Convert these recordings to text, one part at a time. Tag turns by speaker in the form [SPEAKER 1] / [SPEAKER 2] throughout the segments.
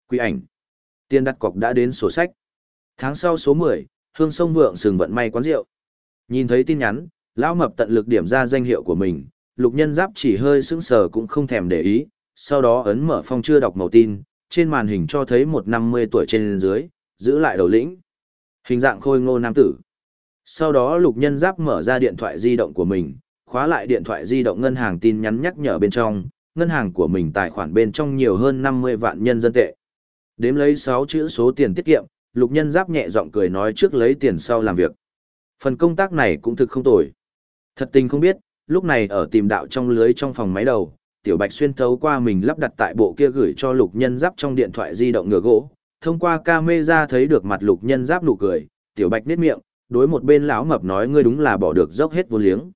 [SPEAKER 1] Quỷ ảnh. Tiền đặt cọc đã đến sổ sách. Tháng sau số 10, Hương Sông Vượng Sừng vận may quán rượu. Nhìn thấy tin nhắn, lão mập tận lực điểm ra danh hiệu của mình, Lục Nhân Giáp chỉ hơi sững sờ cũng không thèm để ý, sau đó ấn mở phong chưa đọc màu tin, trên màn hình cho thấy một 50 tuổi trên dưới, giữ lại đầu lĩnh. Hình dạng khôi ngô nam tử. Sau đó Lục Nhân Giáp mở ra điện thoại di động của mình, khóa lại điện thoại di động ngân hàng tin nhắn nhắc nhở bên trong, ngân hàng của mình tài khoản bên trong nhiều hơn 50 vạn nhân dân tệ. Đếm lấy 6 chữ số tiền tiết kiệm, Lục Nhân Giáp nhẹ giọng cười nói trước lấy tiền sau làm việc. Phần công tác này cũng thực không tồi. Thật tình không biết, lúc này ở tìm đạo trong lưới trong phòng máy đầu, Tiểu Bạch xuyên thấu qua mình lắp đặt tại bộ kia gửi cho Lục Nhân Giáp trong điện thoại di động ngựa gỗ. Thông qua camera thấy được mặt Lục Nhân Giáp nụ cười, Tiểu Bạch nhếch miệng, đối một bên lão mập nói ngươi đúng là bỏ được dốc hết vốn liếng.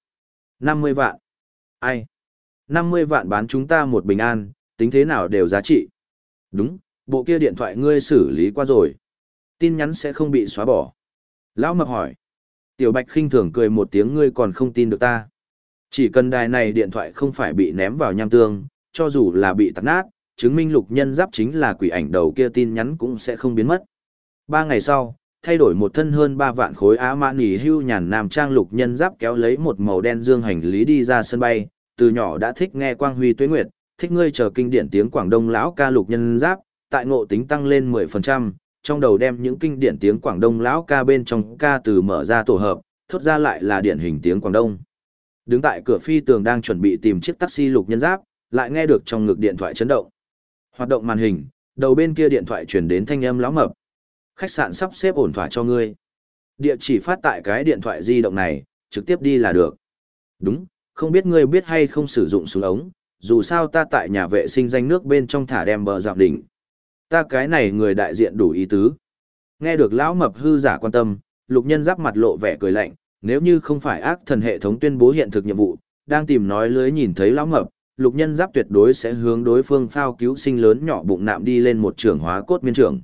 [SPEAKER 1] 50 vạn. Ai? 50 vạn bán chúng ta một bình an, tính thế nào đều giá trị. Đúng, bộ kia điện thoại ngươi xử lý qua rồi. Tin nhắn sẽ không bị xóa bỏ. Lão mập hỏi. Tiểu Bạch khinh thường cười một tiếng ngươi còn không tin được ta. Chỉ cần đài này điện thoại không phải bị ném vào nham tương, cho dù là bị tạt nát, chứng minh Lục Nhân Giáp chính là quỷ ảnh đầu kia tin nhắn cũng sẽ không biến mất. 3 ngày sau, thay đổi một thân hơn 3 vạn khối á mã nỉ hưu nhàn nam trang Lục Nhân Giáp kéo lấy một màu đen dương hành lý đi ra sân bay, từ nhỏ đã thích nghe quang huy tuế nguyệt, thích ngươi chờ kinh điển tiếng Quảng Đông lão ca Lục Nhân Giáp, tại ngộ tính tăng lên 10%, trong đầu đem những kinh điển tiếng Quảng Đông lão ca bên trong ca từ mở ra tổ hợp, thốt ra lại là điển hình tiếng Quảng Đông. Đứng tại cửa phi tường đang chuẩn bị tìm chiếc taxi Lục Nhân Giáp, lại nghe được trong ngực điện thoại chấn động. Hoạt động màn hình, đầu bên kia điện thoại truyền đến thanh âm lão mập. Khách sạn sắp xếp ổn thỏa cho ngươi. Địa chỉ phát tại cái điện thoại di động này, trực tiếp đi là được. Đúng, không biết ngươi biết hay không sử dụng súng ống, dù sao ta tại nhà vệ sinh danh nước bên trong thả đem bờ dạo đỉnh. Ta cái này người đại diện đủ ý tứ. Nghe được lão mập hư giả quan tâm, Lục Nhân Giáp mặt lộ vẻ cười lạnh, nếu như không phải ác thần hệ thống tuyên bố hiện thực nhiệm vụ, đang tìm nói lưới nhìn thấy lão mập, Lục Nhân Giáp tuyệt đối sẽ hướng đối phương phao cứu sinh lớn nhỏ bụng nạm đi lên một trường hóa cốt miên trưởng.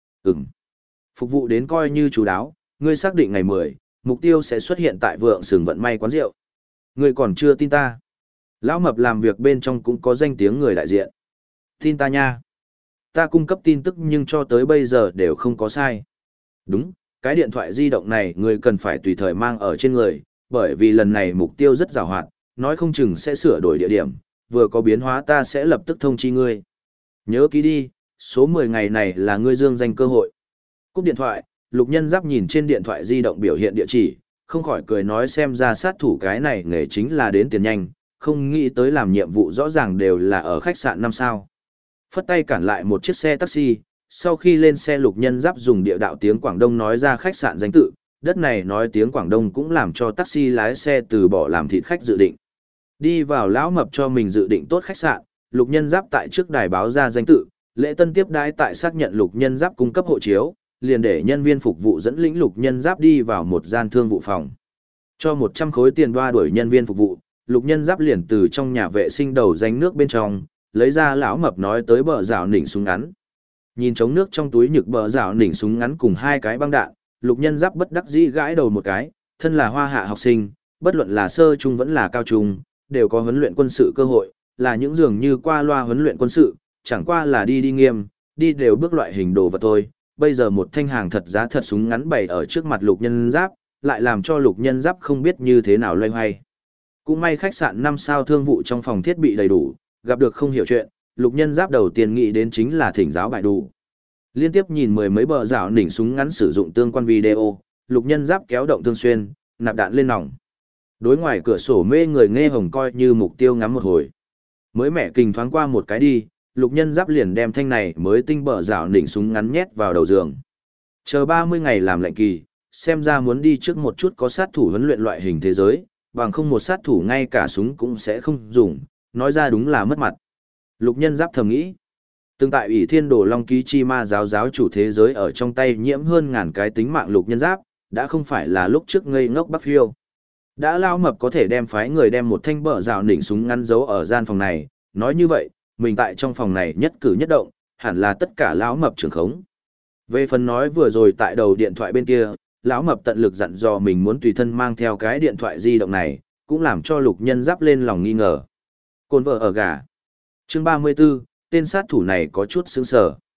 [SPEAKER 1] Phục vụ đến coi như chú đáo, ngươi xác định ngày 10, mục tiêu sẽ xuất hiện tại Vượng Sừng vận may quán rượu. Ngươi còn chưa tin ta. Lão mập làm việc bên trong cũng có danh tiếng người đại diện. Tin ta nha. Ta cung cấp tin tức nhưng cho tới bây giờ đều không có sai. Đúng, cái điện thoại di động này ngươi cần phải tùy thời mang ở trên người, bởi vì lần này mục tiêu rất giàu hoạt, nói không chừng sẽ sửa đổi địa điểm, vừa có biến hóa ta sẽ lập tức thông chi ngươi. Nhớ kỹ đi, số 10 ngày này là ngươi dương danh cơ hội. Cúp điện thoại, Lục Nhân Giáp nhìn trên điện thoại di động biểu hiện địa chỉ, không khỏi cười nói xem ra sát thủ cái này nghề chính là đến tiền nhanh, không nghĩ tới làm nhiệm vụ rõ ràng đều là ở khách sạn 5 sao. Phất tay cản lại một chiếc xe taxi, sau khi lên xe Lục Nhân Giáp dùng địa đạo tiếng Quảng Đông nói ra khách sạn danh tự, đất này nói tiếng Quảng Đông cũng làm cho taxi lái xe từ bỏ làm thịt khách dự định. Đi vào lão mập cho mình dự định tốt khách sạn, Lục Nhân Giáp tại trước đài báo ra danh tự, lễ tân tiếp đãi tại xác nhận Lục Nhân Giáp cung cấp hộ chiếu, liền để nhân viên phục vụ dẫn lĩnh Lục Nhân Giáp đi vào một gian thương vụ phòng. Cho 100 khối tiền đoa đuổi nhân viên phục vụ, Lục Nhân Giáp liền từ trong nhà vệ sinh đầu danh nước bên trong, lấy ra lão mập nói tới bờ rào nỉnh súng ngắn. Nhìn trống nước trong túi nhực bờ rào nỉnh súng ngắn cùng 2 cái băng đạn, Lục Nhân Giáp bất đắc dĩ gãi đầu một cái, thân là hoa hạ học sinh, bất luận là sơ trung vẫn là cao trung, đều có huấn luyện quân sự cơ hội, là những dường như qua loa huấn luyện quân sự, chẳng qua là đi nghiêm, đi đều bước loại hình đồ vật thôi. Bây giờ một thanh hàng thật giá thật súng ngắn bày ở trước mặt Lục Nhân Giáp, lại làm cho Lục Nhân Giáp không biết như thế nào loay hoay. Cũng may khách sạn 5 sao thương vụ trong phòng thiết bị đầy đủ, gặp được không hiểu chuyện, Lục Nhân Giáp đầu tiên nghĩ đến chính là thỉnh giáo bài đủ. Liên tiếp nhìn mười mấy bờ rào nỉnh súng ngắn sử dụng tương quan video, Lục Nhân Giáp kéo động thương xuyên, nạp đạn lên nòng. Đối ngoài cửa sổ mê người nghe hồng coi như mục tiêu ngắm một hồi. Mới mẻ kình thoáng qua một cái đi, Lục Nhân Giáp liền đem thanh này mới tinh bờ rào nỉnh súng ngắn nhét vào đầu giường. Chờ 30 ngày làm lệnh kỳ, xem ra muốn đi trước một chút có sát thủ huấn luyện loại hình thế giới, bằng không một sát thủ ngay cả súng cũng sẽ không dùng, nói ra đúng là mất mặt. Lục Nhân Giáp thầm nghĩ, từng tại Ủy Thiên Đồ Long Ký Chi Ma giáo chủ thế giới ở trong tay nhiễm hơn ngàn cái tính mạng Lục Nhân Giáp, đã không phải là lúc trước ngây ngốc Bắc Phiêu. Đã lao mập có thể đem phái người đem một thanh bờ rào nỉnh súng ngắn giấu ở gian phòng này, nói như vậy, mình tại trong phòng này nhất cử nhất động, hẳn là tất cả lão mập trưởng khống. Về phần nói vừa rồi tại đầu điện thoại bên kia, lão mập tận lực dặn dò mình muốn tùy thân mang theo cái điện thoại di động này, cũng làm cho Lục Nhân Giáp lên lòng nghi ngờ. Côn vợ ở gà. Chương 34, tên sát thủ này có chút sướng sở.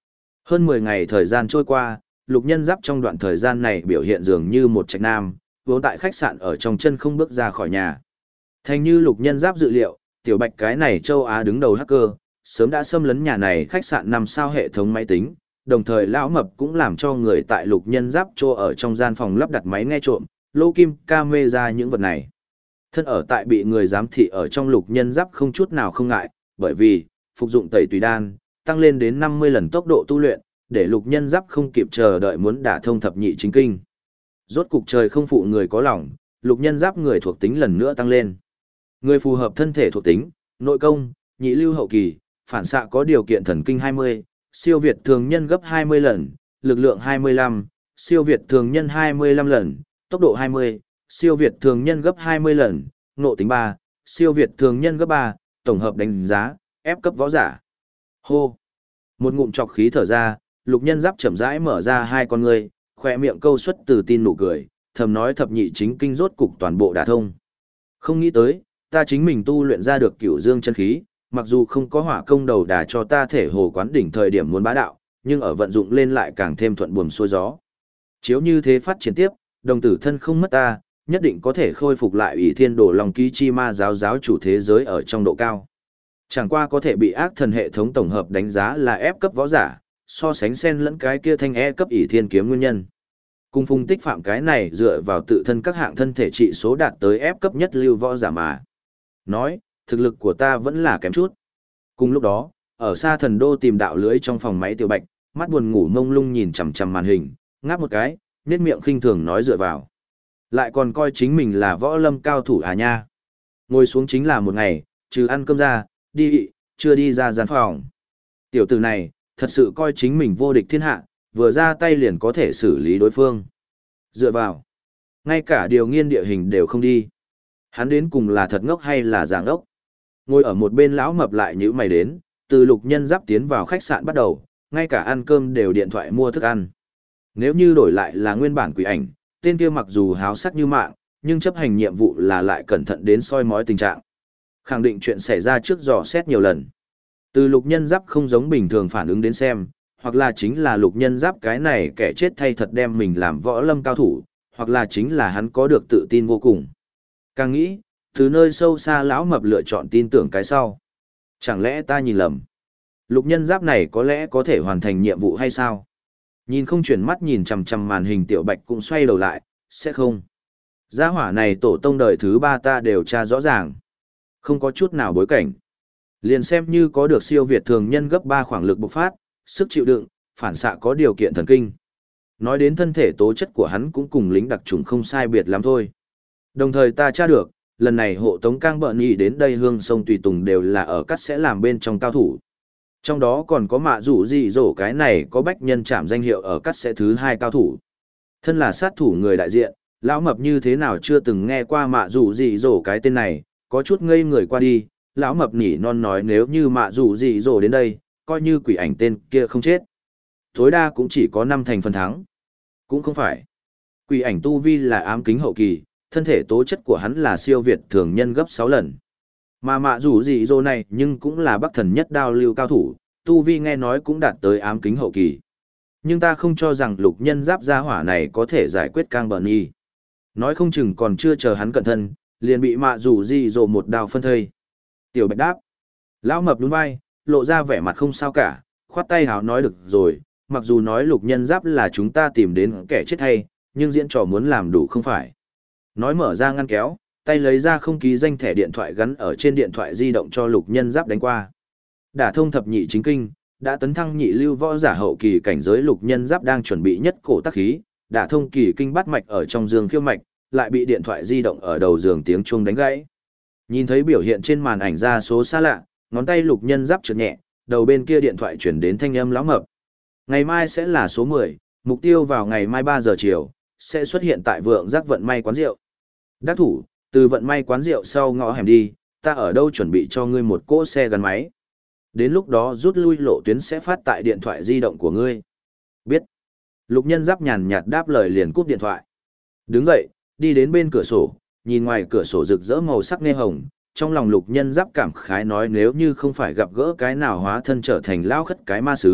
[SPEAKER 1] Hơn 10 ngày thời gian trôi qua, Lục Nhân Giáp trong đoạn thời gian này biểu hiện dường như một trạch nam, vốn tại khách sạn ở trong chân không bước ra khỏi nhà. Thành như Lục Nhân Giáp dự liệu, Tiểu Bạch cái này châu Á đứng đầu hacker, sớm đã xâm lấn nhà này khách sạn 5 sao hệ thống máy tính, đồng thời lão mập cũng làm cho người tại Lục Nhân Giáp chỗ ở trong gian phòng lắp đặt máy nghe trộm, lô kim camera những vật này. Thân ở tại bị người giám thị ở trong Lục Nhân Giáp không chút nào không ngại, bởi vì phục dụng tẩy tùy đan, tăng lên đến 50 lần tốc độ tu luyện, để Lục Nhân Giáp không kịp chờ đợi muốn đả thông thập nhị chính kinh. Rốt cục trời không phụ người có lòng, Lục Nhân Giáp người thuộc tính lần nữa tăng lên. Người phù hợp thân thể thuộc tính, nội công, nhị lưu hậu kỳ, phản xạ có điều kiện thần kinh 20, siêu việt thường nhân gấp 20 lần, lực lượng 25, siêu việt thường nhân 25 lần, tốc độ 20, siêu việt thường nhân gấp 20 lần, ngộ tính 3, siêu việt thường nhân gấp 3, tổng hợp đánh giá, ép cấp võ giả. Hô! Một ngụm trọc khí thở ra, Lục Nhân Giáp chậm rãi mở ra hai con ngươi, khỏe miệng câu xuất từ tin nụ cười, thầm nói thập nhị chính kinh rốt cục toàn bộ đả thông. Không nghĩ tới, ta chính mình tu luyện ra được cửu dương chân khí, mặc dù không có hỏa công đầu đà cho ta thể hồ quán đỉnh thời điểm muốn bá đạo, nhưng ở vận dụng lên lại càng thêm thuận buồm xuôi gió. Chiếu như thế phát triển tiếp, đồng tử thân không mất ta, nhất định có thể khôi phục lại Ủy Thiên Đồ Long Ký Chi Ma giáo chủ thế giới ở trong độ cao. Chẳng qua có thể bị ác thần hệ thống tổng hợp đánh giá là ép cấp võ giả, so sánh xen lẫn cái kia thanh e cấp ỷ thiên kiếm nguyên nhân. Cung Phùng Tích Phạm cái này dựa vào tự thân các hạng thân thể trị số đạt tới ép cấp nhất lưu võ giả mà. Nói, thực lực của ta vẫn là kém chút. Cùng lúc đó, ở xa thần đô tìm đạo lưới trong phòng máy Tiểu Bạch, mắt buồn ngủ mông lung nhìn chằm chằm màn hình, ngáp một cái, nét miệng khinh thường nói dựa vào. Lại còn coi chính mình là võ lâm cao thủ à nha. Ngồi xuống chính là một ngày, trừ ăn cơm ra, đi, chưa đi ra gian phòng. Tiểu tử này, thật sự coi chính mình vô địch thiên hạ, vừa ra tay liền có thể xử lý đối phương. Dựa vào. Ngay cả điều nghiên địa hình đều không đi. Hắn đến cùng là thật ngốc hay là giả ngốc? Ngồi ở một bên lão mập lại nhíu mày đến, từ Lục Nhân Giáp tiến vào khách sạn bắt đầu, ngay cả ăn cơm đều điện thoại mua thức ăn. Nếu như đổi lại là nguyên bản quỷ ảnh, tên kia mặc dù háo sắc như mạng, nhưng chấp hành nhiệm vụ là lại cẩn thận đến soi mói tình trạng. Khẳng định chuyện xảy ra trước dò xét nhiều lần. Từ Lục Nhân Giáp không giống bình thường phản ứng đến xem, hoặc là chính là Lục Nhân Giáp cái này kẻ chết thay thật đem mình làm võ lâm cao thủ, hoặc là chính là hắn có được tự tin vô cùng. Càng nghĩ, từ nơi sâu xa lão mập lựa chọn tin tưởng cái sau. Chẳng lẽ ta nhìn lầm? Lục Nhân Giáp này có lẽ có thể hoàn thành nhiệm vụ hay sao? Nhìn không chuyển mắt nhìn chằm chằm màn hình Tiểu Bạch cũng xoay đầu lại, sẽ không. Gia hỏa này tổ tông đời thứ 3 ta đều tra rõ ràng. Không có chút nào bối cảnh. Liền xem như có được siêu việt thường nhân gấp 3 khoảng lực bộc phát, sức chịu đựng, phản xạ có điều kiện thần kinh. Nói đến thân thể tố chất của hắn cũng cùng lính đặc trùng không sai biệt lắm thôi. Đồng thời ta tra được, lần này hộ tống Cang Bợn Nhị đến đây Hương Sông Tùy Tùng đều là ở cắt sẽ làm bên trong cao thủ. Trong đó còn có Mạ Dụ Dị Dỗ cái này có bách nhân chạm danh hiệu ở cắt sẽ thứ 2 cao thủ. Thân là sát thủ người đại diện, lão mập như thế nào chưa từng nghe qua Mạ Dụ Dị Dỗ cái tên này, có chút ngây người qua đi, lão mập nỉ non nói nếu như Mạ Dụ Dị Dỗ đến đây, coi như quỷ ảnh tên kia không chết. Tối đa cũng chỉ có 5 thành phần thắng. Cũng không phải. Quỷ ảnh tu vi là ám kính hậu kỳ, thân thể tố chất của hắn là siêu việt thường nhân gấp 6 lần. Mà Mạ Dụ Dị Dỗ này nhưng cũng là bắc thần nhất đao lưu cao thủ, tu vi nghe nói cũng đạt tới ám kính hậu kỳ. Nhưng ta không cho rằng Lục Nhân Giáp gia hỏa này có thể giải quyết Cang Bợn Nhị. Nói không chừng còn chưa chờ hắn cẩn thân, liền bị Mạ Dụ Dị Dỗ một đao phân thây. Tiểu Bạch đáp. Lão mập nhún vai, lộ ra vẻ mặt không sao cả, khoát tay hào nói được rồi, mặc dù nói Lục Nhân Giáp là chúng ta tìm đến kẻ chết hay, nhưng diễn trò muốn làm đủ không phải. Nói mở ra ngăn kéo, tay lấy ra không ký danh thẻ điện thoại gắn ở trên điện thoại di động cho Lục Nhân Giáp đánh qua. Đả thông thập nhị chính kinh, đã tấn thăng nhị lưu võ giả hậu kỳ cảnh giới Lục Nhân Giáp đang chuẩn bị nhất cổ tác khí, đả thông kỳ kinh bát mạch ở trong giường khiêu mạch, lại bị điện thoại di động ở đầu giường tiếng chuông đánh gãy. Nhìn thấy biểu hiện trên màn ảnh ra số xa lạ, ngón tay Lục Nhân Giáp trượt nhẹ, đầu bên kia điện thoại chuyển đến thanh âm lão mập. Ngày mai sẽ là số 10, mục tiêu vào ngày mai 3 giờ chiều, sẽ xuất hiện tại Vượng Giác vận may quán rượu. Đắc thủ, từ vận may quán rượu sau ngõ hẻm đi, ta ở đâu chuẩn bị cho ngươi một cỗ xe gắn máy. Đến lúc đó rút lui lộ tuyến sẽ phát tại điện thoại di động của ngươi. Biết. Lục Nhân Giáp nhàn nhạt đáp lời liền cúp điện thoại. Đứng dậy, đi đến bên cửa sổ, nhìn ngoài cửa sổ rực rỡ màu sắc nghe hồng, trong lòng Lục Nhân Giáp cảm khái nói nếu như không phải gặp gỡ cái nào hóa thân trở thành lao khất cái ma sứ,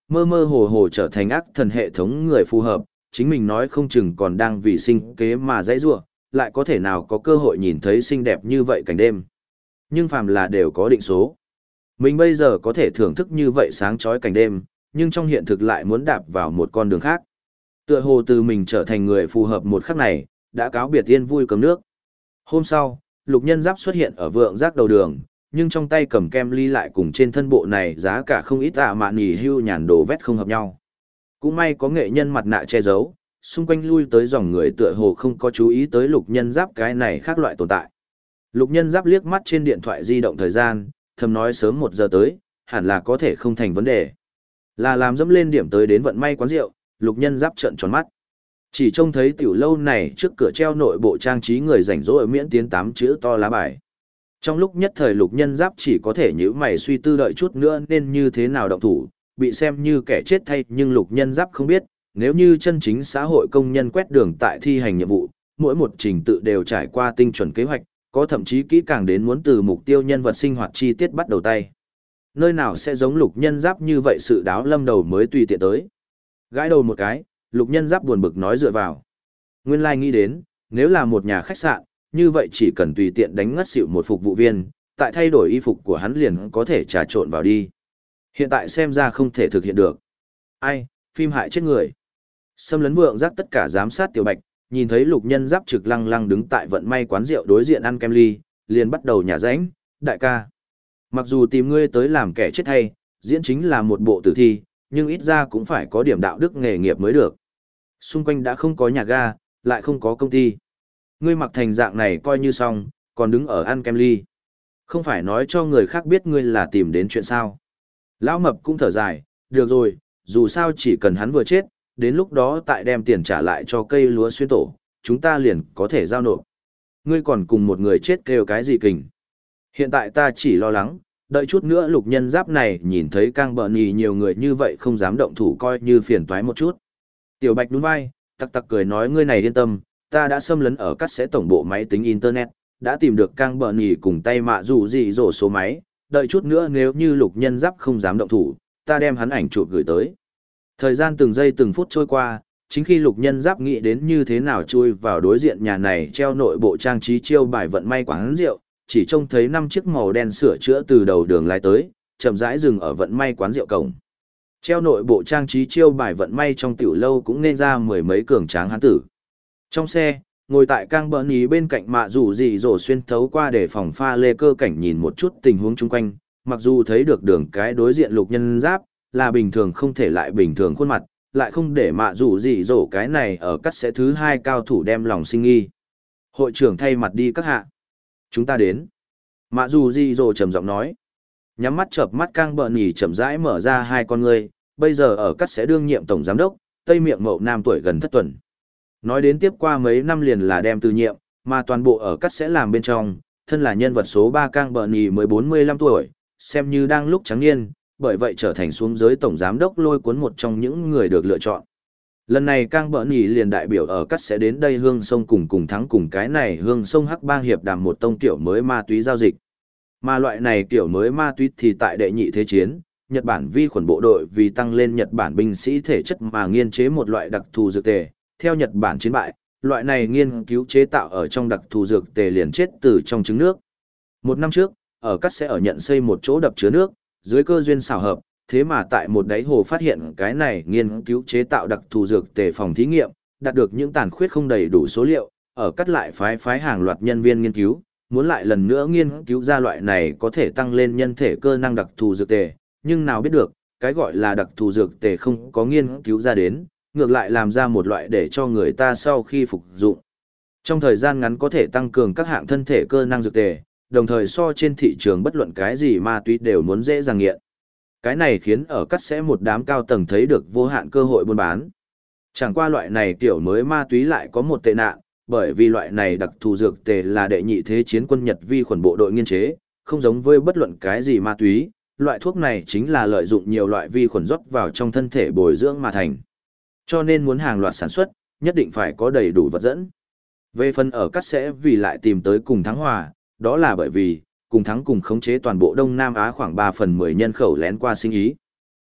[SPEAKER 1] mơ mơ hồ hồ trở thành ác thần hệ thống người phù hợp, chính mình nói không chừng còn đang vì sinh kế mà dãy rủa, lại có thể nào có cơ hội nhìn thấy xinh đẹp như vậy cảnh đêm. Nhưng phàm là đều có định số. Mình bây giờ có thể thưởng thức như vậy sáng chói cảnh đêm, nhưng trong hiện thực lại muốn đạp vào một con đường khác. Tựa hồ từ mình trở thành người phù hợp một khắc này, đã cáo biệt yên vui cấm nước. Hôm sau, Lục Nhân Giáp xuất hiện ở vượng giác đầu đường, nhưng trong tay cầm kem ly lại cùng trên thân bộ này giá cả không ít mạn nghỉ hưu nhàn đồ vét không hợp nhau. Cũng may có nghệ nhân mặt nạ che giấu, xung quanh lui tới dòng người tựa hồ không có chú ý tới Lục Nhân Giáp cái này khác loại tồn tại. Lục Nhân Giáp liếc mắt trên điện thoại di động thời gian, thầm nói sớm 1 giờ tới, hẳn là có thể không thành vấn đề. Là làm dẫm lên điểm tới đến vận may quán rượu, Lục Nhân Giáp trợn tròn mắt. Chỉ trông thấy tiểu lâu này trước cửa treo nội bộ trang trí người rảnh rỗi miễn tiến 8 chữ to lá bài. Trong lúc nhất thời Lục Nhân Giáp chỉ có thể nhíu mày suy tư đợi chút nữa nên như thế nào động thủ, bị xem như kẻ chết thay nhưng Lục Nhân Giáp không biết, nếu như chân chính xã hội công nhân quét đường tại thi hành nhiệm vụ, mỗi một trình tự đều trải qua tinh chuẩn kế hoạch, có thậm chí kỹ càng đến muốn từ mục tiêu nhân vật sinh hoạt chi tiết bắt đầu tay. Nơi nào sẽ giống Lục Nhân Giáp như vậy sự đáo lâm đầu mới tùy tiện tới. Gãi đầu một cái, Lục Nhân Giáp buồn bực nói dựa vào. Nguyên lai nghĩ đến, nếu là một nhà khách sạn, như vậy chỉ cần tùy tiện đánh ngất xỉu một phục vụ viên, tại thay đổi y phục của hắn liền có thể trà trộn vào đi. Hiện tại xem ra không thể thực hiện được. Ai, phim hại chết người. Xâm lấn vượng giác tất cả giám sát Tiểu Bạch, nhìn thấy Lục Nhân Giáp trực lăng lăng đứng tại vận may quán rượu đối diện ăn kem ly, liền bắt đầu nhả rãnh, đại ca. Mặc dù tìm ngươi tới làm kẻ chết hay, diễn chính là một bộ tử thi, nhưng ít ra cũng phải có điểm đạo đức nghề nghiệp mới được. Xung quanh đã không có nhà ga, lại không có công ty. Ngươi mặc thành dạng này coi như xong, còn đứng ở ăn kem ly. Không phải nói cho người khác biết ngươi là tìm đến chuyện sao. Lão Mập cũng thở dài, được rồi, dù sao chỉ cần hắn vừa chết, đến lúc đó tại đem tiền trả lại cho cây lúa xuyên tổ, chúng ta liền có thể giao nộp. Ngươi còn cùng một người chết kêu cái gì kình. Hiện tại ta chỉ lo lắng, đợi chút nữa Lục Nhân Giáp này nhìn thấy cang bờ nhì nhiều người như vậy không dám động thủ coi như phiền toái một chút. Tiểu Bạch nhún vai, tặc tặc cười nói ngươi này yên tâm, ta đã xâm lấn ở cắt sẽ tổng bộ máy tính Internet, đã tìm được cang bờ nhì cùng tay mạ dù gì rổ số máy, đợi chút nữa nếu như Lục Nhân Giáp không dám động thủ, ta đem hắn ảnh chụp gửi tới. Thời gian từng giây từng phút trôi qua, chính khi Lục Nhân Giáp nghĩ đến như thế nào chui vào đối diện nhà này treo nội bộ trang trí chiêu bài vận may quán rượu, chỉ trông thấy 5 chiếc màu đen sửa chữa từ đầu đường lái tới, chậm rãi dừng ở vận may quán rượu cổng. Treo nội bộ trang trí chiêu bài vận may trong tiểu lâu cũng nên ra 10 mấy cường tráng hán tử. Trong xe, ngồi tại cang bờ nhì bên cạnh mạ rủ gì rổ xuyên thấu qua để phòng pha lê cơ cảnh nhìn một chút tình huống chung quanh, mặc dù thấy được đường cái đối diện Lục Nhân Giáp, là bình thường không thể lại bình thường khuôn mặt, lại không để mạ rủ gì rổ cái này ở cắt sẽ thứ 2 cao thủ đem lòng sinh nghi. Hội trưởng thay mặt đi các hạ. Chúng ta đến. Mạ dù gì rồ trầm giọng nói. Nhắm mắt chợp mắt cang bờ nhì chậm rãi mở ra 2 con ngươi, bây giờ ở cắt sẽ đương nhiệm tổng giám đốc, Tây Miệng Mậu Nam tuổi gần thất tuần. Nói đến tiếp qua mấy năm liền là đem từ nhiệm, mà toàn bộ ở cắt sẽ làm bên trong, thân là nhân vật số 3 cang bờ nhì mới 45 tuổi, xem như đang lúc trắng niên, bởi vậy trở thành xuống giới tổng giám đốc lôi cuốn một trong những người được lựa chọn. Lần này cang bỡ nhì liền đại biểu ở cắt sẽ đến đây hương sông cùng thắng cùng cái này hương sông hắc bang hiệp đàm một tông tiểu mới ma túy giao dịch. Mà loại này tiểu mới ma túy thì tại đệ nhị thế chiến, Nhật Bản vi khuẩn bộ đội vì tăng lên Nhật Bản binh sĩ thể chất mà nghiên chế một loại đặc thù dược tề. Theo Nhật Bản chiến bại, loại này nghiên cứu chế tạo ở trong đặc thù dược tề liền chết từ trong trứng nước. 1 năm trước, ở cắt sẽ ở nhận xây một chỗ đập chứa nước, dưới cơ duyên xảo hợp, thế mà tại một đáy hồ phát hiện cái này nghiên cứu chế tạo đặc thù dược tề phòng thí nghiệm, đạt được những tàn khuyết không đầy đủ số liệu, ở cắt lại phái hàng loạt nhân viên nghiên cứu, muốn lại lần nữa nghiên cứu ra loại này có thể tăng lên nhân thể cơ năng đặc thù dược tề, nhưng nào biết được, cái gọi là đặc thù dược tề không có nghiên cứu ra đến, ngược lại làm ra một loại để cho người ta sau khi phục dụng. Trong thời gian ngắn có thể tăng cường các hạng thân thể cơ năng dược tề, đồng thời so trên thị trường bất luận cái gì ma túy đều muốn dễ dàng nghiện. Cái này khiến ở cắt sẽ một đám cao tầng thấy được vô hạn cơ hội buôn bán. Chẳng qua loại này kiểu mới ma túy lại có một tệ nạn, bởi vì loại này đặc thù dược tề là đệ nhị thế chiến quân Nhật vi khuẩn bộ đội nghiên chế, không giống với bất luận cái gì ma túy, loại thuốc này chính là lợi dụng nhiều loại vi khuẩn rót vào trong thân thể bồi dưỡng mà thành. Cho nên muốn hàng loạt sản xuất, nhất định phải có đầy đủ vật dẫn. Về phần ở cắt sẽ vì lại tìm tới cùng thắng hòa, đó là bởi vì cùng thắng cùng khống chế toàn bộ Đông Nam Á khoảng 3/10 nhân khẩu lén qua sinh ý.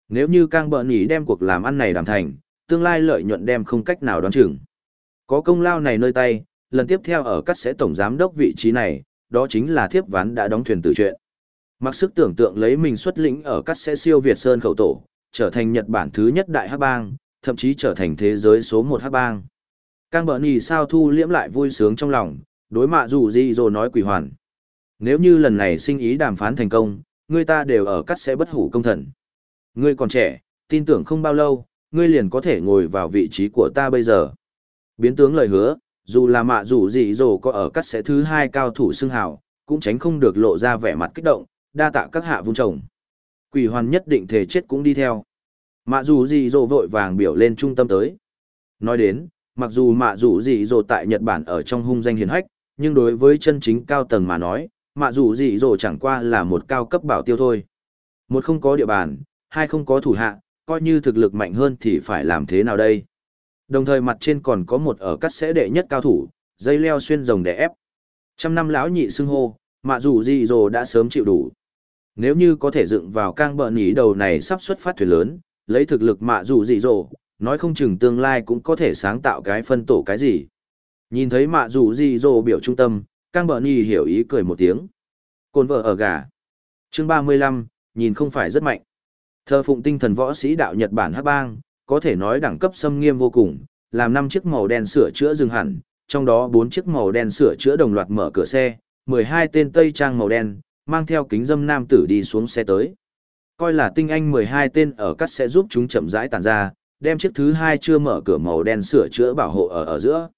[SPEAKER 1] Nếu như Cang Bợn Nhỉ đem cuộc làm ăn này đảm thành, tương lai lợi nhuận đem không cách nào đoán chừng. Có công lao này nơi tay, lần tiếp theo ở cắt sẽ tổng giám đốc vị trí này, đó chính là thiếp ván đã đóng thuyền tử chuyện. Mặc sức tưởng tượng lấy mình xuất lĩnh ở cắt sẽ siêu Việt Sơn khẩu tổ, trở thành Nhật Bản thứ nhất đại hắc bang, thậm chí trở thành thế giới số một hắc bang. Cang Bợn Nhỉ sao thu liễm lại vui sướng trong lòng, đối mạ dù gì rồi nói quỷ hoàn. Nếu như lần này sinh ý đàm phán thành công, người ta đều ở cắt sẽ bất hủ công thần. Ngươi còn trẻ, tin tưởng không bao lâu, ngươi liền có thể ngồi vào vị trí của ta bây giờ. Biến tướng lời hứa, dù là mạ dù gì rồi có ở cắt sẽ thứ hai cao thủ xưng hào, cũng tránh không được lộ ra vẻ mặt kích động, đa tạ các hạ vung chồng. Quỷ hoàn nhất định thể chết cũng đi theo. Mạ dù gì rồi vội vàng biểu lên trung tâm tới. Nói đến, mặc dù mạ dù gì rồi tại Nhật Bản ở trong hung danh hiển hách, nhưng đối với chân chính cao tầng mà nói, mạ dù gì rồi chẳng qua là một cao cấp bảo tiêu thôi. Một không có địa bàn, hai không có thủ hạ, coi như thực lực mạnh hơn thì phải làm thế nào đây? Đồng thời mặt trên còn có một ở cắt sẽ đệ nhất cao thủ, dây leo xuyên rồng để ép. Trăm năm lão nhị xưng hô, mạ dù gì rồi đã sớm chịu đủ. Nếu như có thể dựng vào Cang Bợn Nhỉ đầu này sắp xuất phát thuyền lớn, lấy thực lực mạ dù gì rồi, nói không chừng tương lai cũng có thể sáng tạo cái phân tổ cái gì. Nhìn thấy mạ dù gì rồi biểu trung tâm, Cang Bợn Nhỉ hiểu ý cười một tiếng. Cồn vợ ở gà. Chương 35, nhìn không phải rất mạnh. Thờ phụng tinh thần võ sĩ đạo Nhật Bản hắc bang, có thể nói đẳng cấp xâm nghiêm vô cùng, làm 5 chiếc màu đen sửa chữa dừng hẳn, trong đó 4 chiếc màu đen sửa chữa đồng loạt mở cửa xe, 12 tên tây trang màu đen, mang theo kính dâm nam tử đi xuống xe tới. Coi là tinh anh 12 tên ở cắt sẽ giúp chúng chậm rãi tản ra, đem chiếc thứ hai chưa mở cửa màu đen sửa chữa bảo hộ ở giữa.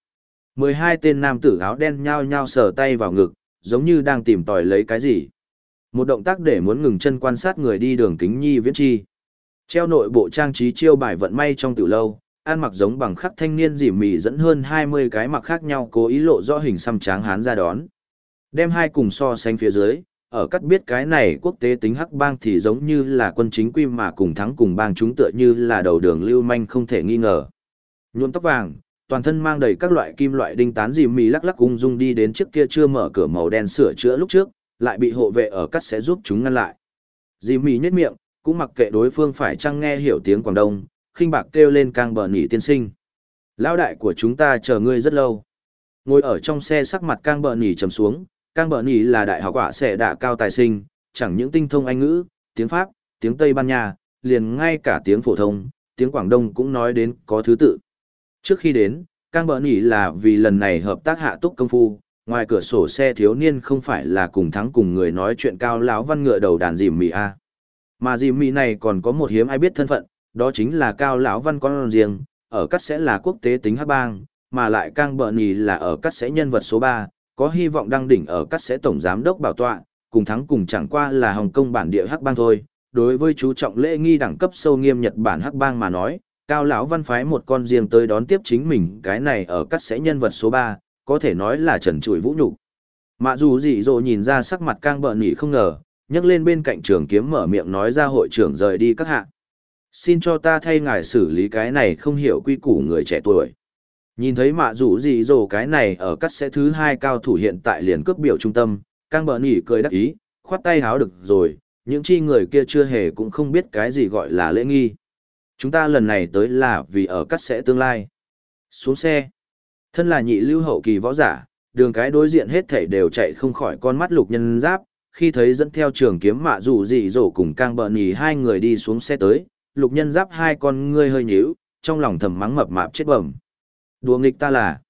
[SPEAKER 1] 12 tên nam tử áo đen nhao nhao sờ tay vào ngực, giống như đang tìm tòi lấy cái gì. Một động tác để muốn ngừng chân quan sát người đi đường kính nhi viễn chi. Treo nội bộ trang trí chiêu bài vận may trong tiểu lâu, ăn mặc giống bằng khắc thanh niên dỉ mì dẫn hơn 20 cái mặc khác nhau cố ý lộ rõ hình xăm tráng hán ra đón. Đem hai cùng so sánh phía dưới, ở cắt biết cái này quốc tế tính hắc bang thì giống như là quân chính quy mà cùng thắng cùng bang chúng tựa như là đầu đường lưu manh không thể nghi ngờ. Nhuộm tóc vàng, toàn thân mang đầy các loại kim loại đinh tán dỉ mì lắc lắc ung dung đi đến trước kia chưa mở cửa màu đen sửa chữa lúc trước, lại bị hộ vệ ở cắt sẽ giúp chúng ngăn lại. Dì mì nhếch miệng, cũng mặc kệ đối phương phải chăng nghe hiểu tiếng Quảng Đông, khinh bạc kêu lên Cang Bợn Nhỉ tiên sinh. Lão đại của chúng ta chờ ngươi rất lâu. Ngồi ở trong xe sắc mặt Cang Bợn Nhỉ trầm xuống, Cang Bợn Nhỉ là đại học quả sẽ đạ cao tài sinh, chẳng những tinh thông Anh ngữ, tiếng Pháp, tiếng Tây Ban Nha, liền ngay cả tiếng phổ thông, tiếng Quảng Đông cũng nói đến có thứ tự. Trước khi đến, Cang Bợn Nhỉ là vì lần này hợp tác hạ túc công phu, ngoài cửa sổ xe thiếu niên không phải là cùng thắng cùng người nói chuyện cao lão văn ngựa đầu đàn dìm mì a, mà dìm mì này còn có một hiếm ai biết thân phận, đó chính là cao lão văn con riêng, ở cắt sẽ là quốc tế tính hắc bang, mà lại Cang Bợn Nhỉ là ở cắt sẽ nhân vật số 3, có hy vọng đăng đỉnh ở cắt sẽ tổng giám đốc bảo tọa, cùng thắng cùng chẳng qua là Hồng Kông bản địa hắc bang thôi. Đối với chú trọng lễ nghi đẳng cấp sâu nghiêm Nhật Bản hắc bang mà nói, cao lão văn phái một con riêng tới đón tiếp chính mình, cái này ở cắt sẽ nhân vật số 3, có thể nói là trần trụi vũ nhục. Mạ dù gì rồi nhìn ra sắc mặt Cang Bợn Nhỉ không ngờ, nhấc lên bên cạnh trường kiếm mở miệng nói ra hội trưởng rời đi các hạ. Xin cho ta thay ngài xử lý cái này không hiểu quy củ người trẻ tuổi. Nhìn thấy mạ dù gì rồi cái này ở cắt sẽ thứ hai cao thủ hiện tại liền cướp biểu trung tâm, Cang Bợn Nhỉ cười đắc ý, khoát tay háo được rồi, những chi người kia chưa hề cũng không biết cái gì gọi là lễ nghi. Chúng ta lần này tới là vì ở cắt sẽ tương lai. Xuống xe. Thân là nhị lưu hậu kỳ võ giả, đường cái đối diện hết thảy đều chạy không khỏi con mắt Lục Nhân Giáp, khi thấy dẫn theo trường kiếm mạ dù gì rổ cùng Cang Bợn Nhỉ hai người đi xuống xe tới, Lục Nhân Giáp hai con ngươi hơi nhíu, trong lòng thầm mắng mập mạp chết bẩm. Đùa nghịch ta là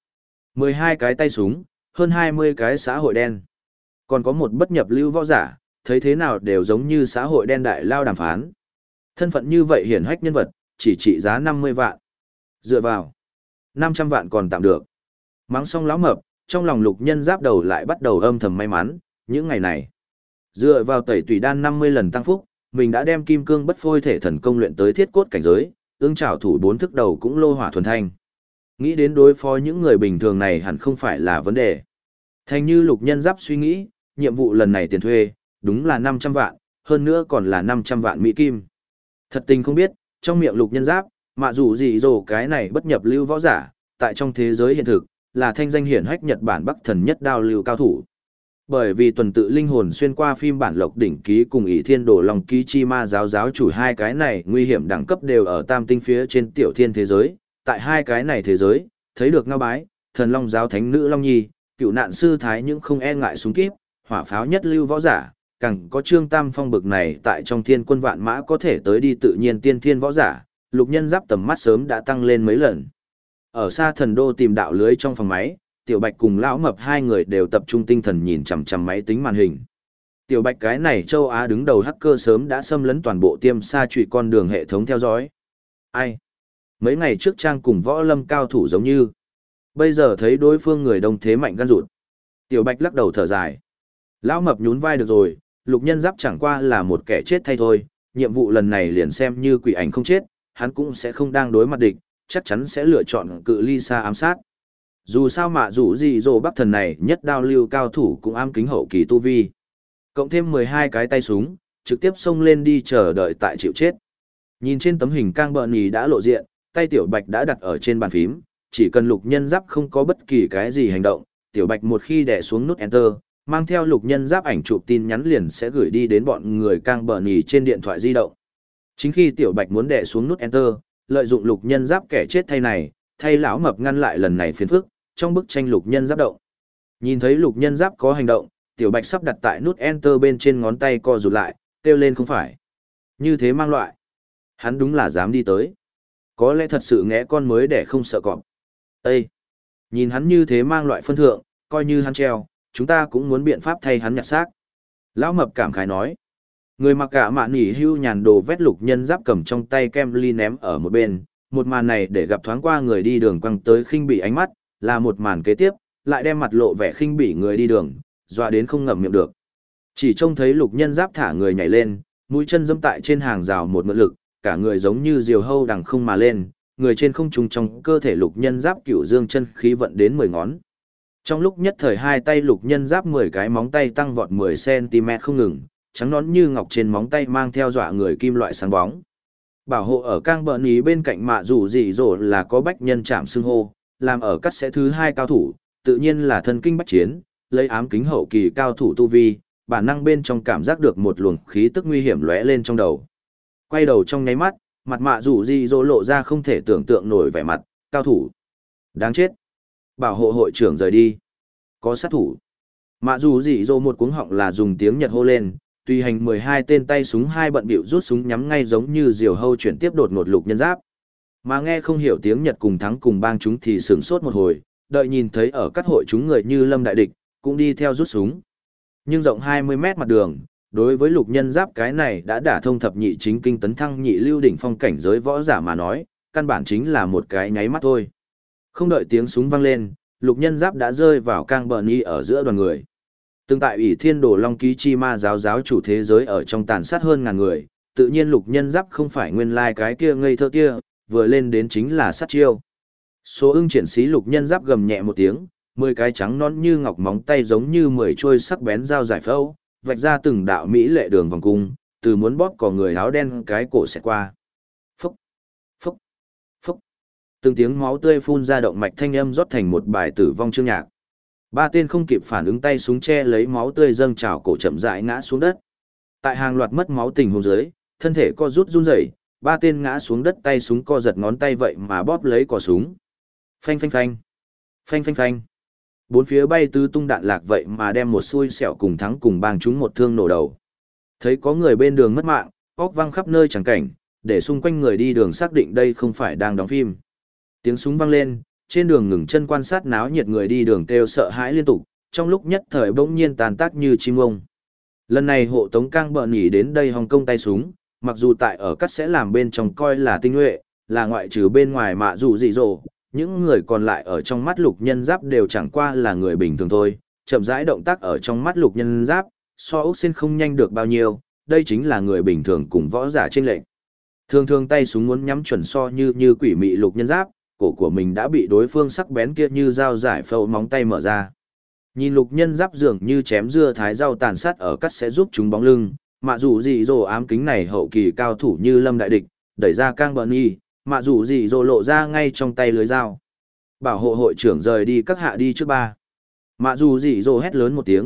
[SPEAKER 1] 12 cái tay súng, hơn 20 cái xã hội đen. Còn có một bất nhập lưu võ giả, thấy thế nào đều giống như xã hội đen đại lao đàm phán. Thân phận như vậy hiển hách nhân vật, chỉ trị giá 50 vạn. Dựa vào 500 vạn còn tạm được. Mắng xong lão mập, trong lòng Lục Nhân Giáp đầu lại bắt đầu âm thầm may mắn, những ngày này. Dựa vào tẩy tùy đan 50 lần tăng phúc, mình đã đem kim cương bất phôi thể thần công luyện tới thiết cốt cảnh giới, ương trảo thủ 4 thức đầu cũng lô hỏa thuần thanh. Nghĩ đến đối phó những người bình thường này hẳn không phải là vấn đề. Thành như Lục Nhân Giáp suy nghĩ, nhiệm vụ lần này tiền thuê, đúng là 500 vạn, hơn nữa còn là 500 vạn Mỹ Kim. Thật tình không biết, trong miệng Lục Nhân Giáp, mạ dù gì rồi cái này bất nhập lưu võ giả, tại trong thế giới hiện thực, là thanh danh hiển hách Nhật Bản Bắc thần nhất đao lưu cao thủ. Bởi vì tuần tự linh hồn xuyên qua phim bản lộc đỉnh ký cùng ỷ thiên đồ long ký chi ma giáo giáo chủ hai cái này nguy hiểm đẳng cấp đều ở tam tinh phía trên tiểu thiên thế giới, tại hai cái này thế giới, thấy được ngao bái, thần long giáo thánh nữ Long Nhi, cựu nạn sư thái những không e ngại súng kíp, hỏa pháo nhất lưu võ giả, càng có Trương Tam Phong bực này tại trong thiên quân vạn mã có thể tới đi tự nhiên tiên thiên võ giả, Lục Nhân Giáp tầm mắt sớm đã tăng lên mấy lần. Ở xa thần đô tìm đạo lưới trong phòng máy, Tiểu Bạch cùng lão mập hai người đều tập trung tinh thần nhìn chằm chằm máy tính màn hình. Tiểu Bạch cái này châu Á đứng đầu hacker sớm đã xâm lấn toàn bộ tiêm sa trụy con đường hệ thống theo dõi. Ai? Mấy ngày trước trang cùng võ lâm cao thủ giống như. Bây giờ thấy đối phương người đông thế mạnh gan rụt. Tiểu Bạch lắc đầu thở dài. Lão mập nhún vai được rồi, Lục Nhân Giáp chẳng qua là một kẻ chết thay thôi, nhiệm vụ lần này liền xem như quỷ ảnh không chết, hắn cũng sẽ không đang đối mặt địch, chắc chắn sẽ lựa chọn cự ly xa ám sát. Dù sao mà dù gì Dô Bắc Thần này nhất đao lưu cao thủ cũng ám kính hậu kỳ tu vi. Cộng thêm 12 cái tay súng, trực tiếp xông lên đi chờ đợi tại chịu chết. Nhìn trên tấm hình Cang Bợn Nhì đã lộ diện, tay Tiểu Bạch đã đặt ở trên bàn phím, chỉ cần Lục Nhân Giáp không có bất kỳ cái gì hành động, Tiểu Bạch một khi đè xuống nút Enter, mang theo Lục Nhân Giáp ảnh chụp tin nhắn liền sẽ gửi đi đến bọn người Cang Bợn Nhì trên điện thoại di động. Chính khi Tiểu Bạch muốn đè xuống nút Enter, lợi dụng Lục Nhân Giáp kẻ chết thay này, thay lão mập ngăn lại lần này phiền phức, trong bức tranh Lục Nhân Giáp động. Nhìn thấy Lục Nhân Giáp có hành động, Tiểu Bạch sắp đặt tại nút Enter bên trên ngón tay co rụt lại, kêu lên không phải. Như thế mang loại. Hắn đúng là dám đi tới. Có lẽ thật sự ngẽ con mới để không sợ cọp. Ê! Nhìn hắn như thế mang loại phân thượng, coi như hắn treo, chúng ta cũng muốn biện pháp thay hắn nhặt xác. Lão mập cảm khái nói. Người mặc cả mạn nỉ hưu nhàn đồ vét Lục Nhân Giáp cầm trong tay kem ly ném ở một bên. Một màn này để gặp thoáng qua người đi đường quăng tới khinh bỉ ánh mắt, là một màn kế tiếp, lại đem mặt lộ vẻ khinh bỉ người đi đường, dọa đến không ngậm miệng được. Chỉ trông thấy Lục Nhân Giáp thả người nhảy lên, mũi chân dẫm tại trên hàng rào một mượn lực, cả người giống như diều hâu đằng không mà lên, người trên không trung trong cơ thể Lục Nhân Giáp cửu dương chân khí vận đến 10 ngón. Trong lúc nhất thời hai tay Lục Nhân Giáp 10 cái móng tay tăng vọt 10 cm không ngừng, trắng nõn như ngọc trên móng tay mang theo dọa người kim loại sáng bóng. Bảo hộ ở Cang Bợn Nhì bên cạnh mạ rủ dị dỗ là có bách nhân chạm xưng hô, làm ở cắt sẽ thứ 2 cao thủ, tự nhiên là thân kinh bách chiến, lấy ám kính hậu kỳ cao thủ tu vi, bản năng bên trong cảm giác được một luồng khí tức nguy hiểm lóe lên trong đầu. Quay đầu trong nháy mắt, mặt mạ rủ dị dỗ lộ ra không thể tưởng tượng nổi vẻ mặt, cao thủ. Đáng chết. Bảo hộ hội trưởng rời đi. Có sát thủ. Mạ rủ dị dỗ một cuống họng là dùng tiếng Nhật hô lên, tùy hành 12 tên tay súng hai bận bịu rút súng nhắm ngay giống như diều hâu chuyển tiếp đột ngột Lục Nhân Giáp. Mà nghe không hiểu tiếng Nhật cùng thắng cùng bang chúng thì sửng sốt một hồi, đợi nhìn thấy ở các hội chúng người như lâm đại địch, cũng đi theo rút súng. Nhưng rộng 20 mét mặt đường, đối với Lục Nhân Giáp cái này đã đả thông thập nhị chính kinh tấn thăng nhị lưu đỉnh phong cảnh giới võ giả mà nói, căn bản chính là một cái nháy mắt thôi. Không đợi tiếng súng vang lên, Lục Nhân Giáp đã rơi vào Cang Bợn Nhì ở giữa đoàn người. Từng tại ỷ thiên đồ long ký chi ma giáo giáo chủ thế giới ở trong tàn sát hơn ngàn người, tự nhiên Lục Nhân Giáp không phải nguyên lai cái kia ngây thơ kia, vừa lên đến chính là sát chiêu. Số ưng triển sĩ Lục Nhân Giáp gầm nhẹ một tiếng, 10 cái trắng non như ngọc móng tay giống như 10 trôi sắc bén dao giải phẫu, vạch ra từng đạo mỹ lệ đường vòng cung, từ muốn bóp cò người áo đen cái cổ xẹt qua. Phốc, phốc, phốc. Từng tiếng máu tươi phun ra động mạch thanh âm rót thành một bài tử vong chương nhạc. Ba tên không kịp phản ứng tay súng che lấy máu tươi dâng trào cổ chậm rãi ngã xuống đất. Tại hàng loạt mất máu tình huống dưới, thân thể co rút run rẩy, ba tên ngã xuống đất tay súng co giật ngón tay vậy mà bóp lấy cò súng. Phanh phanh phanh. Phanh phanh phanh. Bốn phía bay tứ tung đạn lạc vậy mà đem một xui xẻo cùng thắng cùng bang chúng một thương nổ đầu. Thấy có người bên đường mất mạng, óc văng khắp nơi chẳng cảnh, để xung quanh người đi đường xác định đây không phải đang đóng phim. Tiếng súng vang lên, trên đường ngừng chân quan sát náo nhiệt người đi đường kêu sợ hãi liên tục, trong lúc nhất thời bỗng nhiên tàn tác như chim ông. Lần này hộ tống Cang Bợn Nhì đến đây Hồng Kông tay súng, mặc dù tại ở cắt sẽ làm bên trong coi là tinh nhuệ, là ngoại trừ bên ngoài mạ dù dị dỗ, những người còn lại ở trong mắt Lục Nhân Giáp đều chẳng qua là người bình thường thôi, chậm rãi động tác ở trong mắt Lục Nhân Giáp, so ốc xin không nhanh được bao nhiêu, đây chính là người bình thường cùng võ giả trên lệnh. Thường thường tay súng muốn nhắm chuẩn so như quỷ mị Lục Nhân Giáp, cổ của mình đã bị đối phương sắc bén kia như dao giải phẫu móng tay mở ra. Nhìn Lục Nhân Giáp dường như chém dưa thái rau tàn sát ở cắt sẽ giúp chúng bóng lưng, mạ dù dị dỗ ám kính này hậu kỳ cao thủ như lâm đại địch, đẩy ra Cang Bợn Nhì, mạ dù dị dỗ lộ ra ngay trong tay lưới dao. Bảo hộ hội trưởng rời đi các hạ đi trước ba. Mạ dù dị dỗ hét lớn một tiếng,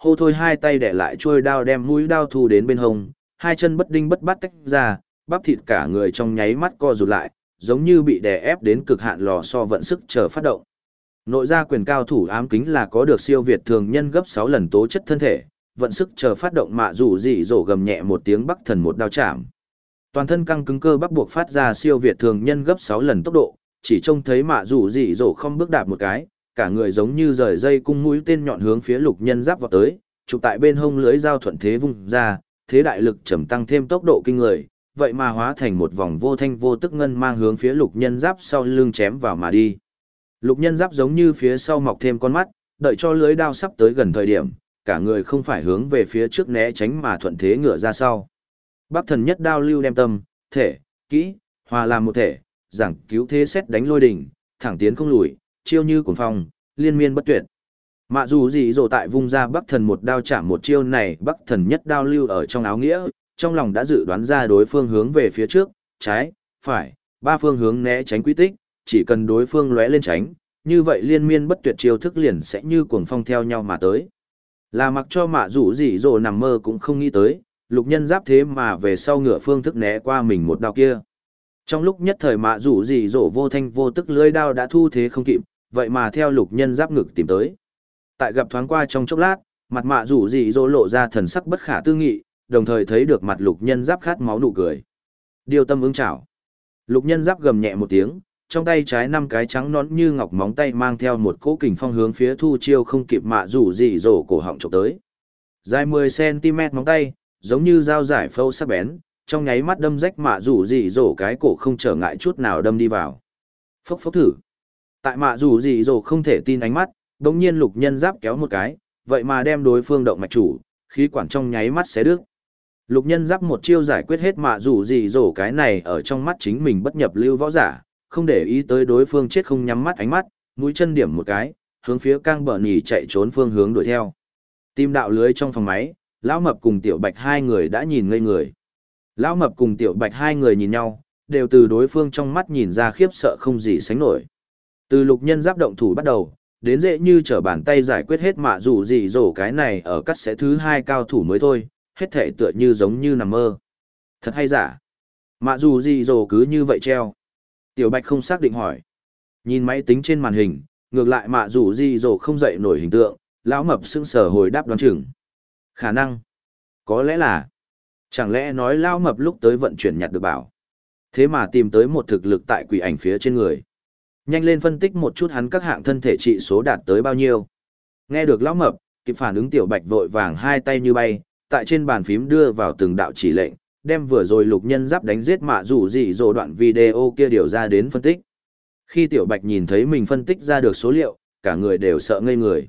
[SPEAKER 1] hô thôi hai tay đẻ lại chuôi đao đem mũi đao thu đến bên hông, hai chân bất đinh bất bắt tách ra, bắp thịt cả người trong nháy mắt co rụt lại, giống như bị đè ép đến cực hạn lò xo vận sức chờ phát động. Nội gia quyền cao thủ ám kính là có được siêu việt thường nhân gấp 6 lần tố chất thân thể, vận sức chờ phát động mạ rủ dị dỗ gầm nhẹ một tiếng bắc thần một đao chạm. Toàn thân căng cứng cơ bắp buộc phát ra siêu việt thường nhân gấp 6 lần tốc độ, chỉ trông thấy mạ rủ dị dỗ không bước đạp một cái, cả người giống như rời dây cung mũi tên nhọn hướng phía lục nhân giáp vọt tới, chụp tại bên hông lưới dao thuận thế vung ra, thế đại lực trầm tăng thêm tốc độ kinh người, vậy mà hóa thành một vòng vô thanh vô tức ngân mang hướng phía lục nhân giáp sau lưng chém vào mà đi. Lục nhân giáp giống như phía sau mọc thêm con mắt, đợi cho lưới đao sắp tới gần thời điểm, cả người không phải hướng về phía trước né tránh mà thuận thế ngựa ra sau. Bắc thần nhất đao lưu đem tâm, thể, kỹ, hòa làm một thể, giảng cứu thế xét đánh lôi đỉnh, thẳng tiến không lùi, chiêu như cuồng phong, liên miên bất tuyệt. Mạ dù gì rồi tại vung ra Bắc thần một đao chạm một chiêu này, Bắc thần nhất đao lưu ở trong áo nghĩa, trong lòng đã dự đoán ra đối phương hướng về phía trước, trái, phải, ba phương hướng né tránh quy tích, chỉ cần đối phương lóe lên tránh, như vậy liên miên bất tuyệt chiêu thức liền sẽ như cuồng phong theo nhau mà tới. Là mặc cho mạ rủ dị dỗ nằm mơ cũng không nghĩ tới, lục nhân giáp thế mà về sau ngựa phương thức né qua mình một đao kia. Trong lúc nhất thời mạ rủ dị dỗ vô thanh vô tức lưỡi đao đã thu thế không kịp, vậy mà theo lục nhân giáp ngực tìm tới. Tại gặp thoáng qua trong chốc lát, mặt mạ rủ dị dỗ lộ ra thần sắc bất khả tư nghị, đồng thời thấy được mặt lục nhân giáp khát máu nụ cười. Điều tâm ứng chảo. Lục nhân giáp gầm nhẹ một tiếng, trong tay trái 5 cái trắng nõn như ngọc móng tay mang theo một cỗ kình phong hướng phía thu chiêu không kịp mạ rủ dị dỗ cổ họng chụp tới. Dài 10 cm móng tay, giống như dao giải phâu sắc bén, trong nháy mắt đâm rách mạ rủ dị dỗ cái cổ không trở ngại chút nào đâm đi vào. Phốc phốc thử. Tại mạ rủ dị dỗ không thể tin ánh mắt, bỗng nhiên lục nhân giáp kéo một cái, vậy mà đem đối phương động mạch chủ, khí quản trong nháy mắt xé đứt. Lục nhân giáp một chiêu giải quyết hết mạ rủ dị dỗ cái này ở trong mắt chính mình bất nhập lưu võ giả, không để ý tới đối phương chết không nhắm mắt ánh mắt, mũi chân điểm một cái, hướng phía cang bờ nhì chạy trốn phương hướng đuổi theo. Tim đạo lưới trong phòng máy, lão mập cùng tiểu bạch hai người đã nhìn ngây người. Lão mập cùng tiểu bạch hai người nhìn nhau, đều từ đối phương trong mắt nhìn ra khiếp sợ không gì sánh nổi. Từ lục nhân giáp động thủ bắt đầu, đến dễ như trở bàn tay giải quyết hết mạ rủ dị dỗ cái này ở cắt sẽ thứ 2 cao thủ mới thôi, hết thể tựa như giống như nằm mơ. Thật hay giả? Mạ rủ dị dỗ cứ như vậy treo. Tiểu bạch không xác định hỏi. Nhìn máy tính trên màn hình, ngược lại mạ rủ dị dỗ không dậy nổi hình tượng, lão mập sững sờ hồi đáp đoán chừng. Khả năng. Có lẽ là. Chẳng lẽ nói lão mập lúc tới vận chuyển nhặt được bảo. Thế mà tìm tới một thực lực tại quỷ ảnh phía trên người. Nhanh lên phân tích một chút hắn các hạng thân thể trị số đạt tới bao nhiêu. Nghe được lão mập, kịp phản ứng tiểu bạch vội vàng hai tay như bay, tại trên bàn phím đưa vào từng đạo chỉ lệnh, đem vừa rồi lục nhân giáp đánh giết mạ rủ dị dỗ đoạn video kia điều ra đến phân tích. Khi tiểu bạch nhìn thấy mình phân tích ra được số liệu, cả người đều sợ ngây người.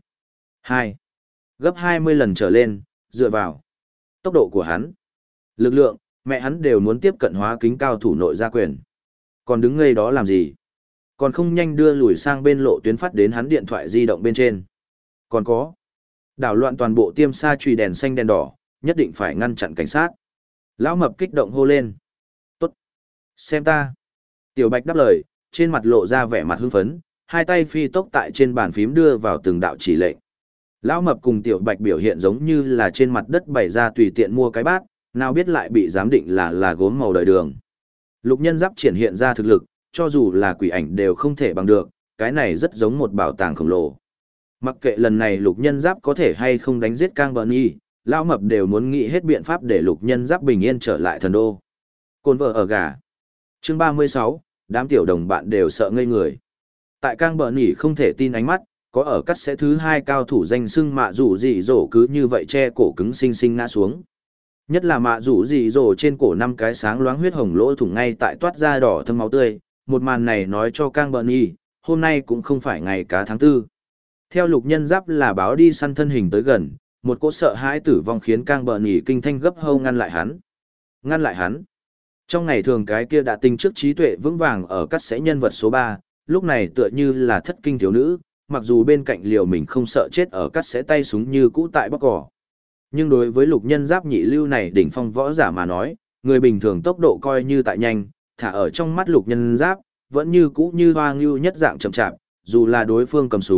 [SPEAKER 1] 2. Gấp 20 lần trở lên, dựa vào tốc độ của hắn, lực lượng, mẹ hắn đều muốn tiếp cận hóa kính cao thủ nội gia quyền. Còn đứng ngây đó làm gì? Còn không nhanh đưa lùi sang bên lộ tuyến phát đến hắn điện thoại di động bên trên. Còn có, đảo loạn toàn bộ tiêm sa chùy đèn xanh đèn đỏ, nhất định phải ngăn chặn cảnh sát. Lão mập kích động hô lên. Tốt. Xem ta. Tiểu bạch đáp lời, trên mặt lộ ra vẻ mặt hưng phấn, hai tay phi tốc tại trên bàn phím đưa vào từng đạo chỉ lệnh. Lão mập cùng tiểu bạch biểu hiện giống như là trên mặt đất bày ra tùy tiện mua cái bát, nào biết lại bị giám định là gốm màu đời đường. Lục nhân giáp triển hiện ra thực lực, cho dù là quỷ ảnh đều không thể bằng được, cái này rất giống một bảo tàng khổng lồ. Mặc kệ lần này lục nhân giáp có thể hay không đánh giết Cang Bờ Nhi, lão mập đều muốn nghĩ hết biện pháp để lục nhân giáp bình yên trở lại thần đô. Côn vợ ở gà. Chương 36, đám tiểu đồng bạn đều sợ ngây người. Tại Cang Bờ Nhi không thể tin ánh mắt, có ở cắt sẽ thứ 2 cao thủ danh xưng mạ rủ dị dỗ cứ như vậy che cổ cứng xinh xinh ngã xuống. Nhất là mạ rủ dị dỗ trên cổ 5 cái sáng loáng huyết hồng lỗ thủng ngay tại toát ra đỏ thâm máu tươi, một màn này nói cho Cang Bờ Nhi, hôm nay cũng không phải ngày cá tháng 4. Theo lục nhân giáp là báo đi săn thân hình tới gần, một cỗ sợ hãi tử vong khiến Cang Bờ Nhi kinh thanh gấp hâu ngăn lại hắn. Ngăn lại hắn. Trong ngày thường cái kia đã tinh trước trí tuệ vững vàng ở cắt sẽ nhân vật số 3, lúc này tựa như là thất kinh thiếu nữ, mặc dù bên cạnh liều mình không sợ chết ở cắt sẽ tay súng như cũ tại bóc cỏ. Nhưng đối với lục nhân giáp nhị lưu này đỉnh phong võ giả mà nói, người bình thường tốc độ coi như tại nhanh, thả ở trong mắt lục nhân giáp, vẫn như cũ như hoa ngưu nhất dạng chậm chạp, dù là đối phương cầm súng,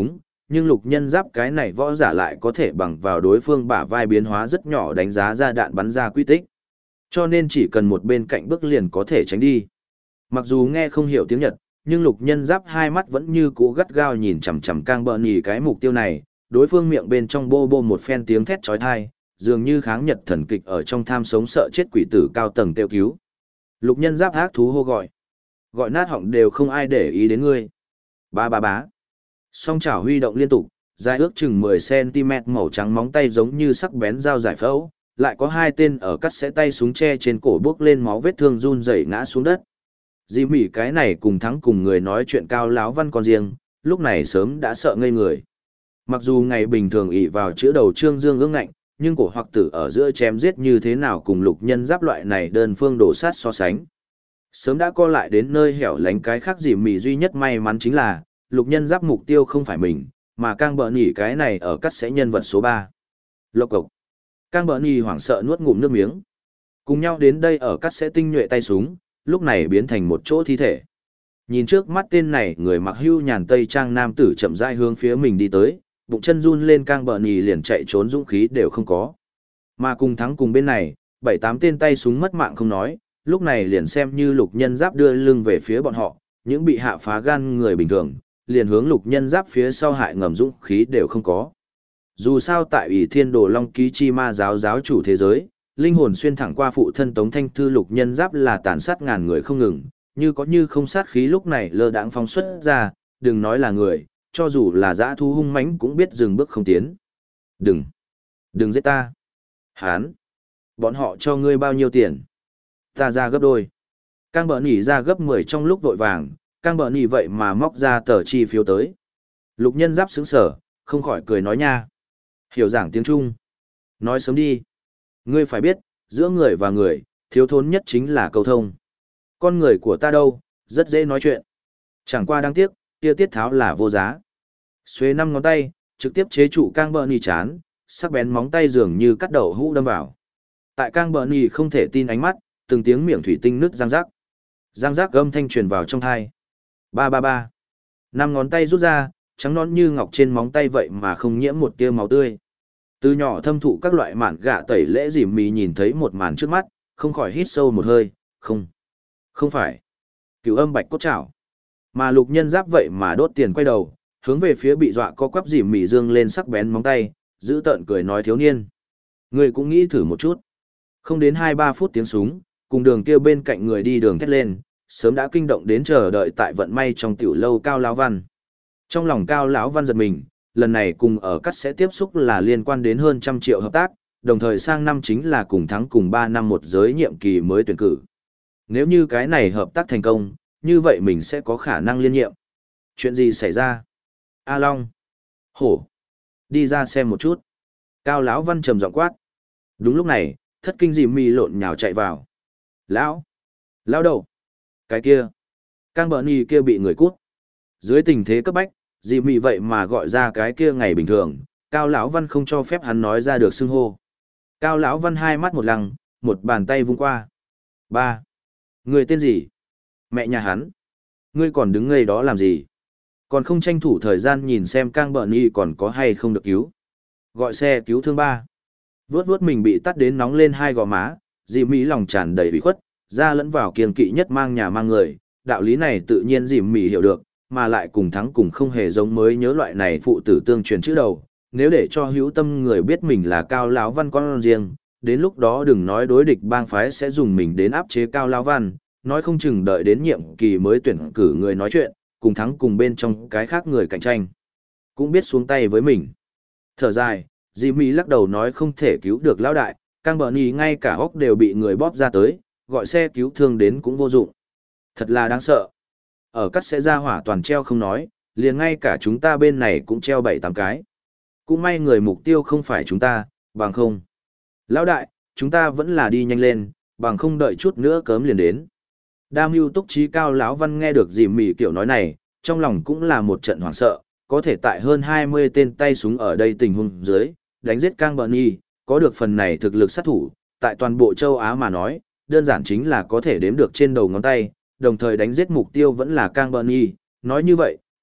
[SPEAKER 1] nhưng lục nhân giáp cái này võ giả lại có thể bằng vào đối phương bả vai biến hóa rất nhỏ đánh giá ra đạn bắn ra quy tích. Cho nên chỉ cần một bên cạnh bước liền có thể tránh đi. Mặc dù nghe không hiểu tiếng Nhật, nhưng lục nhân giáp hai mắt vẫn như cũ gắt gao nhìn chằm chằm Cang Bợ Nhì cái mục tiêu này, đối phương miệng bên trong bô bô một phen tiếng thét chói tai, dường như kháng Nhật thần kịch ở trong tham sống sợ chết quỷ tử cao tầng kêu cứu. Lục nhân giáp ác thú hô gọi. Gọi nát họng đều không ai để ý đến ngươi. Ba ba bá. Song chảo huy động liên tục, dài ước chừng 10 cm màu trắng móng tay giống như sắc bén dao giải phẫu, lại có hai tên ở cắt xẽ tay súng tre trên cổ bước lên máu vết thương run rẩy ngã xuống đất. Dì Mỉ cái này cùng thắng cùng người nói chuyện cao láo văn còn riêng, lúc này sớm đã sợ ngây người. Mặc dù ngày bình thường ỷ vào chữa đầu trương dương ương ngạnh, nhưng cổ hoặc tử ở giữa chém giết như thế nào cùng lục nhân giáp loại này đơn phương đổ sát so sánh. Sớm đã co lại đến nơi hẻo lánh, cái khác Dì Mỉ duy nhất may mắn chính là, lục nhân giáp mục tiêu không phải mình, mà Cang Bợ Nhì cái này ở cắt sẽ nhân vật số 3. Lộc cộc. Cang Bợ Nhì hoảng sợ nuốt ngụm nước miếng. Cùng nhau đến đây ở cắt sẽ tinh nhuệ tay súng, lúc này biến thành một chỗ thi thể. Nhìn trước mắt tên này người mặc hưu nhàn tây trang nam tử chậm rãi hướng phía mình đi tới, bụng chân run lên, Cang Bợ Nhì liền chạy trốn dũng khí đều không có. Mà cùng thắng cùng bên này, 7-8 tên tay súng mất mạng không nói, lúc này liền xem như lục nhân giáp đưa lưng về phía bọn họ, những bị hạ phá gan người bình thường, liền hướng lục nhân giáp phía sau hại ngầm dũng khí đều không có. Dù sao tại Ủy Thiên Đồ Long Ký Chi Ma giáo giáo chủ thế giới, linh hồn xuyên thẳng qua phụ thân Tống Thanh Thư lục nhân giáp là tàn sát ngàn người không ngừng, như có như không sát khí lúc này lơ đãng phóng xuất ra, đừng nói là người, cho dù là dã thú hung mãnh cũng biết dừng bước không tiến. Đừng giết ta. Hán, bọn họ cho ngươi bao nhiêu tiền? Ta ra gấp đôi. Cang Bợ Nhì ra gấp 10 trong lúc vội vàng, Cang Bợ Nhì vậy mà móc ra tờ chi phiếu tới. Lục nhân giáp sững sở, không khỏi cười nói nha. Hiểu giảng tiếng Trung. Nói sớm đi. Ngươi phải biết, giữa người và người, thiếu thốn nhất chính là cầu thông. Con người của ta đâu, rất dễ nói chuyện. Chẳng qua đáng tiếc, kia tiết tháo là vô giá. Xuế 5 ngón tay, trực tiếp chế trụ Cang Bợ Nhì chán, sắc bén móng tay dường như cắt đậu hũ đâm vào. Tại Cang Bợ Nhì không thể tin ánh mắt, từng tiếng miệng thủy tinh nứt răng rắc. Răng rắc âm thanh truyền vào trong tai. Ba ba ba. 5 ngón tay rút ra, trắng nõn như ngọc trên móng tay vậy mà không nhiễm một tia máu tươi. Từ nhỏ thâm thụ các loại mạn gạ tẩy lễ Dì Mỉ nhìn thấy một màn trước mắt, không khỏi hít sâu một hơi, không phải. Cửu âm bạch cốt trảo. Mà lục nhân giáp vậy mà đốt tiền quay đầu, hướng về phía bị dọa co quắp Dì Mỉ dương lên sắc bén móng tay, giữ tợn cười nói thiếu niên. Người cũng nghĩ thử một chút. Không đến 2-3 phút tiếng súng, cùng đường kia bên cạnh người đi đường thét lên, sớm đã kinh động đến chờ đợi tại vận may trong tiểu lâu Cao Lão Văn. Trong lòng Cao Lão Văn giật mình, lần này cùng ở cắt sẽ tiếp xúc là liên quan đến hơn 100 triệu hợp tác, đồng thời sang năm chính là cùng thắng cùng 3 năm một giới nhiệm kỳ mới tuyển cử. Nếu như cái này hợp tác thành công, như vậy mình sẽ có khả năng liên nhiệm. Chuyện gì xảy ra? A Long. Hổ. Đi ra xem một chút. Cao Lão Văn trầm giọng quát. Đúng lúc này, thất kinh Dì Mỉ lộn nhào chạy vào. Lão đầu. Cái kia. Cang Bợ Nhì kia bị người cút. Dưới tình thế cấp bách, Dì Mỉ vậy mà gọi ra cái kia ngày bình thường, Cao Lão Văn không cho phép hắn nói ra được xưng hô. Cao Lão Văn hai mắt một lăng, một bàn tay vung qua. Ba. Người tên gì? Mẹ nhà hắn. Ngươi còn đứng ngây đó làm gì? Còn không tranh thủ thời gian nhìn xem Cang Bợ Nhì còn có hay không được cứu. Gọi xe cứu thương 3. Vuốt vuốt mình bị tắt đến nóng lên hai gò má, Dì Mỉ lòng tràn đầy ủy khuất, ra lẫn vào kiêng kỵ nhất mang nhà mang người, đạo lý này tự nhiên Dì Mỉ hiểu được, mà lại cùng thắng cùng không hề giống mới nhớ loại này phụ tử tương truyền chữ đầu, nếu để cho hữu tâm người biết mình là Cao Lão Văn con riêng, đến lúc đó đừng nói đối địch bang phái sẽ dùng mình đến áp chế Cao Lão Văn, nói không chừng đợi đến nhiệm kỳ mới tuyển cử người nói chuyện, cùng thắng cùng bên trong cái khác người cạnh tranh, cũng biết xuống tay với mình. Thở dài, Dì Mỉ lắc đầu nói không thể cứu được lão đại, Cang Bợ Nhì ngay cả hốc đều bị người bóp ra tới, gọi xe cứu thương đến cũng vô dụng. Thật là đáng sợ. Ở cắt sẽ ra hỏa toàn treo không nói, liền ngay cả chúng ta bên này cũng treo 7-8 cái. Cũng may người mục tiêu không phải chúng ta, bằng không. Lão đại, chúng ta vẫn là đi nhanh lên, bằng không đợi chút nữa cớm liền đến. Đa mưu túc trí Cao Lão Văn nghe được Dì Mỉ kiểu nói này, trong lòng cũng là một trận hoảng sợ, có thể tại hơn 20 tên tay súng ở đây tình huống dưới, đánh giết Cang Bợ Nhì, có được phần này thực lực sát thủ, tại toàn bộ châu Á mà nói, đơn giản chính là có thể đếm được trên đầu ngón tay, đồng thời đánh giết mục tiêu vẫn là Cang Bợ Nhì, nói như vậy,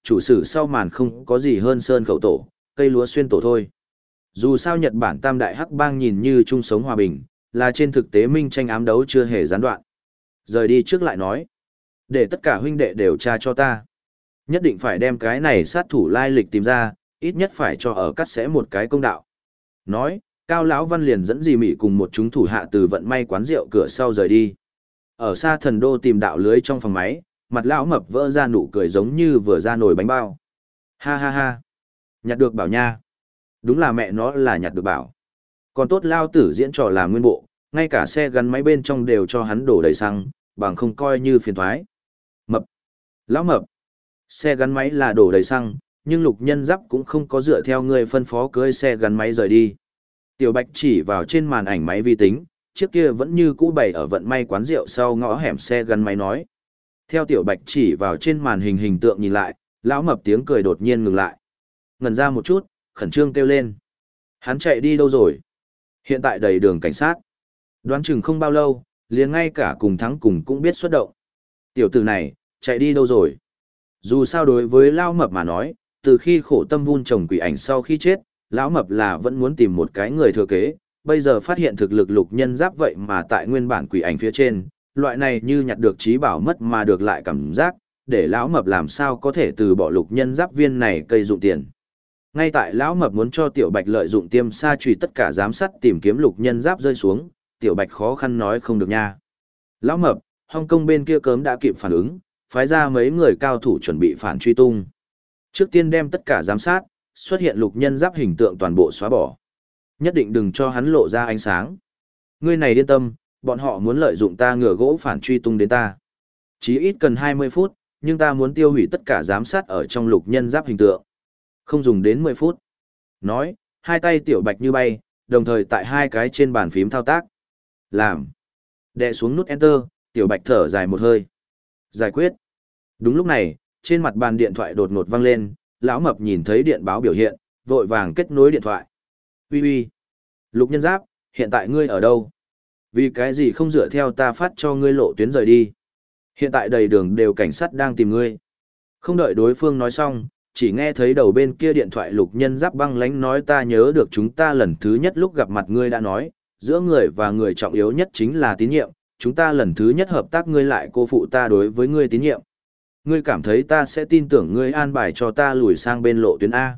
[SPEAKER 1] chủ sử sau màn không có gì hơn sơn khẩu tổ, cây lúa xuyên tổ thôi. Dù sao Nhật Bản tam đại hắc bang nhìn như chung sống hòa bình, là trên thực tế minh tranh ám đấu chưa hề gián đoạn. Rời đi trước lại nói, để tất cả huynh đệ đều tra cho ta. Nhất định phải đem cái này sát thủ lai lịch tìm ra, ít nhất phải cho ở cắt sẽ một cái công đạo. Nói, Cao lão Văn liền dẫn dì Mị cùng một chúng thủ hạ từ vận may quán rượu cửa sau rời đi. Ở xa Thần Đô tìm đạo lưới trong phòng máy, mặt lão mập vỡ ra nụ cười giống như vừa ra nồi bánh bao. Ha ha ha, nhặt được bảo nha. Đúng là mẹ nó là nhặt được bảo. Còn tốt lao tử diễn trò làm nguyên bộ, ngay cả xe gắn máy bên trong đều cho hắn đổ đầy xăng, bằng không coi như phiền thoái. Mập, lão mập, xe gắn máy là đổ đầy xăng, nhưng Lục Nhân Giáp cũng không có dựa theo người phân phó cưới xe gắn máy rời đi. Tiểu Bạch chỉ vào trên màn ảnh máy vi tính, chiếc kia vẫn như cũ bày ở vận may quán rượu sau ngõ hẻm xe gắn máy nói. Theo Tiểu Bạch chỉ vào trên màn hình hình tượng nhìn lại, lão mập tiếng cười đột nhiên ngừng lại. Ngần ra một chút, khẩn trương kêu lên. Hắn chạy đi đâu rồi? Hiện tại đầy đường cảnh sát. Đoán chừng không bao lâu, liền ngay cả cùng thắng cùng cũng biết xuất động. Tiểu tử này, chạy đi đâu rồi? Dù sao đối với lão mập mà nói, từ khi khổ tâm vun trồng quỷ ảnh sau khi chết, lão mập là vẫn muốn tìm một cái người thừa kế, bây giờ phát hiện thực lực Lục Nhân Giáp vậy mà tại nguyên bản quỷ ảnh phía trên, loại này như nhặt được trí bảo mất mà được lại cảm giác, để lão mập làm sao có thể từ bỏ Lục Nhân Giáp viên này cây dụng tiền. Ngay tại lão mập muốn cho Tiểu Bạch lợi dụng tiêm sa chùy tất cả giám sát tìm kiếm Lục Nhân Giáp rơi xuống, Tiểu Bạch khó khăn nói không được nha. Lão mập, Hong Kong bên kia cớm đã kịp phản ứng, phái ra mấy người cao thủ chuẩn bị phản truy tung. Trước tiên đem tất cả giám sát, xuất hiện Lục Nhân Giáp hình tượng toàn bộ xóa bỏ. Nhất định đừng cho hắn lộ ra ánh sáng. Ngươi này yên tâm, bọn họ muốn lợi dụng ta ngựa gỗ phản truy tung đến ta. Chí ít cần 20 phút, nhưng ta muốn tiêu hủy tất cả giám sát ở trong Lục Nhân Giáp hình tượng. Không dùng đến 10 phút. Nói, hai tay Tiểu Bạch như bay, đồng thời tại hai cái trên bàn phím thao tác. Làm. Đè xuống nút Enter, Tiểu Bạch thở dài một hơi. Giải quyết. Đúng lúc này, trên mặt bàn điện thoại đột ngột vang lên, lão mập nhìn thấy điện báo biểu hiện, vội vàng kết nối điện thoại. Uy uy. Lục Nhân Giáp, hiện tại ngươi ở đâu? Vì cái gì không dựa theo ta phát cho ngươi lộ tuyến rời đi? Hiện tại đầy đường đều cảnh sát đang tìm ngươi. Không đợi đối phương nói xong, chỉ nghe thấy đầu bên kia điện thoại Lục Nhân Giáp băng lãnh nói ta nhớ được chúng ta lần thứ nhất lúc gặp mặt ngươi đã nói, giữa người và người trọng yếu nhất chính là tín nhiệm, chúng ta lần thứ nhất hợp tác ngươi lại cô phụ ta đối với ngươi tín nhiệm. Ngươi cảm thấy ta sẽ tin tưởng ngươi an bài cho ta lùi sang bên lộ tuyến A.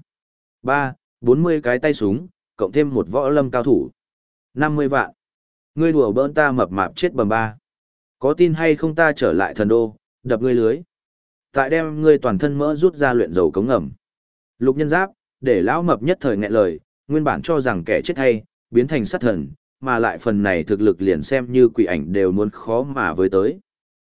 [SPEAKER 1] 40 cái tay súng, cộng thêm một võ lâm cao thủ. 50 vạn. Ngươi đùa bỡn ta mập mạp chết bầm ba. Có tin hay không ta trở lại Thần Đô, đập ngươi lưới. Tại đem ngươi toàn thân mỡ rút ra luyện dầu cống ngầm. Lục Nhân Giáp, để lão mập nhất thời nghẹn lời, nguyên bản cho rằng kẻ chết hay, biến thành sát thần, mà lại phần này thực lực liền xem như quỷ ảnh đều muốn khó mà với tới.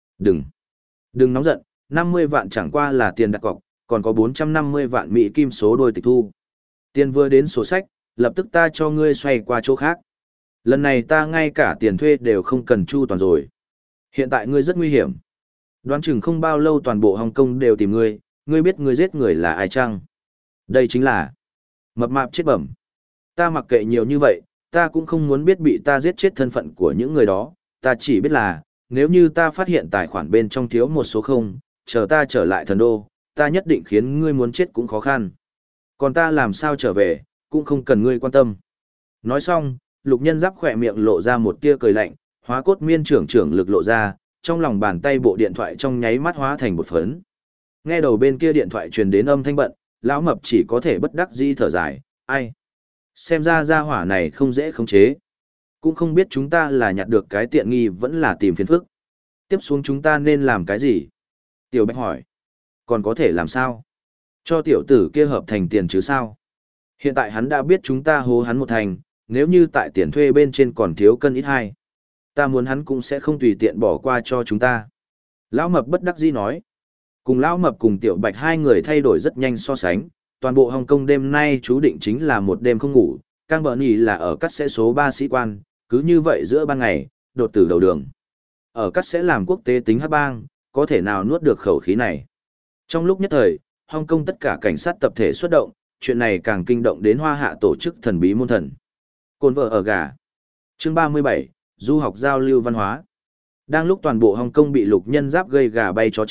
[SPEAKER 1] Đừng nóng giận, 50 vạn chẳng qua là tiền đặt cọc, còn có 450 vạn Mỹ kim số đôi tịch thu. Tiền vừa đến sổ sách, lập tức ta cho ngươi xoay qua chỗ khác. Lần này ta ngay cả tiền thuê đều không cần chu toàn rồi. Hiện tại ngươi rất nguy hiểm. Đoán chừng không bao lâu toàn bộ Hồng Kông đều tìm ngươi, ngươi biết ngươi giết người là ai chăng? Đây chính là mập mạp chết bẩm. Ta mặc kệ nhiều như vậy, ta cũng không muốn biết bị ta giết chết thân phận của những người đó, ta chỉ biết là, nếu như ta phát hiện tài khoản bên trong thiếu một số không, chờ ta trở lại Thần Đô, ta nhất định khiến ngươi muốn chết cũng khó khăn. Còn ta làm sao trở về, cũng không cần ngươi quan tâm. Nói xong, Lục Nhân Giáp khỏe miệng lộ ra một tia cười lạnh, hóa cốt miên trưởng lực lộ ra, trong lòng bàn tay bộ điện thoại trong nháy mắt hóa thành bột phấn. Nghe đầu bên kia điện thoại truyền đến âm thanh bận, lão mập chỉ có thể bất đắc dĩ thở dài, ai? Xem ra gia hỏa này không dễ khống chế. Cũng không biết chúng ta là nhặt được cái tiện nghi vẫn là tìm phiền phức. Tiếp xuống chúng ta nên làm cái gì? Tiểu Bạch hỏi. Còn có thể làm sao? Cho tiểu tử kia hợp thành tiền chứ sao? Hiện tại hắn đã biết chúng ta hố hắn một thành, nếu như tại tiền thuê bên trên còn thiếu cân ít hai. Ta muốn hắn cũng sẽ không tùy tiện bỏ qua cho chúng ta. Lão mập bất đắc dĩ nói. Cùng lão mập cùng Tiểu Bạch hai người thay đổi rất nhanh so sánh. Toàn bộ Hồng Kông đêm nay chú định chính là một đêm không ngủ. Cang bờ nhì là ở cắt sẽ số 3 sĩ quan, cứ như vậy giữa ban ngày, đột tử đầu đường. Ở cắt sẽ làm quốc tế tính hắc bang, có thể nào nuốt được khẩu khí này. Trong lúc nhất thời, Hồng Kông tất cả cảnh sát tập thể xuất động, chuyện này càng kinh động đến Hoa Hạ tổ chức thần bí môn thần. Côn vợ ở gà. Chương 37, du học giao lưu văn hóa. Đang lúc toàn bộ Hồng Kông bị Lục Nhân Giáp gây gà bay chó chạy,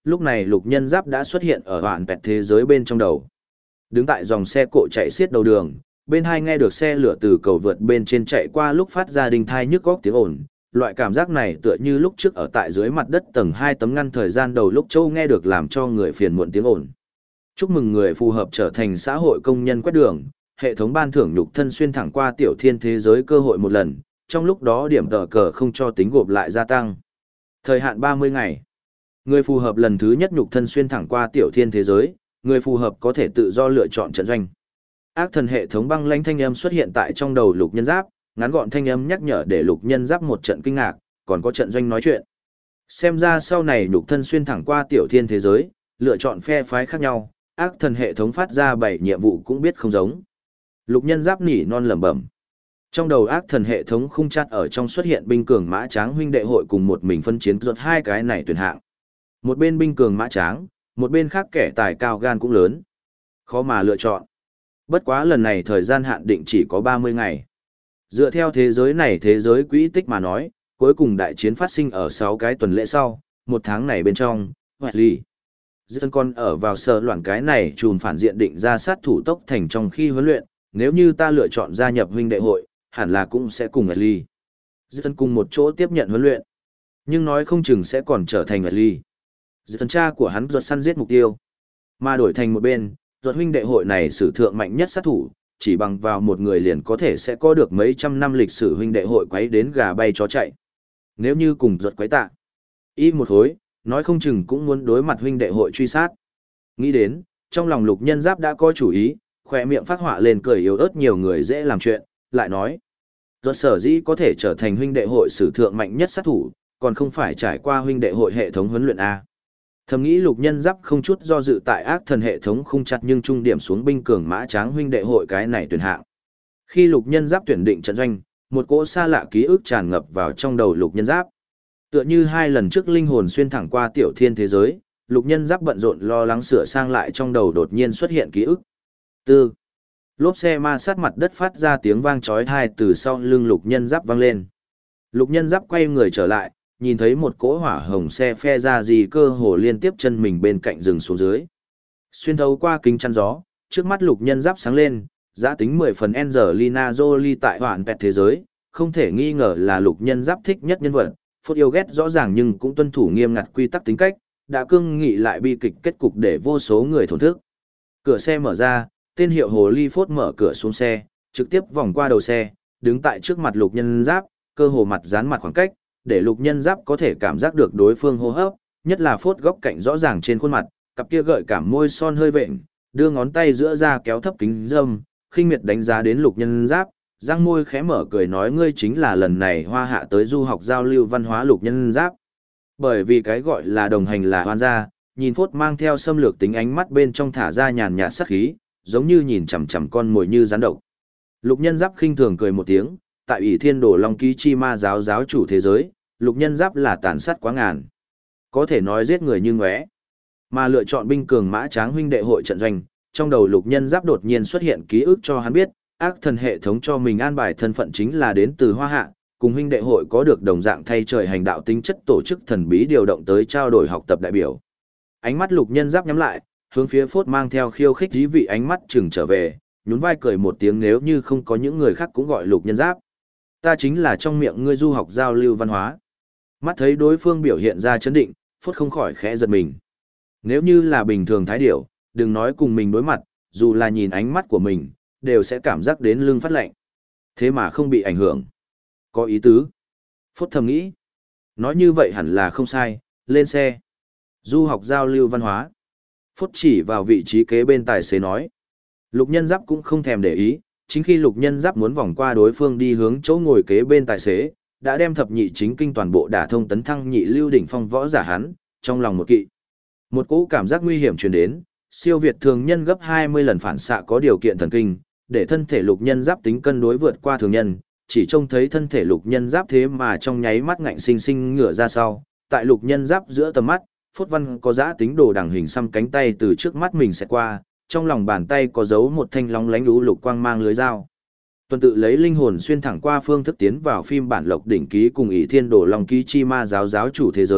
[SPEAKER 1] lúc này lục nhân giáp đã xuất hiện ở hoạn vẹt thế giới bên trong đầu. Đứng tại dòng xe cộ chạy xiết đầu đường, bên hai nghe được xe lửa từ cầu vượt bên trên chạy qua lúc phát ra đinh thai nhức góc tiếng ồn. Loại cảm giác này tựa như lúc trước ở tại dưới mặt đất tầng 2 tấm ngăn thời gian đầu lúc Châu nghe được làm cho người phiền muộn tiếng ồn. Chúc mừng người phù hợp trở thành xã hội công nhân quét đường, hệ thống ban thưởng nhục thân xuyên thẳng qua tiểu thiên thế giới cơ hội một lần, trong lúc đó điểm tờ cờ không cho tính gộp lại gia tăng. Thời hạn 30 ngày. Người phù hợp lần thứ nhất nhục thân xuyên thẳng qua tiểu thiên thế giới, người phù hợp có thể tự do lựa chọn trận doanh. Ác thần hệ thống băng lãnh thanh âm xuất hiện tại trong đầu lục nhân giáp, ngắn gọn thanh âm nhắc nhở để lục nhân giáp một trận kinh ngạc, còn có trận doanh nói chuyện. Xem ra sau này nhục thân xuyên thẳng qua tiểu thiên thế giới, lựa chọn phe phái khác nhau, ác thần hệ thống phát ra 7 nhiệm vụ cũng biết không giống. Lục nhân giáp nỉ non lẩm bẩm. Trong đầu ác thần hệ thống khung chát ở trong xuất hiện binh cường mã tráng huynh đệ hội cùng một mình phân chiến ruột hai cái này tuyển hạng. Một bên binh cường mã tráng, một bên khác kẻ tài cao gan cũng lớn. Khó mà lựa chọn. Bất quá lần này thời gian hạn định chỉ có 30 ngày. Dựa theo thế giới này thế giới quỹ tích mà nói, cuối cùng đại chiến phát sinh ở 6 cái tuần lễ sau, một tháng này bên trong, Wesley. Dân con ở vào sở loạn cái này trùm phản diện định ra sát thủ tốc thành trong khi huấn luyện, nếu như ta lựa chọn gia nhập huynh đệ hội, hẳn là cũng sẽ cùng Wesley. Dân cùng một chỗ tiếp nhận huấn luyện, nhưng nói không chừng sẽ còn trở thành Wesley. Dân cha của hắn ruột săn giết mục tiêu, mà đổi thành một bên, ruột huynh đệ hội này sử thượng mạnh nhất sát thủ, chỉ bằng vào một người liền có thể sẽ có được mấy trăm năm lịch sử huynh đệ hội quấy đến gà bay chó chạy. Nếu như cùng ruột quấy tạ, y một hối, nói không chừng cũng muốn đối mặt huynh đệ hội truy sát. Nghĩ đến, trong lòng lục nhân giáp đã có chủ ý, khỏe miệng phát họa lên cười yếu ớt nhiều người dễ làm chuyện, lại nói. Ruột sở dĩ có thể trở thành huynh đệ hội sử thượng mạnh nhất sát thủ, còn không phải trải qua huynh đệ hội hệ thống huấn luyện A. Thầm nghĩ lục nhân giáp không chút do dự tại ác thần hệ thống khung chặt nhưng trung điểm xuống binh cường mã tráng huynh đệ hội cái này tuyển hạng. Khi lục nhân giáp tuyển định trận doanh, một cỗ xa lạ ký ức tràn ngập vào trong đầu lục nhân giáp. Tựa như 2 lần trước linh hồn xuyên thẳng qua tiểu thiên thế giới, lục nhân giáp bận rộn lo lắng sửa sang lại trong đầu đột nhiên xuất hiện ký ức. Tư. Lốp xe ma sát mặt đất phát ra tiếng vang chói tai từ sau lưng lục nhân giáp vang lên. Lục nhân giáp quay người trở lại, nhìn thấy một cỗ hỏa hồng xe phe ra gì cơ hồ liên tiếp chân mình bên cạnh rừng xuống dưới. Xuyên thấu qua kính chắn gió, trước mắt lục nhân giáp sáng lên, giá tính 10 phần Angelina Jolie tại hoạn pẹt thế giới, không thể nghi ngờ là lục nhân giáp thích nhất nhân vật. Phốt yêu ghét rõ ràng nhưng cũng tuân thủ nghiêm ngặt quy tắc tính cách, đã cương nghị lại bi kịch kết cục để vô số người thổn thức. Cửa xe mở ra, tên hiệu hồ ly Phốt mở cửa xuống xe, trực tiếp vòng qua đầu xe, đứng tại trước mặt lục nhân giáp, cơ hồ mặt dán mặt khoảng cách, để lục nhân giáp có thể cảm giác được đối phương hô hấp, nhất là Phốt góc cạnh rõ ràng trên khuôn mặt, cặp kia gợi cảm môi son hơi vện, đưa ngón tay giữa ra kéo thấp kính dâm, khinh miệt đánh giá đến lục nhân giáp, răng môi khẽ mở cười nói ngươi chính là lần này hoa hạ tới du học giao lưu văn hóa lục nhân giáp. Bởi vì cái gọi là đồng hành là hoan gia, nhìn Phốt mang theo xâm lược tính ánh mắt bên trong thả ra nhàn nhạt sát khí, giống như nhìn chằm chằm con mồi như rắn độc. Lục nhân giáp khinh thường cười một tiếng, tại ủy thiên đồ long ký chi ma giáo giáo chủ thế giới, lục nhân giáp là tàn sát quá ngàn. Có thể nói giết người như ngóe. Mà lựa chọn binh cường mã tráng huynh đệ hội trận doanh, trong đầu lục nhân giáp đột nhiên xuất hiện ký ức cho hắn biết, ác thần hệ thống cho mình an bài thân phận chính là đến từ hoa hạ, cùng huynh đệ hội có được đồng dạng thay trời hành đạo tính chất tổ chức thần bí điều động tới trao đổi học tập đại biểu. Ánh mắt lục nhân giáp nhắm lại, hướng phía Phốt mang theo khiêu khích dí vị ánh mắt chừng trở về, nhún vai cười một tiếng nếu như không có những người khác cũng gọi lục nhân giáp. Ta chính là trong miệng ngươi du học giao lưu văn hóa. Mắt thấy đối phương biểu hiện ra chấn định, Phốt không khỏi khẽ giật mình. Nếu như là bình thường thái điểu, đừng nói cùng mình đối mặt, dù là nhìn ánh mắt của mình, đều sẽ cảm giác đến lưng phát lạnh. Thế mà không bị ảnh hưởng. Có ý tứ. Phốt thầm nghĩ. Nói như vậy hẳn là không sai, lên xe. Du học giao lưu văn hóa. Phốt chỉ vào vị trí kế bên tài xế nói. Lục nhân giáp cũng không thèm để ý, chính khi lục nhân giáp muốn vòng qua đối phương đi hướng chỗ ngồi kế bên tài xế, đã đem thập nhị chính kinh toàn bộ đả thông tấn thăng nhị lưu đỉnh phong võ giả hắn, trong lòng một kỵ. Một cỗ cảm giác nguy hiểm truyền đến, siêu việt thường nhân gấp 20 lần phản xạ có điều kiện thần kinh, để thân thể lục nhân giáp tính cân đối vượt qua thường nhân, chỉ trông thấy thân thể lục nhân giáp thế mà trong nháy mắt ngạnh sinh sinh ngửa ra sau, tại lục nhân giáp giữa tầm mắt, Phốt Văn có giã tính đồ đằng hình xăm cánh tay từ trước mắt mình sẽ qua, trong lòng bàn tay có giấu một thanh lóng lánh lũ lục quang mang lưới dao. Tuần tự lấy linh hồn xuyên thẳng qua phương thức tiến vào phim bản lộc đỉnh ký cùng ỷ thiên đồ long ký chi ma giáo giáo chủ thế giới,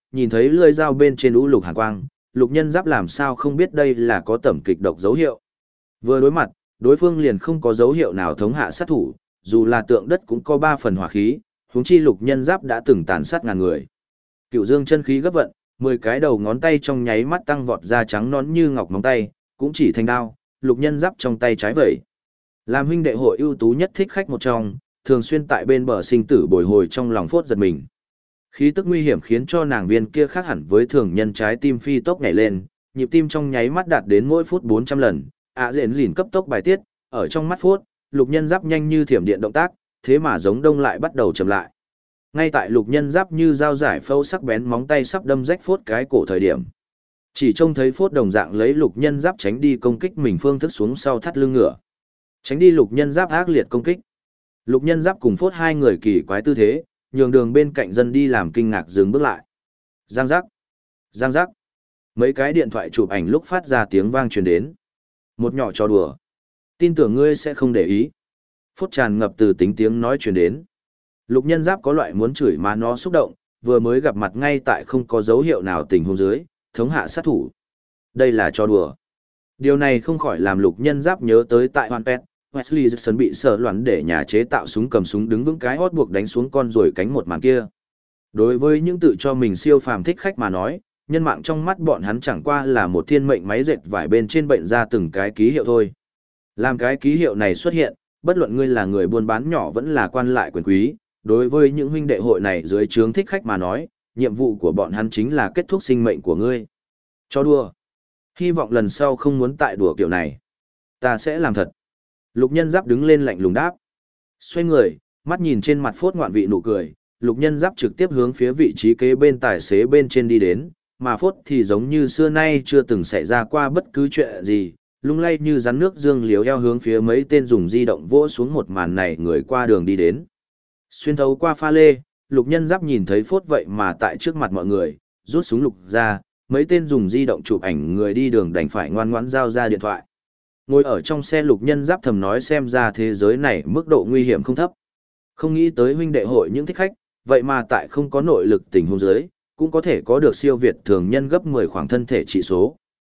[SPEAKER 1] nhìn thấy lưỡi dao bên trên u lục hàn quang, Lục Nhân Giáp làm sao không biết đây là có tẩm kịch độc dấu hiệu. Vừa đối mặt, đối phương liền không có dấu hiệu nào thống hạ sát thủ, dù là tượng đất cũng có 3 phần hỏa khí, huống chi Lục Nhân Giáp đã từng tàn sát ngàn người. Cựu Dương chân khí gấp vận, 10 cái đầu ngón tay trong nháy mắt tăng vọt ra trắng nõn như ngọc móng tay, cũng chỉ thành đao, Lục Nhân Giáp trong tay trái vẩy. Làm huynh đệ hội ưu tú nhất thích khách một trong, thường xuyên tại bên bờ sinh tử bồi hồi trong lòng phốt giật mình. Khí tức nguy hiểm khiến cho nàng viên kia khác hẳn với thường nhân trái tim phi tốc nhảy lên, nhịp tim trong nháy mắt đạt đến mỗi phút 400 lần, dện lìn cấp tốc bài tiết, ở trong mắt phốt, Lục Nhân Giáp nhanh như thiểm điện động tác, thế mà giống đông lại bắt đầu chậm lại. Ngay tại Lục Nhân Giáp như dao giải phẫu sắc bén móng tay sắp đâm rách phốt cái cổ thời điểm. Chỉ trông thấy phốt đồng dạng lấy Lục Nhân Giáp tránh đi công kích mình phương thức xuống sau thắt lưng ngựa. Tránh đi Lục Nhân Giáp ác liệt công kích. Lục Nhân Giáp cùng phốt hai người kỳ quái tư thế, nhường đường bên cạnh dân đi làm kinh ngạc dừng bước lại. Giang giác, giang giác. Mấy cái điện thoại chụp ảnh lúc phát ra tiếng vang truyền đến. Một nhỏ trò đùa. Tin tưởng ngươi sẽ không để ý. Phốt tràn ngập từ tính tiếng nói truyền đến. Lục Nhân Giáp có loại muốn chửi mà nó xúc động, vừa mới gặp mặt ngay tại không có dấu hiệu nào tình huống dưới, thống hạ sát thủ. Đây là trò đùa. Điều này không khỏi làm Lục Nhân Giáp nhớ tới tại Hoàn Pet, Wesley Jackson bị sợ loạn để nhà chế tạo súng cầm súng đứng vững cái hót buộc đánh xuống con rồi cánh một màn kia. Đối với những tự cho mình siêu phàm thích khách mà nói, nhân mạng trong mắt bọn hắn chẳng qua là một thiên mệnh máy dệt vải bên trên bệnh ra từng cái ký hiệu thôi. Làm cái ký hiệu này xuất hiện, bất luận ngươi là người buôn bán nhỏ vẫn là quan lại quyền quý, đối với những huynh đệ hội này dưới trướng thích khách mà nói, nhiệm vụ của bọn hắn chính là kết thúc sinh mệnh của ngươi. Cho đùa. Hy vọng lần sau không muốn tại đùa kiểu này. Ta sẽ làm thật. Lục Nhân Giáp đứng lên lạnh lùng đáp. Xoay người, mắt nhìn trên mặt phốt ngoạn vị nụ cười, Lục Nhân Giáp trực tiếp hướng phía vị trí kế bên tài xế bên trên đi đến, mà phốt thì giống như xưa nay chưa từng xảy ra qua bất cứ chuyện gì, lung lay như rắn nước dương liếu eo hướng phía mấy tên dùng di động vỗ xuống một màn này người qua đường đi đến. Xuyên thấu qua pha lê, Lục Nhân Giáp nhìn thấy phốt vậy mà tại trước mặt mọi người, rút súng lục ra, mấy tên dùng di động chụp ảnh người đi đường đành phải ngoan ngoãn giao ra điện thoại. Ngồi ở trong xe Lục Nhân Giáp thầm nói xem ra thế giới này mức độ nguy hiểm không thấp. Không nghĩ tới huynh đệ hội những thích khách, vậy mà tại không có nội lực tình huống dưới, cũng có thể có được siêu việt thường nhân gấp 10 khoảng thân thể trị số.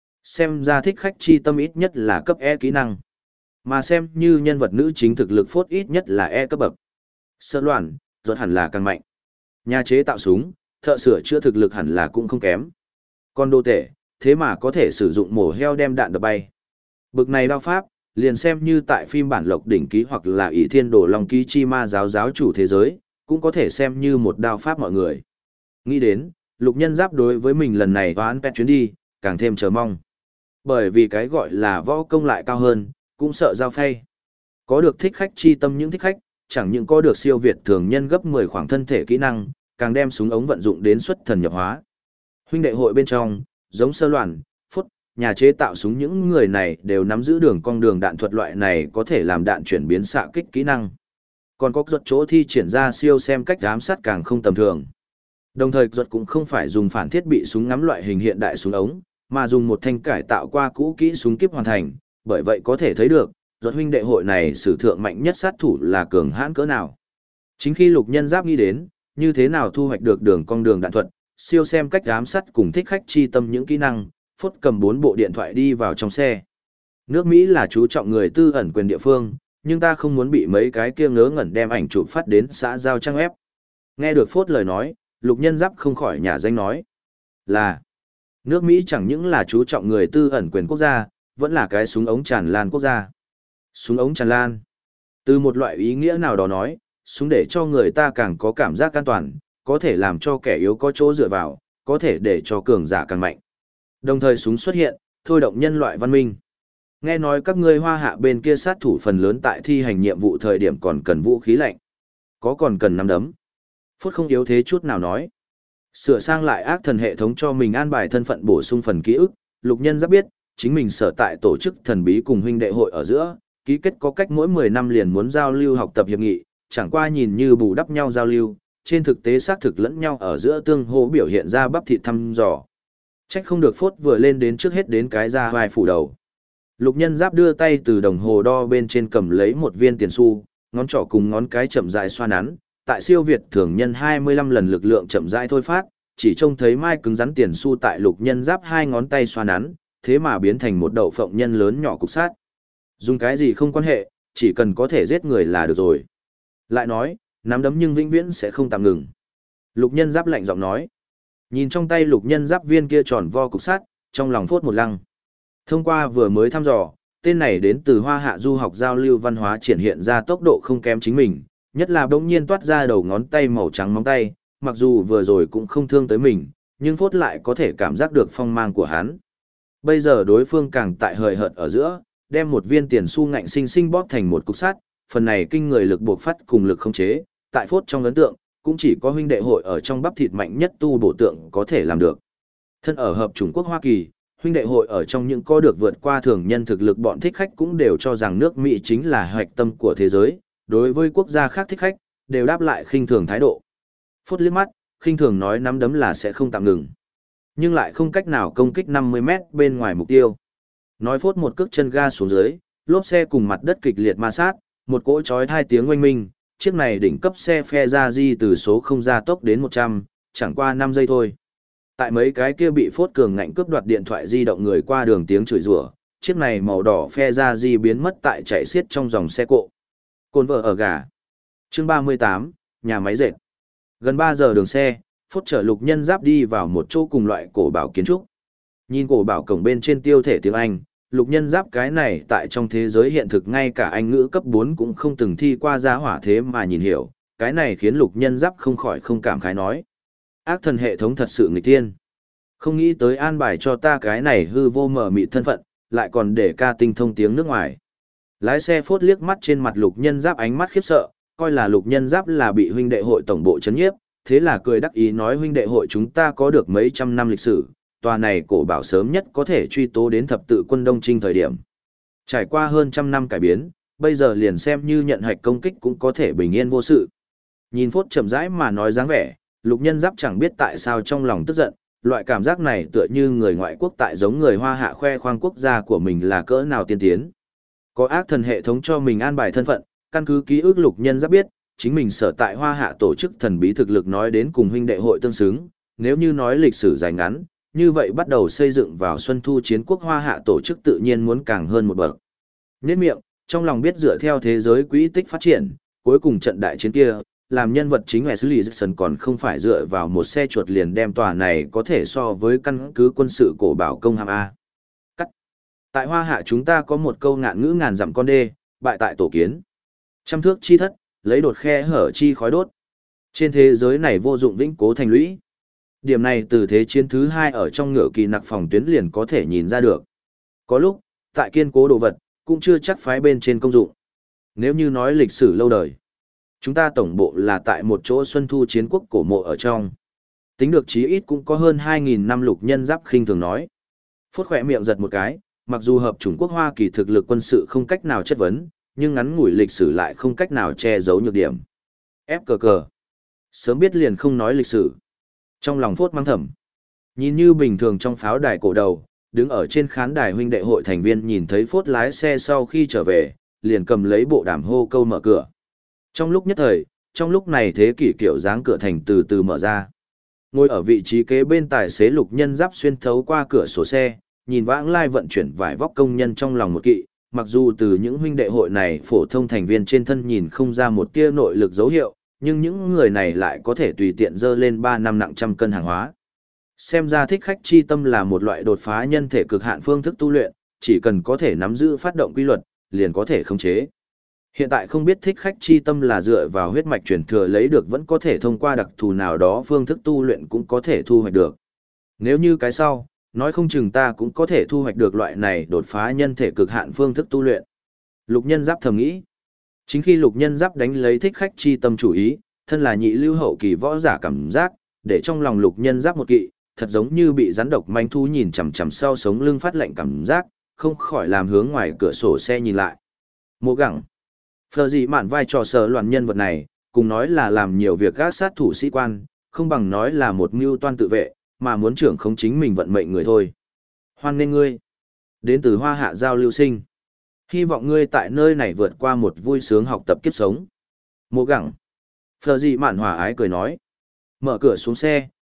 [SPEAKER 1] Xem ra thích khách chi tâm ít nhất là cấp E kỹ năng. Mà xem như nhân vật nữ chính thực lực phốt ít nhất là E cấp bậc. Sơ loạn, rốt hẳn là càng mạnh. Nhà chế tạo súng, thợ sửa chữa thực lực hẳn là cũng không kém. Còn đồ tể, thế mà có thể sử dụng mổ heo đem đạn đập bay. Bực này đao pháp, liền xem như tại phim bản lộc đỉnh ký hoặc là ỷ thiên đồ long ký chi ma giáo giáo chủ thế giới, cũng có thể xem như một đao pháp mọi người. Nghĩ đến, Lục Nhân Giáp đối với mình lần này toán pet chuyến đi, càng thêm chờ mong. Bởi vì cái gọi là võ công lại cao hơn, cũng sợ giao phay. Có được thích khách chi tâm những thích khách, chẳng những có được siêu việt thường nhân gấp 10 khoảng thân thể kỹ năng, càng đem súng ống vận dụng đến xuất thần nhập hóa. Huynh đệ hội bên trong, giống Sơ Loan, Phốt, nhà chế tạo súng những người này đều nắm giữ đường cong đường đạn thuật loại này có thể làm đạn chuyển biến xạ kích kỹ năng. Còn có giật chỗ thi triển ra siêu xem cách ám sát càng không tầm thường. Đồng thời giật cũng không phải dùng phản thiết bị súng ngắm loại hình hiện đại súng ống, mà dùng một thanh cải tạo qua cũ kỹ súng kíp hoàn thành, bởi vậy có thể thấy được, giật huynh đệ hội này sử thượng mạnh nhất sát thủ là cường hãn cỡ nào. Chính khi Lục Nhân Giáp nghĩ đến, như thế nào thu hoạch được đường cong đường đạn thuật, siêu xem cách ám sát cùng thích khách chi tâm những kỹ năng, Phốt cầm 4 bộ điện thoại đi vào trong xe. Nước Mỹ là chú trọng người tư ẩn quyền địa phương, nhưng ta không muốn bị mấy cái kia ngớ ngẩn đem ảnh chụp phát đến xã giao trang web. Nghe được Phốt lời nói, Lục Nhân Giáp không khỏi nhả danh nói là nước Mỹ chẳng những là chú trọng người tư ẩn quyền quốc gia, vẫn là cái súng ống tràn lan quốc gia. Súng ống tràn lan. Từ một loại ý nghĩa nào đó nói, súng để cho người ta càng có cảm giác an toàn, có thể làm cho kẻ yếu có chỗ dựa vào, có thể để cho cường giả càng mạnh. Đồng thời súng xuất hiện, thôi động nhân loại văn minh. Nghe nói các ngươi Hoa Hạ bên kia sát thủ phần lớn tại thi hành nhiệm vụ thời điểm còn cần vũ khí lạnh. Có còn cần nắm đấm. Phốt không yếu thế chút nào nói. Sửa sang lại ác thần hệ thống cho mình an bài thân phận bổ sung phần ký ức, Lục Nhân Giáp biết, chính mình sở tại tổ chức thần bí cùng huynh đệ hội ở giữa, ký kết có cách mỗi 10 năm liền muốn giao lưu học tập hiệp nghị, chẳng qua nhìn như bù đắp nhau giao lưu, trên thực tế xác thực lẫn nhau ở giữa tương hỗ biểu hiện ra bắp thịt thăm dò. Trách không được Phốt vừa lên đến trước hết đến cái ra vai phủ đầu. Lục Nhân Giáp đưa tay từ đồng hồ đo bên trên cầm lấy một viên tiền xu, ngón trỏ cùng ngón cái chậm rãi xoa nắn, tại siêu việt thường nhân 25 lần lực lượng chậm rãi thôi phát, chỉ trông thấy mai cứng rắn tiền xu tại lục nhân giáp hai ngón tay xoa nắn, thế mà biến thành một đậu phộng nhân lớn nhỏ cục sát. Dùng cái gì không quan hệ, chỉ cần có thể giết người là được rồi. Lại nói, nắm đấm nhưng vĩnh viễn sẽ không tạm ngừng. Lục nhân giáp lạnh giọng nói. Nhìn trong tay lục nhân giáp viên kia tròn vo cục sắt, trong lòng Phốt một lăng. Thông qua vừa mới thăm dò, tên này đến từ Hoa Hạ du học giao lưu văn hóa triển hiện ra tốc độ không kém chính mình, nhất là bỗng nhiên toát ra đầu ngón tay màu trắng móng tay, mặc dù vừa rồi cũng không thương tới mình, nhưng Phốt lại có thể cảm giác được phong mang của hắn. Bây giờ đối phương càng tại hời hợt ở giữa, đem một viên tiền xu ngạnh sinh sinh bóp thành một cục sắt, phần này kinh người lực buộc phát cùng lực khống chế, tại Phốt trong ấn tượng, cũng chỉ có huynh đệ hội ở trong bắp thịt mạnh nhất tu bổ tượng có thể làm được. Thân ở hợp chủng quốc Hoa Kỳ, huynh đệ hội ở trong những có được vượt qua thường nhân thực lực bọn thích khách cũng đều cho rằng nước Mỹ chính là hoạch tâm của thế giới, đối với quốc gia khác thích khách, đều đáp lại khinh thường thái độ. Phốt liếc mắt, khinh thường nói nắm đấm là sẽ không tạm ngừng, nhưng lại không cách nào công kích 50 mét bên ngoài mục tiêu. Nói Phốt một cước chân ga xuống dưới, lốp xe cùng mặt đất kịch liệt ma sát, một cỗ chói hai tiếng oanh minh, chiếc này đỉnh cấp xe phe ra di từ số 0 gia tốc đến 100, chẳng qua 5 giây thôi. Tại mấy cái kia bị Phốt cường ngạnh cướp đoạt điện thoại di động người qua đường tiếng chửi rủa, chiếc này màu đỏ phe ra di biến mất tại chạy xiết trong dòng xe cộ. Cồn vợ ở gà. Chương 38, nhà máy dệt. Gần 3 giờ đường xe, Phốt chở lục nhân giáp đi vào một chỗ cùng loại cổ bảo kiến trúc. Nhìn cổ bảo cổng bên trên tiêu thể tiếng Anh, lục nhân giáp cái này tại trong thế giới hiện thực ngay cả Anh ngữ cấp 4 cũng không từng thi qua giá hỏa thế mà nhìn hiểu, cái này khiến lục nhân giáp không khỏi không cảm khái nói. Ác thần hệ thống thật sự nghịch tiên. Không nghĩ tới an bài cho ta cái này hư vô mở mịt thân phận, lại còn để ca tinh thông tiếng nước ngoài. Lái xe Phốt liếc mắt trên mặt lục nhân giáp ánh mắt khiếp sợ, coi là lục nhân giáp là bị huynh đệ hội tổng bộ chấn nhiếp, thế là cười đắc ý nói huynh đệ hội chúng ta có được mấy trăm năm lịch sử, tòa này cổ bảo sớm nhất có thể truy tố đến thập tự quân Đông Trinh thời điểm. Trải qua hơn trăm năm cải biến, bây giờ liền xem như nhận hạch công kích cũng có thể bình yên vô sự. Nhìn Phốt chậm rãi mà nói dáng vẻ, lục nhân giáp chẳng biết tại sao trong lòng tức giận, loại cảm giác này tựa như người ngoại quốc tại giống người Hoa Hạ khoe khoang quốc gia của mình là cỡ nào tiên tiến. Có ác thần hệ thống cho mình an bài thân phận, căn cứ ký ức lục nhân giáp biết, chính mình sở tại Hoa Hạ tổ chức thần bí thực lực nói đến cùng huynh đệ hội tương xứng, nếu như nói lịch sử dài ngắn, như vậy bắt đầu xây dựng vào Xuân Thu Chiến Quốc Hoa Hạ tổ chức tự nhiên muốn càng hơn một bậc. Nhếch miệng, trong lòng biết dựa theo thế giới quỹ tích phát triển, cuối cùng trận đại chiến kia, làm nhân vật chính Wesley Jackson còn không phải dựa vào một xe chuột liền đem tòa này có thể so với căn cứ quân sự cổ bảo công hàm A. Cắt. Tại Hoa Hạ chúng ta có một câu ngạn ngữ ngàn dặm con đê, bại tại tổ kiến. Trăm thước chi thất, lấy đột khe hở chi khói đốt. Trên thế giới này vô dụng vĩnh cố thành lũy. Điểm này từ thế chiến thứ 2 ở trong ngựa kỳ nặc phòng tuyến liền có thể nhìn ra được. Có lúc, tại kiên cố đồ vật, cũng chưa chắc phái bên trên công dụng. Nếu như nói lịch sử lâu đời, chúng ta tổng bộ là tại một chỗ Xuân Thu Chiến Quốc cổ mộ ở trong. Tính được chí ít cũng có hơn 2.000 năm lục nhân giáp khinh thường nói. Phốt khỏe miệng giật một cái, mặc dù hợp chủng quốc Hoa Kỳ thực lực quân sự không cách nào chất vấn, nhưng ngắn ngủi lịch sử lại không cách nào che giấu nhược điểm. Ép cờ cờ. Sớm biết liền không nói lịch sử. Trong lòng Phốt mang thầm. Nhìn như bình thường trong pháo đài cổ đầu, đứng ở trên khán đài huynh đệ hội thành viên nhìn thấy Phốt lái xe sau khi trở về, liền cầm lấy bộ đàm hô câu mở cửa. Trong lúc nhất thời, trong lúc này thế kỷ kiểu dáng cửa thành từ từ mở ra. Ngồi ở vị trí kế bên tài xế lục nhân giáp xuyên thấu qua cửa sổ xe, nhìn vãng lai vận chuyển vải vóc công nhân trong lòng một kỵ, mặc dù từ những huynh đệ hội này phổ thông thành viên trên thân nhìn không ra một tia nội lực dấu hiệu, nhưng những người này lại có thể tùy tiện dơ lên 3 năm nặng trăm cân hàng hóa. Xem ra thích khách chi tâm là một loại đột phá nhân thể cực hạn phương thức tu luyện, chỉ cần có thể nắm giữ phát động quy luật, liền có thể khống chế. Hiện tại không biết thích khách chi tâm là dựa vào huyết mạch truyền thừa lấy được vẫn có thể thông qua đặc thù nào đó phương thức tu luyện cũng có thể thu hoạch được. Nếu như cái sau, nói không chừng ta cũng có thể thu hoạch được loại này đột phá nhân thể cực hạn phương thức tu luyện. Lục nhân giáp thầm nghĩ. Chính khi lục nhân giáp đánh lấy thích khách chi tâm chủ ý, thân là nhị lưu hậu kỳ võ giả cảm giác, để trong lòng lục nhân giáp một kỵ, thật giống như bị rắn độc manh thú nhìn chằm chằm sau sống lưng phát lạnh cảm giác, không khỏi làm hướng ngoài cửa sổ xe nhìn lại. Mộ gẳng. Phờ gì mạn vai trò sở loạn nhân vật này, cùng nói là làm nhiều việc gác sát thủ sĩ quan, không bằng nói là một mưu toan tự vệ, mà muốn trưởng không chính mình vận mệnh người thôi. Hoan nghênh ngươi. Đến từ Hoa Hạ giao lưu sinh. Hy vọng ngươi tại nơi này vượt qua một vui sướng học tập kiếp sống. Mộ gẳng. Phờ gì mạn hòa ái cười nói. Mở cửa xuống xe,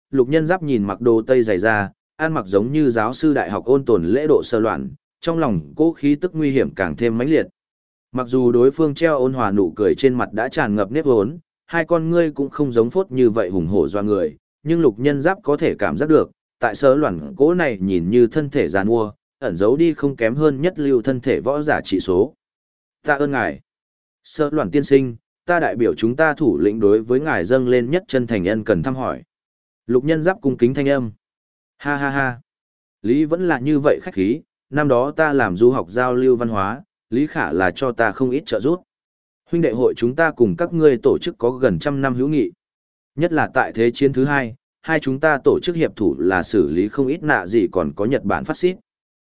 [SPEAKER 1] Lục Nhân Giáp nhìn mặc đồ tây dày da, ăn mặc giống như giáo sư đại học ôn tồn lễ độ Sở Loan, trong lòng cố khí tức nguy hiểm càng thêm mãnh liệt. Mặc dù đối phương treo ôn hòa nụ cười trên mặt đã tràn ngập nếp hốn, hai con ngươi cũng không giống phốt như vậy hùng hổ doa người, nhưng Lục Nhân Giáp có thể cảm giác được, tại Sở Loan cố này nhìn như thân thể giàn mua, ẩn giấu đi không kém hơn nhất lưu thân thể võ giả trị số. Tạ ơn ngài. Sở Loan tiên sinh, ta đại biểu chúng ta thủ lĩnh đối với ngài dâng lên nhất chân thành ân cần thăm hỏi. Lục Nhân Giáp cung kính thanh âm. Ha ha ha. Lý vẫn là như vậy khách khí, năm đó ta làm du học giao lưu văn hóa, Lý Khả là cho ta không ít trợ giúp. Huynh đệ hội chúng ta cùng các ngươi tổ chức có gần 100 năm hữu nghị. Nhất là tại Thế chiến thứ hai, hai chúng ta tổ chức hiệp thủ là xử lý không ít nạ gì còn có Nhật Bản phát xít.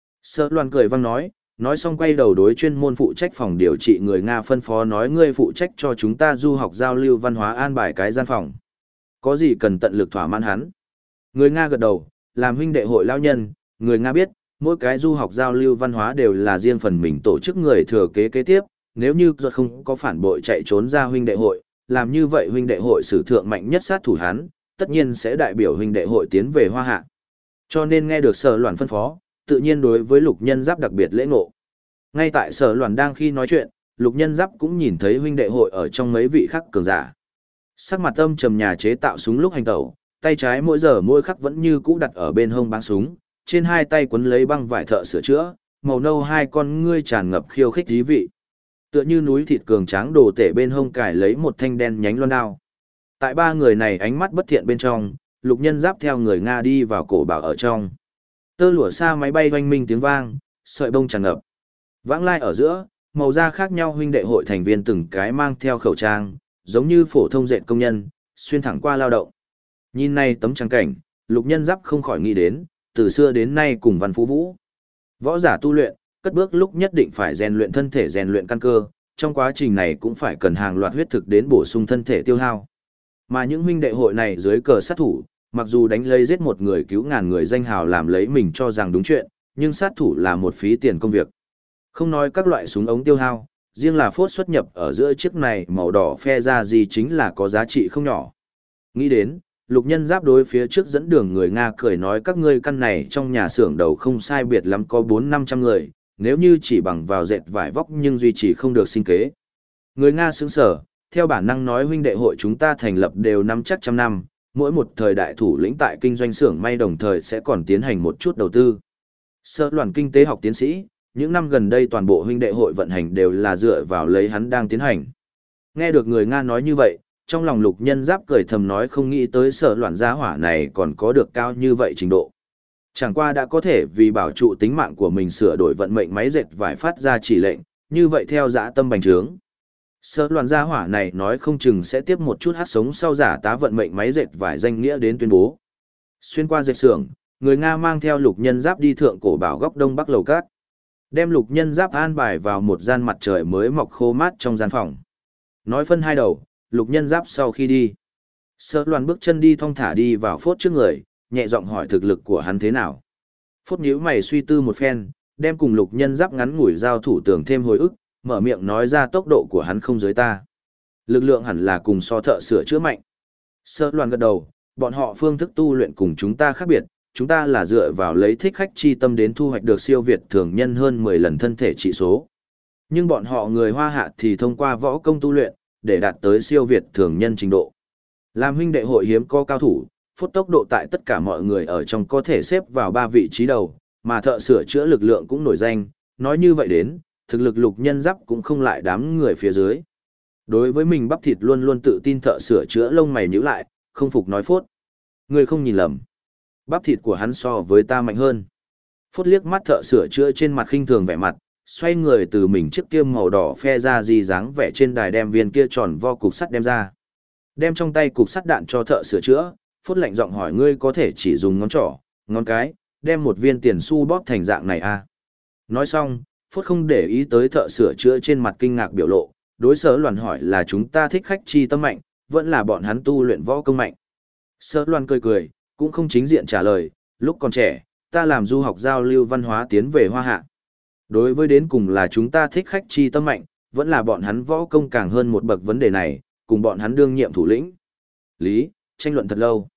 [SPEAKER 1] Sở Loan cười vang nói xong quay đầu đối chuyên môn phụ trách phòng điều trị người Nga phân phó nói ngươi phụ trách cho chúng ta du học giao lưu văn hóa an bài cái gian phòng. Có gì cần tận lực thỏa mãn hắn. Người Nga gật đầu, làm huynh đệ hội lao nhân, người Nga biết, mỗi cái du học giao lưu văn hóa đều là riêng phần mình tổ chức người thừa kế kế tiếp, nếu như ruột không có phản bội chạy trốn ra huynh đệ hội, làm như vậy huynh đệ hội sử thượng mạnh nhất sát thủ hắn, tất nhiên sẽ đại biểu huynh đệ hội tiến về Hoa Hạ. Cho nên nghe được Sở Loan phân phó, tự nhiên đối với Lục Nhân Giáp đặc biệt lễ ngộ. Ngay tại Sở Loan đang khi nói chuyện, Lục Nhân Giáp cũng nhìn thấy huynh đệ hội ở trong mấy vị khắc cường giả. Sắc mặt âm trầm nhà chế tạo súng lúc hành tẩu, tay trái mỗi giờ mỗi khắc vẫn như cũ đặt ở bên hông báng súng, trên hai tay quấn lấy băng vải thợ sửa chữa, màu nâu hai con ngươi tràn ngập khiêu khích dí vị. Tựa như núi thịt cường tráng đồ tể bên hông cài lấy một thanh đen nhánh loan đao. Tại ba người này ánh mắt bất thiện bên trong, Lục Nhân Giáp theo người Nga đi vào cổ bảo ở trong. Tơ lụa xa máy bay oanh minh tiếng vang, sợi bông tràn ngập. Vãng lai ở giữa, màu da khác nhau huynh đệ hội thành viên từng cái mang theo khẩu trang, giống như phổ thông dệt công nhân, xuyên thẳng qua lao động. Nhìn này tấm trắng cảnh, Lục Nhân Giáp không khỏi nghĩ đến, từ xưa đến nay cùng Văn Phú Vũ. Võ giả tu luyện, cất bước lúc nhất định phải rèn luyện thân thể rèn luyện căn cơ, trong quá trình này cũng phải cần hàng loạt huyết thực đến bổ sung thân thể tiêu hao. Mà những huynh đệ hội này dưới cờ sát thủ, mặc dù đánh lấy giết một người cứu ngàn người danh hào làm lấy mình cho rằng đúng chuyện, nhưng sát thủ là một phí tiền công việc. Không nói các loại súng ống tiêu hao, riêng là phốt xuất nhập ở giữa chiếc này màu đỏ phe ra gì chính là có giá trị không nhỏ. Nghĩ đến, Lục Nhân Giáp đối phía trước dẫn đường người Nga cười nói các ngươi căn này trong nhà xưởng đầu không sai biệt lắm có 400-500 người, nếu như chỉ bằng vào dệt vải vóc nhưng duy trì không được sinh kế. Người Nga sững sờ, theo bản năng nói huynh đệ hội chúng ta thành lập đều năm chắc 100 năm, mỗi một thời đại thủ lĩnh tại kinh doanh xưởng may đồng thời sẽ còn tiến hành một chút đầu tư. Sở Loan kinh tế học tiến sĩ, những năm gần đây toàn bộ huynh đệ hội vận hành đều là dựa vào lấy hắn đang tiến hành. Nghe được người Nga nói như vậy, trong lòng Lục Nhân Giáp cười thầm nói không nghĩ tới Sở Loan gia hỏa này còn có được cao như vậy trình độ. Chẳng qua đã có thể vì bảo trụ tính mạng của mình sửa đổi vận mệnh máy dệt vải phát ra chỉ lệnh, như vậy theo dã tâm bành trướng. Sở Loan gia hỏa này nói không chừng sẽ tiếp một chút hát sống sau giả tá vận mệnh máy dệt vải danh nghĩa đến tuyên bố. Xuyên qua dệt xưởng, người Nga mang theo Lục Nhân Giáp đi thượng cổ bảo góc đông bắc lầu cát. Đem Lục Nhân Giáp an bài vào một gian mặt trời mới mọc khô mát trong gian phòng. Nói phân hai đầu, Lục Nhân Giáp sau khi đi. Sở Loan bước chân đi thong thả đi vào phốt trước người, nhẹ giọng hỏi thực lực của hắn thế nào. Phốt nhíu mày suy tư một phen, đem cùng Lục Nhân Giáp ngắn ngủi giao thủ tưởng thêm hồi ức, mở miệng nói ra tốc độ của hắn không dưới ta. Lực lượng hẳn là cùng so thợ sửa chữa mạnh. Sở Loan gật đầu, bọn họ phương thức tu luyện cùng chúng ta khác biệt, chúng ta là dựa vào lấy thích khách chi tâm đến thu hoạch được siêu việt thường nhân hơn 10 lần thân thể trị số. Nhưng bọn họ người Hoa Hạ thì thông qua võ công tu luyện, để đạt tới siêu việt thường nhân trình độ. Làm huynh đệ hội hiếm có cao thủ, phút tốc độ tại tất cả mọi người ở trong có thể xếp vào 3 vị trí đầu, mà thợ sửa chữa lực lượng cũng nổi danh, nói như vậy đến, thực lực Lục Nhân Giáp cũng không lại đám người phía dưới. Đối với mình bắp thịt luôn luôn tự tin thợ sửa chữa lông mày nhíu lại, không phục nói phốt. Người không nhìn lầm. Bắp thịt của hắn so với ta mạnh hơn. Phốt liếc mắt thợ sửa chữa trên mặt khinh thường vẻ mặt, xoay người từ mình chiếc kia màu đỏ phe ra gì dáng vẻ trên đài đem viên kia tròn vo cục sắt đem ra. Đem trong tay cục sắt đạn cho thợ sửa chữa, Phốt lạnh giọng hỏi ngươi có thể chỉ dùng ngón trỏ, ngón cái, đem một viên tiền xu bóp thành dạng này à. Nói xong, Phốt không để ý tới thợ sửa chữa trên mặt kinh ngạc biểu lộ, đối Sở Loan hỏi là chúng ta thích khách chi tâm mạnh, vẫn là bọn hắn tu luyện võ công mạnh. Sở Loan cười cười, cũng không chính diện trả lời, lúc còn trẻ, ta làm du học giao lưu văn hóa tiến về Hoa Hạ. Đối với đến cùng là chúng ta thích khách chi tâm mạnh, vẫn là bọn hắn võ công càng hơn một bậc vấn đề này, cùng bọn hắn đương nhiệm thủ lĩnh. Lý, tranh luận thật lâu.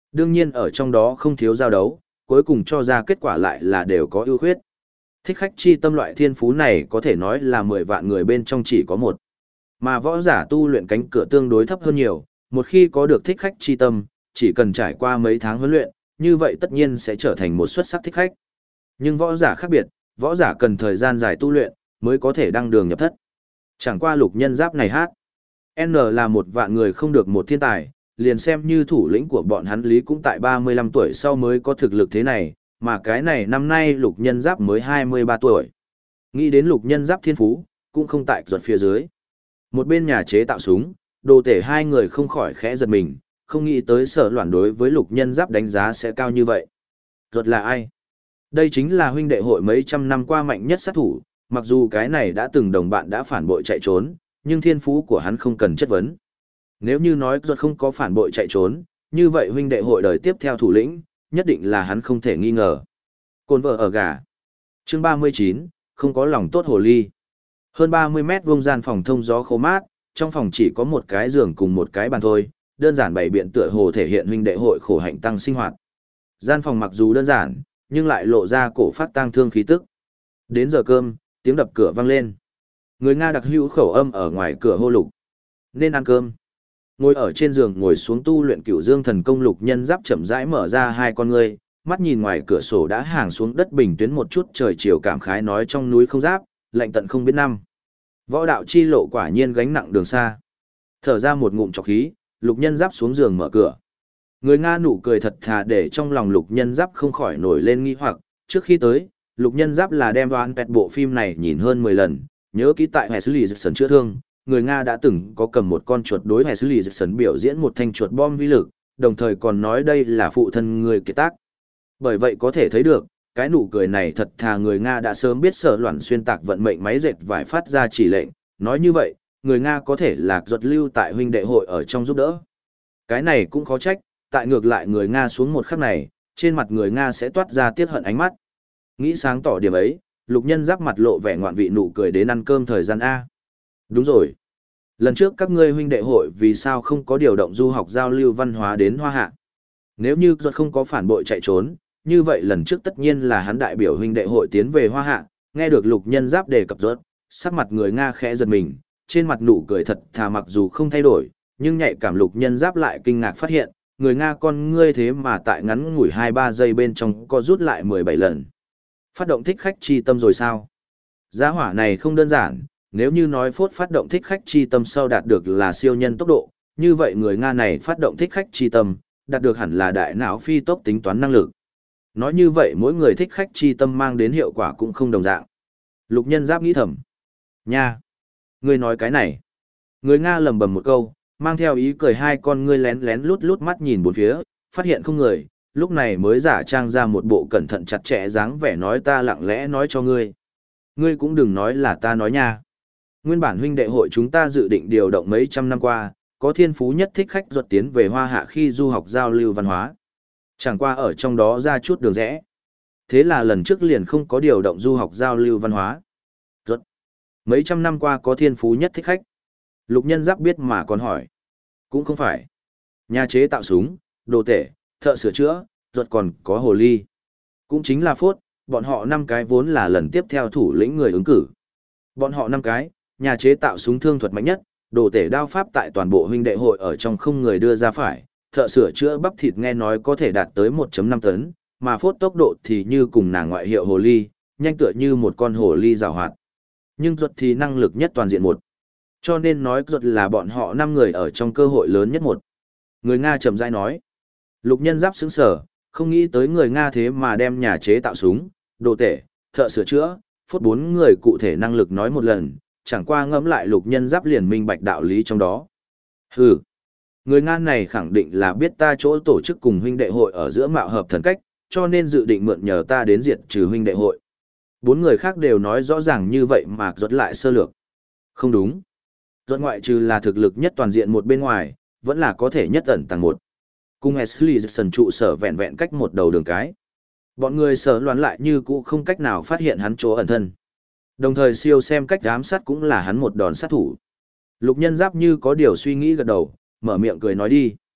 [SPEAKER 1] Đương nhiên ở trong đó không thiếu giao đấu, cuối cùng cho ra kết quả lại là đều có ưu khuyết. Thích khách chi tâm loại thiên phú này có thể nói là 10 vạn người bên trong chỉ có một. Mà võ giả tu luyện cánh cửa tương đối thấp hơn nhiều, một khi có được thích khách chi tâm, chỉ cần trải qua mấy tháng huấn luyện, như vậy tất nhiên sẽ trở thành một xuất sắc thích khách. Nhưng võ giả khác biệt, võ giả cần thời gian dài tu luyện, mới có thể đăng đường nhập thất. Chẳng qua Lục Nhân Giáp này hát. N là 1 vạn người không được một thiên tài, liền xem như thủ lĩnh của bọn hắn Lý cũng tại 35 tuổi sau mới có thực lực thế này, mà cái này năm nay Lục Nhân Giáp mới 23 tuổi. Nghĩ đến Lục Nhân Giáp thiên phú, cũng không tại ruột phía dưới. Một bên nhà chế tạo súng, đồ tể hai người không khỏi khẽ giật mình, không nghĩ tới Sở Loan đối với Lục Nhân Giáp đánh giá sẽ cao như vậy. Ruột là ai? Đây chính là huynh đệ hội mấy trăm năm qua mạnh nhất sát thủ, mặc dù cái này đã từng đồng bạn đã phản bội chạy trốn, nhưng thiên phú của hắn không cần chất vấn. Nếu như nói ruột không có phản bội chạy trốn, như vậy huynh đệ hội đời tiếp theo thủ lĩnh, nhất định là hắn không thể nghi ngờ. Côn vợ ở gà. Chương 39, không có lòng tốt hồ ly. Hơn 30 mét vuông gian phòng thông gió khô mát, trong phòng chỉ có một cái giường cùng một cái bàn thôi, đơn giản bày biện tựa hồ thể hiện huynh đệ hội khổ hạnh tăng sinh hoạt. Gian phòng mặc dù đơn giản, nhưng lại lộ ra cổ phát tang thương khí tức. Đến giờ cơm, tiếng đập cửa vang lên. Người Nga đặc hữu khẩu âm ở ngoài cửa hô Lục. Nên ăn cơm. Ngồi ở trên giường ngồi xuống tu luyện Cửu Dương thần công Lục Nhân Giáp chậm rãi mở ra hai con ngươi, mắt nhìn ngoài cửa sổ đã hàng xuống đất bình tuyến một chút trời chiều cảm khái nói trong núi không giáp, lạnh tận không biết năm. Võ đạo chi lộ quả nhiên gánh nặng đường xa. Thở ra một ngụm trọc khí, Lục Nhân Giáp xuống giường mở cửa. Người Nga nụ cười thật thà để trong lòng Lục Nhân Giáp không khỏi nổi lên nghi hoặc, trước khi tới, Lục Nhân Giáp là đem đoán pẹt bộ phim này nhìn hơn 10 lần, nhớ kỹ tại Wesley Jackson chữa thương, người Nga đã từng có cầm một con chuột đối Wesley Jackson biểu diễn một thanh chuột bom vi lực, đồng thời còn nói đây là phụ thân người kiệt tác. Bởi vậy có thể thấy được, cái nụ cười này thật thà người Nga đã sớm biết Sở Loan xuyên tạc vận mệnh máy dệt vải phát ra chỉ lệnh, nói như vậy, người Nga có thể lạc ruột lưu tại huynh đệ hội ở trong giúp đỡ. Cái này cũng khó trách, tại ngược lại người Nga xuống một khắc này, trên mặt người Nga sẽ toát ra tiết hận ánh mắt. Nghĩ sáng tỏ điểm ấy, Lục Nhân Giáp mặt lộ vẻ ngoạn vị nụ cười đến ăn cơm thời gian A. Đúng rồi. Lần trước các ngươi huynh đệ hội vì sao không có điều động du học giao lưu văn hóa đến Hoa Hạ? Nếu như ruột không có phản bội chạy trốn, như vậy lần trước tất nhiên là hắn đại biểu huynh đệ hội tiến về Hoa Hạ, nghe được Lục Nhân Giáp đề cập ruột, sắc mặt người Nga khẽ giật mình, trên mặt nụ cười thật thà mặc dù không thay đổi, nhưng nhạy cảm Lục Nhân Giáp lại kinh ngạc phát hiện, người Nga con ngươi thế mà tại ngắn ngủi 2-3 giây bên trong có rút lại 17 lần. Phát động thích khách chi tâm rồi sao? Giá hỏa này không đơn giản, nếu như nói phốt phát động thích khách chi tâm sau đạt được là siêu nhân tốc độ, như vậy người Nga này phát động thích khách chi tâm, đạt được hẳn là đại não phi tốc tính toán năng lực. Nói như vậy mỗi người thích khách chi tâm mang đến hiệu quả cũng không đồng dạng. Lục Nhân Giáp nghĩ thầm. Nha! Ngươi nói cái này. Người Nga lầm bầm một câu, mang theo ý cười hai con ngươi lén lén lút lút mắt nhìn bốn phía, phát hiện không người, lúc này mới giả trang ra một bộ cẩn thận chặt chẽ dáng vẻ nói ta lặng lẽ nói cho ngươi. Ngươi cũng đừng nói là ta nói nha. Nguyên bản huynh đệ hội chúng ta dự định điều động mấy trăm năm qua, có thiên phú nhất thích khách ruột tiến về Hoa Hạ khi du học giao lưu văn hóa. Chẳng qua ở trong đó ra chút đường rẽ. Thế là lần trước liền không có điều động du học giao lưu văn hóa. Ruột. Mấy trăm năm qua có thiên phú nhất thích khách. Lục Nhân Giáp biết mà còn hỏi. Cũng không phải. Nhà chế tạo súng, đồ tể, thợ sửa chữa, ruột còn có hồ ly. Cũng chính là phốt, bọn họ 5 cái vốn là lần tiếp theo thủ lĩnh người ứng cử. Bọn họ 5 cái, nhà chế tạo súng thương thuật mạnh nhất, đồ tể đao pháp tại toàn bộ huynh đệ hội ở trong không người đưa ra phải, thợ sửa chữa bắp thịt nghe nói có thể đạt tới 1.5 tấn, mà phốt tốc độ thì như cùng nàng ngoại hiệu hồ ly, nhanh tựa như một con hồ ly rào hoạt. Nhưng ruột thì năng lực nhất toàn diện một. Cho nên nói ruột là bọn họ 5 người ở trong cơ hội lớn nhất một. Người Nga chậm rãi nói. Lục Nhân Giáp sững sờ, không nghĩ tới người Nga thế mà đem nhà chế tạo súng, đồ tể, thợ sửa chữa, phốt 4 người cụ thể năng lực nói một lần, chẳng qua ngẫm lại Lục Nhân Giáp liền minh bạch đạo lý trong đó. Hừ, người Nga này khẳng định là biết ta chỗ tổ chức cùng huynh đệ hội ở giữa mạo hợp thần cách, cho nên dự định mượn nhờ ta đến diệt trừ huynh đệ hội. 4 người khác đều nói rõ ràng như vậy mà rốt lại sơ lược. Không đúng. Rốt ngoại trừ là thực lực nhất toàn diện một bên ngoài, vẫn là có thể nhất ẩn tàng một. Cùng Wesley Jackson trụ sở vẹn vẹn cách một đầu đường cái. Bọn người Sở Loan lại như cũ không cách nào phát hiện hắn chỗ ẩn thân. Đồng thời siêu xem cách ám sát cũng là hắn một đòn sát thủ. Lục Nhân Giáp như có điều suy nghĩ gật đầu, mở miệng cười nói đi.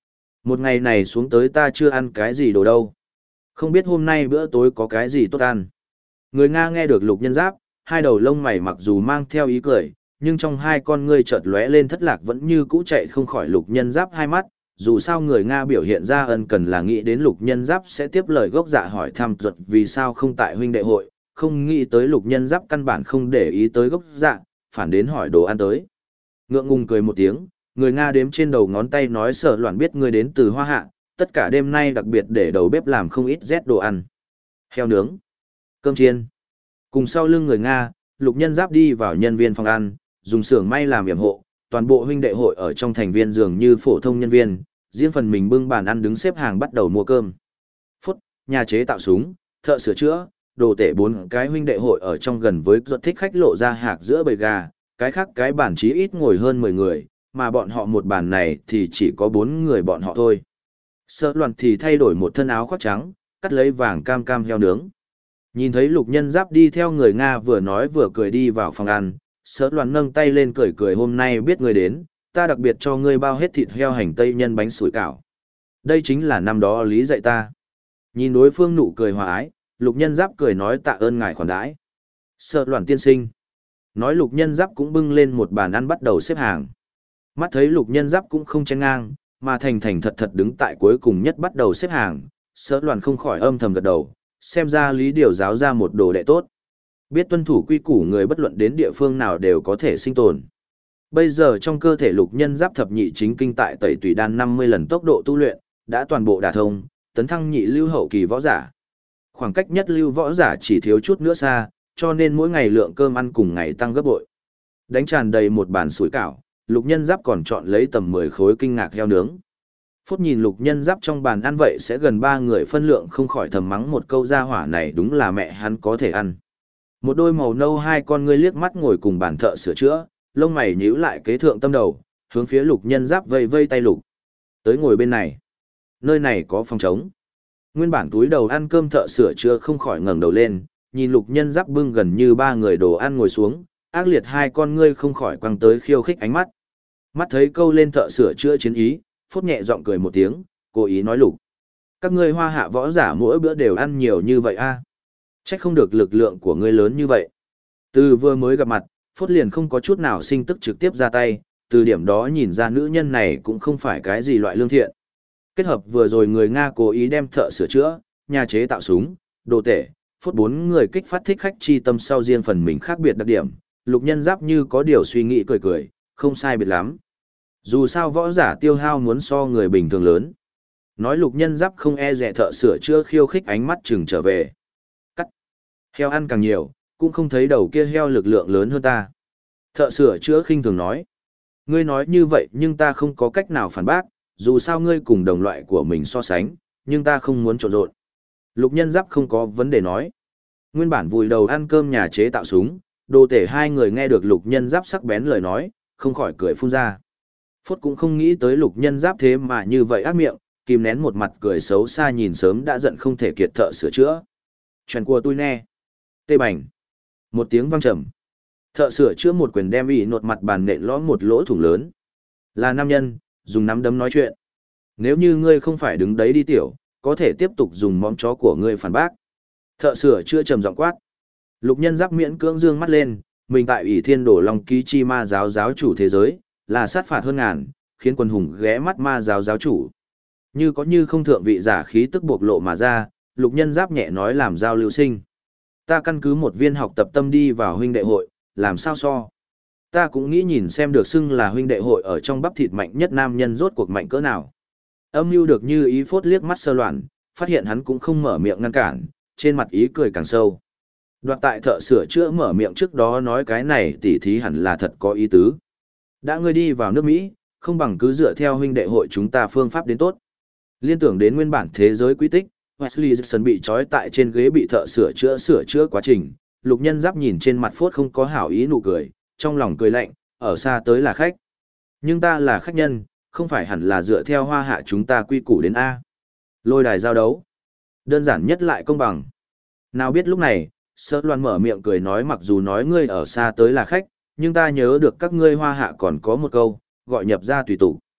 [SPEAKER 1] Một ngày này xuống tới ta chưa ăn cái gì đồ đâu. Không biết hôm nay bữa tối có cái gì tốt ăn. Người Nga nghe được Lục Nhân Giáp, hai đầu lông mày mặc dù mang theo ý cười, nhưng trong hai con ngươi chợt lóe lên thất lạc vẫn như cũ chạy không khỏi Lục Nhân Giáp hai mắt. Dù sao người Nga biểu hiện ra ân cần là nghĩ đến Lục Nhân Giáp sẽ tiếp lời gốc dạ hỏi thăm ruột vì sao không tại huynh đệ hội, không nghĩ tới Lục Nhân Giáp căn bản không để ý tới gốc dạ, phản đến hỏi đồ ăn tới. Ngượng ngùng cười một tiếng, người Nga đếm trên đầu ngón tay nói Sở Loan biết ngươi đến từ Hoa Hạ, tất cả đêm nay đặc biệt để đầu bếp làm không ít rét đồ ăn. Heo nướng, cơm chiên. Cùng sau lưng người Nga, Lục Nhân Giáp đi vào nhân viên phòng ăn, dùng xưởng may làm yểm hộ, toàn bộ huynh đệ hội ở trong thành viên dường như phổ thông nhân viên, riêng phần mình bưng bàn ăn đứng xếp hàng bắt đầu mua cơm. Phút, nhà chế tạo súng, thợ sửa chữa, đồ tể bốn cái huynh đệ hội ở trong gần với ruột thích khách lộ ra hạc giữa bầy gà, cái khác cái bàn chí ít ngồi hơn 10 người, mà bọn họ một bàn này thì chỉ có 4 người bọn họ thôi. Sở Loan thì thay đổi một thân áo khoác trắng, cắt lấy vàng cam cam heo nướng. Nhìn thấy Lục Nhân Giáp đi theo người Nga vừa nói vừa cười đi vào phòng ăn, Sở Loan nâng tay lên cười cười hôm nay biết ngươi đến, ta đặc biệt cho ngươi bao hết thịt heo hành tây nhân bánh sủi cảo. Đây chính là năm đó Lý dạy ta. Nhìn đối phương nụ cười hòa ái, Lục Nhân Giáp cười nói tạ ơn ngài khoản đãi. Sở Loan tiên sinh. Nói Lục Nhân Giáp cũng bưng lên một bàn ăn bắt đầu xếp hàng. Mắt thấy Lục Nhân Giáp cũng không chen ngang, mà thành thành thật thật đứng tại cuối cùng nhất bắt đầu xếp hàng, Sở Loan không khỏi âm thầm gật đầu, xem ra Lý điều giáo ra một đồ đệ tốt. Biết tuân thủ quy củ người bất luận đến địa phương nào đều có thể sinh tồn. Bây giờ trong cơ thể Lục Nhân Giáp thập nhị chính kinh tại tẩy tùy đan 50 lần tốc độ tu luyện, đã toàn bộ đả thông, tấn thăng nhị lưu hậu kỳ võ giả. Khoảng cách nhất lưu võ giả chỉ thiếu chút nữa xa, cho nên mỗi ngày lượng cơm ăn cùng ngày tăng gấp bội. Đánh tràn đầy một bàn sủi cảo, Lục Nhân Giáp còn chọn lấy tầm 10 khối kinh ngạc heo nướng. Phút nhìn Lục Nhân Giáp trong bàn ăn vậy sẽ gần 3 người phân lượng không khỏi thầm mắng một câu gia hỏa này đúng là mẹ hắn có thể ăn. Một đôi màu nâu hai con ngươi liếc mắt ngồi cùng bàn thợ sửa chữa, lông mày nhíu lại kế thượng tâm đầu, hướng phía Lục Nhân Giáp vây vây tay Lục. Tới ngồi bên này. Nơi này có phòng trống. Nguyên bản túi đầu ăn cơm thợ sửa chữa không khỏi ngẩng đầu lên, nhìn Lục Nhân Giáp bưng gần như 3 người đồ ăn ngồi xuống, ác liệt hai con ngươi không khỏi quăng tới khiêu khích ánh mắt. Mắt thấy câu lên thợ sửa chữa chiến ý, Phốt nhẹ giọng cười một tiếng, cố ý nói Lục. Các ngươi Hoa Hạ võ giả mỗi bữa đều ăn nhiều như vậy a? Trách không được lực lượng của ngươi lớn như vậy. Từ vừa mới gặp mặt, Phốt liền không có chút nào sinh tức trực tiếp ra tay, từ điểm đó nhìn ra nữ nhân này cũng không phải cái gì loại lương thiện. Kết hợp vừa rồi người Nga cố ý đem thợ sửa chữa, nhà chế tạo súng, đồ tể, Phốt 4 người kích phát thích khách chi tâm sau riêng phần mình khác biệt đặc điểm, Lục Nhân Giáp như có điều suy nghĩ cười cười, không sai biệt lắm. Dù sao võ giả tiêu hao muốn so người bình thường lớn. Nói Lục Nhân Giáp không e dè thợ sửa chữa khiêu khích ánh mắt chừng trở về. Cắt. Heo ăn càng nhiều, cũng không thấy đầu kia heo lực lượng lớn hơn ta. Thợ sửa chữa khinh thường nói. Ngươi nói như vậy nhưng ta không có cách nào phản bác, dù sao ngươi cùng đồng loại của mình so sánh, nhưng ta không muốn trộn rộn. Lục Nhân Giáp không có vấn đề nói. Nguyên bản vùi đầu ăn cơm nhà chế tạo súng, đồ tể hai người nghe được Lục Nhân Giáp sắc bén lời nói, không khỏi cười phun ra. Phốt cũng không nghĩ tới Lục Nhân Giáp thế mà như vậy ác miệng, kìm nén một mặt cười xấu xa nhìn sớm đã giận không thể kiệt thợ sửa chữa. Chuyện của tôi nè. Tê bành. Một tiếng vang trầm. Thợ sửa chữa một quyền đem ỉ nột mặt bàn nện lõm một lỗ thủng lớn. Là nam nhân, dùng nắm đấm nói chuyện. Nếu như ngươi không phải đứng đấy đi tiểu, có thể tiếp tục dùng móng chó của ngươi phản bác. Thợ sửa chữa trầm giọng quát. Lục Nhân Giáp miễn cưỡng dương mắt lên, mình tại ỷ thiên đổ long ký chi ma giáo giáo chủ thế giới, là sát phạt hơn ngàn, khiến quần hùng ghé mắt ma giáo giáo chủ. Như có như không thượng vị giả khí tức bộc lộ mà ra, Lục Nhân Giáp nhẹ nói làm giao lưu sinh. Ta căn cứ một viên học tập tâm đi vào huynh đệ hội, làm sao so. Ta cũng nghĩ nhìn xem được xưng là huynh đệ hội ở trong bắp thịt mạnh nhất nam nhân rốt cuộc mạnh cỡ nào. Âm mưu được như ý Phốt liếc mắt sơ loạn, phát hiện hắn cũng không mở miệng ngăn cản, trên mặt ý cười càng sâu. Đoạt tại thợ sửa chữa mở miệng trước đó nói cái này tỉ thí hẳn là thật có ý tứ. Đã ngươi đi vào nước Mỹ, không bằng cứ dựa theo huynh đệ hội chúng ta phương pháp đến tốt. Liên tưởng đến nguyên bản thế giới quy tích, Wesley Jackson bị trói tại trên ghế bị thợ sửa chữa quá trình. Lục Nhân Giáp nhìn trên mặt Phốt không có hảo ý nụ cười, trong lòng cười lạnh, ở xa tới là khách. Nhưng ta là khách nhân, không phải hẳn là dựa theo Hoa Hạ chúng ta quy củ đến A. Lôi đài giao đấu. Đơn giản nhất lại công bằng. Nào biết lúc này, Sở Loan mở miệng cười nói mặc dù nói ngươi ở xa tới là khách, nhưng ta nhớ được các ngươi Hoa Hạ còn có một câu, gọi nhập ra tùy tục.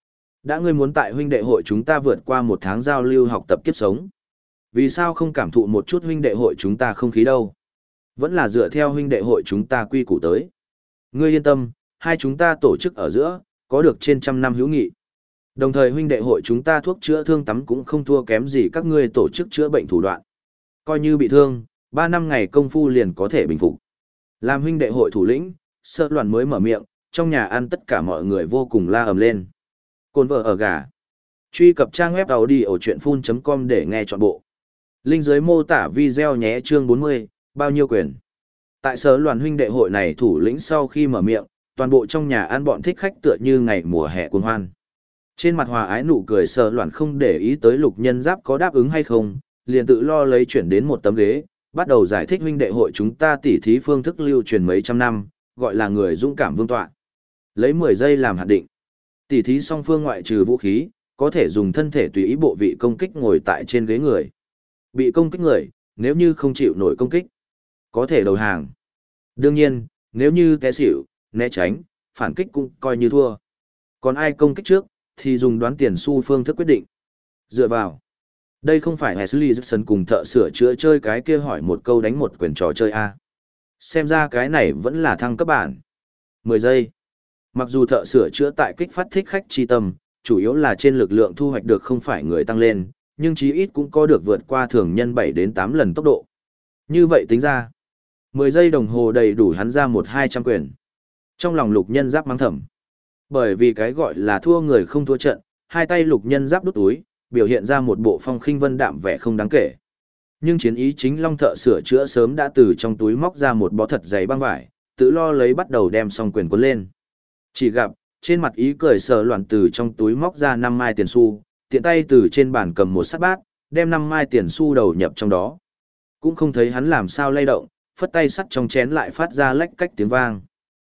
[SPEAKER 1] Đã ngươi muốn tại huynh đệ hội chúng ta vượt qua một tháng giao lưu học tập kiếp sống. Vì sao không cảm thụ một chút huynh đệ hội chúng ta không khí đâu? Vẫn là dựa theo huynh đệ hội chúng ta quy củ tới. Ngươi yên tâm, hai chúng ta tổ chức ở giữa, có được trên 100 năm hữu nghị. Đồng thời huynh đệ hội chúng ta thuốc chữa thương tắm cũng không thua kém gì các ngươi tổ chức chữa bệnh thủ đoạn. Coi như bị thương, 3 năm ngày công phu liền có thể bình phục. Làm huynh đệ hội thủ lĩnh, Sở Loan mới mở miệng, trong nhà ăn tất cả mọi người vô cùng la ầm lên. Cồn vợ ở gà. Truy cập trang web audiochuyenphun.com để nghe trọn bộ. Link dưới mô tả video nhé. Chương 40, bao nhiêu quyền. Tại Sở Loan huynh đệ hội này thủ lĩnh sau khi mở miệng, toàn bộ trong nhà ăn bọn thích khách tựa như ngày mùa hè cuồng hoan. Trên mặt hòa ái nụ cười, Sở Loan không để ý tới Lục Nhân Giáp có đáp ứng hay không, liền tự lo lấy chuyển đến một tấm ghế, bắt đầu giải thích huynh đệ hội chúng ta tỉ thí phương thức lưu truyền mấy trăm năm, gọi là người dũng cảm vương tọa. Lấy 10 giây làm hạn định. Tỉ thí song phương ngoại trừ vũ khí, có thể dùng thân thể tùy ý bộ vị công kích ngồi tại trên ghế người. Bị công kích người, nếu như không chịu nổi công kích, có thể đầu hàng. Đương nhiên, nếu như té xỉu, né tránh, phản kích cũng coi như thua. Còn ai công kích trước, thì dùng đoán tiền xu phương thức quyết định. Dựa vào. Đây không phải Ashley Jackson cùng thợ sửa chữa chơi cái kia hỏi một câu đánh một quyền trò chơi A. Xem ra cái này vẫn là thăng cấp bản. 10 giây. Mặc dù thợ sửa chữa tại kích phát thích khách chi tâm, chủ yếu là trên lực lượng thu hoạch được không phải người tăng lên, nhưng chí ít cũng có được vượt qua thường nhân 7 đến 8 lần tốc độ. Như vậy tính ra, 10 giây đồng hồ đầy đủ hắn ra 1-200 quyền. Trong lòng Lục Nhân Giáp mắng thầm. Bởi vì cái gọi là thua người không thua trận, hai tay Lục Nhân Giáp đút túi, biểu hiện ra một bộ phong khinh vân đạm vẻ không đáng kể. Nhưng chiến ý chính long thợ sửa chữa sớm đã từ trong túi móc ra một bó thật dày băng vải, tự lo lấy bắt đầu đem xong quyền cuốn lên. Chỉ gặp, trên mặt ý cười Sở Loan từ trong túi móc ra 5 mai tiền xu, tiện tay từ trên bàn cầm một sắt bát, đem 5 mai tiền xu đầu nhập trong đó. Cũng không thấy hắn làm sao lay động, phất tay sắt trong chén lại phát ra lách cách tiếng vang.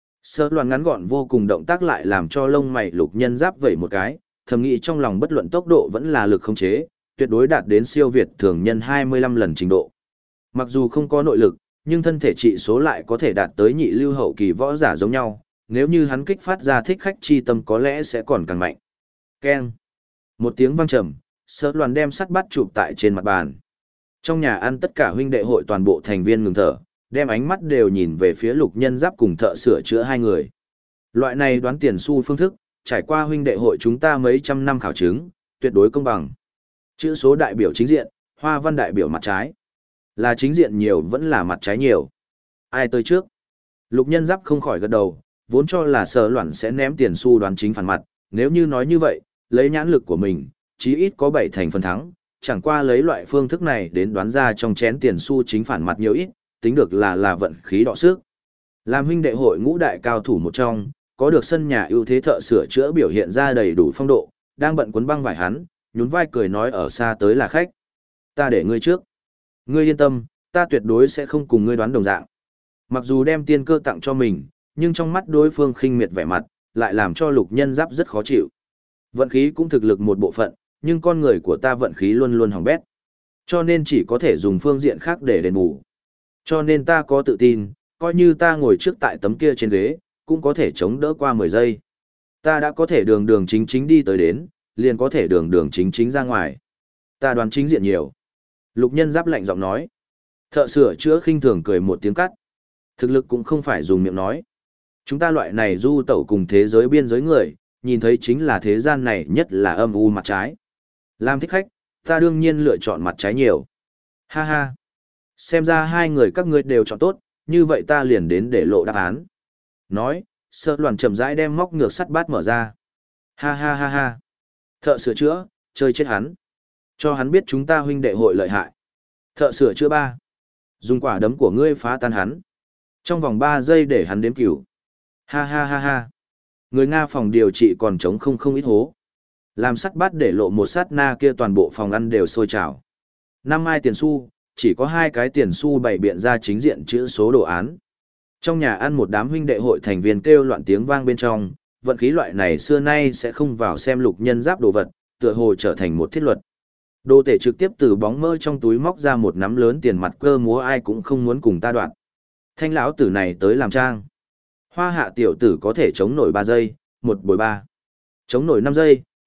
[SPEAKER 1] Sở Loan ngắn gọn vô cùng động tác lại làm cho lông mày Lục Nhân Giáp vẩy một cái, thầm nghĩ trong lòng bất luận tốc độ vẫn là lực khống chế, tuyệt đối đạt đến siêu việt thường nhân 25 lần trình độ. Mặc dù không có nội lực, nhưng thân thể trị số lại có thể đạt tới nhị lưu hậu kỳ võ giả giống nhau, nếu như hắn kích phát ra thích khách chi tâm có lẽ sẽ còn càng mạnh. Keng. Một tiếng vang trầm, Sở Loan đem sắt bát chụp tại trên mặt bàn. Trong nhà ăn tất cả huynh đệ hội toàn bộ thành viên ngừng thở, đem ánh mắt đều nhìn về phía Lục Nhân Giáp cùng thợ sửa chữa hai người. Loại này đoán tiền xu phương thức, trải qua huynh đệ hội chúng ta mấy trăm năm khảo chứng, tuyệt đối công bằng. Chữ số đại biểu chính diện, hoa văn đại biểu mặt trái. Là chính diện nhiều vẫn là mặt trái nhiều. Ai tới trước? Lục Nhân Giáp không khỏi gật đầu, vốn cho là Sở Loan sẽ ném tiền xu đoán chính phản mặt, nếu như nói như vậy, lấy nhãn lực của mình, chí ít có 7 thành phần thắng, chẳng qua lấy loại phương thức này đến đoán ra trong chén tiền xu chính phản mặt nhiều ít, tính được là vận khí đọ sức. Làm huynh đệ hội ngũ đại cao thủ một trong, có được sân nhà ưu thế thợ sửa chữa biểu hiện ra đầy đủ phong độ, đang bận cuốn băng vải hắn, nhún vai cười nói ở xa tới là khách. Ta để ngươi trước. Ngươi yên tâm, ta tuyệt đối sẽ không cùng ngươi đoán đồng dạng. Mặc dù đem tiên cơ tặng cho mình, nhưng trong mắt đối phương khinh miệt vẻ mặt, lại làm cho Lục Nhân Giáp rất khó chịu. Vận khí cũng thực lực một bộ phận, nhưng con người của ta vận khí luôn luôn hỏng bét. Cho nên chỉ có thể dùng phương diện khác để đền bù. Cho nên ta có tự tin, coi như ta ngồi trước tại tấm kia trên ghế, cũng có thể chống đỡ qua 10 giây. Ta đã có thể đường đường chính chính đi tới đến, liền có thể đường đường chính chính ra ngoài. Ta đoán chính diện nhiều. Lục Nhân Giáp lạnh giọng nói. Thợ sửa chữa khinh thường cười một tiếng cắt. Thực lực cũng không phải dùng miệng nói. Chúng ta loại này du tẩu cùng thế giới biên giới người, nhìn thấy chính là thế gian này nhất là âm u mặt trái. Làm thích khách, ta đương nhiên lựa chọn mặt trái nhiều. Ha ha. Xem ra hai người các ngươi đều chọn tốt, như vậy ta liền đến để lộ đáp án. Nói, Sở Loan chậm rãi đem móc ngược sắt bát mở ra. Ha ha ha ha. Thợ sửa chữa, chơi chết hắn. Cho hắn biết chúng ta huynh đệ hội lợi hại. Thợ sửa chữa 3. Dùng quả đấm của ngươi phá tan hắn. Trong vòng 3 giây để hắn đếm cửu. Ha ha ha ha. Người Nga phòng điều trị còn trống không ít hố. Làm sắt bát để lộ một sát na kia toàn bộ phòng ăn đều sôi trào. 5 mai tiền xu, chỉ có 2 cái tiền xu bày biện ra chính diện chữ số đồ án. Trong nhà ăn một đám huynh đệ hội thành viên kêu loạn tiếng vang bên trong, vận khí loại này xưa nay sẽ không vào xem Lục Nhân Giáp đồ vật, tựa hồ trở thành một thiết luật. Đô tể trực tiếp từ bóng mơ trong túi móc ra một nắm lớn tiền mặt cơ múa ai cũng không muốn cùng ta đoạn. Thanh lão tử này tới làm trang. Hoa hạ tiểu tử có thể chống nổi 3 giây, 1 bồi 3. Chống nổi 5 giây,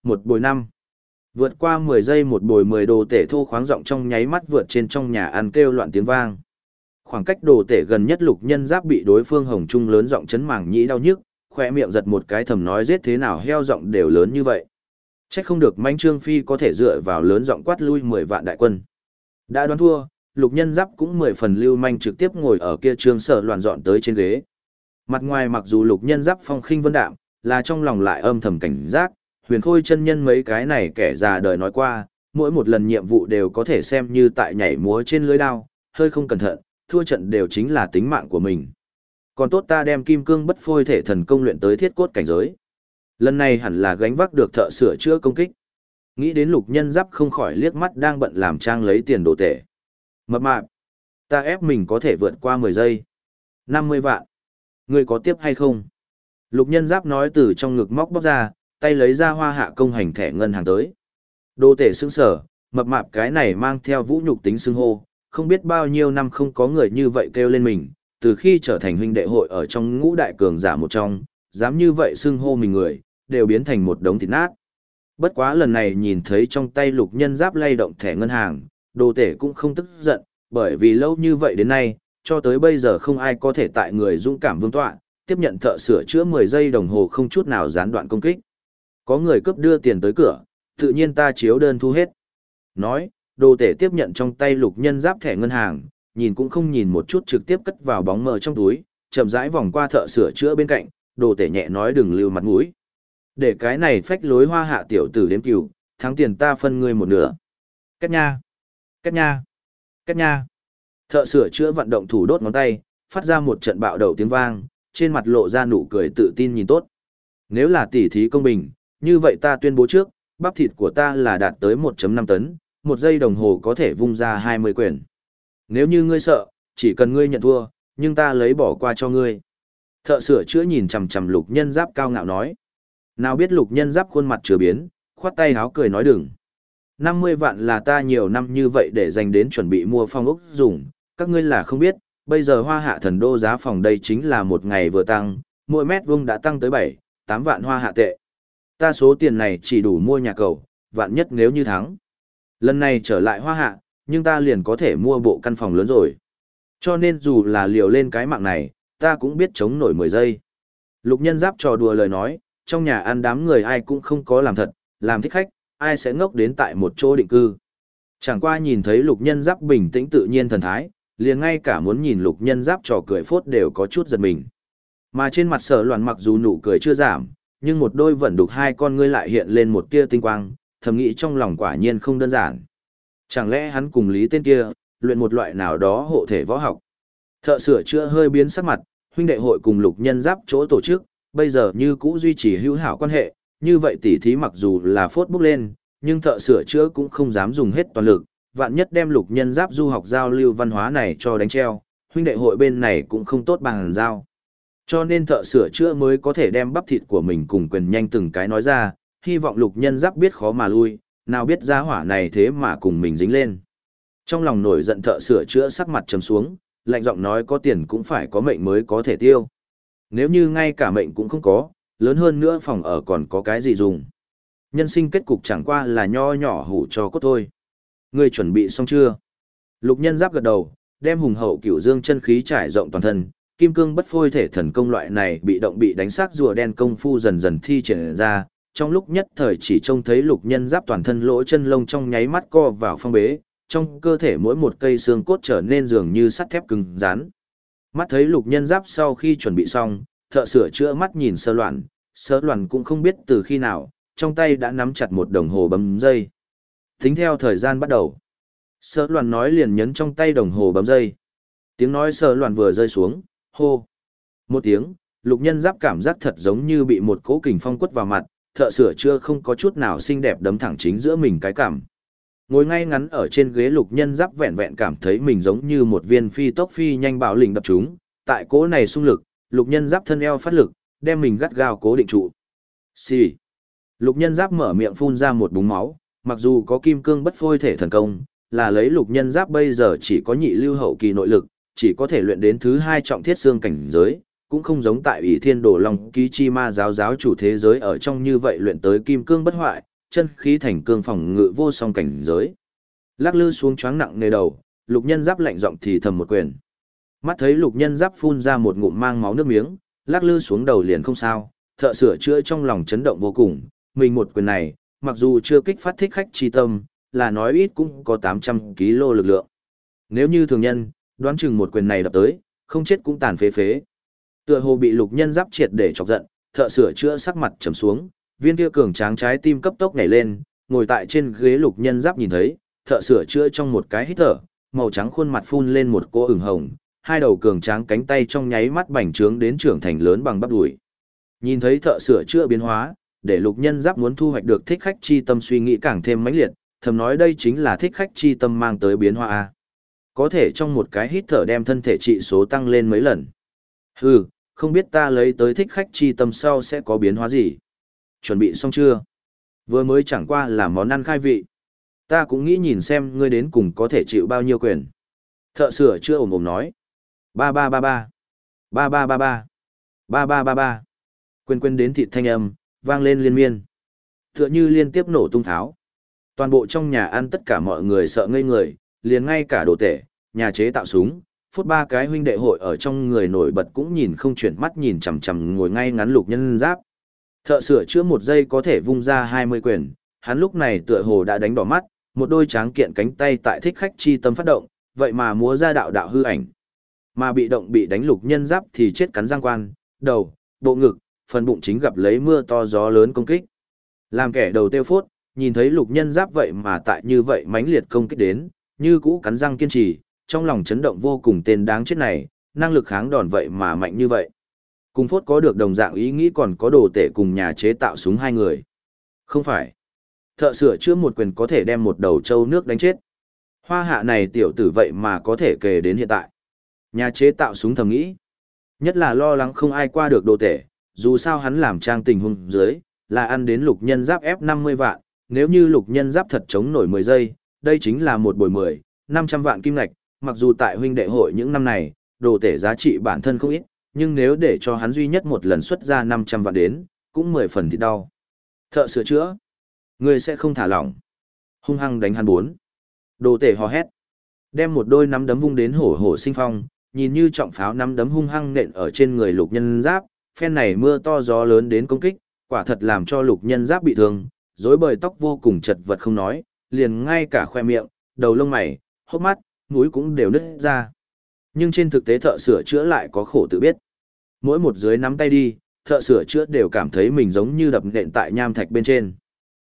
[SPEAKER 1] một bồi 5. Vượt qua 10 giây một bồi 10 đồ tể thô khoáng giọng trong nháy mắt vượt trên trong nhà ăn kêu loạn tiếng vang. Khoảng cách đồ tể gần nhất Lục Nhân Giáp bị đối phương hồng trung lớn giọng chấn màng nhĩ đau nhức, khỏe miệng giật một cái thầm nói giết thế nào heo giọng đều lớn như vậy. Trách không được Mãnh Trương Phi có thể dựa vào lớn giọng quát lui 10 vạn đại quân. Đã đoán thua, Lục Nhân Giáp cũng 10 phần lưu manh trực tiếp ngồi ở kia Trương Sở Loan dọn tới trên ghế. Mặt ngoài mặc dù Lục Nhân Giáp phong khinh vân đạm, là trong lòng lại âm thầm cảnh giác, Huyền Khôi chân nhân mấy cái này kẻ già đời nói qua, mỗi một lần nhiệm vụ đều có thể xem như tại nhảy múa trên lưới đao, hơi không cẩn thận, thua trận đều chính là tính mạng của mình. Còn tốt ta đem kim cương bất phôi thể thần công luyện tới thiết cốt cảnh giới. Lần này hẳn là gánh vác được thợ sửa chữa công kích. Nghĩ đến Lục Nhân Giáp không khỏi liếc mắt đang bận làm trang lấy tiền đồ tể. Mập mạp, ta ép mình có thể vượt qua 10 giây. 50 vạn. Ngươi có tiếp hay không? Lục Nhân Giáp nói từ trong ngực móc bóc ra, tay lấy ra Hoa Hạ công hành thẻ ngân hàng tới. Đồ tể sững sở, mập mạp cái này mang theo vũ nhục tính xưng hô, không biết bao nhiêu năm không có người như vậy kêu lên mình, từ khi trở thành huynh đệ hội ở trong ngũ đại cường giả một trong, dám như vậy xưng hô mình người, đều biến thành một đống thịt nát. Bất quá lần này nhìn thấy trong tay Lục Nhân Giáp lay động thẻ ngân hàng, đồ tể cũng không tức giận, bởi vì lâu như vậy đến nay, cho tới bây giờ không ai có thể tại người dũng cảm vương tọa, tiếp nhận thợ sửa chữa 10 giây đồng hồ không chút nào gián đoạn công kích. Có người cướp đưa tiền tới cửa, tự nhiên ta chiếu đơn thu hết. Nói, đồ tể tiếp nhận trong tay Lục Nhân Giáp thẻ ngân hàng, nhìn cũng không nhìn một chút trực tiếp cất vào bóng mờ trong túi, chậm rãi vòng qua thợ sửa chữa bên cạnh, đồ tể nhẹ nói đừng lưu mặt mũi. Để cái này phách lối Hoa Hạ tiểu tử đếm cừu, thắng tiền ta phân ngươi một nửa. Cách nha, cách nha, cách nha. Thợ sửa chữa vận động thủ đốt ngón tay, phát ra một trận bạo đầu tiếng vang, trên mặt lộ ra nụ cười tự tin nhìn tốt. Nếu là tỉ thí công bình, như vậy ta tuyên bố trước, bắp thịt của ta là đạt tới 1.5 tấn, 1 giây đồng hồ có thể vung ra 20 quyền. Nếu như ngươi sợ, chỉ cần ngươi nhận thua, nhưng ta lấy bỏ qua cho ngươi. Thợ sửa chữa nhìn chằm chằm Lục Nhân Giáp cao ngạo nói. Nào biết Lục Nhân Giáp khuôn mặt chứa biến, khoát tay háo cười nói đừng. 50 vạn là ta nhiều năm như vậy để dành đến chuẩn bị mua phong ốc dùng, các ngươi là không biết, bây giờ Hoa Hạ thần đô giá phòng đây chính là một ngày vừa tăng, mỗi mét vuông đã tăng tới 7, 8 vạn Hoa Hạ tệ. Ta số tiền này chỉ đủ mua nhà cầu, vạn nhất nếu như thắng. Lần này trở lại Hoa Hạ, nhưng ta liền có thể mua bộ căn phòng lớn rồi. Cho nên dù là liều lên cái mạng này, ta cũng biết chống nổi 10 giây. Lục Nhân Giáp trò đùa lời nói, trong nhà ăn đám người ai cũng không có làm thật, làm thích khách, ai sẽ ngốc đến tại một chỗ định cư. Chẳng qua nhìn thấy Lục Nhân Giáp bình tĩnh tự nhiên thần thái, liền ngay cả muốn nhìn Lục Nhân Giáp trò cười phốt đều có chút giật mình. Mà trên mặt Sở Loan mặc dù nụ cười chưa giảm, nhưng một đôi vẫn đục hai con ngươi lại hiện lên một tia tinh quang, thầm nghĩ trong lòng quả nhiên không đơn giản. Chẳng lẽ hắn cùng Lý tên kia, luyện một loại nào đó hộ thể võ học. Thợ sửa chữa hơi biến sắc mặt, huynh đệ hội cùng Lục Nhân Giáp chỗ tổ chức, bây giờ như cũ duy trì hữu hảo quan hệ, như vậy tỉ thí mặc dù là phốt bốc lên, nhưng thợ sửa chữa cũng không dám dùng hết toàn lực, vạn nhất đem Lục Nhân Giáp du học giao lưu văn hóa này cho đánh treo, huynh đệ hội bên này cũng không tốt bằng giao. Cho nên thợ sửa chữa mới có thể đem bắp thịt của mình cùng quyền nhanh từng cái nói ra, hy vọng Lục Nhân Giáp biết khó mà lui, nào biết giá hỏa này thế mà cùng mình dính lên. Trong lòng nổi giận thợ sửa chữa sắc mặt trầm xuống, lạnh giọng nói có tiền cũng phải có mệnh mới có thể tiêu. Nếu như ngay cả mệnh cũng không có, lớn hơn nữa phòng ở còn có cái gì dùng. Nhân sinh kết cục chẳng qua là nho nhỏ hủ cho cốt thôi. Ngươi chuẩn bị xong chưa? Lục Nhân Giáp gật đầu, đem hùng hậu cửu dương chân khí trải rộng toàn thân, kim cương bất phôi thể thần công loại này bị động bị đánh xác rùa đen công phu dần dần thi triển ra, trong lúc nhất thời chỉ trông thấy Lục Nhân Giáp toàn thân lỗ chân lông trong nháy mắt co vào phong bế, trong cơ thể mỗi một cây xương cốt trở nên dường như sắt thép cứng rắn. Mắt thấy Lục Nhân Giáp sau khi chuẩn bị xong, thợ sửa chữa mắt nhìn Sơ Loan cũng không biết từ khi nào, trong tay đã nắm chặt một đồng hồ bấm giây. Tính theo thời gian bắt đầu. Sơ Loan nói liền nhấn trong tay đồng hồ bấm giây. Tiếng nói Sơ Loan vừa rơi xuống, hô. Một tiếng, Lục Nhân Giáp cảm giác thật giống như bị một cỗ kình phong quất vào mặt, thợ sửa chữa không có chút nào xinh đẹp đấm thẳng chính giữa mình cái cằm. Ngồi ngay ngắn ở trên ghế Lục Nhân Giáp vẹn vẹn cảm thấy mình giống như một viên phi tốc phi nhanh bạo lình đập trúng, tại cỗ này xung lực, Lục Nhân Giáp thân eo phát lực, đem mình gắt gao cố định trụ. Xì. Lục Nhân Giáp mở miệng phun ra một búng máu, mặc dù có kim cương bất phôi thể thần công, là lấy Lục Nhân Giáp bây giờ chỉ có nhị lưu hậu kỳ nội lực, chỉ có thể luyện đến thứ 2 trọng thiết xương cảnh giới, cũng không giống tại Ủy Thiên Đồ Long Ký Chi Ma giáo chủ thế giới ở trong như vậy luyện tới kim cương bất hoại, chân khí thành cương phòng ngự vô song cảnh giới. Lắc lư xuống choáng nặng nề đầu, Lục Nhân Giáp lạnh giọng thì thầm một quyền. Mắt thấy Lục Nhân Giáp phun ra một ngụm mang máu nước miếng, lắc lư xuống đầu liền không sao, thợ sửa chữa trong lòng chấn động vô cùng, mình một quyền này, mặc dù chưa kích phát thích khách chi tâm, là nói ít cũng có 800 kg lực lượng. Nếu như thường nhân, đoán chừng một quyền này đập tới, không chết cũng tàn phế phế. Tựa hồ bị Lục Nhân Giáp triệt để chọc giận, thợ sửa chữa sắc mặt trầm xuống, viên kia cường tráng trái tim cấp tốc nhảy lên, ngồi tại trên ghế Lục Nhân Giáp nhìn thấy, thợ sửa chữa trong một cái hít thở, màu trắng khuôn mặt phun lên một cỗ ửng hồng, hai đầu cường tráng cánh tay trong nháy mắt bành trướng đến trưởng thành lớn bằng bắp đùi. Nhìn thấy thợ sửa chữa biến hóa, để Lục Nhân Giáp muốn thu hoạch được thích khách chi tâm suy nghĩ càng thêm mãnh liệt, thầm nói đây chính là thích khách chi tâm mang tới biến hóa a. Có thể trong một cái hít thở đem thân thể trị số tăng lên mấy lần. Hừ, không biết ta lấy tới thích khách chi tâm sau sẽ có biến hóa gì. Chuẩn bị xong chưa? Vừa mới chẳng qua là món ăn khai vị. Ta cũng nghĩ nhìn xem ngươi đến cùng có thể chịu bao nhiêu quyền. Thợ sửa chữa ồm ồm nói. Ba ba ba ba. Ba ba ba ba. Ba ba ba ba. Quên đến thịt thanh âm, vang lên liên miên. Tựa như liên tiếp nổ tung tháo. Toàn bộ trong nhà ăn tất cả mọi người sợ ngây người, liền ngay cả đồ tể, nhà chế tạo súng, phút ba cái huynh đệ hội ở trong người nổi bật cũng nhìn không chuyển mắt nhìn chằm chằm ngồi ngay ngắn Lục Nhân Giáp. Thợ sửa chữa một giây có thể vung ra 20 quyền, hắn lúc này tựa hồ đã đánh đỏ mắt, một đôi tráng kiện cánh tay tại thích khách chi tâm phát động, vậy mà múa ra đạo đạo hư ảnh. Mà bị động bị đánh Lục Nhân Giáp thì chết cắn răng quan, đầu, bộ ngực, phần bụng chính gặp lấy mưa to gió lớn công kích. Làm kẻ đầu tiêu phốt, nhìn thấy Lục Nhân Giáp vậy mà tại như vậy mãnh liệt công kích đến, như cũ cắn răng kiên trì, trong lòng chấn động vô cùng, tên đáng chết này, năng lực kháng đòn vậy mà mạnh như vậy. Cùng phốt có được đồng dạng ý nghĩ còn có đồ tể cùng nhà chế tạo súng hai người. Không phải. Thợ sửa chữa một quyền có thể đem một đầu trâu nước đánh chết. Hoa hạ này tiểu tử vậy mà có thể kể đến hiện tại. Nhà chế tạo súng thầm nghĩ. Nhất là lo lắng không ai qua được đồ tể, dù sao hắn làm trang tình huống dưới, là ăn đến Lục Nhân Giáp ép 50 vạn, nếu như Lục Nhân Giáp thật chống nổi 10 giây, đây chính là một bồi 10, 500 vạn kim ngạch, mặc dù tại huynh đệ hội những năm này, đồ tể giá trị bản thân không ít, nhưng nếu để cho hắn duy nhất một lần xuất ra 500 vạn đến, cũng 10 phần thì đau. Thợ sửa chữa, ngươi sẽ không thả lỏng. Hung hăng đánh hắn 4. Đồ tể hò hét, đem một đôi nắm đấm vung đến hổ hổ sinh phong, nhìn như trọng pháo nắm đấm hung hăng nện ở trên người Lục Nhân Giáp, phen này mưa to gió lớn đến công kích, quả thật làm cho Lục Nhân Giáp bị thương, rối bời tóc vô cùng chật vật không nói, liền ngay cả khoe miệng, đầu lông mày, hốc mắt, mũi cũng đều nứt ra. Nhưng trên thực tế thợ sửa chữa lại có khổ tự biết. Mỗi một dưới nắm tay đi, thợ sửa chữa đều cảm thấy mình giống như đập nện tại nham thạch bên trên.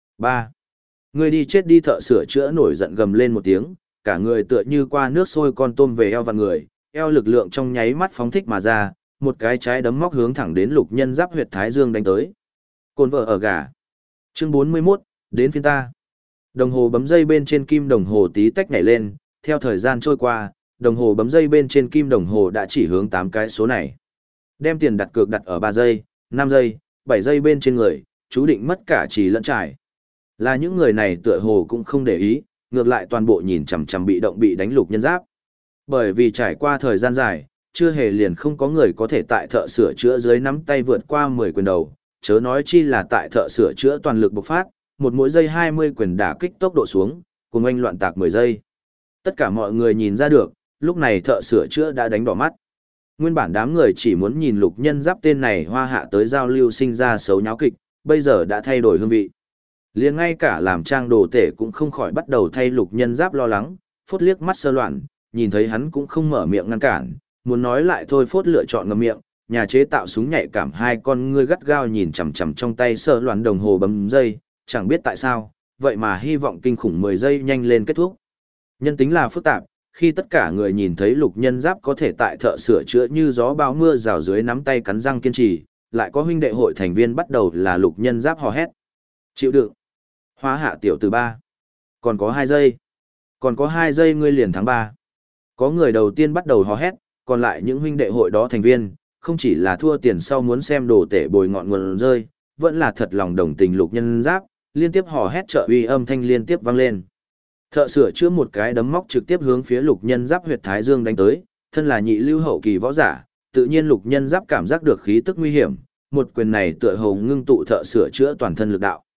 [SPEAKER 1] 3. Người đi chết đi, thợ sửa chữa nổi giận gầm lên một tiếng, cả người tựa như qua nước sôi con tôm về eo vặn người, eo lực lượng trong nháy mắt phóng thích mà ra, một cái trái đấm móc hướng thẳng đến Lục Nhân Giáp huyệt thái dương đánh tới. Cồn vợ ở gà. Chương 41, đến phiên ta. Đồng hồ bấm dây bên trên kim đồng hồ tí tách nhảy lên, theo thời gian trôi qua, đồng hồ bấm dây bên trên kim đồng hồ đã chỉ hướng 8 cái số này. Đem tiền đặt cược đặt ở 3 giây, 5 giây, 7 giây bên trên người, chú định mất cả trì lẫn trải. Là những người này tựa hồ cũng không để ý, ngược lại toàn bộ nhìn chằm chằm bị động bị đánh Lục Nhân Giáp. Bởi vì trải qua thời gian dài, chưa hề liền không có người có thể tại thợ sửa chữa dưới nắm tay vượt qua 10 quyền đầu, chớ nói chi là tại thợ sửa chữa toàn lực bộc phát, một mỗi giây 20 quyền đả kích tốc độ xuống, cùng anh loạn tạc 10 giây. Tất cả mọi người nhìn ra được, lúc này thợ sửa chữa đã đánh đỏ mắt. Nguyên bản đám người chỉ muốn nhìn Lục Nhân Giáp tên này hoa hạ tới giao lưu sinh ra xấu nháo kịch, bây giờ đã thay đổi hương vị. Liền ngay cả làm trang đồ tể cũng không khỏi bắt đầu thay Lục Nhân Giáp lo lắng, phốt liếc mắt sơ loạn, nhìn thấy hắn cũng không mở miệng ngăn cản, muốn nói lại thôi phốt lựa chọn ngậm miệng, nhà chế tạo súng nhạy cảm hai con ngươi gắt gao nhìn chằm chằm trong tay sơ loạn đồng hồ bấm dây, chẳng biết tại sao, vậy mà hy vọng kinh khủng 10 giây nhanh lên kết thúc. Nhân tính là phức tạp, khi tất cả người nhìn thấy Lục Nhân Giáp có thể tại thợ sửa chữa như gió bão mưa rào dưới nắm tay cắn răng kiên trì, lại có huynh đệ hội thành viên bắt đầu là Lục Nhân Giáp hò hét. Chịu đựng. Hóa hạ tiểu từ 3. Còn có 2 giây. Còn có 2 giây ngươi liền thắng 3. Có người đầu tiên bắt đầu hò hét, còn lại những huynh đệ hội đó thành viên, không chỉ là thua tiền sau muốn xem đồ tể bồi ngọn nguồn rơi, vẫn là thật lòng đồng tình Lục Nhân Giáp, liên tiếp hò hét trợ uy âm thanh liên tiếp vang lên. Thợ sửa chữa một cái đấm móc trực tiếp hướng phía Lục Nhân Giáp huyệt thái dương đánh tới, thân là nhị lưu hậu kỳ võ giả, tự nhiên Lục Nhân Giáp cảm giác được khí tức nguy hiểm, một quyền này tựa hồ ngưng tụ thợ sửa chữa toàn thân lực đạo.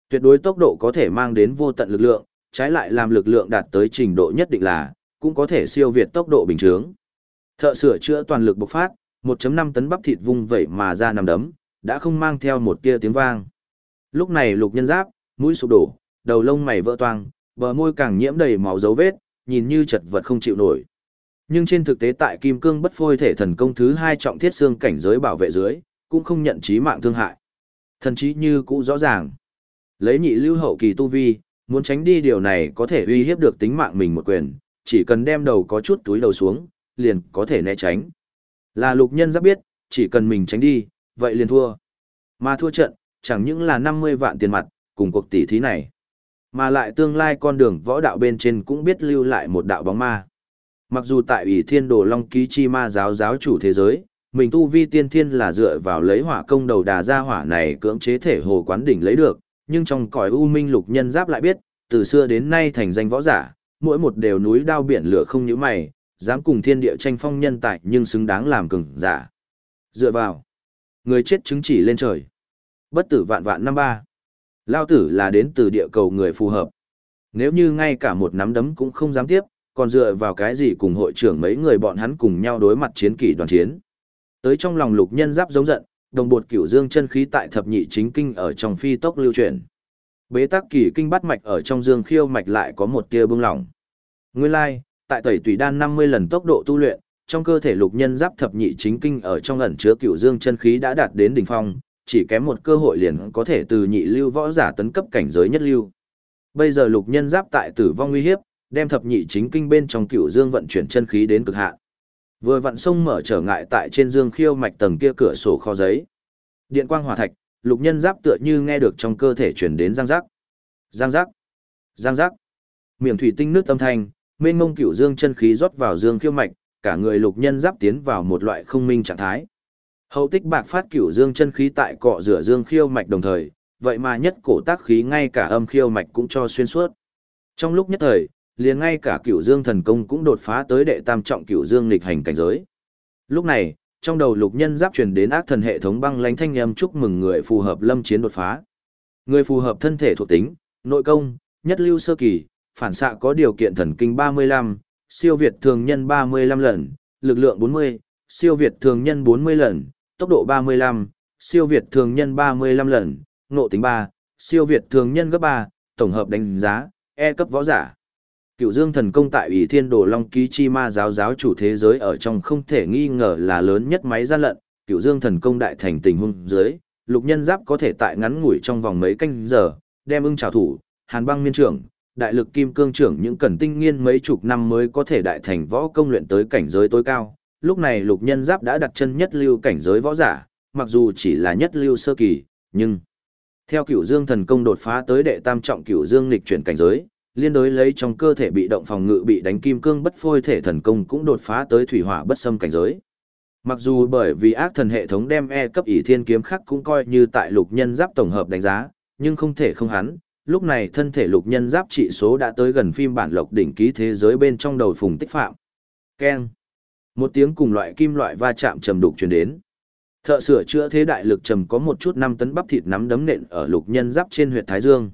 [SPEAKER 1] Tuyệt đối tốc độ có thể mang đến vô tận lực lượng, trái lại làm lực lượng đạt tới trình độ nhất định là, cũng có thể siêu việt tốc độ bình thường. Thợ sửa chữa toàn lực bộc phát, 1.5 tấn bắp thịt vung vẩy mà ra nằm đấm, đã không mang theo một tia tiếng vang. Lúc này Lục Nhân Giáp, mũi sụp đổ, đầu lông mày vỡ toang, bờ môi càng nhiễm đầy máu dấu vết, nhìn như chật vật không chịu nổi. Nhưng trên thực tế tại Kim Cương Bất Phôi Thể Thần Công thứ 2 trọng thiết xương cảnh giới bảo vệ dưới, cũng không nhận chí mạng thương hại. Thần chí như cũ rõ ràng. Lấy nhị lưu hậu kỳ tu vi, muốn tránh đi điều này có thể uy hiếp được tính mạng mình một quyền, chỉ cần đem đầu có chút túi đầu xuống, liền có thể né tránh. Là Lục Nhân Giáp biết, chỉ cần mình tránh đi, vậy liền thua. Mà thua trận, chẳng những là 50 vạn tiền mặt, cùng cuộc tỷ thí này, mà lại tương lai con đường võ đạo bên trên cũng biết lưu lại một đạo bóng ma. Mặc dù tại Ủy Thiên Đồ Long Ký Chi Ma giáo giáo chủ thế giới, mình tu vi tiên thiên là dựa vào lấy hỏa công đầu đà ra hỏa này cưỡng chế thể hồ quán đỉnh lấy được, nhưng trong cõi u minh Lục Nhân Giáp lại biết, từ xưa đến nay thành danh võ giả, mỗi một đều núi đao biển lửa không nhíu mày, dám cùng thiên địa tranh phong nhân tài nhưng xứng đáng làm cường giả. Dựa vào, người chết chứng chỉ lên trời. Bất tử vạn vạn năm ba. Lao tử là đến từ địa cầu người phù hợp. Nếu như ngay cả một nắm đấm cũng không dám tiếp, còn dựa vào cái gì cùng hội trưởng mấy người bọn hắn cùng nhau đối mặt chiến kỷ đoàn chiến. Tới trong lòng Lục Nhân Giáp giống giận, đồng bột cửu dương chân khí tại thập nhị chính kinh ở trong phi tốc lưu chuyển. Bế tắc kỳ kinh bắt mạch ở trong dương khiêu mạch lại có một tia bưng lỏng. Nguyên lai, tại tẩy tùy đan 50 lần tốc độ tu luyện, trong cơ thể Lục Nhân Giáp thập nhị chính kinh ở trong ẩn chứa cửu dương chân khí đã đạt đến đỉnh phong, chỉ kém một cơ hội liền có thể từ nhị lưu võ giả tấn cấp cảnh giới nhất lưu. Bây giờ Lục Nhân Giáp tại tử vong uy hiếp, đem thập nhị chính kinh bên trong cửu dương vận chuyển chân khí đến cực hạn. Vừa vặn sông mở trở ngại tại trên dương khiêu mạch tầng kia cửa sổ kho giấy. Điện quang hỏa thạch, Lục Nhân Giáp tựa như nghe được trong cơ thể truyền đến răng rắc. Răng rắc. Răng rắc. Miệng thủy tinh nước âm thanh, mênh mông cửu dương chân khí rót vào dương khiêu mạch, cả người Lục Nhân Giáp tiến vào một loại không minh trạng thái. Hậu tích bạc phát cửu dương chân khí tại cọ rửa dương khiêu mạch đồng thời, vậy mà nhất cổ tác khí ngay cả âm khiêu mạch cũng cho xuyên suốt. Trong lúc nhất thời, liền ngay cả cửu dương thần công cũng đột phá tới đệ tam trọng cửu dương nghịch hành cảnh giới. Lúc này, trong đầu Lục Nhân Giáp truyền đến ác thần hệ thống băng lãnh thanh âm chúc mừng người phù hợp lâm chiến đột phá. Người phù hợp thân thể thuộc tính, nội công, nhất lưu sơ kỳ, phản xạ có điều kiện thần kinh 35, siêu việt thường nhân 35 lần, lực lượng 40, siêu việt thường nhân 40 lần, tốc độ 35, siêu việt thường nhân 35 lần, ngộ tính 3, siêu việt thường nhân gấp 3, tổng hợp đánh giá, E cấp võ giả. Cửu Dương thần công tại Ủy Thiên Đồ Long Ký Chi Ma giáo giáo chủ thế giới ở trong không thể nghi ngờ là lớn nhất máy gian lận, Cửu Dương thần công đại thành tình huống dưới, Lục Nhân Giáp có thể tại ngắn ngủi trong vòng mấy canh giờ, đem ưng trảo thủ, Hàn Băng miên trưởng, đại lực kim cương trưởng những cần tinh nghiên mấy chục năm mới có thể đại thành võ công luyện tới cảnh giới tối cao. Lúc này Lục Nhân Giáp đã đặt chân nhất lưu cảnh giới võ giả, mặc dù chỉ là nhất lưu sơ kỳ, nhưng theo Cửu Dương thần công đột phá tới đệ tam trọng Cửu Dương nghịch chuyển cảnh giới, liên đối lấy trong cơ thể bị động phòng ngự bị đánh kim cương bất phôi thể thần công cũng đột phá tới thủy hỏa bất xâm cảnh giới. Mặc dù bởi vì ác thần hệ thống đem E cấp ỷ thiên kiếm khắc cũng coi như tại Lục Nhân Giáp tổng hợp đánh giá, nhưng không thể không hắn, lúc này thân thể Lục Nhân Giáp trị số đã tới gần phiên bản lộc đỉnh ký thế giới bên trong đầu phùng tích phạm. Keng. Một tiếng cùng loại kim loại va chạm trầm đục truyền đến. Thợ sửa chữa thế đại lực trầm có một chút 5 tấn bắp thịt nắm đấm nện ở Lục Nhân Giáp trên huyệt thái dương.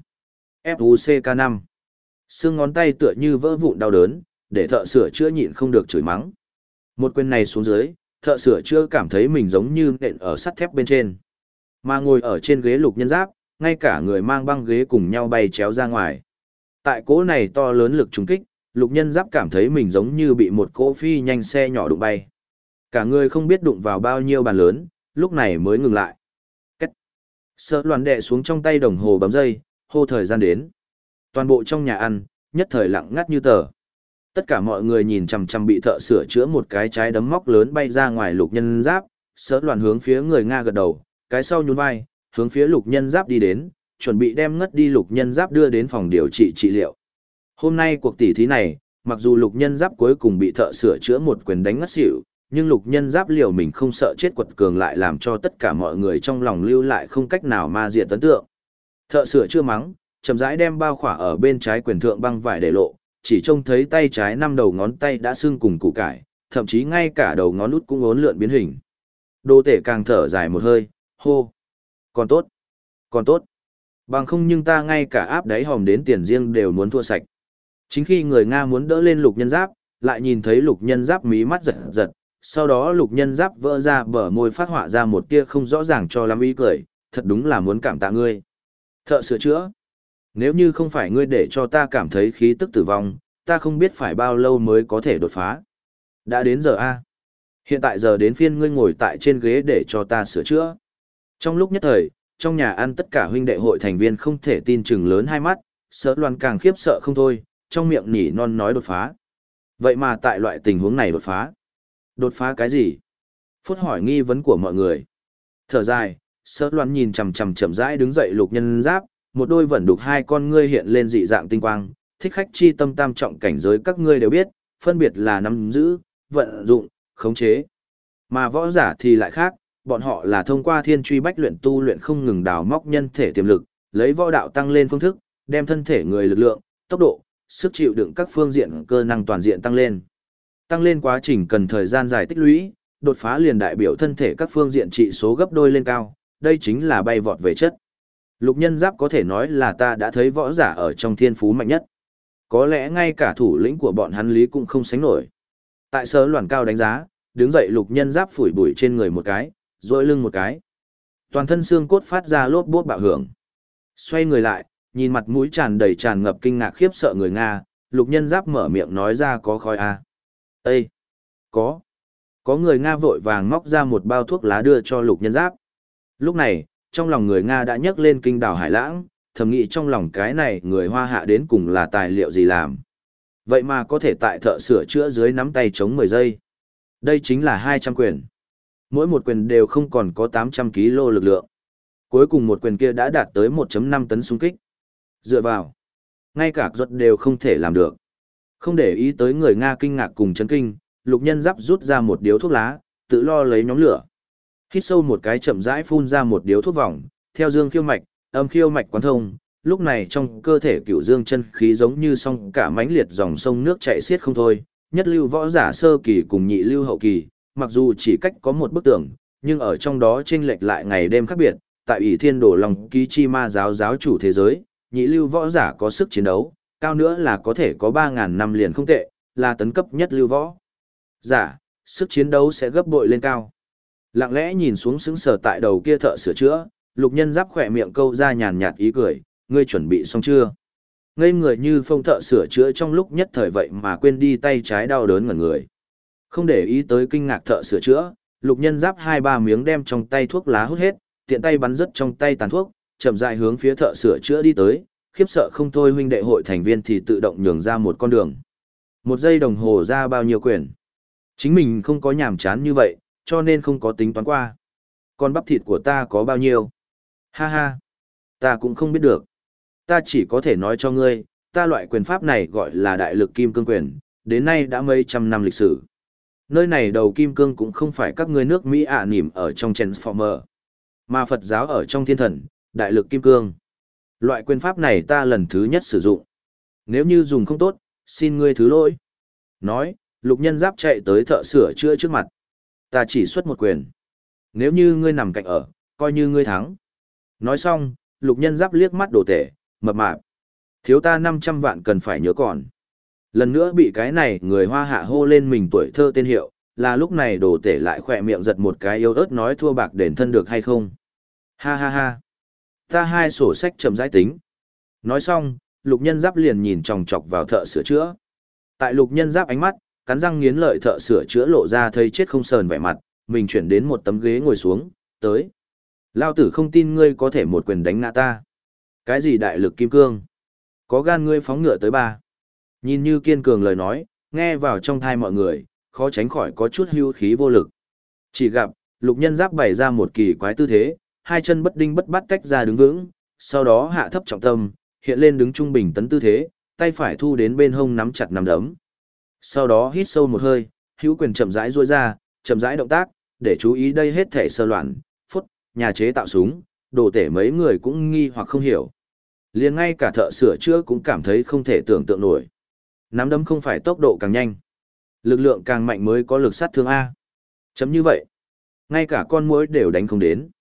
[SPEAKER 1] FUCK5. Xương ngón tay tựa như vỡ vụn đau đớn, để thợ sửa chữa nhịn không được chửi mắng. Một quyền này xuống dưới, thợ sửa chữa cảm thấy mình giống như nện ở sắt thép bên trên. Mà ngồi ở trên ghế Lục Nhân Giáp, ngay cả người mang băng ghế cùng nhau bay chéo ra ngoài. Tại cỗ này to lớn lực trùng kích, Lục Nhân Giáp cảm thấy mình giống như bị một cỗ phi nhanh xe nhỏ đụng bay. Cả người không biết đụng vào bao nhiêu bàn lớn, lúc này mới ngừng lại. Cách. Sợ loạn đệ xuống trong tay đồng hồ bấm dây, hô thời gian đến. Toàn bộ trong nhà ăn, nhất thời lặng ngắt như tờ. Tất cả mọi người nhìn chằm chằm bị thợ sửa chữa một cái trái đấm móc lớn bay ra ngoài Lục Nhân Giáp, Sợ loạn hướng phía người Nga gật đầu, cái sau nhún vai, hướng phía Lục Nhân Giáp đi đến, chuẩn bị đem ngất đi Lục Nhân Giáp đưa đến phòng điều trị trị liệu. Hôm nay cuộc tỉ thí này, mặc dù Lục Nhân Giáp cuối cùng bị thợ sửa chữa một quyền đánh ngất xỉu, nhưng Lục Nhân Giáp liều mình không sợ chết quật cường lại làm cho tất cả mọi người trong lòng lưu lại không cách nào ma diệt ấn tượng. Thợ sửa chữa mắng, chậm rãi đem bao khỏa ở bên trái quyền thượng băng vải để lộ, chỉ trông thấy tay trái 5 đầu ngón tay đã sưng cùng củ cải, thậm chí ngay cả đầu ngón út cũng uốn lượn biến hình. Đô Tể càng thở dài một hơi, hô. Còn tốt. Còn tốt. Bằng không nhưng ta ngay cả áp đáy hòm đến tiền riêng đều muốn thua sạch. Chính khi người Nga muốn đỡ lên Lục Nhân Giáp, lại nhìn thấy Lục Nhân Giáp mí mắt giật giật, sau đó Lục Nhân Giáp vỡ ra bờ môi phát họa ra một tia không rõ ràng cho lắm ý cười, thật đúng là muốn cảm tạ ngươi. Thợ sửa chữa. Nếu như không phải ngươi để cho ta cảm thấy khí tức tử vong, ta không biết phải bao lâu mới có thể đột phá. Đã đến giờ a. Hiện tại giờ đến phiên ngươi ngồi tại trên ghế để cho ta sửa chữa. Trong lúc nhất thời, trong nhà ăn tất cả huynh đệ hội thành viên không thể tin chừng lớn hai mắt, Sở Loan càng khiếp sợ không thôi, trong miệng nỉ non nói đột phá. Vậy mà tại loại tình huống này đột phá. Đột phá cái gì? Phút hỏi nghi vấn của mọi người. Thở dài, Sở Loan nhìn chằm chằm chậm rãi đứng dậy Lục Nhân Giáp, một đôi vẫn đục hai con ngươi hiện lên dị dạng tinh quang, thích khách chi tâm tam trọng cảnh giới các ngươi đều biết, phân biệt là nắm giữ, vận dụng, khống chế. Mà võ giả thì lại khác, bọn họ là thông qua thiên truy bách luyện tu luyện không ngừng đào móc nhân thể tiềm lực, lấy võ đạo tăng lên phương thức, đem thân thể người lực lượng, tốc độ, sức chịu đựng các phương diện cơ năng toàn diện tăng lên. Tăng lên quá trình cần thời gian dài tích lũy, đột phá liền đại biểu thân thể các phương diện trị số gấp đôi lên cao, đây chính là bay vọt về chất. Lục Nhân Giáp có thể nói là ta đã thấy võ giả ở trong thiên phú mạnh nhất. Có lẽ ngay cả thủ lĩnh của bọn hắn Lý cũng không sánh nổi. Tại Sở Loan cao đánh giá, đứng dậy Lục Nhân Giáp phủi bụi trên người một cái, duỗi lưng một cái. Toàn thân xương cốt phát ra lốp bốp bạo hưởng. Xoay người lại, nhìn mặt mũi tràn đầy tràn ngập kinh ngạc khiếp sợ người Nga, Lục Nhân Giáp mở miệng nói ra có khói à. Ê! Có! Có người Nga vội vàng móc ra một bao thuốc lá đưa cho Lục Nhân Giáp. Lúc này, trong lòng người Nga đã nhấc lên kinh đảo hải lãng, thầm nghĩ trong lòng cái này người Hoa hạ đến cùng là tài liệu gì làm. Vậy mà có thể tại thợ sửa chữa dưới nắm tay chống 10 giây. Đây chính là 200 quyền. Mỗi một quyền đều không còn có 800 kg lực lượng. Cuối cùng một quyền kia đã đạt tới 1.5 tấn xung kích. Dựa vào, ngay cả ruột đều không thể làm được. Không để ý tới người Nga kinh ngạc cùng chấn kinh, Lục Nhân Giáp rút ra một điếu thuốc lá, tự lo lấy nhóm lửa. Hít sâu một cái chậm rãi phun ra một điếu thuốc vòng, theo dương khiêu mạch, âm khiêu mạch quán thông, lúc này trong cơ thể cửu dương chân khí giống như song cả mãnh liệt dòng sông nước chảy xiết không thôi, nhất lưu võ giả sơ kỳ cùng nhị lưu hậu kỳ, mặc dù chỉ cách có một bức tường, nhưng ở trong đó chênh lệch lại ngày đêm khác biệt, tại Ỷ Thiên Đồ Long Ký Chi Ma giáo giáo chủ thế giới, nhị lưu võ giả có sức chiến đấu, cao nữa là có thể có 3000 năm liền không tệ, là tấn cấp nhất lưu võ giả, sức chiến đấu sẽ gấp bội lên cao. Lặng lẽ nhìn xuống sững sờ tại đầu kia thợ sửa chữa, Lục Nhân Giáp khỏe miệng câu ra nhàn nhạt ý cười, ngươi chuẩn bị xong chưa? Ngây người như phong thợ sửa chữa trong lúc nhất thời vậy mà quên đi tay trái đau đớn ngẩn người. Không để ý tới kinh ngạc thợ sửa chữa, Lục Nhân Giáp 2-3 miếng đem trong tay thuốc lá hút hết, tiện tay bắn rớt trong tay tàn thuốc, chậm rãi hướng phía thợ sửa chữa đi tới, khiếp sợ không thôi huynh đệ hội thành viên thì tự động nhường ra một con đường. 1 giây đồng hồ ra bao nhiêu quyền? Chính mình không có nhàm chán như vậy, cho nên không có tính toán qua. Con bắp thịt của ta có bao nhiêu? Ha ha, ta cũng không biết được. Ta chỉ có thể nói cho ngươi, ta loại quyền pháp này gọi là đại lực kim cương quyền, đến nay đã mấy trăm năm lịch sử. Nơi này đầu kim cương cũng không phải các ngươi nước Mỹ nỉm ở trong Transformer, mà Phật giáo ở trong thiên thần, đại lực kim cương. Loại quyền pháp này ta lần thứ nhất sử dụng. Nếu như dùng không tốt, xin ngươi thứ lỗi. Nói, Lục Nhân Giáp chạy tới thợ sửa chữa trước mặt. Ta chỉ xuất một quyền. Nếu như ngươi nằm cạnh ở, coi như ngươi thắng. Nói xong, Lục Nhân Giáp liếc mắt đồ tể, mập mạp. Thiếu ta 500 vạn cần phải nhớ còn. Lần nữa bị cái này người Hoa hạ hô lên mình tuổi thơ tên hiệu, là lúc này đồ tể lại khỏe miệng giật một cái yếu ớt nói thua bạc đền thân được hay không. Ha ha ha. Ta 2 sổ sách chậm rãi tính. Nói xong, Lục Nhân Giáp liền nhìn chòng chọc vào thợ sửa chữa. Tại Lục Nhân Giáp ánh mắt, cắn răng nghiến lợi thợ sửa chữa lộ ra thấy chết không sờn vẻ mặt, mình chuyển đến một tấm ghế ngồi xuống, tới. Lao tử không tin ngươi có thể một quyền đánh ngã ta. Cái gì đại lực kim cương? Có gan ngươi phóng ngựa tới 3. Nhìn như kiên cường lời nói, nghe vào trong thai mọi người, khó tránh khỏi có chút hưu khí vô lực. Chỉ gặp, Lục Nhân Giáp bày ra một kỳ quái tư thế, 2 chân bất đinh bất bắt tách ra đứng vững, sau đó hạ thấp trọng tâm, hiện lên đứng trung bình tấn tư thế, tay phải thu đến bên hông nắm chặt nắm đấm. Sau đó hít sâu một hơi, hữu quyền chậm rãi duỗi ra, chậm rãi động tác, để chú ý đây hết thể sơ loạn, phút, nhà chế tạo súng, đồ tể mấy người cũng nghi hoặc không hiểu. Liền ngay cả thợ sửa chữa cũng cảm thấy không thể tưởng tượng nổi. Nắm đấm không phải tốc độ càng nhanh, lực lượng càng mạnh mới có lực sát thương A. Chấm như vậy, ngay cả con muỗi đều đánh không đến.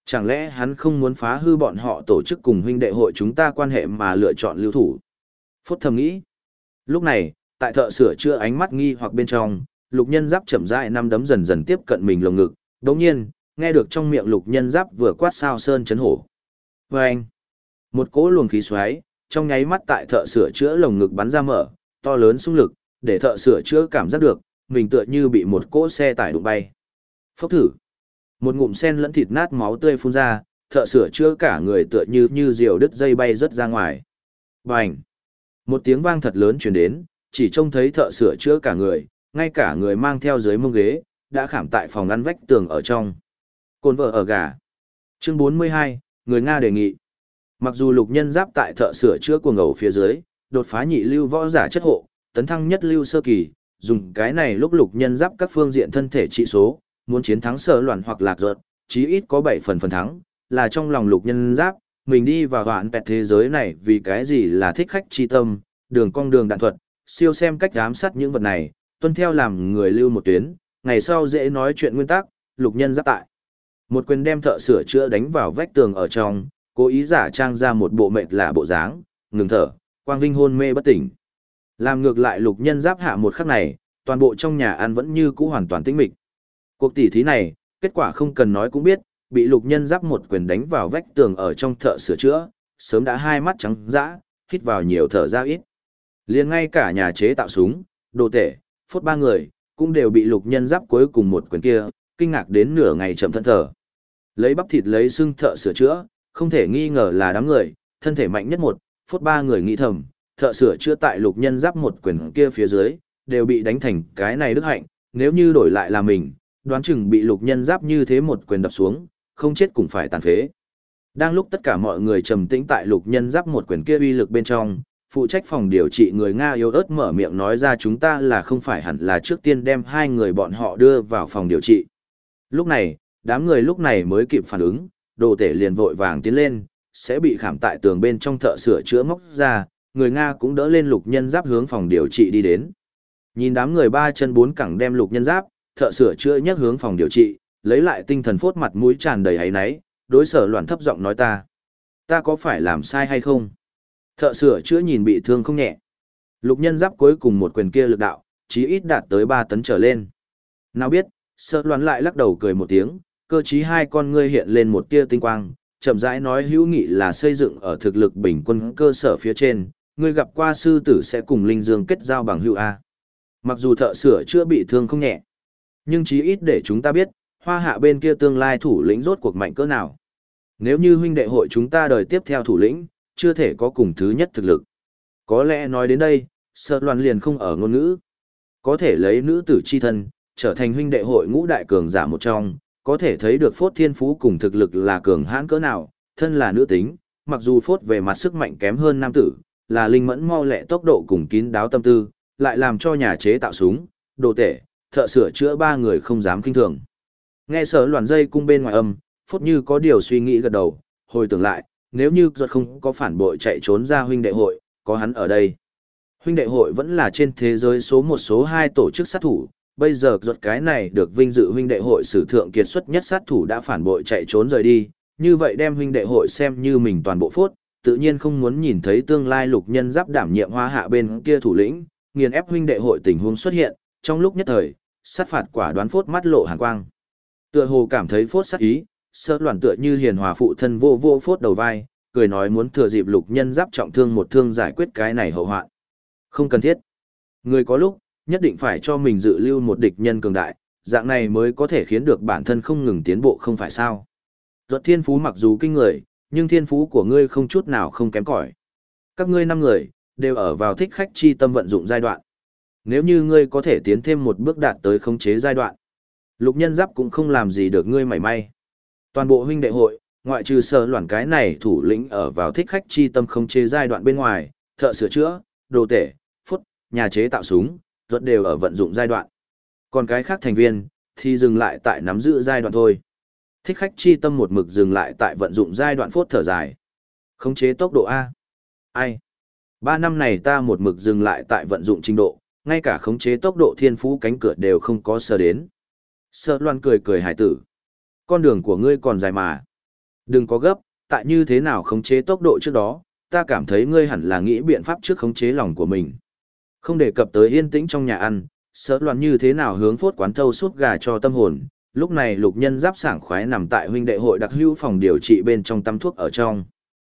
[SPEAKER 1] Chẳng lẽ hắn không muốn phá hư bọn họ tổ chức cùng huynh đệ hội chúng ta quan hệ mà lựa chọn lưu thủ? Phốt thầm nghĩ. Lúc này, tại thợ sửa chữa ánh mắt nghi hoặc bên trong, Lục Nhân Giáp chậm rãi năm đấm dần dần tiếp cận mình lồng ngực. Đồng nhiên, nghe được trong miệng Lục Nhân Giáp vừa quát sao sơn chấn hổ. Vâng! Một cỗ luồng khí xoáy, trong nháy mắt tại thợ sửa chữa lồng ngực bắn ra mở, to lớn xung lực, để thợ sửa chữa cảm giác được, mình tựa như bị một cỗ xe tải đụng bay. Phốc thử! Một ngụm sen lẫn thịt nát máu tươi phun ra, thợ sửa chữa cả người tựa như diều đứt dây bay rớt ra ngoài. Bành! Một tiếng vang thật lớn truyền đến, chỉ trông thấy thợ sửa chữa cả người, ngay cả người mang theo dưới mông ghế, đã khảm tại phòng ngăn vách tường ở trong. Cồn vợ ở gà. Chương 42, người Nga đề nghị. Mặc dù Lục Nhân Giáp tại thợ sửa chữa cuồng ngầu phía dưới, đột phá nhị lưu võ giả chất hộ, tấn thăng nhất lưu sơ kỳ, dùng cái này lúc Lục Nhân Giáp các phương diện thân thể trị số, muốn chiến thắng Sở Loạn hoặc Lạc Giật, chí ít có 7 phần thắng, là trong lòng Lục Nhân Giáp, mình đi vào hoạn pẹt thế giới này vì cái gì là thích khách chi tâm, đường cong đường đạn thuật, siêu xem cách giám sát những vật này, tuân theo làm người lưu một tuyến, ngày sau dễ nói chuyện nguyên tắc, Lục Nhân Giáp tại. Một quyền đem thợ sửa chữa đánh vào vách tường ở trong, cố ý giả trang ra một bộ mệt lạ bộ dáng, ngừng thở, quang vinh hôn mê bất tỉnh. Làm ngược lại Lục Nhân Giáp hạ một khắc này, toàn bộ trong nhà ăn vẫn như cũ hoàn toàn tĩnh mịch. Cuộc tỉ thí này, kết quả không cần nói cũng biết, bị Lục Nhân Giáp một quyền đánh vào vách tường ở trong thợ sửa chữa, sớm đã hai mắt trắng dã, hít vào nhiều thở ra ít. Liền ngay cả nhà chế tạo súng, đồ tể, phốt ba người, cũng đều bị Lục Nhân Giáp cuối cùng một quyền kia, kinh ngạc đến nửa ngày chậm thân thở. Lấy bắp thịt lấy xương thợ sửa chữa, không thể nghi ngờ là đám người, thân thể mạnh nhất một, phốt ba người nghĩ thầm, thợ sửa chữa tại Lục Nhân Giáp một quyền kia phía dưới, đều bị đánh thành cái này đức hạnh, nếu như đổi lại là mình, đoán chừng bị Lục Nhân Giáp như thế một quyền đập xuống, không chết cũng phải tàn phế. Đang lúc tất cả mọi người trầm tĩnh tại Lục Nhân Giáp một quyền kia uy lực bên trong, phụ trách phòng điều trị người Nga yếu ớt mở miệng nói ra chúng ta là không phải hẳn là trước tiên đem hai người bọn họ đưa vào phòng điều trị. Lúc này, đám người lúc này mới kịp phản ứng, đồ tể liền vội vàng tiến lên, sẽ bị khảm tại tường bên trong thợ sửa chữa móc ra, người Nga cũng đỡ lên Lục Nhân Giáp hướng phòng điều trị đi đến. Nhìn đám người ba chân bốn cẳng đem Lục Nhân Giáp, thợ sửa chữa nhấc hướng phòng điều trị, lấy lại tinh thần phốt mặt mũi tràn đầy áy náy, đối Sở Loạn thấp giọng nói ta có phải làm sai hay không? Thợ sửa chữa nhìn bị thương không nhẹ. Lục Nhân Giáp cuối cùng một quyền kia lực đạo, chí ít đạt tới 3 tấn trở lên. Nào biết, Sở Loạn lại lắc đầu cười một tiếng, cơ trí hai con ngươi hiện lên một tia tinh quang, chậm rãi nói hữu nghị là xây dựng ở thực lực bình quân cơ sở phía trên, ngươi gặp qua sư tử sẽ cùng linh dương kết giao bằng hữu a. Mặc dù thợ sửa chữa bị thương không nhẹ, nhưng chí ít để chúng ta biết, Hoa Hạ bên kia tương lai thủ lĩnh rốt cuộc mạnh cỡ nào. Nếu như huynh đệ hội chúng ta đời tiếp theo thủ lĩnh, chưa thể có cùng thứ nhất thực lực. Có lẽ nói đến đây, Sở Loạn liền không ở ngôn ngữ. Có thể lấy nữ tử chi thân, trở thành huynh đệ hội ngũ đại cường giả một trong, có thể thấy được Phốt thiên phú cùng thực lực là cường hãn cỡ nào, thân là nữ tính, mặc dù Phốt về mặt sức mạnh kém hơn nam tử, là linh mẫn mau lẹ tốc độ cùng kín đáo tâm tư, lại làm cho nhà chế tạo súng, đồ tể, thợ sửa chữa ba người không dám kinh thường. Nghe Sở Loạn dây cung bên ngoài âm, Phốt như có điều suy nghĩ gật đầu, hồi tưởng lại, nếu như giật không có phản bội chạy trốn ra huynh đệ hội, có hắn ở đây. Huynh đệ hội vẫn là trên thế giới số 1 số 2 tổ chức sát thủ, bây giờ giật cái này được vinh dự huynh đệ hội sử thượng kiệt xuất nhất sát thủ đã phản bội chạy trốn rời đi, như vậy đem huynh đệ hội xem như mình toàn bộ Phốt, tự nhiên không muốn nhìn thấy tương lai Lục Nhân Giáp đảm nhiệm Hoa Hạ bên kia thủ lĩnh, nghiền ép huynh đệ hội tình huống xuất hiện, trong lúc nhất thời, sát phạt quả đoán Phốt mắt lộ hàn quang. Tựa hồ cảm thấy Phốt sát ý, Sở Loạn tựa như hiền hòa phụ thân vô vô Phốt đầu vai, cười nói muốn thừa dịp Lục Nhân Giáp trọng thương một thương giải quyết cái này hậu hoạn. Không cần thiết. Người có lúc, nhất định phải cho mình dự lưu một địch nhân cường đại, dạng này mới có thể khiến được bản thân không ngừng tiến bộ không phải sao. Giọt thiên phú mặc dù kinh người, nhưng thiên phú của ngươi không chút nào không kém cỏi. Các ngươi 5 người, đều ở vào thích khách chi tâm vận dụng giai đoạn. Nếu như ngươi có thể tiến thêm một bước đạt tới khống chế giai đoạn, Lục Nhân Giáp cũng không làm gì được ngươi mảy may. Toàn bộ huynh đệ hội, ngoại trừ Sở Loạn cái này thủ lĩnh ở vào thích khách chi tâm khống chế giai đoạn bên ngoài, thợ sửa chữa, đồ tể, phốt, nhà chế tạo súng, rất đều ở vận dụng giai đoạn. Còn cái khác thành viên, thì dừng lại tại nắm giữ giai đoạn thôi. Thích khách chi tâm một mực dừng lại tại vận dụng giai đoạn phốt thở dài. Khống chế tốc độ A. Ai? 3 năm này ta một mực dừng lại tại vận dụng trình độ, ngay cả khống chế tốc độ thiên phú cánh cửa đều không có sờ đến. Sở Loan cười cười hải tử. Con đường của ngươi còn dài mà. Đừng có gấp, tại như thế nào khống chế tốc độ trước đó, ta cảm thấy ngươi hẳn là nghĩ biện pháp trước khống chế lòng của mình. Không đề cập tới yên tĩnh trong nhà ăn, Sở Loan như thế nào hướng phốt quán thâu suốt gà cho tâm hồn. Lúc này Lục Nhân Giáp sảng khoái nằm tại huynh đệ hội đặc hữu phòng điều trị bên trong tắm thuốc ở trong.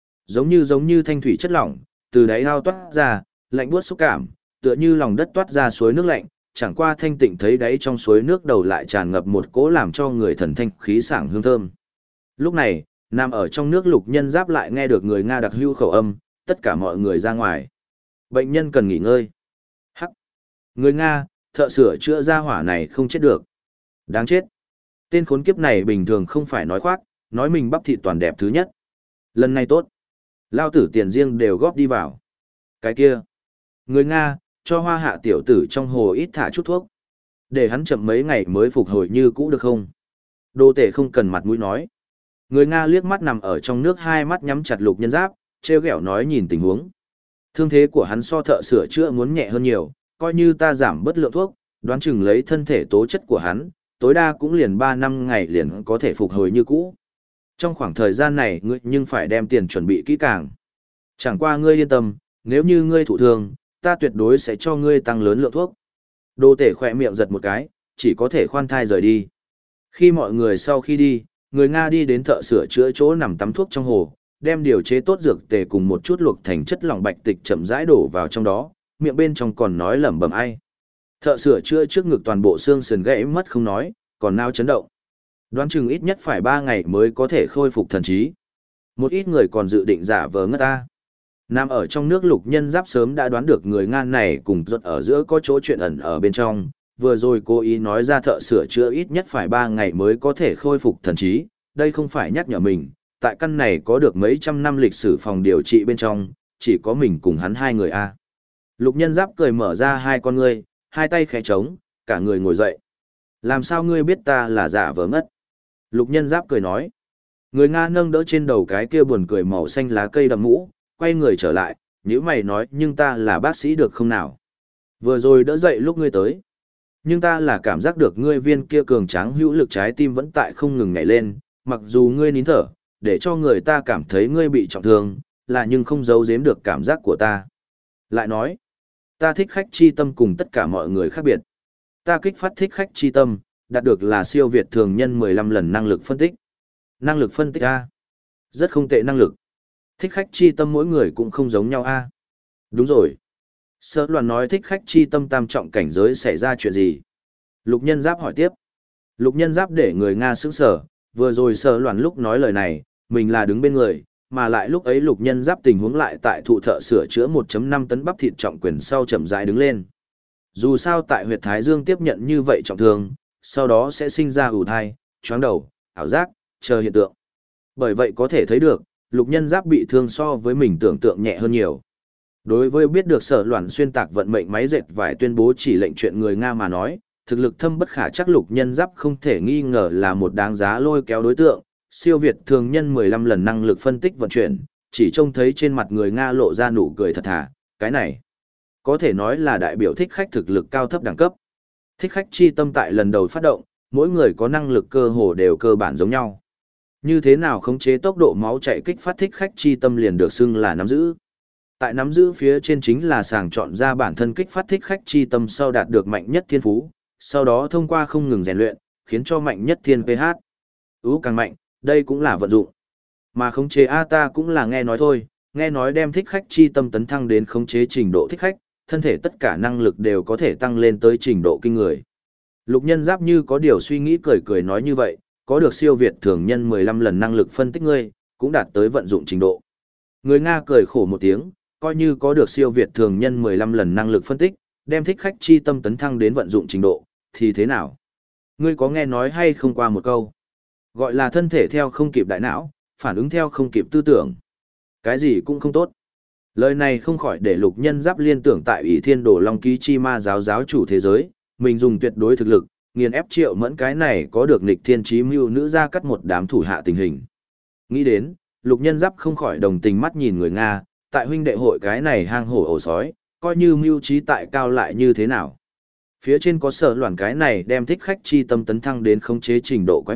[SPEAKER 1] Giống như thanh thủy chất lỏng, từ đáy ao toát ra, lạnh buốt xúc cảm, tựa như lòng đất toát ra suối nước lạnh, chẳng qua thanh tịnh thấy đáy trong suối nước đầu lại tràn ngập một cỗ làm cho người thần thanh khí sảng hương thơm. Lúc này, nằm ở trong nước Lục Nhân Giáp lại nghe được người Nga đặc hữu khẩu âm, tất cả mọi người ra ngoài. Bệnh nhân cần nghỉ ngơi. Hắc. Người Nga, thợ sửa chữa ra hỏa này không chết được. Đáng chết. Tên khốn kiếp này bình thường không phải nói khoác, nói mình bắp thịt toàn đẹp thứ nhất. Lần này tốt. Lao tử tiền riêng đều góp đi vào. Cái kia. Người Nga, cho hoa hạ tiểu tử trong hồ ít thả chút thuốc. Để hắn chậm mấy ngày mới phục hồi như cũ được không? Đô tể không cần mặt mũi nói. Người Nga liếc mắt nằm ở trong nước, hai mắt nhắm chặt Lục Nhân Giáp, treo ghẹo nói nhìn tình huống. Thương thế của hắn so thợ sửa chữa muốn nhẹ hơn nhiều, coi như ta giảm bớt lượng thuốc, đoán chừng lấy thân thể tố chất của hắn, tối đa cũng liền 3 năm ngày liền có thể phục hồi như cũ. Trong khoảng thời gian này ngươi nhưng phải đem tiền chuẩn bị kỹ càng. Chẳng qua ngươi yên tâm, nếu như ngươi thụ thương, ta tuyệt đối sẽ cho ngươi tăng lớn lượng thuốc. Đô tể khỏe miệng giật một cái, chỉ có thể khoan thai rời đi. Khi mọi người sau khi đi, người Nga đi đến thợ sửa chữa chỗ nằm tắm thuốc trong hồ, đem điều chế tốt dược tề cùng một chút luộc thành chất lỏng bạch tịch chậm rãi đổ vào trong đó, miệng bên trong còn nói lẩm bẩm ai. Thợ sửa chữa trước ngực toàn bộ xương sườn gãy mất không nói, còn nao chấn động. Đoán chừng ít nhất phải 3 ngày mới có thể khôi phục thần trí. Một ít người còn dự định giả vờ ngất ta. Nằm ở trong nước Lục Nhân Giáp sớm đã đoán được người Nga này cùng ruột ở giữa có chỗ chuyện ẩn ở bên trong, vừa rồi cố ý nói ra thợ sửa chữa ít nhất phải 3 ngày mới có thể khôi phục thần trí, đây không phải nhắc nhở mình, tại căn này có được mấy trăm năm lịch sử phòng điều trị bên trong, chỉ có mình cùng hắn hai người a. Lục Nhân Giáp cười mở ra hai con ngươi, hai tay khẽ trống, cả người ngồi dậy. Làm sao ngươi biết ta là giả vờ ngất? Lục Nhân Giáp cười nói. Người Nga nâng đỡ trên đầu cái kia buồn cười màu xanh lá cây đầm mũ, quay người trở lại, nhíu mày nói nhưng ta là bác sĩ được không nào? Vừa rồi đỡ dậy lúc ngươi tới. Nhưng ta là cảm giác được ngươi viên kia cường tráng hữu lực trái tim vẫn tại không ngừng nhảy lên, mặc dù ngươi nín thở, để cho người ta cảm thấy ngươi bị trọng thương, là nhưng không giấu giếm được cảm giác của ta. Lại nói, ta thích khách chi tâm cùng tất cả mọi người khác biệt. Ta kích phát thích khách chi tâm, đạt được là siêu việt thường nhân 15 lần năng lực phân tích. Năng lực phân tích A. Rất không tệ năng lực. Thích khách chi tâm mỗi người cũng không giống nhau A. Đúng rồi. Sở Loan nói thích khách chi tâm tam trọng cảnh giới xảy ra chuyện gì? Lục Nhân Giáp hỏi tiếp. Lục Nhân Giáp để người Nga sững sờ, vừa rồi Sở Loan lúc nói lời này, mình là đứng bên người, mà lại lúc ấy Lục Nhân Giáp tình huống lại tại thụ thợ sửa chữa 1.5 tấn bắp thịt trọng quyền sau chậm rãi đứng lên. Dù sao tại huyệt Thái Dương tiếp nhận như vậy trọng thương, sau đó sẽ sinh ra ù thai, choáng đầu, ảo giác, chờ hiện tượng. Bởi vậy có thể thấy được, Lục Nhân Giáp bị thương so với mình tưởng tượng nhẹ hơn nhiều. Đối với biết được Sở Loan xuyên tạc vận mệnh máy dệt vải tuyên bố chỉ lệnh chuyện người Nga mà nói, thực lực thâm bất khả chắc Lục Nhân Giáp không thể nghi ngờ là một đáng giá lôi kéo đối tượng, siêu việt thường nhân 15 lần năng lực phân tích vận chuyển, chỉ trông thấy trên mặt người Nga lộ ra nụ cười thật thà, cái này có thể nói là đại biểu thích khách thực lực cao thấp đẳng cấp. Thích khách chi tâm tại lần đầu phát động, mỗi người có năng lực cơ hồ đều cơ bản giống nhau. Như thế nào khống chế tốc độ máu chạy kích phát thích khách chi tâm liền được xưng là nắm giữ. Tại nắm giữ phía trên chính là sàng chọn ra bản thân kích phát thích khách chi tâm sau đạt được mạnh nhất thiên phú, sau đó thông qua không ngừng rèn luyện, khiến cho mạnh nhất thiên pH. Càng mạnh, đây cũng là vận dụng. Mà khống chế A ta cũng là nghe nói thôi, nghe nói đem thích khách chi tâm tấn thăng đến khống chế trình độ thích khách, thân thể tất cả năng lực đều có thể tăng lên tới trình độ kinh người. Lục Nhân Giáp như có điều suy nghĩ cười cười nói như vậy, có được siêu việt thường nhân 15 lần năng lực phân tích ngươi, cũng đạt tới vận dụng trình độ. Người Nga cười khổ một tiếng, coi như có được siêu việt thường nhân 15 lần năng lực phân tích, đem thích khách chi tâm tấn thăng đến vận dụng trình độ, thì thế nào? Ngươi có nghe nói hay không qua một câu? Gọi là thân thể theo không kịp đại não, phản ứng theo không kịp tư tưởng. Cái gì cũng không tốt. Lời này không khỏi để Lục Nhân Giáp liên tưởng tại Ủy Thiên Đồ Long Ký Chi Ma giáo giáo chủ thế giới, mình dùng tuyệt đối thực lực, nghiền ép Triệu Mẫn cái này có được nghịch thiên chí mưu nữ ra cắt một đám thủ hạ tình hình. Nghĩ đến, Lục Nhân Giáp không khỏi đồng tình mắt nhìn người Nga, tại huynh đệ hội cái này hang hổ ổ sói, coi như mưu trí tại cao lại như thế nào. Phía trên có Sở Loan cái này đem thích khách chi tâm tấn thăng đến khống chế trình độ quái vật,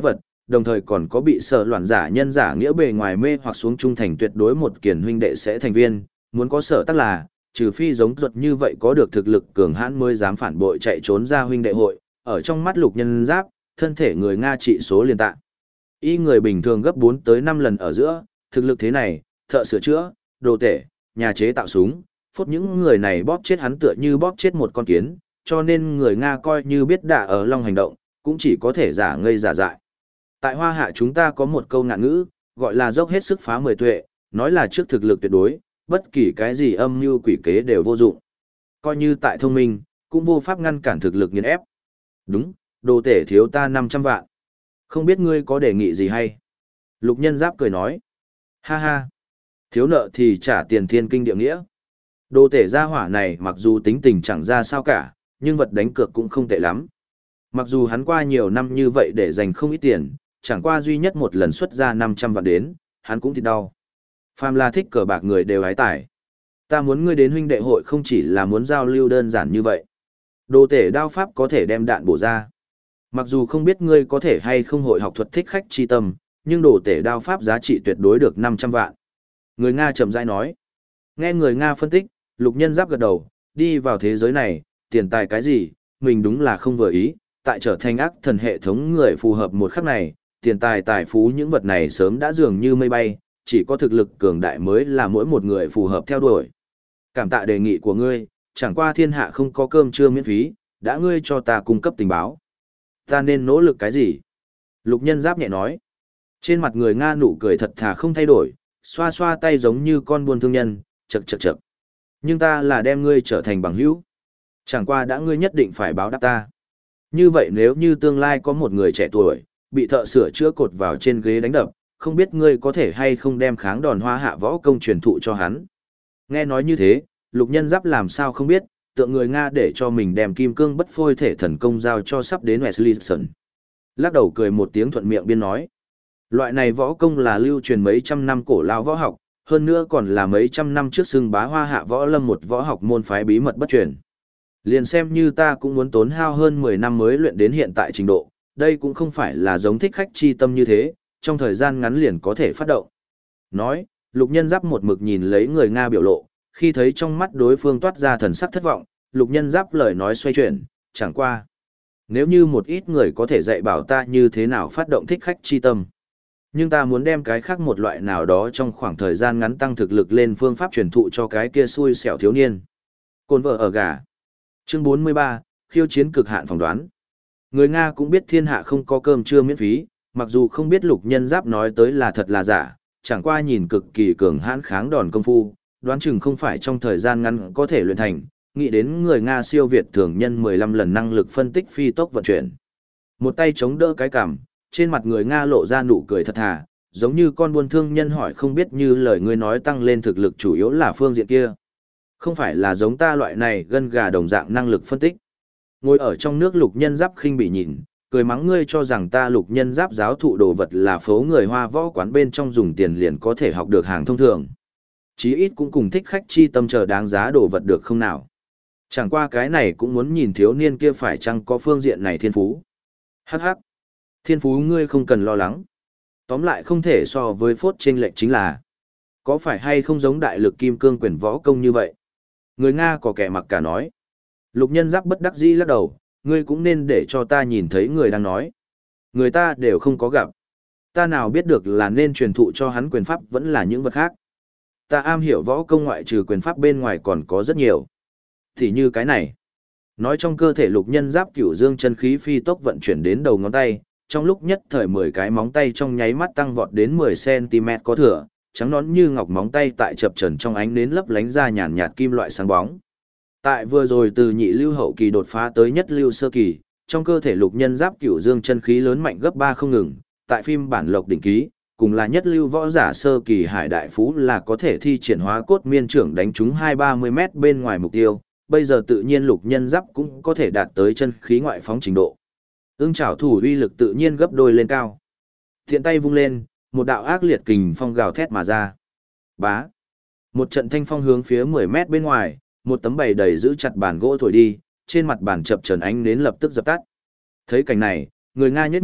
[SPEAKER 1] đồng thời còn có bị sở loạn giả nhân giả nghĩa bề ngoài mê hoặc xuống trung thành tuyệt đối một kiền huynh đệ sẽ thành viên, muốn có sở tắc là, trừ phi giống ruột như vậy có được thực lực cường hãn mới dám phản bội chạy trốn ra huynh đệ hội, ở trong mắt Lục Nhân Giáp, thân thể người Nga trị số liền tạ. Y người bình thường gấp 4 tới 5 lần ở giữa, thực lực thế này, thợ sửa chữa, đồ tể, nhà chế tạo súng, phốt những người này bóp chết hắn tựa như bóp chết một con kiến, cho nên người Nga coi như biết đả ở Long hành động, cũng chỉ có thể giả ngây giả dại. Tại Hoa Hạ chúng ta có một câu ngạn ngữ, gọi là dốc hết sức phá 10 tuệ, nói là trước thực lực tuyệt đối, bất kỳ cái gì âm mưu quỷ kế đều vô dụng. Coi như tại thông minh, cũng vô pháp ngăn cản thực lực nghiền ép. Đúng, đồ tể thiếu ta 500 vạn. Không biết ngươi có đề nghị gì hay? Lục Nhân Giáp cười nói. Ha ha, thiếu nợ thì trả tiền thiên kinh địa nghĩa. Đồ tể gia hỏa này mặc dù tính tình chẳng ra sao cả, nhưng vật đánh cược cũng không tệ lắm. Mặc dù hắn qua nhiều năm như vậy để dành không ít tiền, chẳng qua duy nhất một lần xuất ra 500 vạn đến, hắn cũng thịt đau. Phàm là thích cờ bạc người đều hái tải. Ta muốn ngươi đến huynh đệ hội không chỉ là muốn giao lưu đơn giản như vậy. Đồ tể đao pháp có thể đem đạn bổ ra. Mặc dù không biết ngươi có thể hay không hội học thuật thích khách chi tâm, nhưng đồ tể đao pháp giá trị tuyệt đối được 500 vạn. Người Nga chậm rãi nói. Nghe người Nga phân tích, Lục Nhân Giáp gật đầu, đi vào thế giới này, tiền tài cái gì, mình đúng là không vừa ý, tại trở thành ác thần hệ thống người phù hợp một khắc này, tiền tài tài phú những vật này sớm đã dường như mây bay, chỉ có thực lực cường đại mới là mỗi một người phù hợp theo đuổi. Cảm tạ đề nghị của ngươi, chẳng qua thiên hạ không có cơm trưa miễn phí, đã ngươi cho ta cung cấp tình báo. Ta nên nỗ lực cái gì? Lục Nhân Giáp nhẹ nói. Trên mặt người Nga nụ cười thật thà không thay đổi, xoa xoa tay giống như con buôn thương nhân, chậc chậc chậc. Nhưng ta là đem ngươi trở thành bằng hữu. Chẳng qua đã ngươi nhất định phải báo đáp ta. Như vậy nếu như tương lai có một người trẻ tuổi, bị thợ sửa chữa cột vào trên ghế đánh đập, không biết ngươi có thể hay không đem kháng đòn Hoa Hạ võ công truyền thụ cho hắn. Nghe nói như thế, Lục Nhân Giáp làm sao không biết, tượng người Nga để cho mình đem kim cương bất phôi thể thần công giao cho sắp đến Wesley. Lắc đầu cười một tiếng thuận miệng biên nói. Loại này võ công là lưu truyền mấy trăm năm cổ lao võ học, hơn nữa còn là mấy trăm năm trước xưng bá Hoa Hạ võ lâm một võ học môn phái bí mật bất truyền. Liền xem như ta cũng muốn tốn hao hơn 10 năm mới luyện đến hiện tại trình độ, đây cũng không phải là giống thích khách chi tâm như thế, trong thời gian ngắn liền có thể phát động. Nói, Lục Nhân Giáp một mực nhìn lấy người Nga biểu lộ, khi thấy trong mắt đối phương toát ra thần sắc thất vọng, Lục Nhân Giáp lời nói xoay chuyển, chẳng qua. Nếu như một ít người có thể dạy bảo ta như thế nào phát động thích khách chi tâm. Nhưng ta muốn đem cái khác một loại nào đó trong khoảng thời gian ngắn tăng thực lực lên phương pháp truyền thụ cho cái kia xui xẻo thiếu niên. Côn vợ ở gà. Chương 43, khiêu chiến cực hạn phỏng đoán. Người Nga cũng biết thiên hạ không có cơm trưa miễn phí, mặc dù không biết Lục Nhân Giáp nói tới là thật là giả, chẳng qua nhìn cực kỳ cường hãn kháng đòn công phu, đoán chừng không phải trong thời gian ngắn có thể luyện thành, nghĩ đến người Nga siêu việt thường nhân 15 lần năng lực phân tích phi tốc vận chuyển. Một tay chống đỡ cái cằm, trên mặt người Nga lộ ra nụ cười thật thà, giống như con buôn thương nhân hỏi không biết như lời ngươi nói tăng lên thực lực chủ yếu là phương diện kia. Không phải là giống ta loại này gân gà đồng dạng năng lực phân tích. Ngồi ở trong nước Lục Nhân Giáp khinh bị nhìn, cười mắng ngươi cho rằng ta Lục Nhân Giáp giáo thụ đồ vật là phố người Hoa võ quán bên trong dùng tiền liền có thể học được hàng thông thường. Chí ít cũng cùng thích khách chi tâm chờ đáng giá đồ vật được không nào. Chẳng qua cái này cũng muốn nhìn thiếu niên kia phải chăng có phương diện này thiên phú. Hắc hắc. Thiên phú ngươi không cần lo lắng. Tóm lại không thể so với phốt chênh lệch chính là. Có phải hay không giống đại lực kim cương quyền võ công như vậy? Người Nga có kẻ mặc cả nói. Lục Nhân Giáp bất đắc dĩ lắc đầu, ngươi cũng nên để cho ta nhìn thấy người đang nói. Người ta đều không có gặp. Ta nào biết được là nên truyền thụ cho hắn quyền pháp vẫn là những vật khác. Ta am hiểu võ công ngoại trừ quyền pháp bên ngoài còn có rất nhiều. Thì như cái này. Nói trong cơ thể Lục Nhân Giáp cửu dương chân khí phi tốc vận chuyển đến đầu ngón tay, trong lúc nhất thời 10 cái móng tay trong nháy mắt tăng vọt đến 10 cm có thừa, trắng nõn như ngọc móng tay tại chập chờn trong ánh nến lấp lánh ra nhàn nhạt kim loại sáng bóng. Tại vừa rồi từ nhị lưu hậu kỳ đột phá tới nhất lưu sơ kỳ, trong cơ thể Lục Nhân Giáp cửu dương chân khí lớn mạnh gấp 3 không ngừng, tại phim bản lộc đỉnh ký, cùng là nhất lưu võ giả sơ kỳ Hải Đại Phú là có thể thi triển hóa cốt miên trưởng đánh trúng 2-30 mét bên ngoài mục tiêu, bây giờ tự nhiên Lục Nhân Giáp cũng có thể đạt tới chân khí ngoại phóng trình độ. Ưng chảo thủ uy lực tự nhiên gấp đôi lên cao. Thiện tay vung lên, một đạo ác liệt kình phong gào thét mà ra. Bá. Một trận thanh phong hướng phía 10 mét bên ngoài, một tấm bày đầy giữ chặt bàn gỗ thổi đi, trên mặt bàn chập chờn ánh nến lập tức dập tắt. Thấy cảnh này, người Nga nhếch miệng,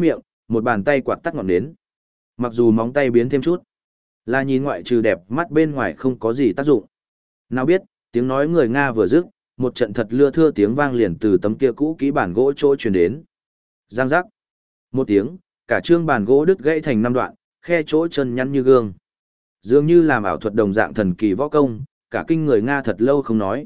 [SPEAKER 1] một bàn tay quạt tắt ngọn nến. Mặc dù móng tay biến thêm chút, là nhìn ngoại trừ đẹp mắt bên ngoài không có gì tác dụng. Nào biết, tiếng nói người Nga vừa dứt, một trận thật lưa thưa tiếng vang liền từ tấm kia cũ kỹ bàn gỗ chỗ truyền đến. Giang giác. Một tiếng, cả trương bàn gỗ đứt gãy thành 5 đoạn, khe chỗ chân nhăn như gương. Dường như làm ảo thuật đồng dạng thần kỳ võ công, cả kinh người Nga thật lâu không nói,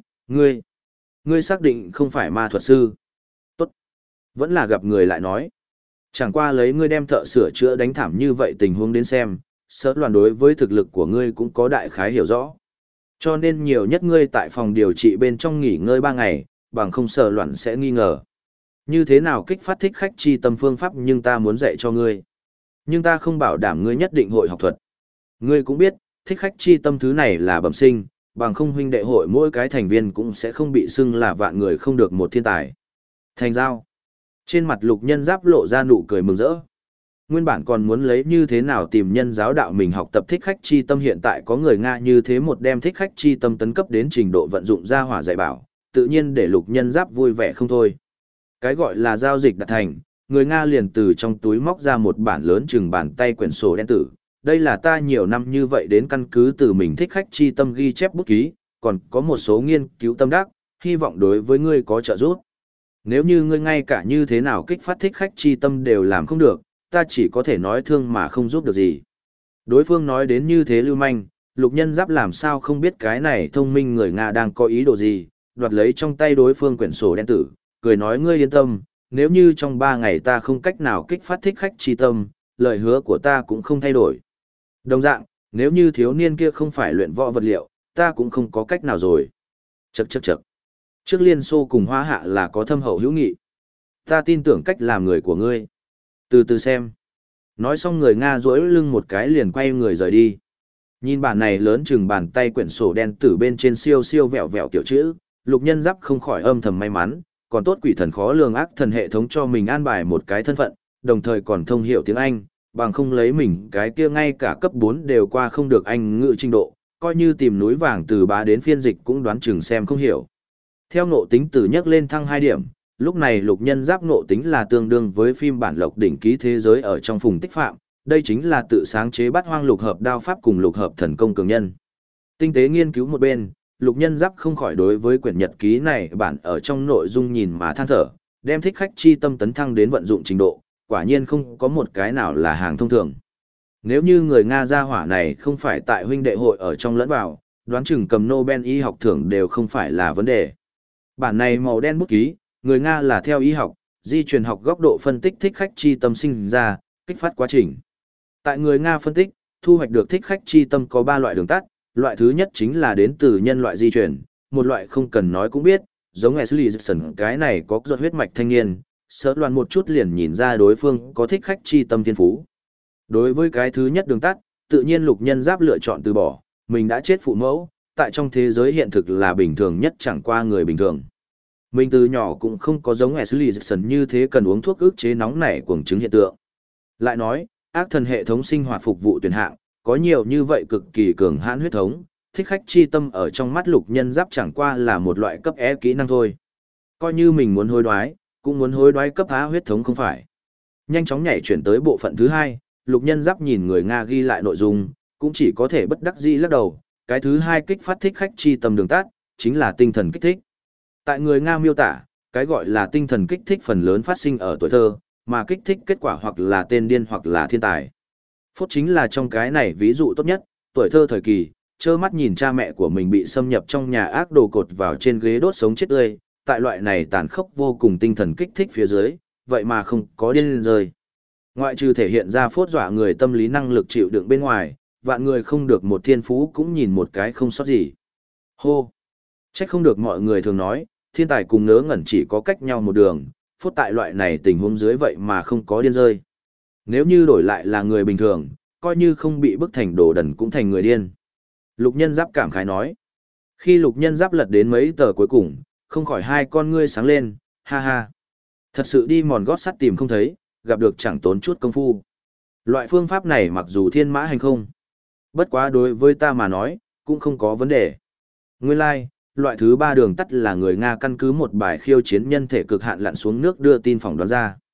[SPEAKER 1] ngươi xác định không phải ma thuật sư. Tốt. Vẫn là gặp người lại nói. Chẳng qua lấy ngươi đem thợ sửa chữa đánh thảm như vậy tình huống đến xem, sợ loạn đối với thực lực của ngươi cũng có đại khái hiểu rõ. Cho nên nhiều nhất ngươi tại phòng điều trị bên trong nghỉ ngơi 3 ngày, bằng không sợ loạn sẽ nghi ngờ. Như thế nào kích phát thích khách chi tâm phương pháp nhưng ta muốn dạy cho ngươi. Nhưng ta không bảo đảm ngươi nhất định hội học thuật. Ngươi cũng biết, thích khách chi tâm thứ này là bẩm sinh, bằng không huynh đệ hội mỗi cái thành viên cũng sẽ không bị xưng là vạn người không được một thiên tài. Thành giao. Trên mặt Lục Nhân Giáp lộ ra nụ cười mừng rỡ. Nguyên bản còn muốn lấy như thế nào tìm nhân giáo đạo mình học tập thích khách chi tâm, hiện tại có người Nga như thế một đem thích khách chi tâm tấn cấp đến trình độ vận dụng ra hỏa dạy bảo, tự nhiên để Lục Nhân Giáp vui vẻ không thôi. Cái gọi là giao dịch đạt thành, người Nga liền từ trong túi móc ra một bản lớn chừng bàn tay quyển sổ đen tử. Đây là ta nhiều năm như vậy đến căn cứ từ mình thích khách chi tâm ghi chép bút ký, còn có một số nghiên cứu tâm đắc, hy vọng đối với ngươi có trợ giúp. Nếu như ngươi ngay cả như thế nào kích phát thích khách chi tâm đều làm không được, ta chỉ có thể nói thương mà không giúp được gì. Đối phương nói đến như thế lưu manh, Lục Nhân Giáp làm sao không biết cái này thông minh người Nga đang có ý đồ gì, đoạt lấy trong tay đối phương quyển sổ đen tử, cười nói ngươi yên tâm, nếu như trong 3 ngày ta không cách nào kích phát thích khách chi tâm, lời hứa của ta cũng không thay đổi. Đồng dạng, nếu như thiếu niên kia không phải luyện võ vật liệu, ta cũng không có cách nào rồi. Chậc. Trước Liên Xô cùng Hoa Hạ là có thâm hậu hữu nghị. Ta tin tưởng cách làm người của ngươi. Từ từ xem. Nói xong người Nga duỗi lưng một cái liền quay người rời đi. Nhìn bản này lớn chừng bàn tay quyển sổ đen tử bên trên siêu siêu vẹo vẹo kiểu chữ, Lục Nhân Giáp không khỏi âm thầm may mắn, còn tốt quỷ thần khó lường ác thần hệ thống cho mình an bài một cái thân phận, đồng thời còn thông hiểu tiếng Anh, bằng không lấy mình cái kia ngay cả cấp 4 đều qua không được Anh ngữ trình độ, coi như tìm núi vàng từ bá đến phiên dịch cũng đoán chừng xem không hiểu. Theo ngộ tính từ nhắc lên thăng 2 điểm, lúc này Lục Nhân Giáp ngộ tính là tương đương với phim bản lộc đỉnh ký thế giới ở trong Phùng Tích Phạm, đây chính là tự sáng chế Bát Hoang lục hợp đao pháp cùng lục hợp thần công cường nhân. Tinh tế nghiên cứu một bên, Lục Nhân Giáp không khỏi đối với quyển nhật ký này bản ở trong nội dung nhìn mà than thở, đem thích khách chi tâm tấn thăng đến vận dụng trình độ, quả nhiên không có một cái nào là hàng thông thường. Nếu như người Nga gia hỏa này không phải tại huynh đệ hội ở trong lẫn vào, đoán chừng cầm Nobel y học thưởng đều không phải là vấn đề. Bản này màu đen bút ký, người Nga là theo y học, di truyền học góc độ phân tích thích khách chi tâm sinh ra, kích phát quá trình. Tại người Nga phân tích, thu hoạch được thích khách chi tâm có 3 loại đường tắt, loại thứ nhất chính là đến từ nhân loại di truyền, một loại không cần nói cũng biết, giống Ashley Jackson cái này có giọt huyết mạch thanh niên, sợ loạn một chút liền nhìn ra đối phương có thích khách chi tâm thiên phú. Đối với cái thứ nhất đường tắt, tự nhiên Lục Nhân Giáp lựa chọn từ bỏ, mình đã chết phụ mẫu, tại trong thế giới hiện thực là bình thường nhất chẳng qua người bình thường. Mình từ nhỏ cũng không có giống Ashley Jackson như thế cần uống thuốc ức chế nóng nảy cuồng chứng hiện tượng. Lại nói, ác thần hệ thống sinh hoạt phục vụ tuyển hạng, có nhiều như vậy cực kỳ cường hãn huyết thống, thích khách chi tâm ở trong mắt Lục Nhân Giáp chẳng qua là một loại cấp E kỹ năng thôi. Coi như mình muốn hối đoái, cũng muốn hối đoái cấp A huyết thống không phải. Nhanh chóng nhảy chuyển tới bộ phận thứ 2, Lục Nhân Giáp nhìn người Nga ghi lại nội dung, cũng chỉ có thể bất đắc dĩ lắc đầu, cái thứ 2 kích phát thích khách chi tâm đường tắt, chính là tinh thần kích thích. Tại người Nga miêu tả, cái gọi là tinh thần kích thích phần lớn phát sinh ở tuổi thơ, mà kích thích kết quả hoặc là tên điên hoặc là thiên tài. Phốt chính là trong cái này ví dụ tốt nhất, tuổi thơ thời kỳ, trơ mắt nhìn cha mẹ của mình bị xâm nhập trong nhà ác đồ cột vào trên ghế đốt sống chết tươi, tại loại này tàn khốc vô cùng tinh thần kích thích phía dưới, vậy mà không có điên lên rơi. Ngoại trừ thể hiện ra phốt dọa người tâm lý năng lực chịu đựng bên ngoài, vạn người không được một thiên phú cũng nhìn một cái không sót gì. Hô! Trách không được mọi người thường nói, thiên tài cùng ngớ ngẩn chỉ có cách nhau một đường, phốt tại loại này tình huống dưới vậy mà không có điên rơi. Nếu như đổi lại là người bình thường, coi như không bị bức thành đồ đần cũng thành người điên. Lục Nhân Giáp cảm khái nói. Khi Lục Nhân Giáp lật đến mấy tờ cuối cùng, không khỏi hai con ngươi sáng lên, ha ha. Thật sự đi mòn gót sắt tìm không thấy, gặp được chẳng tốn chút công phu. Loại phương pháp này mặc dù thiên mã hành không, bất quá đối với ta mà nói, cũng không có vấn đề. Nguyên lai, loại thứ 3 đường tắt là người Nga căn cứ một bài khiêu chiến nhân thể cực hạn lặn xuống nước đưa tin phỏng đoán ra.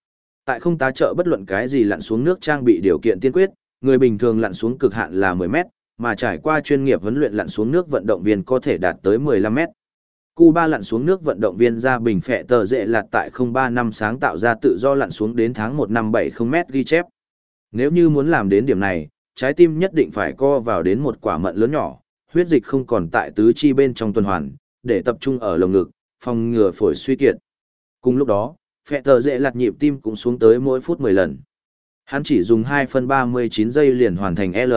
[SPEAKER 1] Tại không tá trợ bất luận cái gì lặn xuống nước trang bị điều kiện tiên quyết, người bình thường lặn xuống cực hạn là 10 mét, mà trải qua chuyên nghiệp huấn luyện lặn xuống nước vận động viên có thể đạt tới 15 mét. Cuba lặn xuống nước vận động viên ra bình phệ tờ dệ lạt tại 03 năm sáng tạo ra tự do lặn xuống đến tháng 1 năm 70 mét ghi chép. Nếu như muốn làm đến điểm này, trái tim nhất định phải co vào đến một quả mận lớn nhỏ, huyết dịch không còn tại tứ chi bên trong tuần hoàn, để tập trung ở lồng ngực, phòng ngừa phổi suy kiệt. Cùng lúc đó, phệ tờ dệ lạt nhịp tim cũng xuống tới mỗi phút 10 lần. Hắn chỉ dùng 2/39 giây liền hoàn thành L.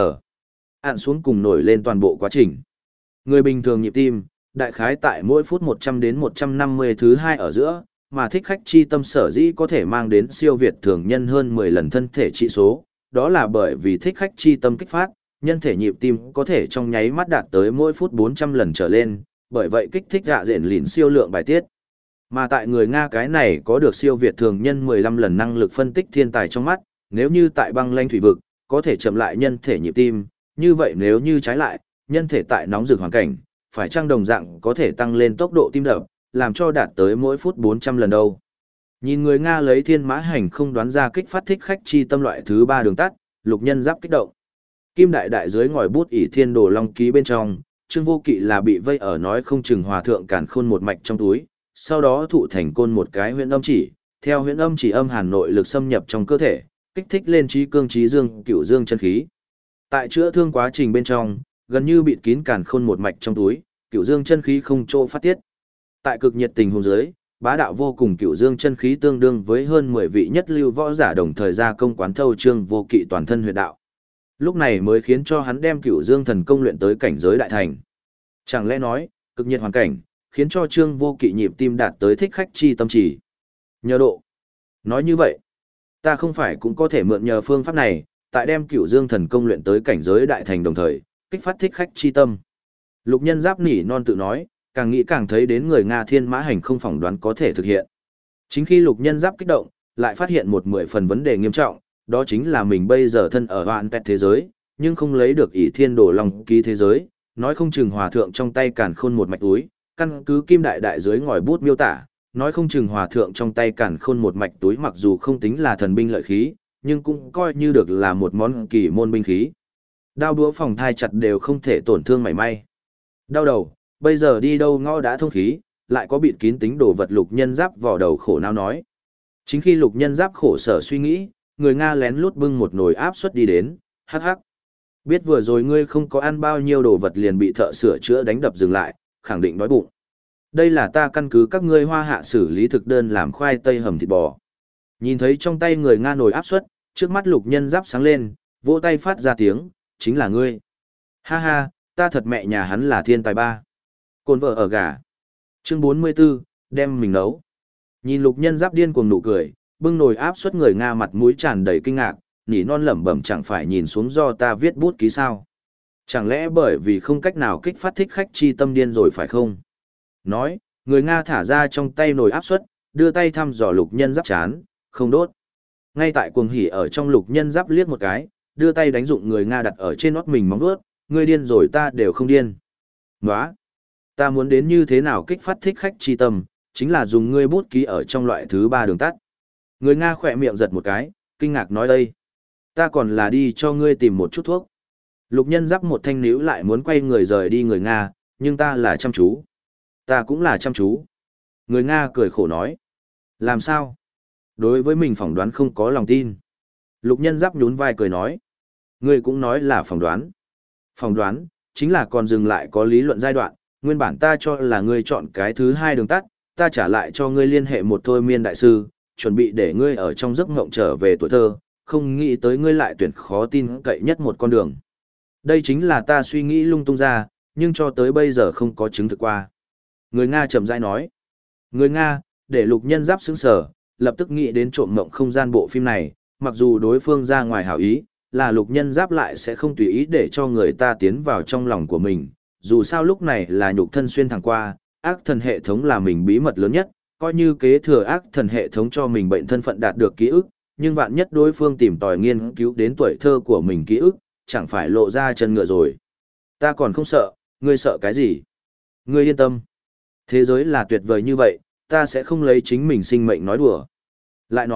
[SPEAKER 1] Ạn xuống cùng nổi lên toàn bộ quá trình. Người bình thường nhịp tim, đại khái tại mỗi phút 100 đến 150 thứ 2 ở giữa, mà thích khách chi tâm sở dĩ có thể mang đến siêu việt thường nhân hơn 10 lần thân thể trị số, đó là bởi vì thích khách chi tâm kích phát, nhân thể nhịp tim có thể trong nháy mắt đạt tới mỗi phút 400 lần trở lên, bởi vậy kích thích dạ dện lìn siêu lượng bài tiết. Mà tại người Nga cái này có được siêu việt thường nhân 15 lần năng lực phân tích thiên tài trong mắt, nếu như tại băng lanh thủy vực, có thể chậm lại nhân thể nhịp tim, như vậy nếu như trái lại, nhân thể tại nóng rực hoàn cảnh, phải chăng đồng dạng có thể tăng lên tốc độ tim đập, làm cho đạt tới mỗi phút 400 lần đâu. Nhìn người Nga lấy thiên mã hành không đoán ra kích phát thích khách chi tâm loại thứ 3 đường tắt, Lục Nhân Giáp kích động. Kim đại đại dưới ngòi bút ỷ thiên đồ long ký bên trong, Trương Vô Kỵ là bị vây ở nói không chừng hòa thượng càn khôn một mạch trong túi, sau đó thụ thành côn một cái huyễn âm chỉ, theo huyễn âm chỉ âm hàn nội lực xâm nhập trong cơ thể, kích thích lên trí cương trí dương, cửu dương chân khí. Tại chữa thương quá trình bên trong, gần như bịt kín càn khôn một mạch trong túi, cửu dương chân khí không chỗ phát tiết. Tại cực nhiệt tình huống dưới, bá đạo vô cùng cửu dương chân khí tương đương với hơn 10 vị nhất lưu võ giả đồng thời ra công quán thâu Trương Vô Kỵ toàn thân huyệt đạo. Lúc này mới khiến cho hắn đem cửu dương thần công luyện tới cảnh giới đại thành. Chẳng lẽ nói, cực nhiệt hoàn cảnh, khiến cho Trương Vô Kỵ nhịp tim đạt tới thích khách chi tâm chỉ. Nhờ độ. Nói như vậy, ta không phải cũng có thể mượn nhờ phương pháp này, tại đem cửu dương thần công luyện tới cảnh giới đại thành đồng thời, kích phát thích khách chi tâm. Lục Nhân Giáp nỉ non tự nói, càng nghĩ càng thấy đến người Nga thiên mã hành không phỏng đoán có thể thực hiện. Chính khi Lục Nhân Giáp kích động, lại phát hiện một 10 phần vấn đề nghiêm trọng, đó chính là mình bây giờ thân ở hoạn pet thế giới, nhưng không lấy được ỷ thiên đồ long ký thế giới, nói không chừng hòa thượng trong tay càn khôn một mạch túi, căn cứ kim đại đại dưới ngòi bút miêu tả, nói không chừng hòa thượng trong tay càn khôn một mạch túi mặc dù không tính là thần binh lợi khí, nhưng cũng coi như được là một món kỳ môn binh khí. Đao đũa phòng thai chặt đều không thể tổn thương mảy may. Đau đầu, bây giờ đi đâu ngõ đã thông khí, lại có bịt kín tính đồ vật Lục Nhân Giáp vò đầu khổ não nói. Chính khi Lục Nhân Giáp khổ sở suy nghĩ, người Nga lén lút bưng một nồi áp suất đi đến, hắc hắc. Biết vừa rồi ngươi không có ăn bao nhiêu đồ vật liền bị thợ sửa chữa đánh đập dừng lại, khẳng định đói bụng. Đây là ta căn cứ các ngươi Hoa Hạ xử lý thực đơn làm khoai tây hầm thịt bò. Nhìn thấy trong tay người Nga nồi áp suất, trước mắt Lục Nhân Giáp sáng lên, vỗ tay phát ra tiếng, chính là ngươi. Ha ha, ta thật mẹ nhà hắn là thiên tài ba. Cồn vợ ở gà. Chương 44, đem mình nấu. Nhìn Lục Nhân Giáp điên cuồng nụ cười, bưng nồi áp suất người Nga mặt mũi tràn đầy kinh ngạc, nỉ non lẩm bẩm chẳng phải nhìn xuống do ta viết bút ký sao. Chẳng lẽ bởi vì không cách nào kích phát thích khách chi tâm điên rồi phải không? Nói, người Nga thả ra trong tay nồi áp suất, đưa tay thăm dò Lục Nhân Giáp chán, không đốt. Ngay tại cuồng hỉ ở trong Lục Nhân Giáp liếc một cái, đưa tay đánh dụng người Nga đặt ở trên nót mình móng vuốt, ngươi điên rồi ta đều không điên. Nóa, ta muốn đến như thế nào kích phát thích khách chi tâm, chính là dùng ngươi bút ký ở trong loại thứ 3 đường tắt. Người Nga khỏe miệng giật một cái, kinh ngạc nói đây. Ta còn là đi cho ngươi tìm một chút thuốc. Lục Nhân Giáp một thanh níu lại muốn quay người rời đi người Nga, nhưng ta là chăm chú. Ta cũng là chăm chú. Người Nga cười khổ nói. Làm sao? Đối với mình phỏng đoán không có lòng tin. Lục Nhân Giáp nhún vai cười nói. Ngươi cũng nói là phỏng đoán. Phỏng đoán, chính là còn dừng lại có lý luận giai đoạn, nguyên bản ta cho là ngươi chọn cái thứ 2 đường tắt, ta trả lại cho ngươi liên hệ một thôi miên đại sư, chuẩn bị để ngươi ở trong giấc mộng trở về tuổi thơ, không nghĩ tới ngươi lại tuyển khó tin cậy nhất một con đường. Đây chính là ta suy nghĩ lung tung ra, nhưng cho tới bây giờ không có chứng thực qua. Người Nga chậm rãi nói. Người Nga, để Lục Nhân Giáp sững sờ, lập tức nghĩ đến trộm mộng không gian bộ phim này, mặc dù đối phương ra ngoài hảo ý, là Lục Nhân Giáp lại sẽ không tùy ý để cho người ta tiến vào trong lòng của mình. Dù sao lúc này là nhục thân xuyên thẳng qua, ác thần hệ thống là mình bí mật lớn nhất, coi như kế thừa ác thần hệ thống cho mình bệnh thân phận đạt được ký ức, nhưng vạn nhất đối phương tìm tòi nghiên cứu đến tuổi thơ của mình ký ức, chẳng phải lộ ra chân ngựa rồi. Ta còn không sợ, ngươi sợ cái gì? Ngươi yên tâm. Thế giới là tuyệt vời như vậy, ta sẽ không lấy chính mình sinh mệnh nói đùa. Lại nói,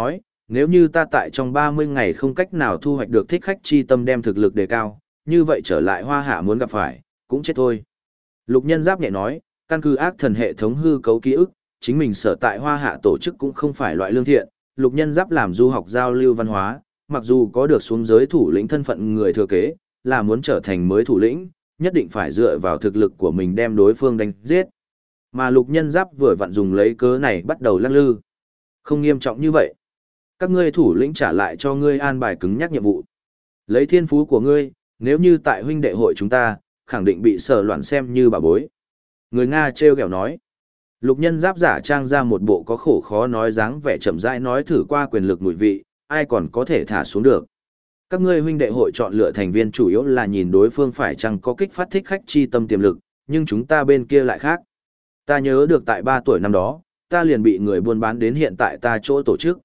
[SPEAKER 1] nếu như ta tại trong 30 ngày không cách nào thu hoạch được thích khách chi tâm đem thực lực đề cao, như vậy trở lại Hoa Hạ muốn gặp phải, cũng chết thôi. Lục Nhân Giáp nhẹ nói, căn cứ ác thần hệ thống hư cấu ký ức, chính mình sở tại Hoa Hạ tổ chức cũng không phải loại lương thiện, Lục Nhân Giáp làm du học giao lưu văn hóa, mặc dù có được xuống giới thủ lĩnh thân phận người thừa kế, là muốn trở thành mới thủ lĩnh, nhất định phải dựa vào thực lực của mình đem đối phương đánh giết. Mà Lục Nhân Giáp vừa vặn dùng lấy cớ này bắt đầu lắc lư. Không nghiêm trọng như vậy. Các ngươi thủ lĩnh trả lại cho ngươi an bài cứng nhắc nhiệm vụ. Lấy thiên phú của ngươi, nếu như tại huynh đệ hội chúng ta, khẳng định bị sở loạn xem như bà bối. Người Nga treo kẹo nói. Lục Nhân Giáp giả trang ra một bộ có khổ khó nói dáng vẻ chậm rãi nói thử qua quyền lực mùi vị, ai còn có thể thả xuống được. Các ngươi huynh đệ hội chọn lựa thành viên chủ yếu là nhìn đối phương phải chăng có kích phát thích khách chi tâm tiềm lực, nhưng chúng ta bên kia lại khác. Ta nhớ được tại 3 tuổi năm đó, ta liền bị người buôn bán đến hiện tại ta chỗ tổ chức.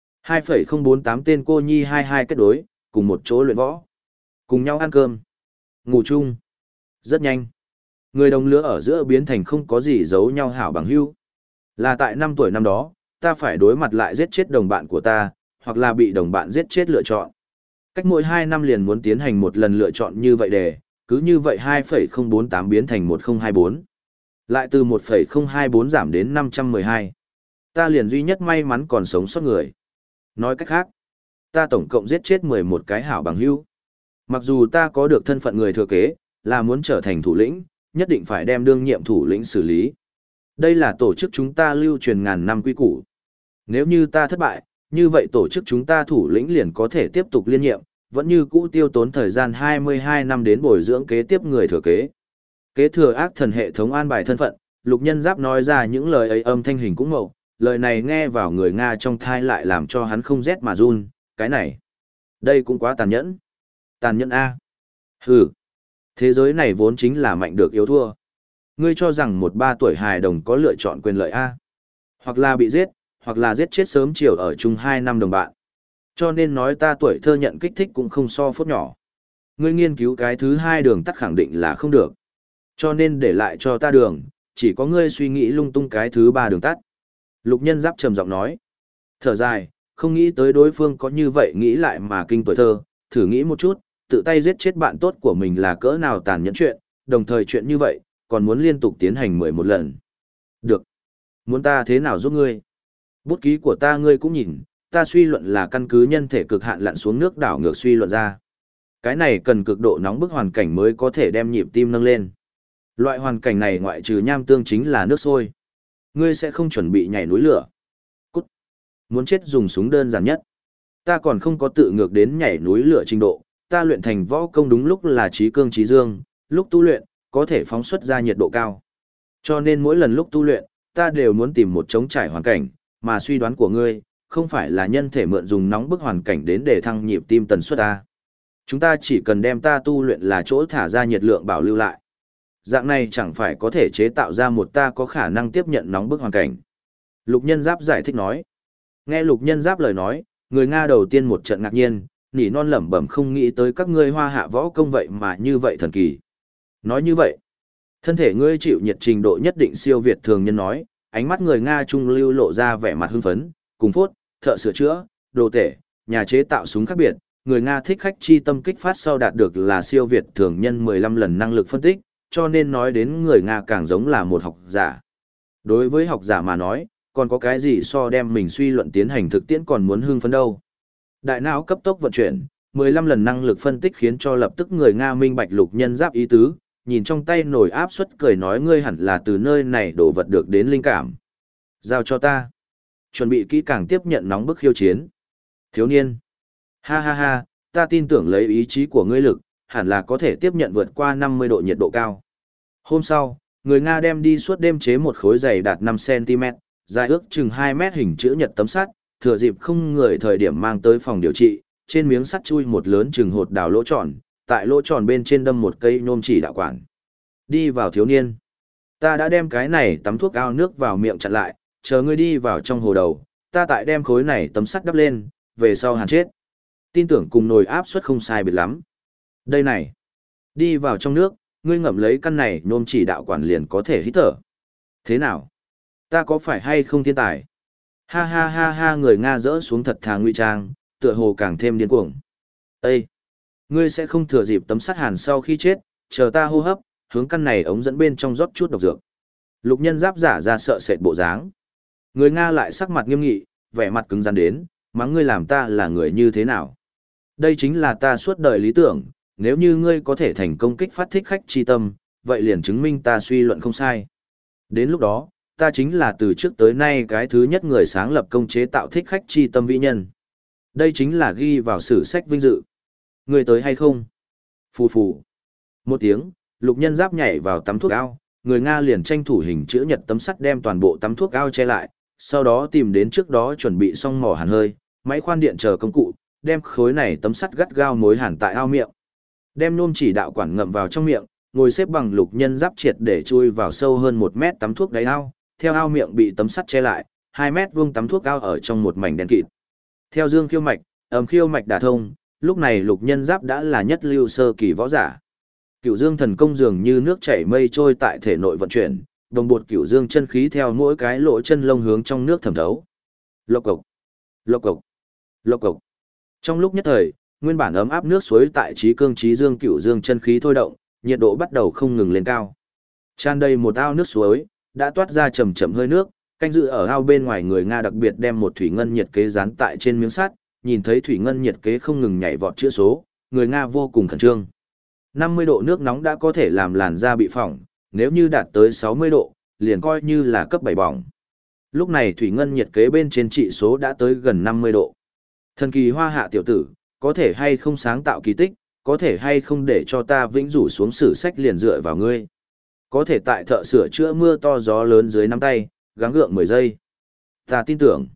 [SPEAKER 1] 2,048 tên cô nhi 22 kết đối, cùng một chỗ luyện võ. Cùng nhau ăn cơm. Ngủ chung. Rất nhanh. Người đồng lứa ở giữa biến thành không có gì giấu nhau hảo bằng hữu. Là tại 5 tuổi năm đó, ta phải đối mặt lại giết chết đồng bạn của ta, hoặc là bị đồng bạn giết chết lựa chọn. Cách mỗi 2 năm liền muốn tiến hành một lần lựa chọn như vậy để, cứ như vậy 2,048 biến thành 1024. Lại từ 1,024 giảm đến 512. Ta liền duy nhất may mắn còn sống sót người. Nói cách khác, ta tổng cộng giết chết 11 cái hảo bằng hữu. Mặc dù ta có được thân phận người thừa kế, là muốn trở thành thủ lĩnh, nhất định phải đem đương nhiệm thủ lĩnh xử lý. Đây là tổ chức chúng ta lưu truyền ngàn năm quy củ. Nếu như ta thất bại, như vậy tổ chức chúng ta thủ lĩnh liền có thể tiếp tục liên nhiệm, vẫn như cũ tiêu tốn thời gian 22 năm đến bồi dưỡng kế tiếp người thừa kế. Kế thừa ác thần hệ thống an bài thân phận, Lục Nhân Giáp nói ra những lời ấy âm thanh hình cũng mậu, lời này nghe vào người Nga trong thai lại làm cho hắn không rét mà run, cái này. Đây cũng quá tàn nhẫn. Tàn nhẫn A. Hừ. Thế giới này vốn chính là mạnh được yếu thua. Ngươi cho rằng một 3 tuổi hài đồng có lựa chọn quyền lợi A. Hoặc là bị giết, hoặc là giết chết sớm chiều ở chung 2 năm đồng bạn. Cho nên nói ta tuổi thơ nhận kích thích cũng không so phốt nhỏ. Ngươi nghiên cứu cái thứ 2 đường tắt khẳng định là không được. Cho nên để lại cho ta đường, chỉ có ngươi suy nghĩ lung tung cái thứ 3 đường tắt. Lục Nhân Giáp trầm giọng nói. Thở dài, không nghĩ tới đối phương có như vậy nghĩ lại mà kinh tuổi thơ, thử nghĩ một chút, tự tay giết chết bạn tốt của mình là cỡ nào tàn nhẫn chuyện, đồng thời chuyện như vậy, còn muốn liên tục tiến hành 11 lần. Được. Muốn ta thế nào giúp ngươi? Bút ký của ta ngươi cũng nhìn, ta suy luận là căn cứ nhân thể cực hạn lặn xuống nước đảo ngược suy luận ra. Cái này cần cực độ nóng bức hoàn cảnh mới có thể đem nhịp tim nâng lên. Loại hoàn cảnh này ngoại trừ nham tương chính là nước sôi. Ngươi sẽ không chuẩn bị nhảy núi lửa. Cút. Muốn chết dùng súng đơn giản nhất. Ta còn không có tự ngược đến nhảy núi lửa trình độ, ta luyện thành võ công đúng lúc là trí cương trí dương, lúc tu luyện, có thể phóng xuất ra nhiệt độ cao. Cho nên mỗi lần lúc tu luyện, ta đều muốn tìm một trống trải hoàn cảnh, mà suy đoán của ngươi, không phải là nhân thể mượn dùng nóng bức hoàn cảnh đến để thăng nhịp tim tần suất ta. Chúng ta chỉ cần đem ta tu luyện là chỗ thả ra nhiệt lượng bảo lưu lại. Dạng này chẳng phải có thể chế tạo ra một ta có khả năng tiếp nhận nóng bức hoàn cảnh. Lục Nhân Giáp giải thích nói. Nghe Lục Nhân Giáp lời nói, người Nga đầu tiên một trận ngạc nhiên, nỉ non lẩm bẩm không nghĩ tới các ngươi Hoa Hạ võ công vậy mà như vậy thần kỳ. Nói như vậy, thân thể ngươi chịu nhiệt trình độ nhất định siêu việt thường nhân nói, ánh mắt người Nga trung lưu lộ ra vẻ mặt hưng phấn, cùng phốt, thợ sửa chữa, đồ tể, nhà chế tạo súng khác biệt, người Nga thích khách chi tâm kích phát sau đạt được là siêu việt thường nhân 15 lần năng lực phân tích, cho nên nói đến người Nga càng giống là một học giả. Đối với học giả mà nói, còn có cái gì so đem mình suy luận tiến hành thực tiễn còn muốn hưng phấn đâu. Đại não cấp tốc vận chuyển, 15 lần năng lực phân tích khiến cho lập tức người Nga minh bạch Lục Nhân Giáp ý tứ, nhìn trong tay nổi áp suất cười nói ngươi hẳn là từ nơi này đổ vật được đến linh cảm. Giao cho ta. Chuẩn bị kỹ càng tiếp nhận nóng bức khiêu chiến. Thiếu niên. Ha ha ha, ta tin tưởng lấy ý chí của ngươi lực, hẳn là có thể tiếp nhận vượt qua 50 độ nhiệt độ cao. Hôm sau, người Nga đem đi suốt đêm chế một khối dày đạt 5cm, dài ước chừng 2 mét hình chữ nhật tấm sắt, thừa dịp không người thời điểm mang tới phòng điều trị, trên miếng sắt chui một lớn chừng hột đào lỗ tròn, tại lỗ tròn bên trên đâm một cây nhôm chỉ đạo quản. Đi vào thiếu niên. Ta đã đem cái này tắm thuốc ao nước vào miệng chặn lại, chờ ngươi đi vào trong hồ đầu, ta tại đem khối này tấm sắt đắp lên, về sau hàn chết. Tin tưởng cùng nồi áp suất không sai biệt lắm. Đây này. Đi vào trong nước, ngươi ngậm lấy căn này nhôm chỉ đạo quản liền có thể hít thở. Thế nào? Ta có phải hay không thiên tài? Ha ha ha ha, người Nga rỡ xuống thật thà ngụy trang, tựa hồ càng thêm điên cuồng. Ê! Ngươi sẽ không thừa dịp tấm sắt hàn sau khi chết, chờ ta hô hấp, hướng căn này ống dẫn bên trong rót chút độc dược. Lục nhân giáp giả ra sợ sệt bộ dáng. Người Nga lại sắc mặt nghiêm nghị, vẻ mặt cứng rắn đến, mắng ngươi làm ta là người như thế nào. Đây chính là ta suốt đời lý tưởng, nếu như ngươi có thể thành công kích phát thích khách chi tâm, vậy liền chứng minh ta suy luận không sai. Đến lúc đó, ta chính là từ trước tới nay cái thứ nhất người sáng lập công chế tạo thích khách chi tâm vĩ nhân. Đây chính là ghi vào sử sách vinh dự. Ngươi tới hay không? Phù phù. Một tiếng, lục nhân giáp nhảy vào tắm thuốc ao, người Nga liền tranh thủ hình chữ nhật tấm sắt đem toàn bộ tắm thuốc ao che lại, sau đó tìm đến trước đó chuẩn bị xong mỏ hàn hơi, máy khoan điện chờ công cụ, đem khối này tấm sắt gắt gao mối hàn tại ao miệng. Đem nôm chỉ đạo quản ngậm vào trong miệng, ngồi xếp bằng lục nhân giáp triệt để chui vào sâu hơn 1 mét tắm thuốc đáy ao, theo ao miệng bị tấm sắt che lại, 2 mét vuông tắm thuốc ao ở trong một mảnh đen kịt. Theo dương khiêu mạch, ầm khiêu mạch đả thông, lúc này lục nhân giáp đã là nhất lưu sơ kỳ võ giả. Cửu dương thần công dường như nước chảy mây trôi tại thể nội vận chuyển, đồng bột cửu dương chân khí theo mỗi cái lỗ chân lông hướng trong nước thẩm thấu. Lộc cộc, lộc cộc, lộc cộc. Trong lúc nhất thời, nguyên bản ấm áp nước suối tại trí cương trí dương cửu dương chân khí thôi động, nhiệt độ bắt đầu không ngừng lên cao. Tràn đầy một ao nước suối, đã toát ra chậm chậm hơi nước, canh dự ở ao bên ngoài người Nga đặc biệt đem một thủy ngân nhiệt kế dán tại trên miếng sắt, nhìn thấy thủy ngân nhiệt kế không ngừng nhảy vọt chữa số, người Nga vô cùng khẩn trương. 50 độ nước nóng đã có thể làm làn da bị phỏng, nếu như đạt tới 60 độ, liền coi như là cấp 7 bỏng. Lúc này thủy ngân nhiệt kế bên trên trị số đã tới gần 50 độ. Thần kỳ hoa hạ tiểu tử, có thể hay không sáng tạo kỳ tích, có thể hay không để cho ta vĩnh rủ xuống sử sách liền dựa vào ngươi. Có thể tại thợ sửa chữa mưa to gió lớn dưới nắm tay, gắng gượng 10 giây. Ta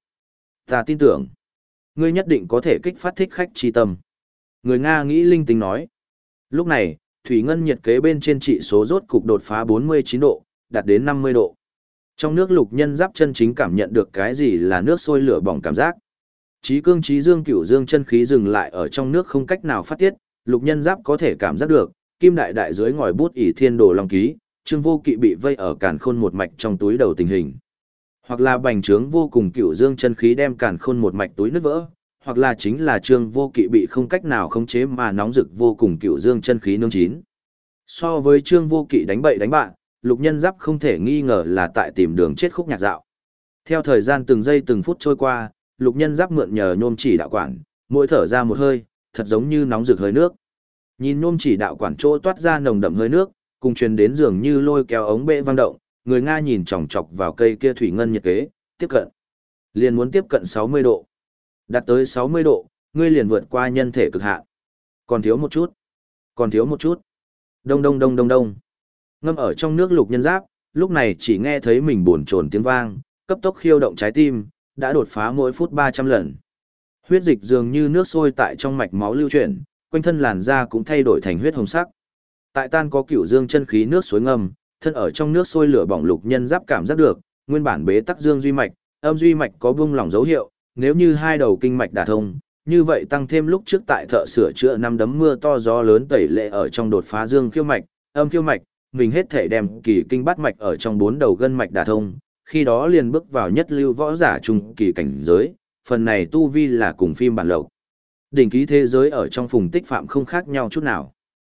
[SPEAKER 1] tin tưởng, ngươi nhất định có thể kích phát thích khách chi tâm. Người Nga nghĩ linh tính nói. Lúc này, thủy ngân nhiệt kế bên trên trị số rốt cục đột phá 49 độ, đạt đến 50 độ. Trong nước lục nhân giáp chân chính cảm nhận được cái gì là nước sôi lửa bỏng cảm giác. Chí cương chí dương cửu dương chân khí dừng lại ở trong nước không cách nào phát tiết, lục nhân giáp có thể cảm giác được, kim đại đại dưới ngòi bút ỷ thiên đồ long ký, Trương Vô Kỵ bị vây ở càn khôn một mạch trong túi đầu tình hình. Hoặc là bành trướng vô cùng cửu dương chân khí đem càn khôn một mạch túi nứt vỡ, hoặc là chính là Trương Vô Kỵ bị không cách nào khống chế mà nóng rực vô cùng cửu dương chân khí nương chín. So với Trương Vô Kỵ đánh bậy đánh bạn, lục nhân giáp không thể nghi ngờ là tại tìm đường chết khúc nhạc dạo. Theo thời gian từng giây từng phút trôi qua, lục nhân giáp mượn nhờ nhôm chỉ đạo quản, mỗi thở ra một hơi, thật giống như nóng rực hơi nước. Nhìn nhôm chỉ đạo quản chỗ toát ra nồng đậm hơi nước, cùng truyền đến dường như lôi kéo ống bệ vang động, người Nga nhìn chòng chọc vào cây kia thủy ngân nhiệt kế, tiếp cận. Liền muốn tiếp cận 60 độ. Đạt tới 60 độ, ngươi liền vượt qua nhân thể cực hạn. Còn thiếu một chút. Còn thiếu một chút. Đông đông đông đông đông. Ngâm ở trong nước lục nhân giáp, lúc này chỉ nghe thấy mình bồn chồn tiếng vang, cấp tốc khiêu động trái tim, đã đột phá mỗi phút 300 lần. Huyết dịch dường như nước sôi tại trong mạch máu lưu chuyển, quanh thân làn da cũng thay đổi thành huyết hồng sắc. Tại tan có cửu dương chân khí nước suối ngâm, thân ở trong nước sôi lửa bỏng lục nhân giáp cảm giác được, nguyên bản bế tắc dương duy mạch, âm duy mạch có buông lỏng dấu hiệu, nếu như hai đầu kinh mạch đả thông, như vậy tăng thêm lúc trước tại thợ sửa chữa năm đấm mưa to gió lớn tẩy lệ ở trong đột phá dương khiêu mạch, âm khiêu mạch, mình hết thể đem kỳ kinh bát mạch ở trong 4 đầu gân mạch đả thông, khi đó liền bước vào nhất lưu võ giả trung kỳ cảnh giới, phần này tu vi là cùng phim bản lộc. Đỉnh ký thế giới ở trong phùng tích phạm không khác nhau chút nào.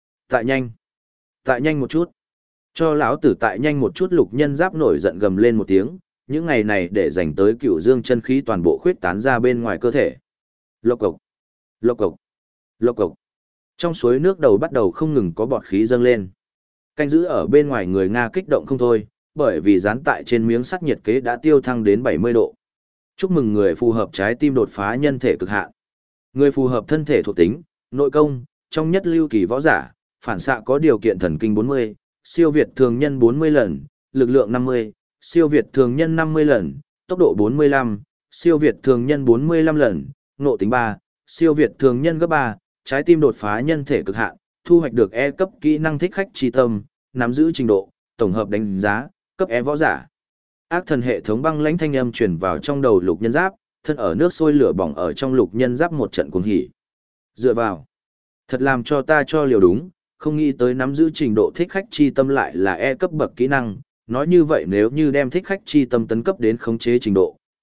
[SPEAKER 1] Tại nhanh một chút. Cho lão tử tại nhanh một chút lục nhân giáp nổi giận gầm lên một tiếng, những ngày này để dành tới cửu dương chân khí toàn bộ khuyết tán ra bên ngoài cơ thể. Lộc cộc, lộc cộc, lộc cộc. Trong suối nước đầu bắt đầu không ngừng có bọt khí dâng lên. Canh giữ ở bên ngoài người Nga kích động không thôi, bởi vì dán tại trên miếng sắt nhiệt kế đã tiêu thăng đến 70 độ. Chúc mừng người phù hợp trái tim đột phá nhân thể cực hạn. Người phù hợp thân thể thuộc tính, nội công, trong nhất lưu kỳ võ giả, phản xạ có điều kiện thần kinh 40, siêu việt thường nhân 40 lần, lực lượng 50, siêu việt thường nhân 50 lần, tốc độ 45, siêu việt thường nhân 45 lần, ngộ tính 3, siêu việt thường nhân gấp 3, trái tim đột phá nhân thể cực hạn, thu hoạch được E cấp kỹ năng thích khách chi tâm, nắm giữ trình độ, tổng hợp đánh giá, cấp E võ giả. Ác thần hệ thống băng lãnh thanh âm truyền vào trong đầu lục nhân giáp, thân ở nước sôi lửa bỏng ở trong lục nhân giáp một trận cuồng hỉ. Dựa vào, thật làm cho ta cho liều đúng, không nghĩ tới nắm giữ trình độ thích khách chi tâm lại là E cấp bậc kỹ năng, nói như vậy nếu như đem thích khách chi tâm tấn cấp đến khống chế trình độ,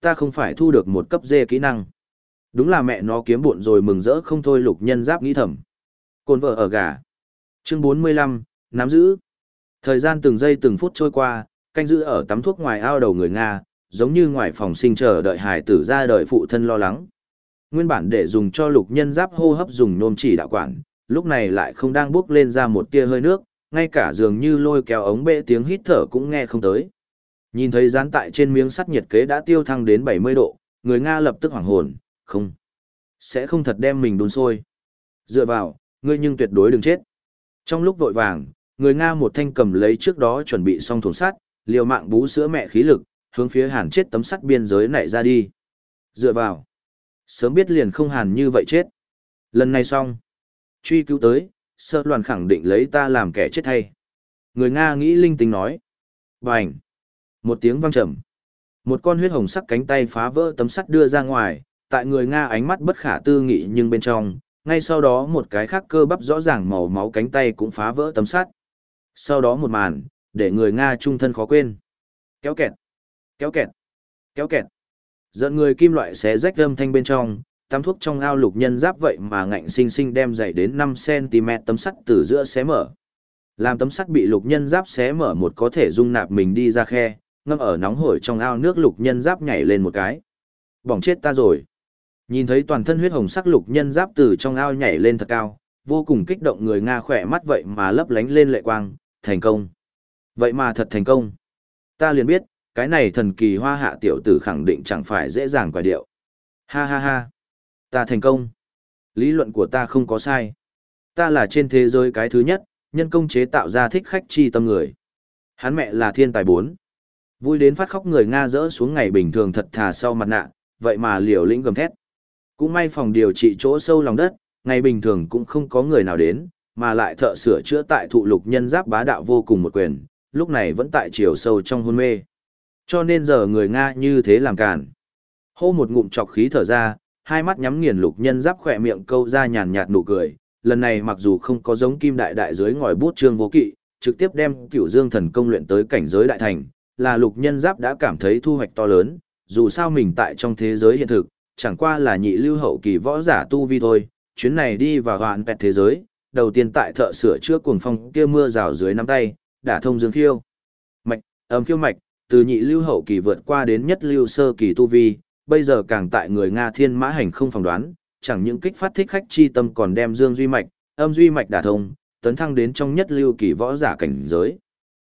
[SPEAKER 1] ta không phải thu được một cấp dê kỹ năng. Đúng là mẹ nó kiếm bộn rồi mừng rỡ không thôi Lục Nhân Giáp nghĩ thầm. Cồn vợ ở gà. Chương 45, nắm giữ. Thời gian từng giây từng phút trôi qua, canh giữ ở tắm thuốc ngoài ao đầu người Nga, giống như ngoài phòng sinh chờ đợi hải tử ra đời phụ thân lo lắng. Nguyên bản để dùng cho Lục Nhân Giáp hô hấp dùng nôm chỉ đạo quản, lúc này lại không đang bốc lên ra một tia hơi nước, ngay cả dường như lôi kéo ống bệ tiếng hít thở cũng nghe không tới. Nhìn thấy dán tại trên miếng sắt nhiệt kế đã tiêu thăng đến 70 độ, người Nga lập tức hoảng hồn, không, sẽ không thật đem mình đun sôi. Dựa vào, ngươi nhưng tuyệt đối đừng chết. Trong lúc vội vàng, người Nga một thanh cầm lấy trước đó chuẩn bị xong thùng sắt, liều mạng bú sữa mẹ khí lực, hướng phía hàn chết tấm sắt biên giới nảy ra đi. Dựa vào, sớm biết liền không hàn như vậy chết. Lần này xong, truy cứu tới, sơ loàn khẳng định lấy ta làm kẻ chết thay. Người Nga nghĩ linh tính nói. Bành! Một tiếng vang trầm. Một con huyết hồng sắc cánh tay phá vỡ tấm sắt đưa ra ngoài, tại người Nga ánh mắt bất khả tư nghị nhưng bên trong, ngay sau đó một cái khác cơ bắp rõ ràng màu máu cánh tay cũng phá vỡ tấm sắt. Sau đó một màn, để người Nga trung thân khó quên. Kéo kẹt, kéo kẹt, kéo kẹt. Giận người kim loại xé rách âm thanh bên trong, tắm thuốc trong ao Lục Nhân Giáp vậy mà ngạnh sinh sinh đem dày đến 5 cm tấm sắt từ giữa xé mở. Làm tấm sắt bị Lục Nhân Giáp xé mở một có thể dung nạp mình đi ra khe, ngâm ở nóng hổi trong ao nước Lục Nhân Giáp nhảy lên một cái. Bỏng chết ta rồi. Nhìn thấy toàn thân huyết hồng sắc Lục Nhân Giáp từ trong ao nhảy lên thật cao, vô cùng kích động người Nga khỏe mắt vậy mà lấp lánh lên lệ quang, thành công. Vậy mà thật thành công. Ta liền biết, cái này thần kỳ hoa hạ tiểu tử khẳng định chẳng phải dễ dàng quài điệu. Ha ha ha. Ta thành công. Lý luận của ta không có sai. Ta là trên thế giới cái thứ nhất, nhân công chế tạo ra thích khách chi tâm người. Hắn mẹ là thiên tài 4. Vui đến phát khóc người Nga rỡ xuống ngày bình thường thật thà sau mặt nạ, vậy mà liều lĩnh gầm thét. Cũng may phòng điều trị chỗ sâu lòng đất, ngày bình thường cũng không có người nào đến, mà lại thợ sửa chữa tại thụ Lục Nhân Giáp bá đạo vô cùng một quyền, lúc này vẫn tại chiều sâu trong hôn mê. Cho nên giờ người Nga như thế làm cản. Hô một ngụm chọc khí thở ra, hai mắt nhắm nghiền Lục Nhân Giáp khỏe miệng câu ra nhàn nhạt nụ cười, lần này mặc dù không có giống kim đại đại dưới ngòi bút Trương Vô Kỵ, trực tiếp đem Cửu Dương thần công luyện tới cảnh giới đại thành, là Lục Nhân Giáp đã cảm thấy thu hoạch to lớn, dù sao mình tại trong thế giới hiện thực, chẳng qua là nhị lưu hậu kỳ võ giả tu vi thôi, chuyến này đi vào hoàn pẹt thế giới, đầu tiên tại thợ sửa chữa cuồng phong kia mưa rào dưới nắm tay, đả thông dương khiêu mạch, âm khiêu mạch, từ nhị lưu hậu kỳ vượt qua đến nhất lưu sơ kỳ tu vi, bây giờ càng tại người Nga thiên mã hành không phỏng đoán, chẳng những kích phát thích khách chi tâm còn đem dương duy mạch, âm duy mạch đả thông, tấn thăng đến trong nhất lưu kỳ võ giả cảnh giới.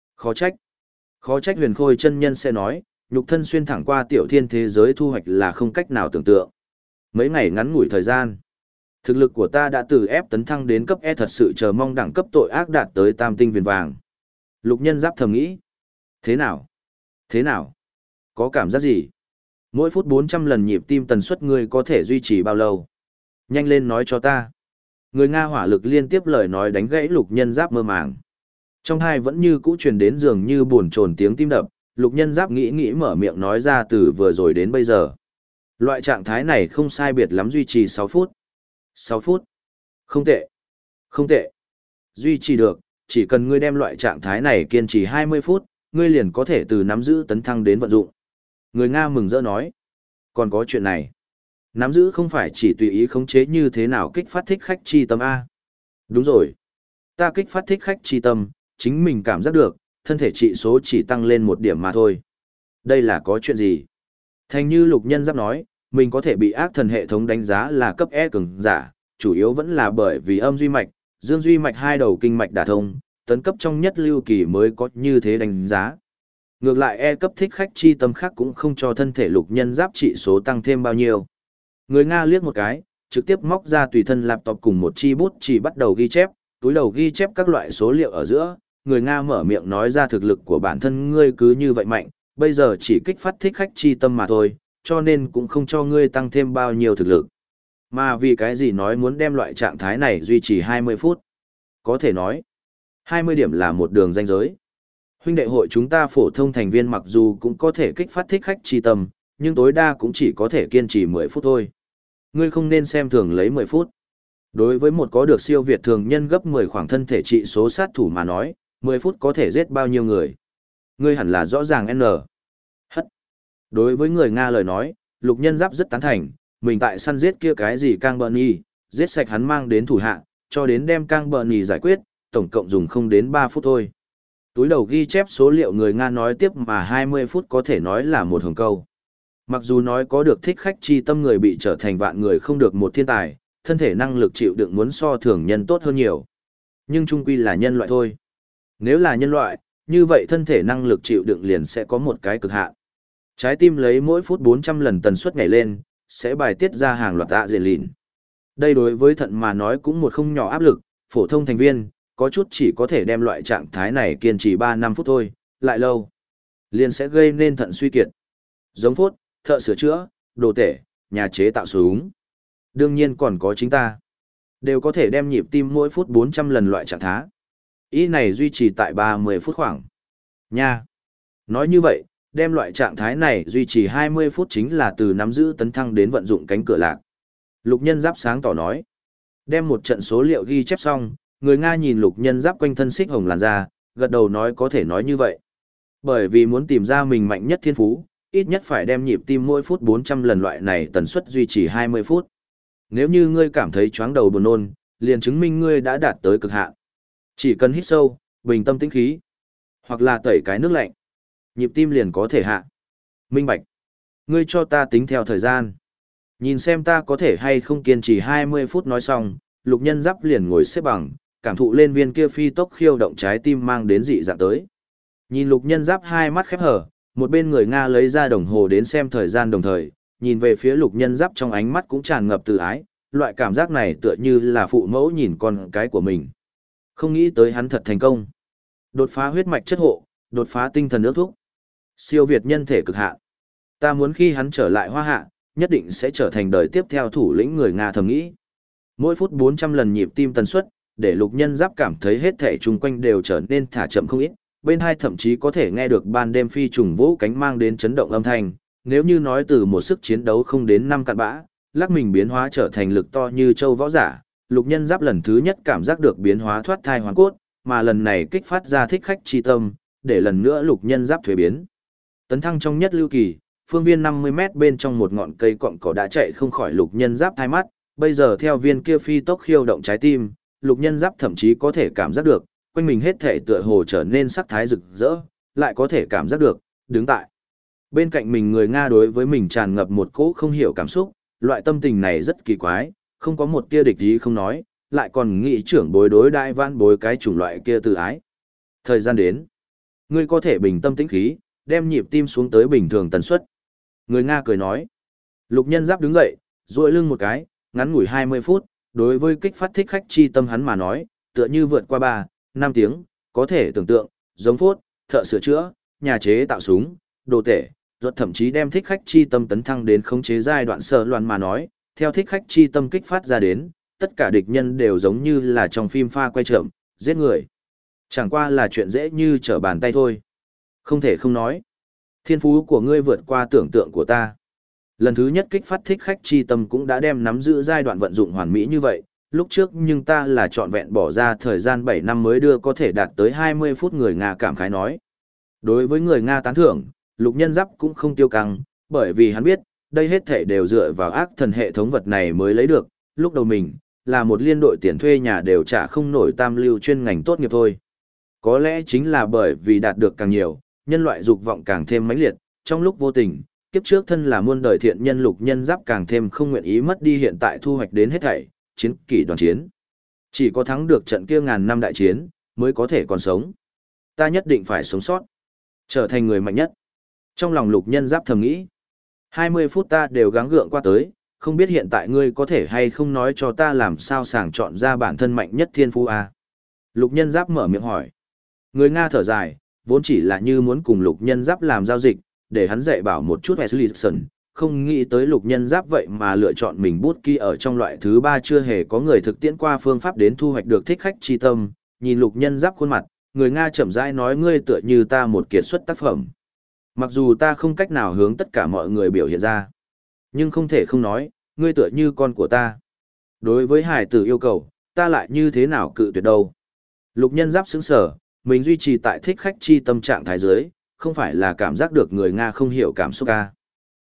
[SPEAKER 1] Khó trách Huyền Khôi chân nhân sẽ nói, nhục thân xuyên thẳng qua tiểu thiên thế giới thu hoạch là không cách nào tưởng tượng. Mấy ngày ngắn ngủi thời gian, thực lực của ta đã từ F tấn thăng đến cấp E, thật sự chờ mong đẳng cấp tội ác đạt tới tam tinh viền vàng. Lục Nhân Giáp thầm nghĩ. Thế nào? Thế nào? Có cảm giác gì? Mỗi phút 400 lần nhịp tim tần suất ngươi có thể duy trì bao lâu? Nhanh lên nói cho ta. Người Nga hỏa lực liên tiếp lời nói đánh gãy Lục Nhân Giáp mơ màng. Trong hai vẫn như cũ truyền đến dường như buồn chồn tiếng tim đập, Lục Nhân Giáp nghĩ mở miệng nói ra từ vừa rồi đến bây giờ. Loại trạng thái này không sai biệt lắm duy trì 6 phút. 6 phút. Không tệ. Không tệ. Duy trì được, chỉ cần ngươi đem loại trạng thái này kiên trì 20 phút, ngươi liền có thể từ nắm giữ tấn thăng đến vận dụng. Người Nga mừng rỡ nói. Còn có chuyện này. Nắm giữ không phải chỉ tùy ý khống chế như thế nào kích phát thích khách chi tâm A. Đúng rồi. Ta kích phát thích khách chi tâm, chính mình cảm giác được, thân thể trị số chỉ tăng lên 1 điểm mà thôi. Đây là có chuyện gì? Thành như Lục Nhân Giáp nói, mình có thể bị ác thần hệ thống đánh giá là cấp E cường giả, chủ yếu vẫn là bởi vì âm duy mạch, dương duy mạch hai đầu kinh mạch đả thông, tấn cấp trong nhất lưu kỳ mới có như thế đánh giá. Ngược lại E cấp thích khách chi tâm khác cũng không cho thân thể Lục Nhân Giáp trị số tăng thêm bao nhiêu. Người Nga liếc một cái, trực tiếp móc ra tùy thân laptop cùng một chi bút chỉ bắt đầu ghi chép, túi đầu ghi chép các loại số liệu ở giữa. Người Nga mở miệng nói ra thực lực của bản thân ngươi cứ như vậy mạnh, bây giờ chỉ kích phát thích khách chi tâm mà thôi, cho nên cũng không cho ngươi tăng thêm bao nhiêu thực lực. Mà vì cái gì nói muốn đem loại trạng thái này duy trì 20 phút? Có thể nói, 20 điểm là một đường ranh giới. Huynh đệ hội chúng ta phổ thông thành viên mặc dù cũng có thể kích phát thích khách chi tâm, nhưng tối đa cũng chỉ có thể kiên trì 10 phút thôi. Ngươi không nên xem thường lấy 10 phút. Đối với một có được siêu việt thường nhân gấp 10 khoảng thân thể trị số sát thủ mà nói, 10 phút có thể giết bao nhiêu người. Ngươi hẳn là rõ ràng N. Hất. Đối với người Nga lời nói, Lục Nhân Giáp rất tán thành, mình tại săn giết kia cái gì Cang Bợn Nhì, giết sạch hắn mang đến thủ hạ, cho đến đem Cang Bợn Nhì giải quyết, tổng cộng dùng không đến 3 phút thôi. Túi đầu ghi chép số liệu người Nga nói tiếp mà 20 phút có thể nói là một hồng câu. Mặc dù nói có được thích khách chi tâm người bị trở thành vạn người không được một thiên tài, thân thể năng lực chịu đựng muốn so thường nhân tốt hơn nhiều. Nhưng chung quy là nhân loại thôi. Nếu là nhân loại, như vậy thân thể năng lực chịu đựng liền sẽ có một cái cực hạn. Trái tim lấy mỗi phút 400 lần tần suất nhảy lên, sẽ bài tiết ra hàng loạt ạ dệ lìn. Đây đối với thận mà nói cũng một không nhỏ áp lực, phổ thông thành viên, có chút chỉ có thể đem loại trạng thái này kiên trì 3-5 phút thôi, lại lâu. Liền sẽ gây nên thận suy kiệt. Giống phốt, thợ sửa chữa, đồ tể, nhà chế tạo súng. Đương nhiên còn có chính ta. Đều có thể đem nhịp tim mỗi phút 400 lần loại trạng thái. Ý này duy trì tại 30 phút khoảng. Nha. Nói như vậy, đem loại trạng thái này duy trì 20 phút chính là từ nắm giữ tấn thăng đến vận dụng cánh cửa lạc. Lục Nhân Giáp sáng tỏ nói. Đem một trận số liệu ghi chép xong, người Nga nhìn Lục Nhân Giáp quanh thân xích hồng làn da, gật đầu nói có thể nói như vậy. Bởi vì muốn tìm ra mình mạnh nhất thiên phú, ít nhất phải đem nhịp tim mỗi phút 400 lần loại này tần suất duy trì 20 phút. Nếu như ngươi cảm thấy chóng đầu buồn nôn, liền chứng minh ngươi đã đạt tới cực hạn. Chỉ cần hít sâu, bình tâm tĩnh khí, hoặc là tẩy cái nước lạnh, nhịp tim liền có thể hạ. Minh bạch. Ngươi cho ta tính theo thời gian. Nhìn xem ta có thể hay không kiên trì 20 phút nói xong, Lục Nhân Giáp liền ngồi xếp bằng, cảm thụ lên viên kia phi tốc khiêu động trái tim mang đến dị dạng tới. Nhìn Lục Nhân Giáp hai mắt khép hở, một bên người Nga lấy ra đồng hồ đến xem thời gian đồng thời, nhìn về phía Lục Nhân Giáp trong ánh mắt cũng tràn ngập từ ái, loại cảm giác này tựa như là phụ mẫu nhìn con cái của mình. Không nghĩ tới hắn thật thành công. Đột phá huyết mạch chất hộ, đột phá tinh thần ước thúc. Siêu việt nhân thể cực hạn. Ta muốn khi hắn trở lại Hoa Hạ, nhất định sẽ trở thành đời tiếp theo thủ lĩnh người Nga thầm nghĩ. Mỗi phút 400 lần nhịp tim tần suất, để Lục Nhân Giáp cảm thấy hết thể chung quanh đều trở nên thả chậm không ít, bên hai thậm chí có thể nghe được ban đêm phi trùng vỗ cánh mang đến chấn động âm thanh. Nếu như nói từ một sức chiến đấu không đến 5 cặn bã, lắc mình biến hóa trở thành lực to như châu võ giả, Lục Nhân Giáp lần thứ nhất cảm giác được biến hóa thoát thai hoàn cốt, mà lần này kích phát ra thích khách chi tâm, để lần nữa Lục Nhân Giáp thuế biến. Tấn thăng trong nhất lưu kỳ, phương viên 50 mét bên trong một ngọn cây cọng cỏ đã chạy không khỏi Lục Nhân Giáp thai mắt, bây giờ theo viên kia phi tốc khiêu động trái tim, Lục Nhân Giáp thậm chí có thể cảm giác được, quanh mình hết thể tựa hồ trở nên sắc thái rực rỡ, lại có thể cảm giác được, đứng tại bên cạnh mình người Nga đối với mình tràn ngập một cỗ không hiểu cảm xúc, loại tâm tình này rất kỳ quái, không có một tia địch ý không nói, lại còn nghĩ trưởng bối đối đại vãn bối cái chủng loại kia từ ái. Thời gian đến, ngươi có thể bình tâm tĩnh khí, đem nhịp tim xuống tới bình thường tần suất. Người Nga cười nói. Lục Nhân Giáp đứng dậy, duỗi lưng một cái, ngắn ngủi 20 phút, đối với kích phát thích khách chi tâm hắn mà nói, tựa như vượt qua 3-5 tiếng, có thể tưởng tượng, giống phốt, thợ sửa chữa, nhà chế tạo súng, đồ tể, ruột thậm chí đem thích khách chi tâm tấn thăng đến khống chế giai đoạn sở loạn mà nói, theo thích khách chi tâm kích phát ra đến, tất cả địch nhân đều giống như là trong phim pha quay chậm, giết người. Chẳng qua là chuyện dễ như trở bàn tay thôi. Không thể không nói. Thiên phú của ngươi vượt qua tưởng tượng của ta. Lần thứ nhất kích phát thích khách chi tâm cũng đã đem nắm giữ giai đoạn vận dụng hoàn mỹ như vậy, lúc trước nhưng ta là trọn vẹn bỏ ra thời gian 7 năm mới đưa có thể đạt tới 20 phút người Nga cảm khái nói. Đối với người Nga tán thưởng, Lục Nhân Giáp cũng không tiêu căng, bởi vì hắn biết, đây hết thể đều dựa vào ác thần hệ thống vật này mới lấy được, lúc đầu mình, là một liên đội tiền thuê nhà đều trả không nổi tam lưu chuyên ngành tốt nghiệp thôi. Có lẽ chính là bởi vì đạt được càng nhiều, nhân loại dục vọng càng thêm mãnh liệt, trong lúc vô tình, kiếp trước thân là muôn đời thiện nhân Lục Nhân Giáp càng thêm không nguyện ý mất đi hiện tại thu hoạch đến hết thảy, chiến kỷ đoàn chiến. Chỉ có thắng được trận kia ngàn năm đại chiến, mới có thể còn sống. Ta nhất định phải sống sót, trở thành người mạnh nhất. Trong lòng Lục Nhân Giáp thầm nghĩ, 20 phút ta đều gắng gượng qua tới, không biết hiện tại ngươi có thể hay không nói cho ta làm sao sàng chọn ra bản thân mạnh nhất thiên phú a? Lục Nhân Giáp mở miệng hỏi. Người Nga thở dài, vốn chỉ là như muốn cùng Lục Nhân Giáp làm giao dịch, để hắn dạy bảo một chút Wesley, không nghĩ tới Lục Nhân Giáp vậy mà lựa chọn mình bút ký ở trong loại thứ 3 chưa hề có người thực tiễn qua phương pháp đến thu hoạch được thích khách chi tâm. Nhìn Lục Nhân Giáp khuôn mặt, người Nga chậm rãi nói ngươi tựa như ta một kiệt xuất tác phẩm. Mặc dù ta không cách nào hướng tất cả mọi người biểu hiện ra, nhưng không thể không nói, ngươi tựa như con của ta. Đối với hải tử yêu cầu, ta lại như thế nào cự tuyệt đâu. Lục Nhân Giáp sững sờ, mình duy trì tại thích khách chi tâm trạng thái giới, không phải là cảm giác được người Nga không hiểu cảm xúc ca.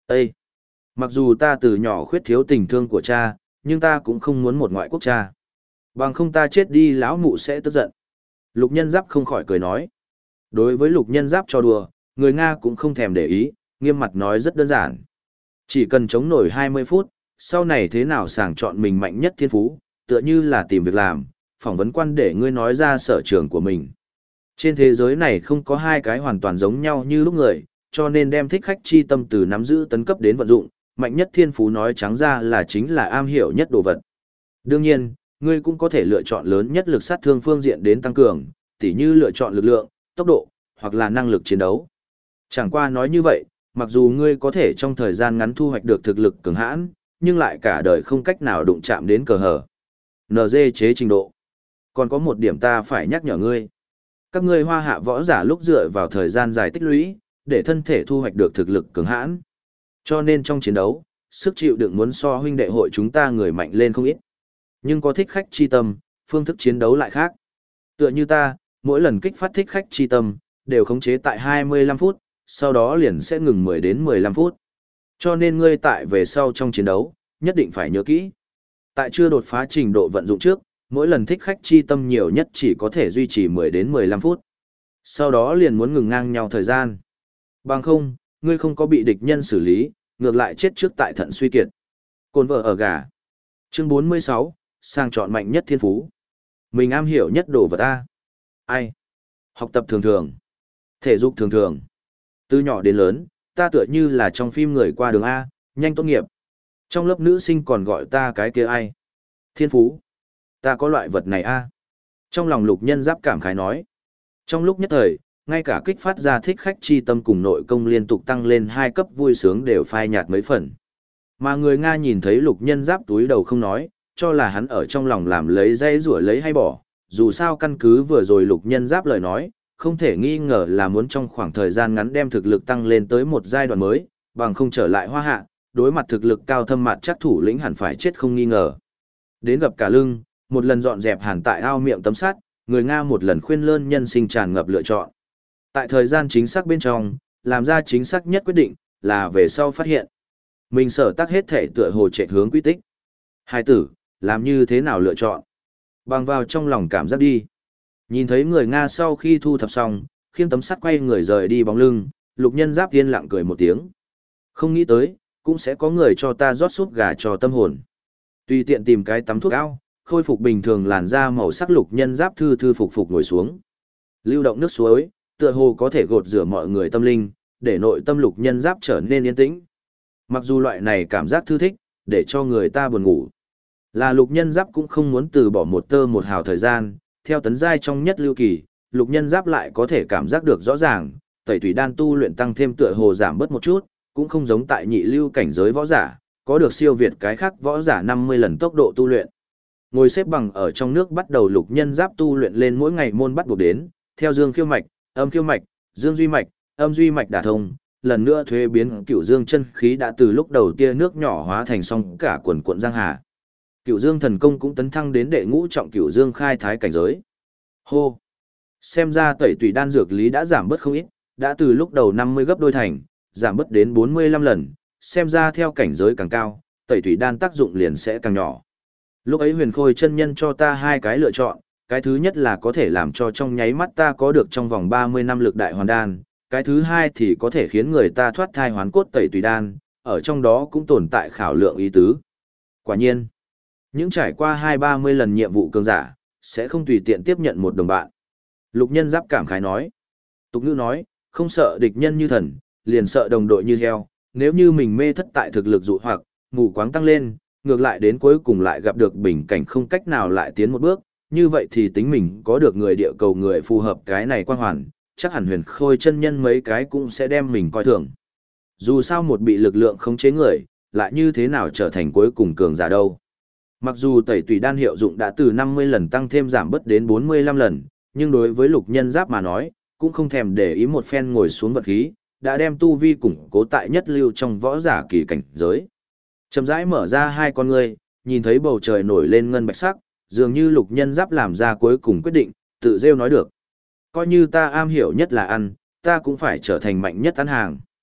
[SPEAKER 1] Ê! Mặc dù ta từ nhỏ khuyết thiếu tình thương của cha, nhưng ta cũng không muốn một ngoại quốc cha. Bằng không ta chết đi lão mụ sẽ tức giận. Lục nhân giáp không khỏi cười nói. Đối với lục nhân giáp cho đùa, người Nga cũng không thèm để ý, nghiêm mặt nói rất đơn giản. Chỉ cần chống nổi 20 phút, sau này thế nào sàng chọn mình mạnh nhất thiên phú, tựa như là tìm việc làm, phỏng vấn quan để ngươi nói ra sở trường của mình. Trên thế giới này không có hai cái hoàn toàn giống nhau như lúc người, cho nên đem thích khách chi tâm từ nắm giữ tấn cấp đến vận dụng, mạnh nhất thiên phú nói trắng ra là chính là am hiểu nhất đồ vật. Đương nhiên, ngươi cũng có thể lựa chọn lớn nhất lực sát thương phương diện đến tăng cường, tỉ như lựa chọn lực lượng, tốc độ, hoặc là năng lực chiến đấu. Chẳng qua nói như vậy, mặc dù ngươi có thể trong thời gian ngắn thu hoạch được thực lực cường hãn, nhưng lại cả đời không cách nào đụng chạm đến cờ hở. NG chế trình độ. Còn có một điểm ta phải nhắc nhở ngươi. Các ngươi hoa hạ võ giả lúc dựa vào thời gian dài tích lũy, để thân thể thu hoạch được thực lực cường hãn. Cho nên trong chiến đấu, sức chịu đựng muốn so huynh đệ hội chúng ta người mạnh lên không ít. Nhưng có thích khách chi tâm, phương thức chiến đấu lại khác. Tựa như ta, mỗi lần kích phát thích khách chi tâm, đều khống chế tại 25 phút, sau đó liền sẽ ngừng 10 đến 15 phút. Cho nên ngươi tại về sau trong chiến đấu, nhất định phải nhớ kỹ. Tại chưa đột phá trình độ vận dụng trước, mỗi lần thích khách chi tâm nhiều nhất chỉ có thể duy trì 10 đến 15 phút. Sau đó liền muốn ngừng ngang nhau thời gian. Bằng không, ngươi không có bị địch nhân xử lý, ngược lại chết trước tại thận suy kiệt. Cồn vợ ở gà. Chương 46, sang chọn mạnh nhất thiên phú. Mình am hiểu nhất đồ vật ta. Ai? Học tập thường thường. Thể dục thường thường. Từ nhỏ đến lớn, ta tựa như là trong phim người qua đường A, nhanh tốt nghiệp. Trong lớp nữ sinh còn gọi ta cái kia ai? Thiên phú. Ta có loại vật này A. Trong lòng lục nhân giáp cảm khái nói. Trong lúc nhất thời, ngay cả kích phát ra thích khách chi tâm cùng nội công liên tục tăng lên 2 cấp vui sướng đều phai nhạt mấy phần. Mà người Nga nhìn thấy lục nhân giáp túi đầu không nói, cho là hắn ở trong lòng làm lấy dây rủa lấy hay bỏ. Dù sao căn cứ vừa rồi lục nhân giáp lời nói, không thể nghi ngờ là muốn trong khoảng thời gian ngắn đem thực lực tăng lên tới một giai đoạn mới, bằng không trở lại hoa hạ, đối mặt thực lực cao thâm mặt chắc thủ lĩnh hẳn phải chết không nghi ngờ. Đến gặp cả lưng, một lần dọn dẹp hàn tại ao miệng tấm sắt, người Nga một lần khuyên lơn nhân sinh tràn ngập lựa chọn. Tại thời gian chính xác bên trong, làm ra chính xác nhất quyết định, là về sau phát hiện. Mình sở tác hết thể tựa hồ chạy hướng quy tích. Hai tử, làm như thế nào lựa chọn? Bằng vào trong lòng cảm giác đi. Nhìn thấy người Nga sau khi thu thập xong, khiêng tấm sắt quay người rời đi bóng lưng, lục nhân giáp yên lặng cười một tiếng. Không nghĩ tới, cũng sẽ có người cho ta rót súp gà cho tâm hồn. Tùy tiện tìm cái tắm thuốc ao, khôi phục bình thường làn da màu sắc lục nhân giáp thư thư phục phục ngồi xuống. Lưu động nước suối, tựa hồ có thể gột rửa mọi người tâm linh, để nội tâm lục nhân giáp trở nên yên tĩnh. Mặc dù loại này cảm giác thư thích, để cho người ta buồn ngủ. Là lục nhân giáp cũng không muốn từ bỏ một tơ một hào thời gian, theo tấn giai trong nhất lưu kỳ, lục nhân giáp lại có thể cảm giác được rõ ràng, tẩy tùy đan tu luyện tăng thêm tựa hồ giảm bớt một chút, cũng không giống tại nhị lưu cảnh giới võ giả, có được siêu việt cái khác võ giả 50 lần tốc độ tu luyện. Ngồi xếp bằng ở trong nước bắt đầu lục nhân giáp tu luyện lên mỗi ngày môn bắt buộc đến, theo dương khiêu mạch, âm khiêu mạch, dương duy mạch, âm duy mạch đả thông, lần nữa thuế biến cửu dương chân khí đã từ lúc đầu tia nước nhỏ hóa thành song cả quần cuộn giang hà. Cửu dương thần công cũng tấn thăng đến đệ ngũ trọng cửu dương khai thái cảnh giới. Hô! Xem ra tẩy tùy đan dược lý đã giảm bớt không ít, đã từ lúc đầu 50 gấp đôi thành, giảm bớt đến 45 lần, xem ra theo cảnh giới càng cao, tẩy tùy đan tác dụng liền sẽ càng nhỏ. Lúc ấy huyền khôi chân nhân cho ta hai cái lựa chọn, cái thứ nhất là có thể làm cho trong nháy mắt ta có được trong vòng 30 năm lực đại hoàn đan, cái thứ hai thì có thể khiến người ta thoát thai hoán cốt tẩy tùy đan, ở trong đó cũng tồn tại khảo lượng ý tứ. Quả nhiên, những trải qua 2-30 lần nhiệm vụ cường giả, sẽ không tùy tiện tiếp nhận một đồng bạn. Lục nhân giáp cảm khái nói. Tục ngữ nói, không sợ địch nhân như thần, liền sợ đồng đội như heo, nếu như mình mê thất tại thực lực dụ hoặc, mù quáng tăng lên, ngược lại đến cuối cùng lại gặp được bình cảnh không cách nào lại tiến một bước, như vậy thì tính mình có được người địa cầu người phù hợp cái này quan hoàn, chắc hẳn huyền khôi chân nhân mấy cái cũng sẽ đem mình coi thường. Dù sao một bị lực lượng khống chế người, lại như thế nào trở thành cuối cùng cường giả đâu. Mặc dù tẩy tùy đan hiệu dụng đã từ 50 lần tăng thêm giảm bớt đến 45 lần, nhưng đối với lục nhân giáp mà nói, cũng không thèm để ý một phen ngồi xuống vật khí, đã đem tu vi củng cố tại nhất lưu trong võ giả kỳ cảnh giới. Chậm rãi mở ra hai con ngươi, nhìn thấy bầu trời nổi lên ngân bạch sắc, dường như lục nhân giáp làm ra cuối cùng quyết định, tự rêu nói được. Coi như ta am hiểu nhất là ăn, ta cũng phải trở thành mạnh nhất ăn hàng.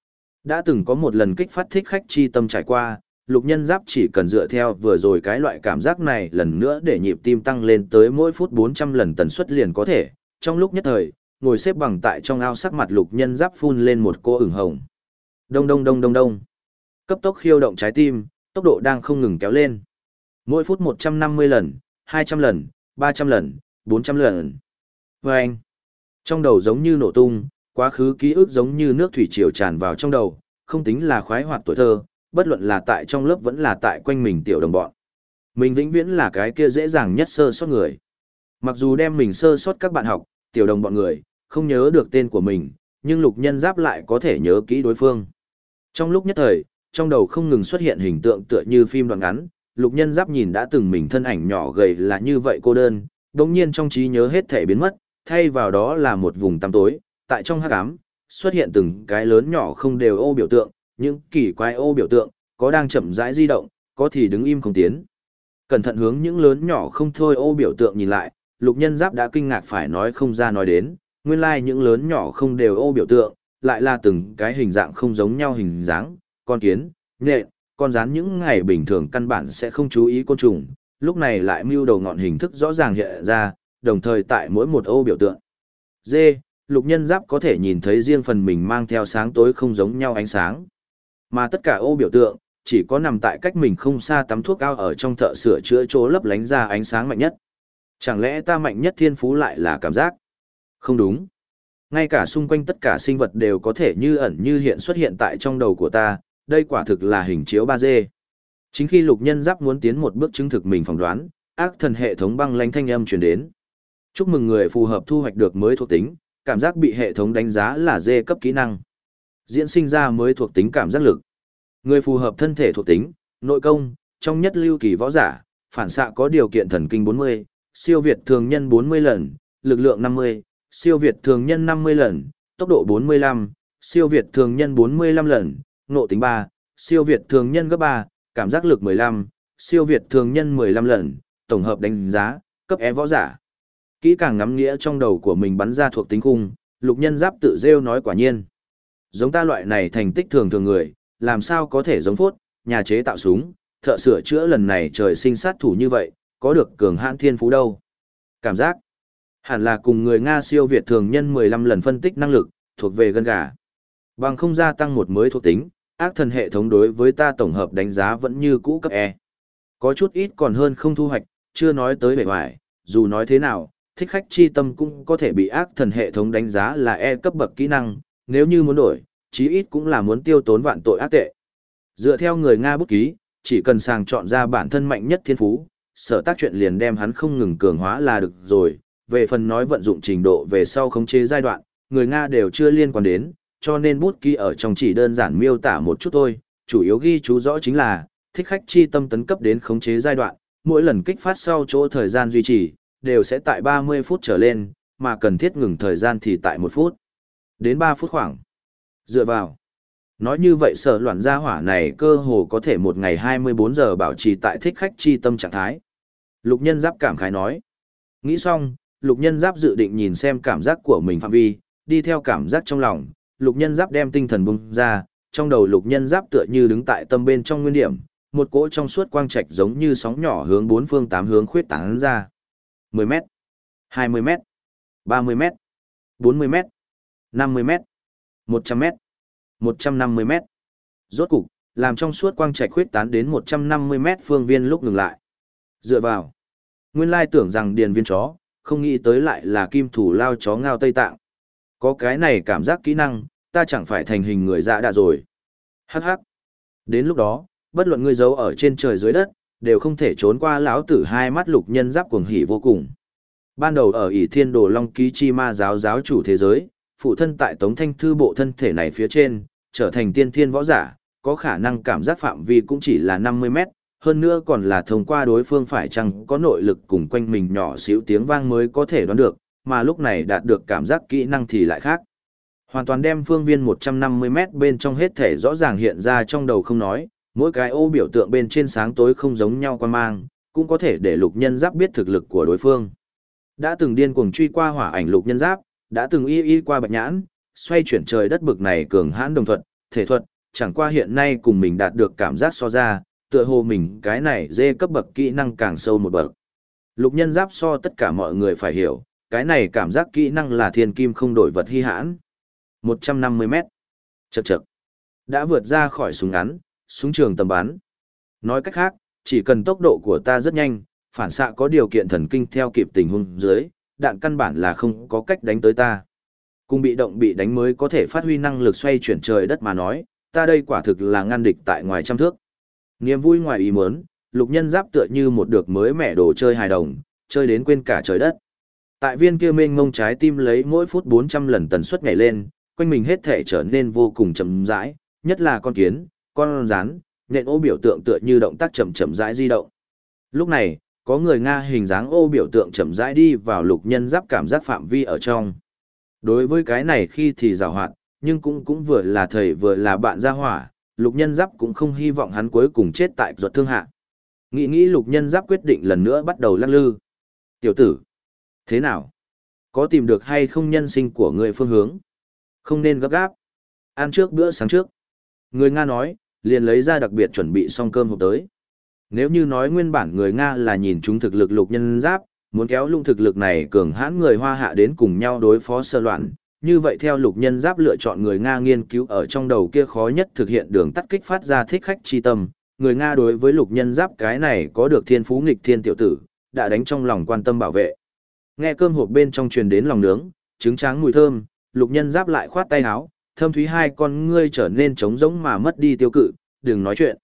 [SPEAKER 1] Đã từng có một lần kích phát thích khách chi tâm trải qua, lục nhân giáp chỉ cần dựa theo vừa rồi cái loại cảm giác này lần nữa để nhịp tim tăng lên tới mỗi phút 400 lần tần suất liền có thể, trong lúc nhất thời, ngồi xếp bằng tại trong ao sắc mặt lục nhân giáp phun lên một cô ửng hồng. Đông đông đông đông đông. Cấp tốc khiêu động trái tim, tốc độ đang không ngừng kéo lên. Mỗi phút 150 lần, 200 lần, 300 lần, 400 lần. Vâng! Trong đầu giống như nổ tung, quá khứ ký ức giống như nước thủy triều tràn vào trong đầu, không tính là khoái hoạt tuổi thơ, bất luận là tại trong lớp vẫn là tại quanh mình tiểu đồng bọn. Mình vĩnh viễn là cái kia dễ dàng nhất sơ sót người. Mặc dù đem mình sơ sót các bạn học, tiểu đồng bọn người, không nhớ được tên của mình, nhưng lục nhân giáp lại có thể nhớ kỹ đối phương. Trong lúc nhất thời, trong đầu không ngừng xuất hiện hình tượng tựa như phim đoạn ngắn, lục nhân giáp nhìn đã từng mình thân ảnh nhỏ gầy là như vậy cô đơn, đồng nhiên trong trí nhớ hết thể biến mất, thay vào đó là một vùng tăm tối, tại trong hắc ám, xuất hiện từng cái lớn nhỏ không đều ô biểu tượng, những kỳ quái ô biểu tượng, có đang chậm rãi di động, có thì đứng im không tiến. Cẩn thận hướng những lớn nhỏ không thôi ô biểu tượng nhìn lại, lục nhân giáp đã kinh ngạc phải nói không ra nói đến, nguyên lai những lớn nhỏ không đều ô biểu tượng, lại là từng cái hình dạng không giống nhau hình dáng, con kiến, nhện, con rắn những ngày bình thường căn bản sẽ không chú ý côn trùng, lúc này lại mưu đầu ngọn hình thức rõ ràng hiện ra, đồng thời tại mỗi một ô biểu tượng. D. Lục nhân giáp có thể nhìn thấy riêng phần mình mang theo sáng tối không giống nhau ánh sáng. Mà tất cả ô biểu tượng, chỉ có nằm tại cách mình không xa tắm thuốc ao ở trong thợ sửa chữa chỗ lấp lánh ra ánh sáng mạnh nhất. Chẳng lẽ ta mạnh nhất thiên phú lại là cảm giác? Không đúng. Ngay cả xung quanh tất cả sinh vật đều có thể như ẩn như hiện xuất hiện tại trong đầu của ta, đây quả thực là hình chiếu 3D. Chính khi lục nhân giáp muốn tiến một bước chứng thực mình phỏng đoán, ác thần hệ thống băng lãnh thanh âm truyền đến. Chúc mừng người phù hợp thu hoạch được mới thuộc tính, cảm giác bị hệ thống đánh giá là D cấp kỹ năng. Diễn sinh ra mới thuộc tính cảm giác lực. Người phù hợp thân thể thuộc tính, nội công, trong nhất lưu kỳ võ giả, phản xạ có điều kiện thần kinh 40, siêu việt thường nhân 40 lần, lực lượng 50, siêu việt thường nhân 50 lần, tốc độ 45, siêu việt thường nhân 45 lần, ngộ tính 3, siêu việt thường nhân gấp 3, cảm giác lực 15, siêu việt thường nhân 15 lần, tổng hợp đánh giá, cấp E võ giả. Kỹ càng ngắm nghĩa trong đầu của mình bắn ra thuộc tính khung, lục nhân giáp tự rêu nói quả nhiên. Giống ta loại này thành tích thường thường người, làm sao có thể giống phốt, nhà chế tạo súng, thợ sửa chữa lần này trời sinh sát thủ như vậy, có được cường hãn thiên phú đâu. Cảm giác, hẳn là cùng người Nga siêu việt thường nhân 15 lần phân tích năng lực, thuộc về gân gà. Bằng không gia tăng một mới thuộc tính, ác thần hệ thống đối với ta tổng hợp đánh giá vẫn như cũ cấp E. Có chút ít còn hơn không thu hoạch, chưa nói tới bề ngoài, dù nói thế nào, thích khách chi tâm cũng có thể bị ác thần hệ thống đánh giá là E cấp bậc kỹ năng, nếu như muốn đổi, chí ít cũng là muốn tiêu tốn vạn tội ác tệ. Dựa theo người Nga bút ký, chỉ cần sàng chọn ra bản thân mạnh nhất thiên phú, sở tác chuyện liền đem hắn không ngừng cường hóa là được rồi. Về phần nói vận dụng trình độ về sau khống chế giai đoạn, người Nga đều chưa liên quan đến, cho nên bút ký ở trong chỉ đơn giản miêu tả một chút thôi, chủ yếu ghi chú rõ chính là, thích khách chi tâm tấn cấp đến khống chế giai đoạn, mỗi lần kích phát sau chỗ thời gian duy trì, đều sẽ tại 30 phút trở lên, mà cần thiết ngừng thời gian thì tại 1 phút, đến 3 phút khoảng. Dựa vào. Nói như vậy sở loạn gia hỏa này cơ hồ có thể một ngày 24 giờ bảo trì tại thích khách chi tâm trạng thái. Lục nhân giáp cảm khái nói. Nghĩ xong, lục nhân giáp dự định nhìn xem cảm giác của mình phạm vi, đi theo cảm giác trong lòng, lục nhân giáp đem tinh thần bung ra, trong đầu lục nhân giáp tựa như đứng tại tâm bên trong nguyên điểm, một cỗ trong suốt quang trạch giống như sóng nhỏ hướng bốn phương tám hướng khuyết tán ra. 10 mét, 20 mét, 30 mét, 40 mét, 50 mét, 100 mét, 150 mét. Rốt cục, làm trong suốt quang trạch khuyết tán đến 150 mét phương viên lúc ngừng lại. Dựa vào. Nguyên lai tưởng rằng điền viên chó, không nghĩ tới lại là kim thủ lao chó ngao Tây Tạng. Có cái này cảm giác kỹ năng, ta chẳng phải thành hình người dạ đã rồi. Hắc hắc. Đến lúc đó, bất luận ngươi giấu ở trên trời dưới đất, đều không thể trốn qua lão tử hai mắt lục nhân giáp cuồng hỉ vô cùng. Ban đầu ở ỷ thiên đồ long ký chi ma giáo giáo chủ thế giới, phụ thân tại Tống Thanh Thư bộ thân thể này phía trên, trở thành tiên thiên võ giả, có khả năng cảm giác phạm vi cũng chỉ là 50 mét, hơn nữa còn là thông qua đối phương phải chăng có nội lực cùng quanh mình nhỏ xíu tiếng vang mới có thể đoán được, mà lúc này đạt được cảm giác kỹ năng thì lại khác. Hoàn toàn đem phương viên 150 mét bên trong hết thể rõ ràng hiện ra trong đầu không nói, mỗi cái ô biểu tượng bên trên sáng tối không giống nhau quan mang, cũng có thể để lục nhân giáp biết thực lực của đối phương. Đã từng điên cuồng truy qua hỏa ảnh lục nhân giáp, đã từng y qua bạch nhãn, xoay chuyển trời đất bực này cường hãn đồng thuật, thể thuật, chẳng qua hiện nay cùng mình đạt được cảm giác so ra, tựa hồ mình cái này dê cấp bậc kỹ năng càng sâu một bậc. Lục nhân giáp so tất cả mọi người phải hiểu, cái này cảm giác kỹ năng là thiên kim không đổi vật hy hãn. 150 mét. Chậc chậc. Đã vượt ra khỏi súng ngắn, súng trường tầm bắn. Nói cách khác, chỉ cần tốc độ của ta rất nhanh, phản xạ có điều kiện thần kinh theo kịp tình huống dưới, đạn căn bản là không có cách đánh tới ta. Cùng bị động bị đánh mới có thể phát huy năng lực xoay chuyển trời đất mà nói, ta đây quả thực là ngăn địch tại ngoài trăm thước. Niềm vui ngoài ý muốn, lục nhân giáp tựa như một được mới mẻ đồ chơi hài đồng, chơi đến quên cả trời đất. Tại viên kia mênh mông trái tim lấy mỗi phút 400 lần tần suất nhảy lên, quanh mình hết thể trở nên vô cùng chậm rãi, nhất là con kiến, con rắn, nện ô biểu tượng tựa như động tác chậm chậm rãi di động. Lúc này, có người Nga hình dáng ô biểu tượng chậm rãi đi vào lục nhân giáp cảm giác phạm vi ở trong. Đối với cái này khi thì giàu hoạt, nhưng cũng vừa là thầy vừa là bạn gia hỏa, lục nhân giáp cũng không hy vọng hắn cuối cùng chết tại ruột thương hạ. Nghĩ lục nhân giáp quyết định lần nữa bắt đầu lắc lư. Tiểu tử, thế nào? Có tìm được hay không nhân sinh của người phương hướng? Không nên gấp gáp. Ăn trước bữa sáng trước. Người Nga nói, liền lấy ra đặc biệt chuẩn bị xong cơm hộp tới. Nếu như nói nguyên bản người Nga là nhìn chúng thực lực lục nhân giáp, muốn kéo lung thực lực này cường hãn người Hoa hạ đến cùng nhau đối phó sơ loạn, như vậy theo lục nhân giáp lựa chọn người Nga nghiên cứu ở trong đầu kia khó nhất thực hiện đường tắt kích phát ra thích khách chi tâm, người Nga đối với lục nhân giáp cái này có được thiên phú nghịch thiên tiểu tử, đã đánh trong lòng quan tâm bảo vệ. Nghe cơm hộp bên trong truyền đến lòng nướng, trứng tráng mùi thơm, lục nhân giáp lại khoát tay áo, thâm thúy hai con ngươi trở nên trống rỗng mà mất đi tiêu cự, đừng nói chuyện.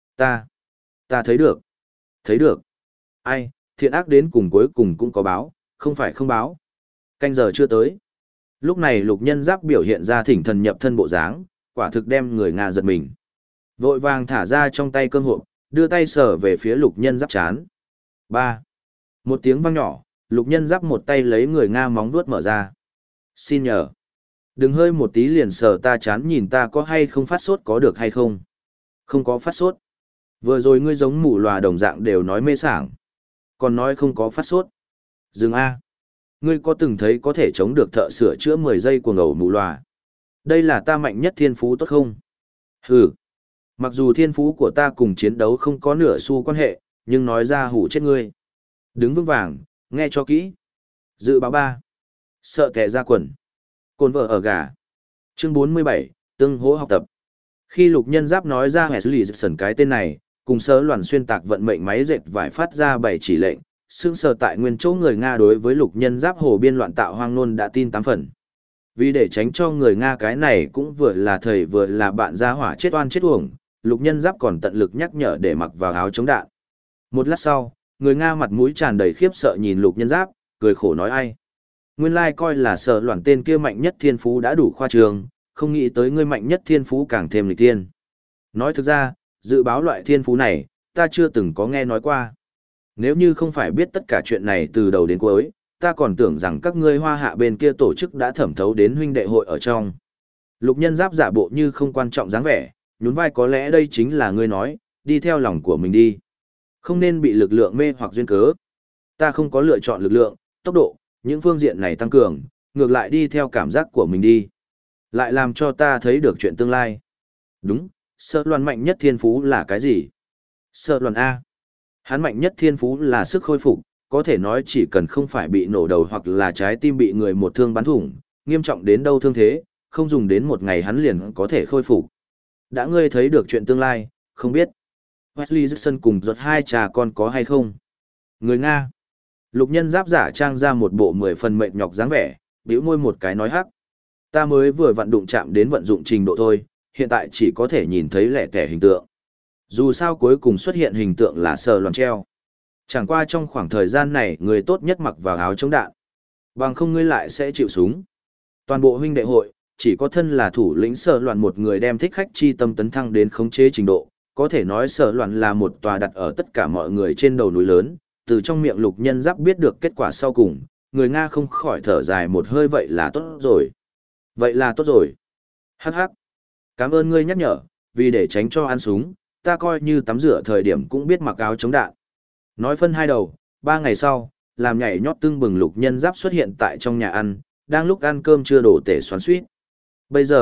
[SPEAKER 1] Ta thấy được. Thấy được. Ai, thiện ác đến cùng cuối cùng cũng có báo, không phải không báo. Canh giờ chưa tới. Lúc này lục nhân giáp biểu hiện ra thỉnh thần nhập thân bộ dáng, quả thực đem người Nga giật mình. Vội vàng thả ra trong tay cơm hộp, đưa tay sờ về phía lục nhân giáp chán. 3. Một tiếng vang nhỏ, lục nhân giáp một tay lấy người Nga móng vuốt mở ra. Xin nhờ. Đừng hơi một tí liền sờ ta chán nhìn ta có hay không phát sốt có được hay không. Không có phát sốt. Vừa rồi ngươi giống mù lòa đồng dạng đều nói mê sảng. Còn nói không có phát sốt. Dừng A. Ngươi có từng thấy có thể chống được thợ sửa chữa 10 giây của ngầu mù lòa. Đây là ta mạnh nhất thiên phú tốt không? Hừ. Mặc dù thiên phú của ta cùng chiến đấu không có nửa xu quan hệ, nhưng nói ra hủ chết ngươi. Đứng vững vàng, nghe cho kỹ. Dự báo 3. Sợ kẻ ra quần. Côn vợ ở gà. Chương 47, tương hỗ học tập. Khi lục nhân giáp nói ra Wesley Jackson cái tên này, cùng sớ loạn xuyên tạc vận mệnh máy dệt vải phát ra 7 chỉ lệnh, sương sờ tại nguyên chỗ người Nga đối với lục nhân giáp hồ biên loạn tạo hoang nôn đã tin 8 phần. Vì để tránh cho người Nga cái này cũng vừa là thầy vừa là bạn gia hỏa chết oan chết uổng, lục nhân giáp còn tận lực nhắc nhở để mặc vào áo chống đạn. Một lát sau, người Nga mặt mũi tràn đầy khiếp sợ nhìn lục nhân giáp, cười khổ nói ai. Nguyên lai coi là sợ loạn tên kia mạnh nhất thiên phú đã đủ khoa trường, không nghĩ tới ngươi mạnh nhất thiên phú càng thêm lịch thiên. Nói thực ra, dự báo loại thiên phú này, ta chưa từng có nghe nói qua. Nếu như không phải biết tất cả chuyện này từ đầu đến cuối, ta còn tưởng rằng các ngươi Hoa hạ bên kia tổ chức đã thẩm thấu đến huynh đệ hội ở trong. Lục nhân giáp giả bộ như không quan trọng dáng vẻ, nhún vai có lẽ đây chính là ngươi nói, đi theo lòng của mình đi. Không nên bị lực lượng mê hoặc duyên cớ. Ta không có lựa chọn lực lượng, tốc độ, những phương diện này tăng cường, ngược lại đi theo cảm giác của mình đi. Lại làm cho ta thấy được chuyện tương lai. Đúng, sợ loạn mạnh nhất thiên phú là cái gì? Sợ loạn A. Hắn mạnh nhất thiên phú là sức khôi phục, có thể nói chỉ cần không phải bị nổ đầu hoặc là trái tim bị người một thương bắn thủng, nghiêm trọng đến đâu thương thế, không dùng đến một ngày hắn liền có thể khôi phục. Đã ngươi thấy được chuyện tương lai, không biết. Wesley Jackson cùng giọt hai trà con có hay không? Người Nga. Lục nhân giáp giả trang ra một bộ 10 phần mệt nhọc dáng vẻ, bĩu môi một cái nói hắc. Ta mới vừa vận đụng chạm đến vận dụng trình độ thôi, hiện tại chỉ có thể nhìn thấy lẻ tẻ hình tượng. Dù sao cuối cùng xuất hiện hình tượng là sờ loạn treo. Chẳng qua trong khoảng thời gian này người tốt nhất mặc vào áo chống đạn. Bằng không ngươi lại sẽ chịu súng. Toàn bộ huynh đệ hội, chỉ có thân là thủ lĩnh sờ loạn một người đem thích khách chi tâm tấn thăng đến khống chế trình độ. Có thể nói sờ loạn là một tòa đặt ở tất cả mọi người trên đầu núi lớn. Từ trong miệng lục nhân giáp biết được kết quả sau cùng, người Nga không khỏi thở dài một hơi vậy là tốt rồi. Vậy là tốt rồi. Hắc hắc. Cảm ơn ngươi nhắc nhở, vì để tránh cho ăn súng, ta coi như tắm rửa thời điểm cũng biết mặc áo chống đạn. Nói phân hai đầu, 3 ngày sau, làm nhảy nhót tưng bừng lục nhân giáp xuất hiện tại trong nhà ăn, đang lúc ăn cơm chưa đổ tể xoắn suýt. Bây giờ,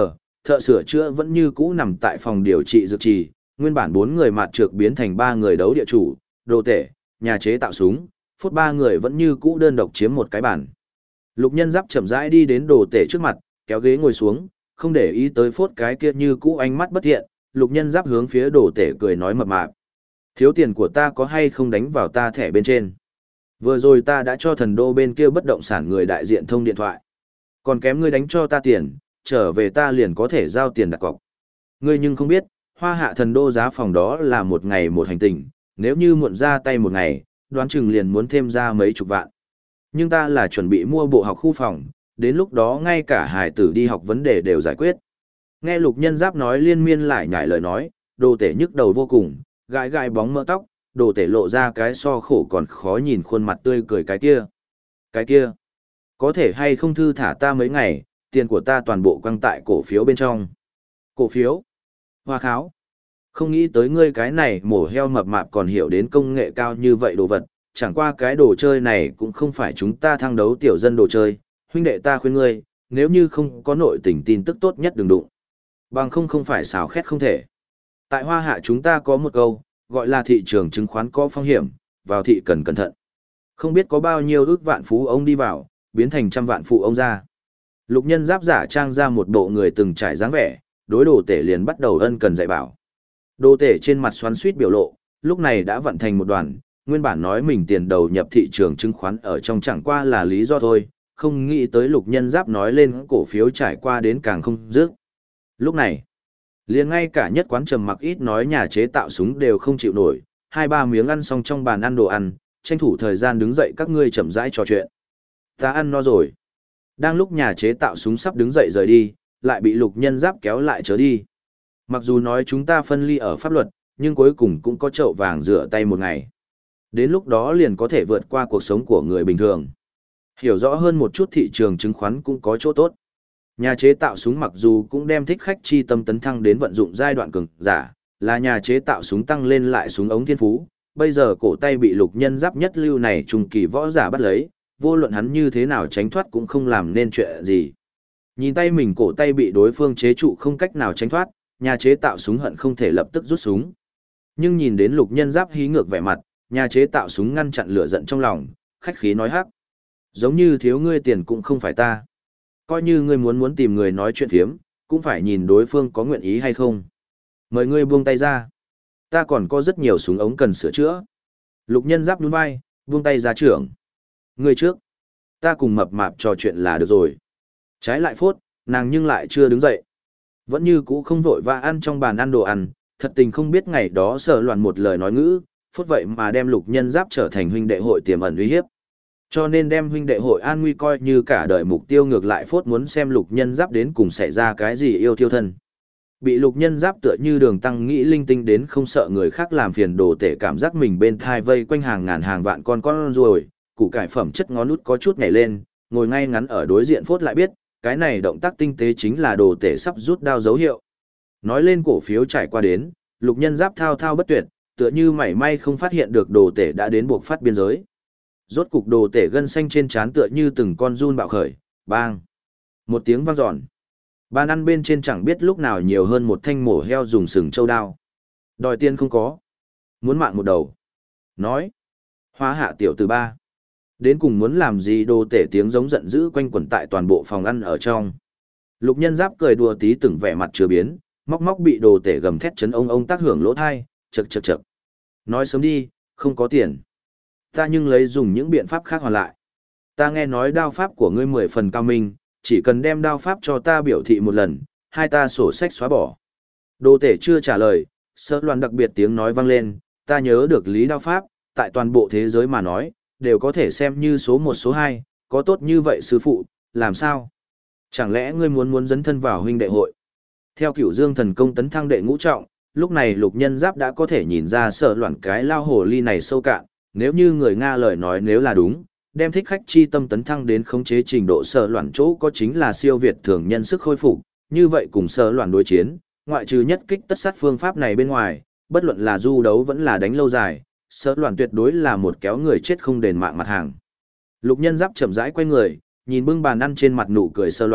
[SPEAKER 1] thợ sửa chữa vẫn như cũ nằm tại phòng điều trị dược trì, nguyên bản 4 người mạt trược biến thành 3 người đấu địa chủ, đồ tể, nhà chế tạo súng, phút 3 người vẫn như cũ đơn độc chiếm một cái bàn. Lục Nhân Giáp chậm rãi đi đến đồ tể trước mặt, kéo ghế ngồi xuống, không để ý tới phốt cái kia như cũ ánh mắt bất thiện, Lục Nhân Giáp hướng phía đồ tể cười nói mập mạp. Thiếu tiền của ta có hay không đánh vào ta thẻ bên trên? Vừa rồi ta đã cho thần đô bên kia bất động sản người đại diện thông điện thoại. Còn kém ngươi đánh cho ta tiền, trở về ta liền có thể giao tiền đặt cọc. Ngươi nhưng không biết, Hoa Hạ thần đô giá phòng đó là một ngày một hành tình, nếu như muộn ra tay một ngày, đoán chừng liền muốn thêm ra mấy chục vạn. Nhưng ta là chuẩn bị mua bộ học khu phòng, đến lúc đó ngay cả hải tử đi học vấn đề đều giải quyết. Nghe Lục Nhân Giáp nói liên miên lại nhải lời nói, đồ tể nhức đầu vô cùng, gãi gãi bóng mỡ tóc, đồ tể lộ ra cái so khổ còn khó nhìn khuôn mặt tươi cười cái kia. Cái kia, có thể hay không thư thả ta mấy ngày, tiền của ta toàn bộ quăng tại cổ phiếu bên trong. Cổ phiếu? Hoa kháo. Không nghĩ tới ngươi cái này mổ heo mập mạp còn hiểu đến công nghệ cao như vậy đồ vật, chẳng qua cái đồ chơi này cũng không phải chúng ta thăng đấu tiểu dân đồ chơi, huynh đệ ta khuyên ngươi, nếu như không có nội tình tin tức tốt nhất đừng đụng. Bằng không phải xào khét không thể. Tại Hoa Hạ chúng ta có một câu, gọi là thị trường chứng khoán có phong hiểm, vào thị cần cẩn thận. Không biết có bao nhiêu ước vạn phú ông đi vào, biến thành trăm vạn phụ ông ra. Lục Nhân Giáp giả trang ra một bộ người từng trải dáng vẻ, đối đồ tể liền bắt đầu ân cần dạy bảo. Đồ tể trên mặt xoắn xuýt biểu lộ, lúc này đã vận thành một đoàn, nguyên bản nói mình tiền đầu nhập thị trường chứng khoán ở trong chẳng qua là lý do thôi, không nghĩ tới Lục Nhân Giáp nói lên cổ phiếu trải qua đến càng không dứt. Lúc này, liền ngay cả nhất quán trầm mặc ít nói nhà chế tạo súng đều không chịu nổi, 2-3 miếng ăn xong trong bàn ăn đồ ăn, tranh thủ thời gian đứng dậy các ngươi chậm rãi trò chuyện. Ta ăn no rồi. Đang lúc nhà chế tạo súng sắp đứng dậy rời đi, lại bị Lục Nhân Giáp kéo lại chớ đi. Mặc dù nói chúng ta phân ly ở pháp luật, nhưng cuối cùng cũng có chậu vàng rửa tay một ngày. Đến lúc đó liền có thể vượt qua cuộc sống của người bình thường. Hiểu rõ hơn một chút thị trường chứng khoán cũng có chỗ tốt. Nhà chế tạo súng mặc dù cũng đem thích khách chi tâm tấn thăng đến vận dụng giai đoạn cường giả, là nhà chế tạo súng tăng lên lại súng ống thiên phú. Bây giờ cổ tay bị Lục Nhân Giáp nhất lưu này trùng kỳ võ giả bắt lấy, vô luận hắn như thế nào tránh thoát cũng không làm nên chuyện gì. Nhìn tay mình cổ tay bị đối phương chế trụ không cách nào tránh thoát, nhà chế tạo súng hận không thể lập tức rút súng. Nhưng nhìn đến Lục Nhân Giáp hí ngược vẻ mặt, nhà chế tạo súng ngăn chặn lửa giận trong lòng, khách khí nói hắc. Giống như thiếu ngươi tiền cũng không phải ta. Coi như ngươi muốn tìm người nói chuyện phiếm, cũng phải nhìn đối phương có nguyện ý hay không. Mời ngươi buông tay ra. Ta còn có rất nhiều súng ống cần sửa chữa. Lục Nhân Giáp nhún vai, buông tay ra trưởng. Ngươi trước. Ta cùng mập mạp trò chuyện là được rồi. Trái lại phốt, nàng nhưng lại chưa đứng dậy. Vẫn như cũ không vội và ăn trong bàn ăn đồ ăn, thật tình không biết ngày đó sợ loạn một lời nói ngữ, phốt vậy mà đem Lục Nhân Giáp trở thành huynh đệ hội tiềm ẩn uy hiếp. Cho nên đem huynh đệ hội an nguy coi như cả đời mục tiêu, ngược lại phốt muốn xem Lục Nhân Giáp đến cùng xảy ra cái gì yêu thiêu thân. Bị Lục Nhân Giáp tựa như đường tăng nghĩ linh tinh đến không sợ người khác làm phiền đồ tể, cảm giác mình bên thai vây quanh hàng ngàn hàng vạn con ruồi, củ cải phẩm chất ngón út có chút nhảy lên, ngồi ngay ngắn ở đối diện phốt lại biết, cái này động tác tinh tế chính là đồ tể sắp rút đao dấu hiệu. Nói lên cổ phiếu trải qua đến, Lục Nhân Giáp thao thao bất tuyệt, tựa như mảy may không phát hiện được đồ tể đã đến buộc phát biên giới. Rốt cục đồ tể gân xanh trên trán tựa như từng con giun bạo khởi, bang. Một tiếng vang dọn. Bàn ăn bên trên chẳng biết lúc nào nhiều hơn một thanh mổ heo dùng sừng châu đao. Đòi tiền không có. Muốn mạng một đầu. Nói. Hóa hạ tiểu từ ba. Đến cùng muốn làm gì, đồ tể tiếng giống giận dữ quanh quẩn tại toàn bộ phòng ăn ở trong. Lục Nhân Giáp cười đùa tí từng vẻ mặt chưa biến, móc bị đồ tể gầm thét chấn ông tác hưởng lỗ thai, chậc. Nói sớm đi, không có tiền. Ta nhưng lấy dùng những biện pháp khác hoàn lại. Ta nghe nói đao pháp của ngươi 10 phần cao minh, chỉ cần đem đao pháp cho ta biểu thị một lần, hai ta sổ sách xóa bỏ. Đồ tể chưa trả lời, Sở Loan đặc biệt tiếng nói vang lên, ta nhớ được lý đao pháp, tại toàn bộ thế giới mà nói, đều có thể xem như số 1 số 2, có tốt như vậy sư phụ, làm sao? Chẳng lẽ ngươi muốn dấn thân vào huynh đệ hội? Theo Cửu Dương thần công tấn thăng đệ ngũ trọng, lúc này Lục Nhân Giáp đã có thể nhìn ra Sở Loan cái lao hồ ly này sâu cạn, nếu như người Nga lời nói nếu là đúng, đem thích khách chi tâm tấn thăng đến khống chế trình độ Sở Loan chỗ có chính là siêu việt thường nhân sức khôi phục, như vậy cùng Sở Loan đối chiến, ngoại trừ nhất kích tất sát phương pháp này bên ngoài, bất luận là du đấu vẫn là đánh lâu dài, Sở Loan tuyệt đối là một kéo người chết không đền mạng mặt hàng. Lục Nhân Giáp chậm rãi quay người, nhìn bưng bàn ăn trên mặt nụ cười Sở Loan,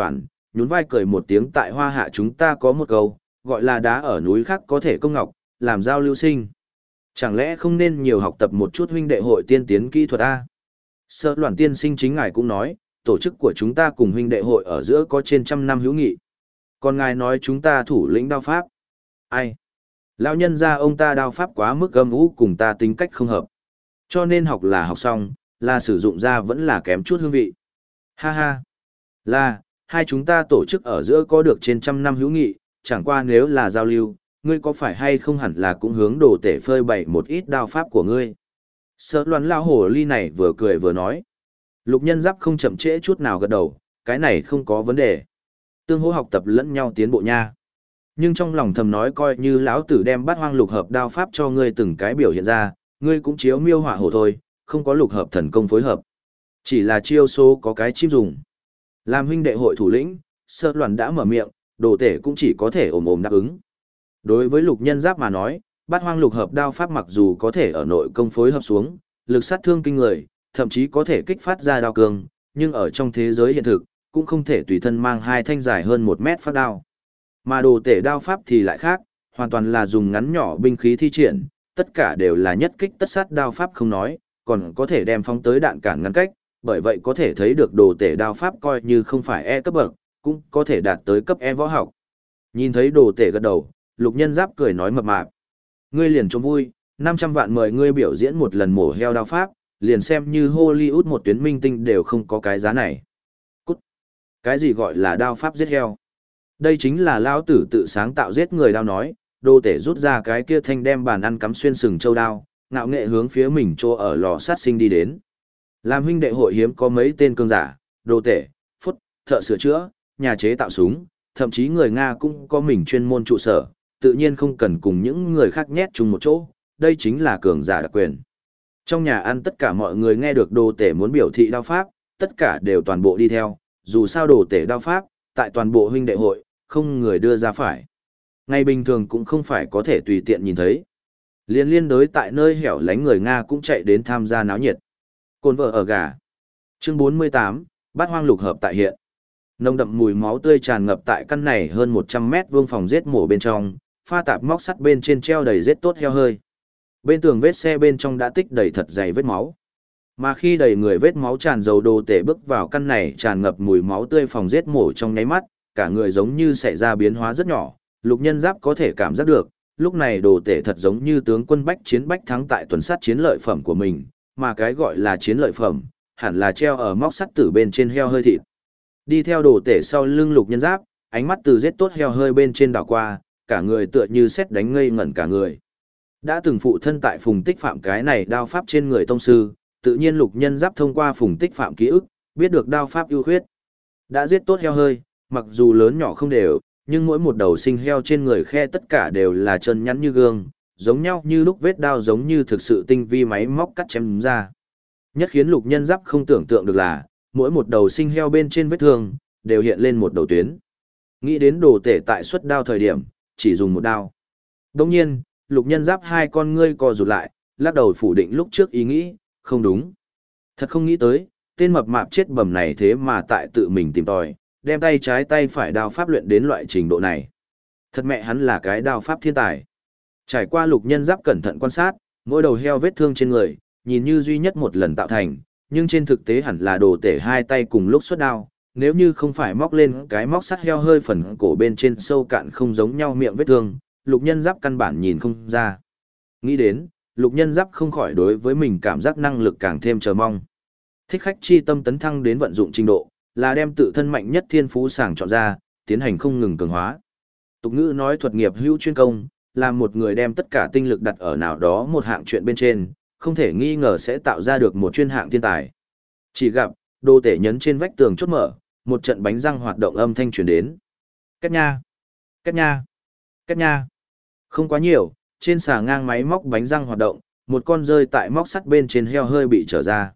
[SPEAKER 1] nhún vai cười một tiếng, tại Hoa Hạ chúng ta có một câu, gọi là đá ở núi khác có thể công ngọc, làm giao lưu sinh. Chẳng lẽ không nên nhiều học tập một chút huynh đệ hội tiên tiến kỹ thuật A? Sở Loan tiên sinh chính ngài cũng nói, tổ chức của chúng ta cùng huynh đệ hội ở giữa có trên 100 năm hữu nghị. Còn ngài nói chúng ta thủ lĩnh đao pháp. Ai? Lão nhân gia ông ta đao pháp quá mức âm u, cùng ta tính cách không hợp. Cho nên học là học xong, là sử dụng ra vẫn là kém chút hương vị. Ha ha. Là, hai chúng ta tổ chức ở giữa có được trên 100 năm hữu nghị, chẳng qua nếu là giao lưu, ngươi có phải hay không hẳn là cũng hướng đồ tể phơi bày một ít đao pháp của ngươi. Sở Loan lão hồ ly này vừa cười vừa nói. Lục Nhân Giáp không chậm trễ chút nào gật đầu, cái này không có vấn đề. Tương hỗ học tập lẫn nhau tiến bộ nha. Nhưng trong lòng thầm nói, coi như lão tử đem Bát Hoang lục hợp đao pháp cho ngươi từng cái biểu hiện ra, ngươi cũng chiếu miêu họa hổ thôi, không có lục hợp thần công phối hợp. Chỉ là chiêu số có cái chim dùng. Làm huynh đệ hội thủ lĩnh, Sở Loan đã mở miệng, đồ tể cũng chỉ có thể ồm ồm đáp ứng. Đối với Lục Nhân Giáp mà nói, Bát Hoang lục hợp đao pháp mặc dù có thể ở nội công phối hợp xuống, lực sát thương kinh người, thậm chí có thể kích phát ra đao cường, nhưng ở trong thế giới hiện thực, cũng không thể tùy thân mang hai thanh dài hơn 1 mét phát đao. Mà đồ tể đao pháp thì lại khác, hoàn toàn là dùng ngắn nhỏ binh khí thi triển, tất cả đều là nhất kích tất sát đao pháp không nói, còn có thể đem phóng tới đạn cản ngăn cách, bởi vậy có thể thấy được đồ tể đao pháp coi như không phải E cấp bậc, cũng có thể đạt tới cấp E võ học. Nhìn thấy đồ tể gật đầu, Lục Nhân Giáp cười nói mập mạp. Ngươi liền cho vui, 500 vạn mời ngươi biểu diễn một lần mổ heo đao pháp, liền xem như Hollywood một tuyến minh tinh đều không có cái giá này. Cút. Cái gì gọi là đao pháp giết heo? Đây chính là lao tử tự sáng tạo giết người đao nói, đồ tể rút ra cái kia thanh đem bàn ăn cắm xuyên sừng châu đao, ngạo nghệ hướng phía mình chỗ ở lò sát sinh đi đến. Làm huynh đệ hội hiếm có mấy tên cương giả, đồ tể, phút, thợ sửa chữa, nhà chế tạo súng, thậm chí người Nga cũng có mình chuyên môn trụ sở, tự nhiên không cần cùng những người khác nhét chung một chỗ, đây chính là cường giả đặc quyền. Trong nhà ăn tất cả mọi người nghe được đồ tể muốn biểu thị đao pháp, tất cả đều toàn bộ đi theo, dù sao đồ tể đao pháp, tại toàn bộ huynh đệ hội, không người đưa ra phải. Ngày bình thường cũng không phải có thể tùy tiện nhìn thấy. Liên đối tại nơi hẻo lánh người Nga cũng chạy đến tham gia náo nhiệt. Cồn vợ ở gà. Chương 48, Bát Hoang lục hợp tại hiện. Nồng đậm mùi máu tươi tràn ngập tại căn này hơn 100 mét vuông phòng giết mổ bên trong, pha tạp móc sắt bên trên treo đầy giết tốt heo hơi. Bên tường vết xe bên trong đã tích đầy thật dày vết máu. Mà khi đầy người vết máu tràn dầu đồ tể bước vào căn này tràn ngập mùi máu tươi phòng giết mổ trong nháy mắt, cả người giống như xảy ra biến hóa rất nhỏ, Lục Nhân Giáp có thể cảm giác được, lúc này đồ tể thật giống như tướng quân bách chiến bách thắng tại tuần sát chiến lợi phẩm của mình, mà cái gọi là chiến lợi phẩm, hẳn là treo ở móc sắt tử bên trên heo hơi thịt. Đi theo đồ tể sau lưng Lục Nhân Giáp, ánh mắt từ giết tốt heo hơi bên trên đảo qua, cả người tựa như sét đánh ngây ngẩn cả người. Đã từng phụ thân tại Phùng Tích Phạm cái này đao pháp trên người tông sư, tự nhiên Lục Nhân Giáp thông qua Phùng Tích Phạm ký ức, biết được đao pháp ưu khuyết. Đã giết tốt heo hơi, mặc dù lớn nhỏ không đều, nhưng mỗi một đầu sinh heo trên người khe tất cả đều là chân nhắn như gương, giống nhau như lúc vết đao giống như thực sự tinh vi máy móc cắt chém ra. Nhất khiến Lục Nhân Giáp không tưởng tượng được là, mỗi một đầu sinh heo bên trên vết thương, đều hiện lên một đầu tuyến. Nghĩ đến đồ tể tại xuất đao thời điểm, chỉ dùng một đao. Đồng nhiên, Lục Nhân Giáp hai con ngươi co rụt lại, lắc đầu phủ định lúc trước ý nghĩ, không đúng. Thật không nghĩ tới, tên mập mạp chết bầm này thế mà tại tự mình tìm tòi, đem tay trái tay phải đao pháp luyện đến loại trình độ này. Thật mẹ hắn là cái đao pháp thiên tài. Trải qua Lục Nhân Giáp cẩn thận quan sát, mỗi đầu heo vết thương trên người, nhìn như duy nhất một lần tạo thành, nhưng trên thực tế hẳn là đồ tể hai tay cùng lúc xuất đao, nếu như không phải móc lên cái móc sắt heo hơi phần cổ bên trên sâu cạn không giống nhau miệng vết thương, Lục Nhân Giáp căn bản nhìn không ra. Nghĩ đến, Lục Nhân Giáp không khỏi đối với mình cảm giác năng lực càng thêm chờ mong. Thích khách chi tâm tấn thăng đến vận dụng trình độ, là đem tự thân mạnh nhất thiên phú sàng chọn ra, tiến hành không ngừng cường hóa. Tục ngữ nói thuật nghiệp hữu chuyên công, là một người đem tất cả tinh lực đặt ở nào đó một hạng chuyện bên trên, không thể nghi ngờ sẽ tạo ra được một chuyên hạng thiên tài. Chỉ gặp, đồ tể nhấn trên vách tường chốt mở, một trận bánh răng hoạt động âm thanh truyền đến. Két nha, két nha, két nha. Không quá nhiều, trên xà ngang máy móc bánh răng hoạt động, một con rơi tại móc sắt bên trên heo hơi bị trở ra.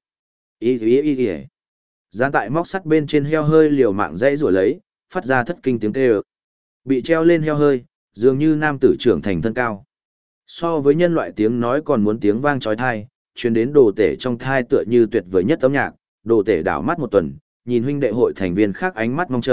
[SPEAKER 1] Ý. Dán tại móc sắt bên trên heo hơi liều mạng dãy rủa lấy, phát ra thất kinh tiếng kêu. Bị treo lên heo hơi, dường như nam tử trưởng thành thân cao. So với nhân loại tiếng nói còn muốn tiếng vang chói tai, truyền đến đồ tể trong thai tựa như tuyệt vời nhất âm nhạc, đồ tể đảo mắt một tuần, nhìn huynh đệ hội thành viên khác ánh mắt mong chờ,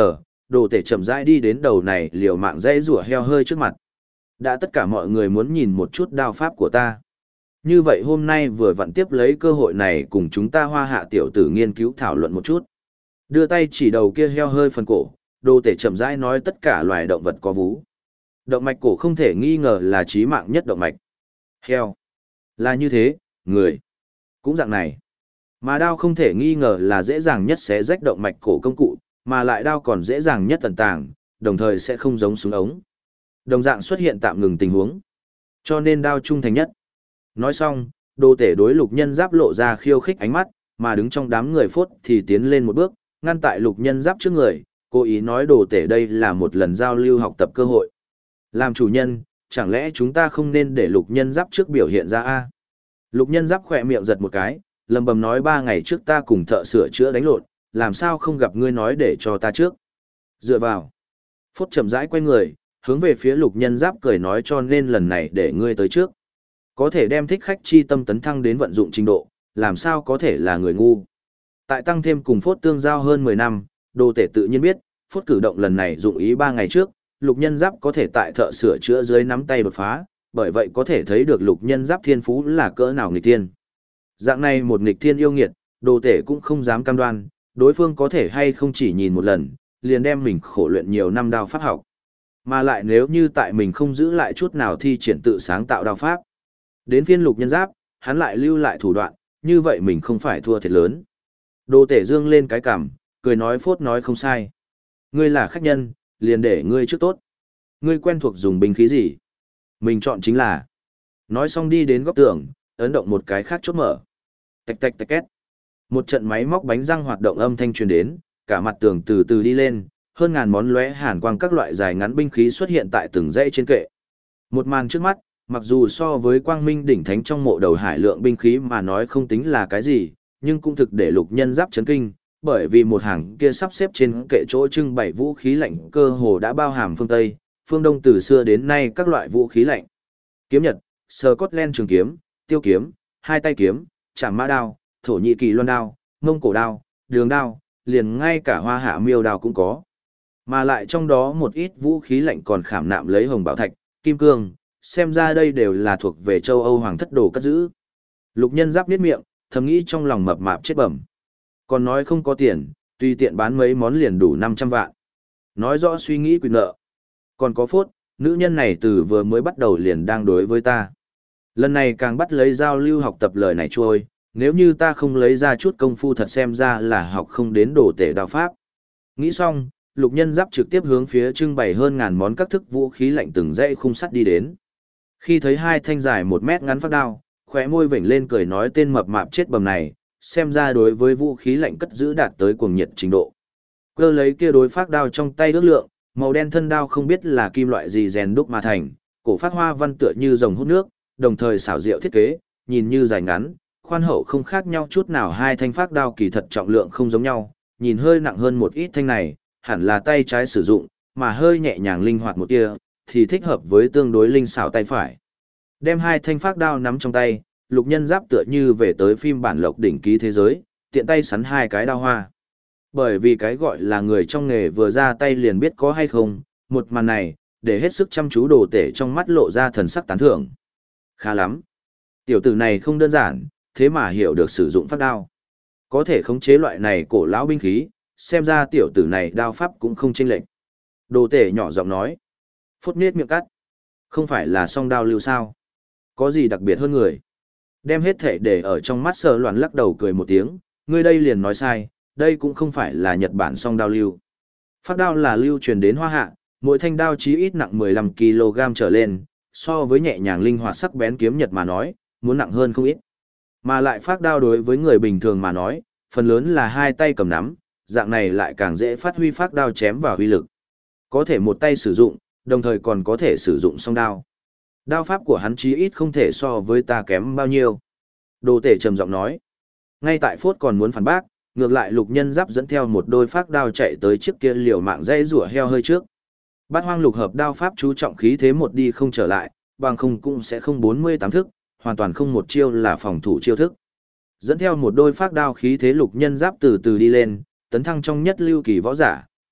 [SPEAKER 1] đồ tể chậm rãi đi đến đầu này liều mạng dãy rủa heo hơi trước mặt. Đã tất cả mọi người muốn nhìn một chút đao pháp của ta. Như vậy hôm nay vừa vặn tiếp lấy cơ hội này cùng chúng ta Hoa Hạ tiểu tử nghiên cứu thảo luận một chút. Đưa tay chỉ đầu kia heo hơi phần cổ, đồ tể chậm rãi nói tất cả loài động vật có vú. Động mạch cổ không thể nghi ngờ là chí mạng nhất động mạch. Heo. Là như thế, người. Cũng dạng này. Mà đao không thể nghi ngờ là dễ dàng nhất sẽ rách động mạch cổ công cụ, mà lại đao còn dễ dàng nhất tận tàng, đồng thời sẽ không giống súng ống. Đồng dạng xuất hiện tạm ngừng tình huống. Cho nên đao trung thành nhất. Nói xong, đồ tể đối lục nhân giáp lộ ra khiêu khích ánh mắt, mà đứng trong đám người phốt thì tiến lên một bước, ngăn tại lục nhân giáp trước người, cố ý nói đồ tể đây là một lần giao lưu học tập cơ hội. Làm chủ nhân, chẳng lẽ chúng ta không nên để lục nhân giáp trước biểu hiện ra a? Lục nhân giáp khỏe miệng giật một cái, lầm bầm nói 3 ngày trước ta cùng thợ sửa chữa đánh lộn, làm sao không gặp ngươi nói để cho ta trước. Dựa vào. Phốt chậm rãi quay người, hướng về phía lục nhân giáp cười nói cho nên lần này để ngươi tới trước. Có thể đem thích khách chi tâm tấn thăng đến vận dụng trình độ, làm sao có thể là người ngu. Tại tăng thêm cùng Phốt tương giao hơn 10 năm, đồ tể tự nhiên biết, Phốt cử động lần này dụng ý 3 ngày trước, lục nhân giáp có thể tại thợ sửa chữa dưới nắm tay đột phá, bởi vậy có thể thấy được lục nhân giáp thiên phú là cỡ nào nghịch thiên. Dạng này một nghịch thiên yêu nghiệt, đồ tể cũng không dám cam đoan, đối phương có thể hay không chỉ nhìn một lần, liền đem mình khổ luyện nhiều năm đao pháp học. Mà lại nếu như tại mình không giữ lại chút nào thi triển tự sáng tạo đao pháp. Đến phiên lục nhân giáp, hắn lại lưu lại thủ đoạn, như vậy mình không phải thua thiệt lớn. Đồ tể dương lên cái cằm, cười nói Phốt nói không sai. Ngươi là khách nhân, liền để ngươi trước tốt. Ngươi quen thuộc dùng binh khí gì? Mình chọn chính là. Nói xong đi đến góc tường, ấn động một cái khác chốt mở. Tạch tạch tạch két. Một trận máy móc bánh răng hoạt động âm thanh truyền đến, cả mặt tường từ từ đi lên, hơn ngàn món lóe hàn quang các loại dài ngắn binh khí xuất hiện tại từng dãy trên kệ. Một màn trước mắt, mặc dù so với quang minh đỉnh thánh trong mộ đầu hải lượng binh khí mà nói không tính là cái gì, nhưng cũng thực để lục nhân giáp chấn kinh, bởi vì một hàng kia sắp xếp trên kệ chỗ trưng bày vũ khí lạnh cơ hồ đã bao hàm phương Tây, phương Đông từ xưa đến nay các loại vũ khí lạnh. Kiếm Nhật, Scotland trường kiếm, tiêu kiếm, hai tay kiếm, chảm mã đao, Thổ Nhĩ Kỳ loan đao, Mông Cổ đao, đường đao, liền ngay cả Hoa Hạ miêu đao cũng có. Mà lại trong đó một ít vũ khí lạnh còn khảm nạm lấy hồng bảo thạch, kim cương, xem ra đây đều là thuộc về châu Âu hoàng thất đồ cất giữ. Lục nhân giáp niết miệng, thầm nghĩ trong lòng mập mạp chết bẩm. Còn nói không có tiền, tùy tiện bán mấy món liền đủ 500 vạn. Nói rõ suy nghĩ quyền nợ. Còn có Phốt, nữ nhân này từ vừa mới bắt đầu liền đang đối với ta. Lần này càng bắt lấy giao lưu học tập lời này trôi, nếu như ta không lấy ra chút công phu thật xem ra là học không đến đồ tể đao pháp. Nghĩ xong, lục nhân giáp trực tiếp hướng phía trưng bày hơn ngàn món các thức vũ khí lạnh từng dãy khung sắt đi đến. Khi thấy hai thanh dài 1 mét ngắn phát đao, khóe môi vểnh lên cười nói tên mập mạp chết bầm này, xem ra đối với vũ khí lạnh cất giữ đạt tới cuồng nhiệt trình độ. Cơ lấy kia đối phát đao trong tay ước lượng, màu đen thân đao không biết là kim loại gì rèn đúc mà thành, cổ phát hoa văn tựa như rồng hút nước, đồng thời xảo diệu thiết kế, nhìn như dài ngắn, khoan hậu không khác nhau chút nào. Hai thanh phát đao kỳ thật trọng lượng không giống nhau, nhìn hơi nặng hơn một ít thanh này, hẳn là tay trái sử dụng, mà hơi nhẹ nhàng linh hoạt một tia, thì thích hợp với tương đối linh xảo tay phải. Đem hai thanh phát đao nắm trong tay, lục nhân giáp tựa như về tới phim bản lộc đỉnh ký thế giới, tiện tay sắn hai cái đao hoa. Bởi vì cái gọi là người trong nghề vừa ra tay liền biết có hay không, một màn này, để hết sức chăm chú đồ tể trong mắt lộ ra thần sắc tán thưởng. Khá lắm. Tiểu tử này không đơn giản, thế mà hiểu được sử dụng phát đao. Có thể khống chế loại này cổ lão binh khí, xem ra tiểu tử này đao pháp cũng không chênh lệch. Đồ tể nhỏ giọng nói. Phốt nết miệng cắt. Không phải là song đao lưu sao? Có gì đặc biệt hơn người? Đem hết thể để ở trong mắt sờ loạn lắc đầu cười một tiếng, ngươi đây liền nói sai, đây cũng không phải là Nhật Bản song đao lưu. Phát đao là lưu truyền đến Hoa Hạ, mỗi thanh đao chí ít nặng 15 kg trở lên, so với nhẹ nhàng linh hoạt sắc bén kiếm Nhật mà nói, muốn nặng hơn không ít. Mà lại phát đao đối với người bình thường mà nói, phần lớn là hai tay cầm nắm, dạng này lại càng dễ phát huy phát đao chém vào uy lực. Có thể một tay sử dụng, đồng thời còn có thể sử dụng song đao. Đao pháp của hắn chí ít không thể so với ta kém bao nhiêu. Đồ tể trầm giọng nói. Ngay tại Phốt còn muốn phản bác, ngược lại lục nhân giáp dẫn theo một đôi phát đao chạy tới chiếc kia liều mạng dây rủa heo hơi trước. Bát hoang lục hợp đao pháp chú trọng khí thế một đi không trở lại, bằng không cũng sẽ không 48 thức, hoàn toàn không một chiêu là phòng thủ chiêu thức. Dẫn theo một đôi phát đao khí thế lục nhân giáp từ từ đi lên, tấn thăng trong nhất lưu kỳ võ giả,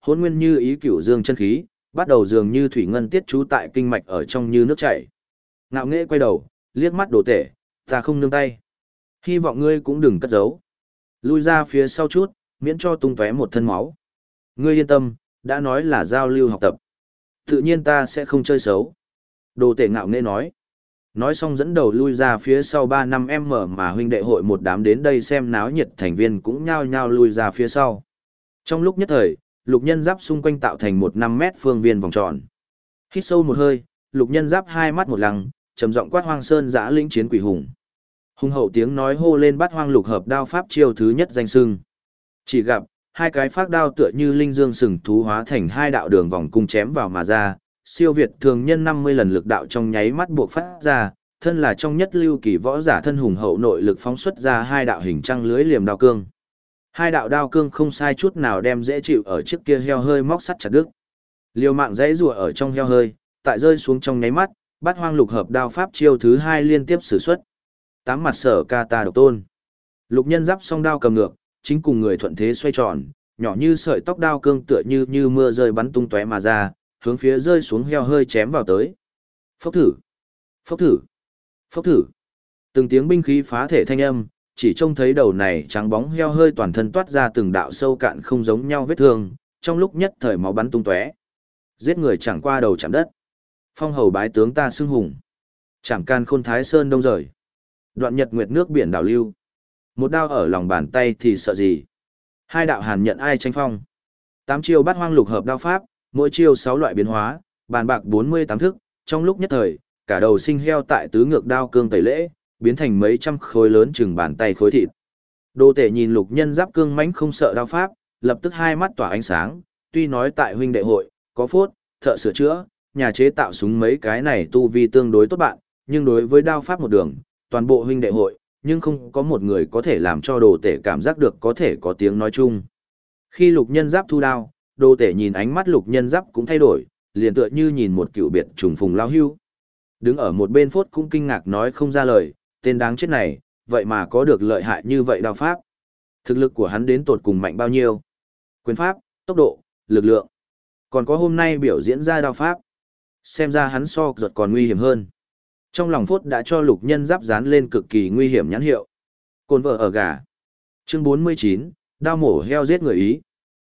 [SPEAKER 1] Hỗn nguyên như ý cửu dương chân khí, bắt đầu dường như thủy ngân tiết trú tại kinh mạch ở trong như nước chảy. Ngạo nghễ quay đầu, liếc mắt Đồ Tể, ta không nương tay. Hy vọng ngươi cũng đừng cất giấu. Lui ra phía sau chút, miễn cho tung tóe một thân máu. Ngươi yên tâm, đã nói là giao lưu học tập. Tự nhiên ta sẽ không chơi xấu. Đồ Tể ngạo nghễ nói. Nói xong dẫn đầu lui ra phía sau 3 năm em mở mà huynh đệ hội một đám đến đây xem náo nhiệt thành viên cũng nhao nhao lui ra phía sau. Trong lúc nhất thời, Lục Nhân Giáp xung quanh tạo thành một 5 mét phương viên vòng tròn. Hít sâu một hơi, Lục Nhân Giáp hai mắt một lăng, trầm giọng quát Hoang Sơn Dã lĩnh chiến quỷ hùng. Hùng hậu tiếng nói hô lên bắt hoang lục hợp đao pháp chiêu thứ nhất danh sưng. Chỉ gặp, hai cái phác đao tựa như linh dương sừng thú hóa thành hai đạo đường vòng cung chém vào mà ra, siêu việt thường nhân 50 lần lực đạo trong nháy mắt buộc phát ra, thân là trong nhất lưu kỳ võ giả thân hùng hậu nội lực phóng xuất ra hai đạo hình trăng lưới liềm đao cương. Hai đạo đao cương không sai chút nào đem dễ chịu ở trước kia heo hơi móc sắt chặt đứt. Liều mạng dãy rùa ở trong heo hơi, tại rơi xuống trong nháy mắt, bắt hoang lục hợp đao pháp chiêu thứ hai liên tiếp sử xuất. Tám mặt sở ca ta độc tôn. Lục Nhân Giáp song đao cầm ngược, chính cùng người thuận thế xoay tròn, nhỏ như sợi tóc đao cương tựa như mưa rơi bắn tung tóe mà ra, hướng phía rơi xuống heo hơi chém vào tới. Phốc thử, phốc thử, phốc thử. Từng tiếng binh khí phá thể thanh âm, chỉ trông thấy đầu này trắng bóng heo hơi toàn thân toát ra từng đạo sâu cạn không giống nhau vết thương, trong lúc nhất thời máu bắn tung tóe. Giết người chẳng qua đầu chạm đất. Phong hầu bái tướng ta xưng hùng. Chạm can khôn thái sơn đông rời. Đoạn nhật nguyệt nước biển đảo lưu. Một đao ở lòng bàn tay thì sợ gì. Hai đạo hàn nhận ai tranh phong. 8 chiêu bắt hoang lục hợp đao pháp, mỗi chiêu 6 loại biến hóa, bàn bạc 48 thức, trong lúc nhất thời, cả đầu sinh heo tại tứ ngược đao cương tẩy lễ, biến thành mấy trăm khối lớn chừng bàn tay khối thịt. Đồ Tể nhìn Lục Nhân Giáp cương mãnh không sợ đao pháp, lập tức hai mắt tỏa ánh sáng, tuy nói tại huynh đệ hội, có phốt, thợ sửa chữa, nhà chế tạo súng mấy cái này tu vi tương đối tốt bạn, nhưng đối với đao pháp một đường, toàn bộ huynh đệ hội, nhưng không có một người có thể làm cho Đồ Tể cảm giác được có thể có tiếng nói chung. Khi Lục Nhân Giáp thu đao, Đồ Tể nhìn ánh mắt Lục Nhân Giáp cũng thay đổi, liền tựa như nhìn một cựu biệt trùng phùng lao hưu. Đứng ở một bên phốt cũng kinh ngạc nói không ra lời, tên đáng chết này, vậy mà có được lợi hại như vậy đao pháp. Thực lực của hắn đến tột cùng mạnh bao nhiêu? Quyền pháp, tốc độ, lực lượng. Còn có hôm nay biểu diễn ra đao pháp. Xem ra hắn so giật còn nguy hiểm hơn. Trong lòng phốt đã cho Lục Nhân Giáp dán lên cực kỳ nguy hiểm nhãn hiệu. Cồn vợ ở gà. Chương 49, đao mổ heo giết người Ý.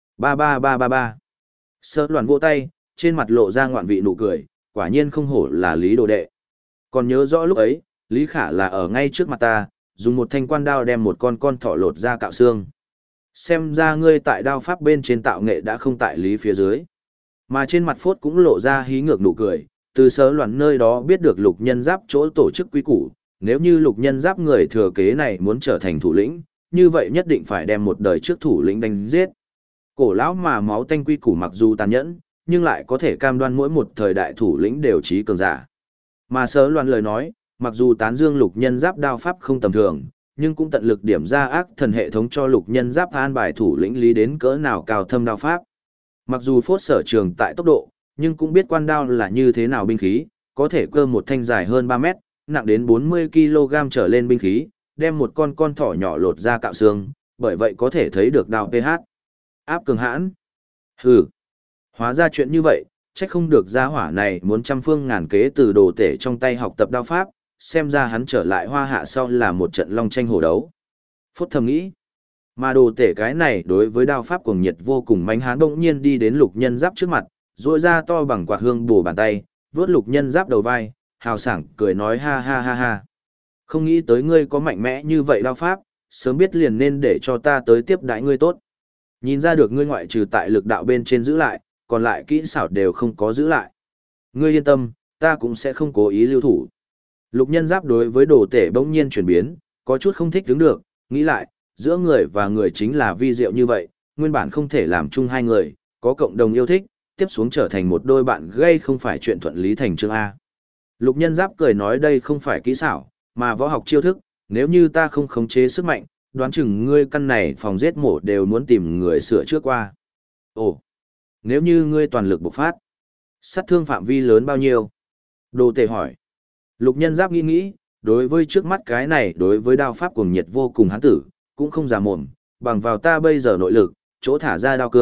[SPEAKER 1] 33333. Sơ loạn vỗ tay, trên mặt lộ ra ngoạn vị nụ cười, quả nhiên không hổ là Lý đồ đệ. Còn nhớ rõ lúc ấy, Lý Khả là ở ngay trước mặt ta, dùng một thanh quan đao đem một con thỏ lột ra cạo xương. Xem ra ngươi tại đao pháp bên trên tạo nghệ đã không tại Lý phía dưới. Mà trên mặt phốt cũng lộ ra hí ngược nụ cười, từ sớ loạn nơi đó biết được Lục Nhân Giáp chỗ tổ chức quý củ, nếu như Lục Nhân Giáp người thừa kế này muốn trở thành thủ lĩnh, như vậy nhất định phải đem một đời trước thủ lĩnh đánh giết. Cổ lão mà máu tanh quy củ mặc dù tàn nhẫn, nhưng lại có thể cam đoan mỗi một thời đại thủ lĩnh đều trí cường giả. Mà sớ loạn lời nói, mặc dù tán dương Lục Nhân Giáp đao pháp không tầm thường, nhưng cũng tận lực điểm ra ác thần hệ thống cho Lục Nhân Giáp an bài thủ lĩnh lý đến cỡ nào cao thâm đao pháp. Mặc dù phốt sở trường tại tốc độ, nhưng cũng biết quan đao là như thế nào binh khí, có thể cơ một thanh dài hơn 3 mét, nặng đến 40 kg trở lên binh khí, đem một con thỏ nhỏ lột ra cạo xương, bởi vậy có thể thấy được đao pH. Áp cường hãn. Hừ. Hóa ra chuyện như vậy, chắc không được gia hỏa này muốn trăm phương ngàn kế từ Đồ Tể trong tay học tập đao pháp, xem ra hắn trở lại Hoa Hạ sau là một trận long tranh hổ đấu. Phốt thầm nghĩ. Mà Đồ Tể cái này đối với đao pháp cuồng nhiệt vô cùng mãnh hán bỗng nhiên đi đến Lục Nhân Giáp trước mặt, duỗi ra to bằng quạt hương bổ bàn tay, vớt Lục Nhân Giáp đầu vai, hào sảng cười nói ha ha ha ha. Không nghĩ tới ngươi có mạnh mẽ như vậy đao pháp, sớm biết liền nên để cho ta tới tiếp đãi ngươi tốt. Nhìn ra được ngươi ngoại trừ tại lực đạo bên trên giữ lại, còn lại kỹ xảo đều không có giữ lại. Ngươi yên tâm, ta cũng sẽ không cố ý lưu thủ. Lục Nhân Giáp đối với Đồ Tể bỗng nhiên chuyển biến, có chút không thích đứng được, nghĩ lại, giữa người và người chính là vi diệu như vậy, nguyên bản không thể làm chung hai người, có cộng đồng yêu thích, tiếp xuống trở thành một đôi bạn gây không phải chuyện thuận lý thành chương A. Lục Nhân Giáp cười nói đây không phải kỹ xảo, mà võ học chiêu thức, nếu như ta không khống chế sức mạnh, đoán chừng ngươi căn này phòng giết mổ đều muốn tìm người sửa trước qua. Ồ, nếu như ngươi toàn lực bộc phát, sát thương phạm vi lớn bao nhiêu? Đồ Tể hỏi. Lục Nhân Giáp nghĩ nghĩ, đối với trước mắt cái này đối với đao pháp cuồng nhiệt vô cùng hán tử, cũng không giả mồm, bằng vào ta bây giờ nội lực, chỗ thả ra đao cương,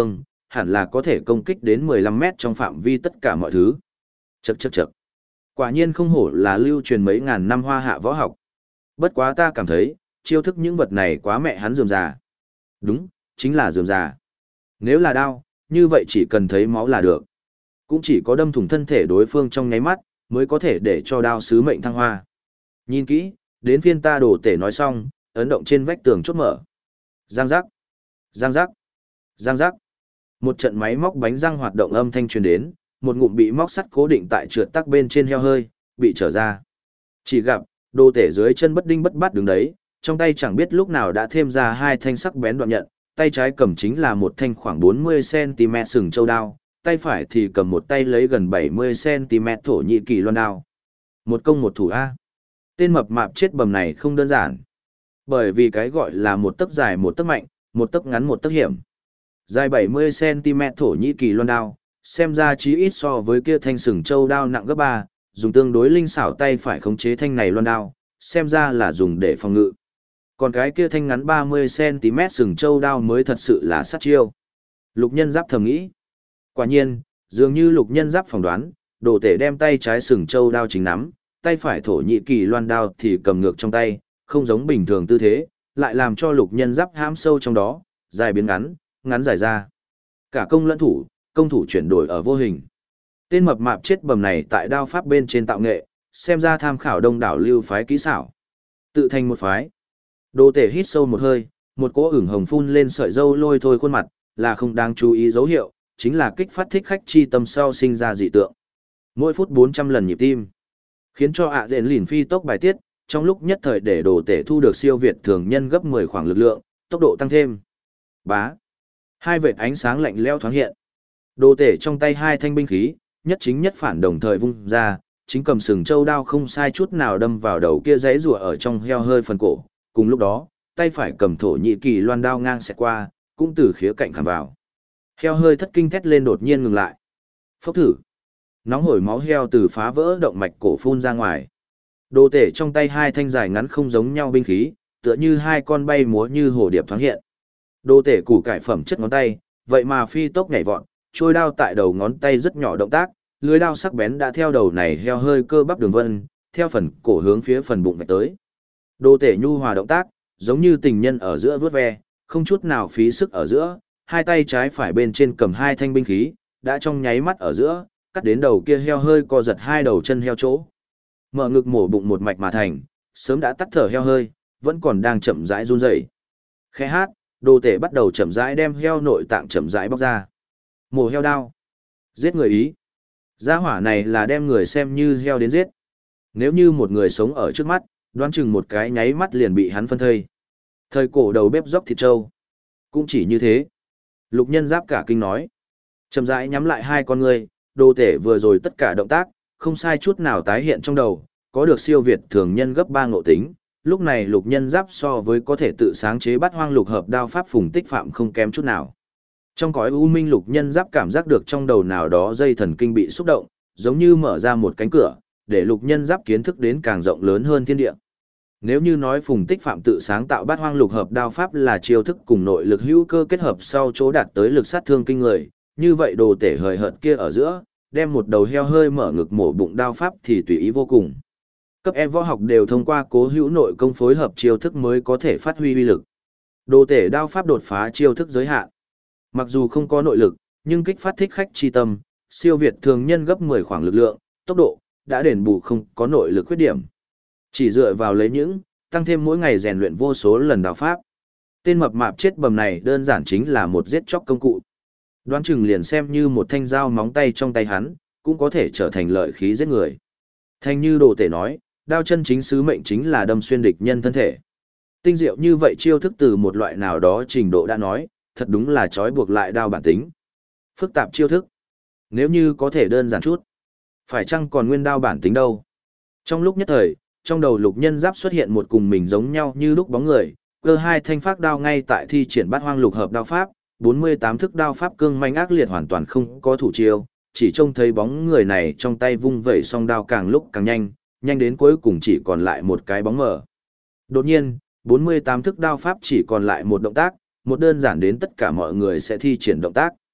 [SPEAKER 1] hẳn là có thể công kích đến 15 mét trong phạm vi tất cả mọi thứ. Chậc chậc chậc. Quả nhiên không hổ là lưu truyền mấy ngàn năm hoa hạ võ học. Bất quá ta cảm thấy, chiêu thức những vật này quá mẹ hắn rườm rà. Đúng, chính là rườm rà. Nếu là đao, như vậy chỉ cần thấy máu là được. Cũng chỉ có đâm thủng thân thể đối phương trong nháy mắt, mới có thể để cho đao sứ mệnh thăng hoa. Nhìn kỹ, đến phiên ta Đồ Tể nói xong, ấn động trên vách tường chốt mở. Giang giác, giang giác, giang giác. Một trận máy móc bánh răng hoạt động âm thanh truyền đến, một ngụm bị móc sắt cố định tại trượt tắc bên trên heo hơi, bị trở ra. Chỉ gặp, Đồ Tể dưới chân bất đinh bất bát đứng đấy, trong tay chẳng biết lúc nào đã thêm ra hai thanh sắc bén đoạn nhận, tay trái cầm chính là một thanh khoảng 40 cm sừng châu đao, tay phải thì cầm một tay lấy gần 70 cm thổ nhĩ kỳ loan đao. Một công một thủ A. Tên mập mạp chết bầm này không đơn giản. Bởi vì cái gọi là một tấc dài một tấc mạnh, một tấc ngắn một tấc hiểm. Dài 70 cm thổ nhĩ kỳ loan đao, xem ra chí ít so với kia thanh sừng châu đao nặng gấp 3, dùng tương đối linh xảo tay phải khống chế thanh này loan đao, xem ra là dùng để phòng ngự. Còn cái kia thanh ngắn 30 cm sừng châu đao mới thật sự là sát chiêu. Lục Nhân Giáp thầm nghĩ. Quả nhiên, dường như Lục Nhân Giáp phỏng đoán, Đồ Tể đem tay trái sừng châu đao chính nắm, tay phải thổ nhĩ kỳ loan đao thì cầm ngược trong tay, không giống bình thường tư thế, lại làm cho Lục Nhân Giáp hãm sâu trong đó, dài biến ngắn, ngắn dài ra. Cả công lẫn thủ, công thủ chuyển đổi ở vô hình. Tên mập mạp chết bầm này tại đao pháp bên trên tạo nghệ, xem ra tham khảo đông đảo lưu phái kỹ xảo. Tự thành một phái. Đồ Tể hít sâu một hơi, một cỗ ửng hồng phun lên sợi râu lôi thôi khuôn mặt, là không đáng chú ý dấu hiệu, chính là kích phát thích khách chi tâm sau sinh ra dị tượng. Mỗi phút 400 lần nhịp tim, khiến cho ạ dện lìn phi tốc bài tiết, trong lúc nhất thời để Đồ Tể thu được siêu việt thường nhân gấp 10 khoảng lực lượng, tốc độ tăng thêm. Bá. Hai vệt ánh sáng lạnh lẽo thoáng hiện. Đồ Tể trong tay hai thanh binh khí, nhất chính nhất phản đồng thời vung ra, chính cầm sừng châu đao không sai chút nào đâm vào đầu kia giãy rùa ở trong heo hơi phần cổ. Cùng lúc đó, tay phải cầm thổ nhĩ kỳ loan đao ngang xẹt qua, cũng từ khía cạnh khảm vào. Heo hơi thất kinh thét lên đột nhiên ngừng lại. Phốc thử. Nóng hổi máu heo từ phá vỡ động mạch cổ phun ra ngoài. Đồ Tể trong tay hai thanh dài ngắn không giống nhau binh khí, tựa như hai con bay múa như hồ điệp thoáng hiện. Đồ Tể củ cải phẩm chất ngón tay, vậy mà phi tốc nhảy vọt, trôi đao tại đầu ngón tay rất nhỏ động tác, lưới đao sắc bén đã theo đầu này heo hơi cơ bắp đường vân, theo phần cổ hướng phía phần bụng vạch tới. Đồ Tể nhu hòa động tác, giống như tình nhân ở giữa vớt ve, không chút nào phí sức ở giữa, hai tay trái phải bên trên cầm hai thanh binh khí, đã trong nháy mắt ở giữa, cắt đến đầu kia heo hơi co giật hai đầu chân heo chỗ. Mở ngực mổ bụng một mạch mà thành, sớm đã tắt thở heo hơi, vẫn còn đang chậm rãi run rẩy. Khẽ hát, Đồ Tể bắt đầu chậm rãi đem heo nội tạng chậm rãi bóc ra. Mổ heo đao. Giết người ý. Gia hỏa này là đem người xem như heo đến giết. Nếu như một người sống ở trước mắt, đoán chừng một cái nháy mắt liền bị hắn phân thây. Thời cổ đầu bếp dốc thịt trâu. Cũng chỉ như thế. Lục Nhân Giáp cả kinh nói. Chậm rãi nhắm lại hai con ngươi, Đồ Tể vừa rồi tất cả động tác, không sai chút nào tái hiện trong đầu, có được siêu việt thường nhân gấp 3 ngộ tính. Lúc này Lục Nhân Giáp so với có thể tự sáng chế Bát Hoang Lục Hợp đao pháp Phùng Tích Phạm không kém chút nào. Trong cõi u minh Lục Nhân Giáp cảm giác được trong đầu nào đó dây thần kinh bị xúc động, giống như mở ra một cánh cửa, để Lục Nhân Giáp kiến thức đến càng rộng lớn hơn thiên địa. Nếu như nói Phùng Tích Phạm tự sáng tạo Bát Hoang Lục Hợp đao pháp là chiêu thức cùng nội lực hữu cơ kết hợp sau chỗ đạt tới lực sát thương kinh người, như vậy Đồ Tể hời hợt kia ở giữa, đem một đầu heo hơi mở ngực mổ bụng đao pháp thì tùy ý vô cùng. Cấp E võ học đều thông qua cố hữu nội công phối hợp chiêu thức mới có thể phát huy uy lực. Đồ Tể đao pháp đột phá chiêu thức giới hạn. Mặc dù không có nội lực, nhưng kích phát thích khách chi tâm, siêu việt thường nhân gấp 10 khoảng lực lượng, tốc độ đã đền bù không có nội lực khuyết điểm. Chỉ dựa vào lấy những, tăng thêm mỗi ngày rèn luyện vô số lần đao pháp. Tên mập mạp chết bầm này đơn giản chính là một giết chóc công cụ. Đoán chừng liền xem như một thanh dao móng tay trong tay hắn, cũng có thể trở thành lợi khí giết người. Thanh như Đồ Tể nói, đao chân chính sứ mệnh chính là đâm xuyên địch nhân thân thể. Tinh diệu như vậy chiêu thức từ một loại nào đó trình độ đã nói, thật đúng là trói buộc lại đao bản tính. Phức tạp chiêu thức. Nếu như có thể đơn giản chút, phải chăng còn nguyên đao bản tính đâu? Trong lúc nhất thời, trong đầu Lục Nhân Giáp xuất hiện một cùng mình giống nhau như lúc bóng người, cơ hai thanh phác đao ngay tại thi triển Bát Hoang Lục Hợp đao pháp, 48 thức đao pháp cương manh ác liệt hoàn toàn không có thủ chiêu, chỉ trông thấy bóng người này trong tay vung vẩy song đao càng lúc càng nhanh, nhanh đến cuối cùng chỉ còn lại một cái bóng mờ. Đột nhiên, 48 thức đao pháp chỉ còn lại một động tác, một đơn giản đến tất cả mọi người sẽ thi triển động tác.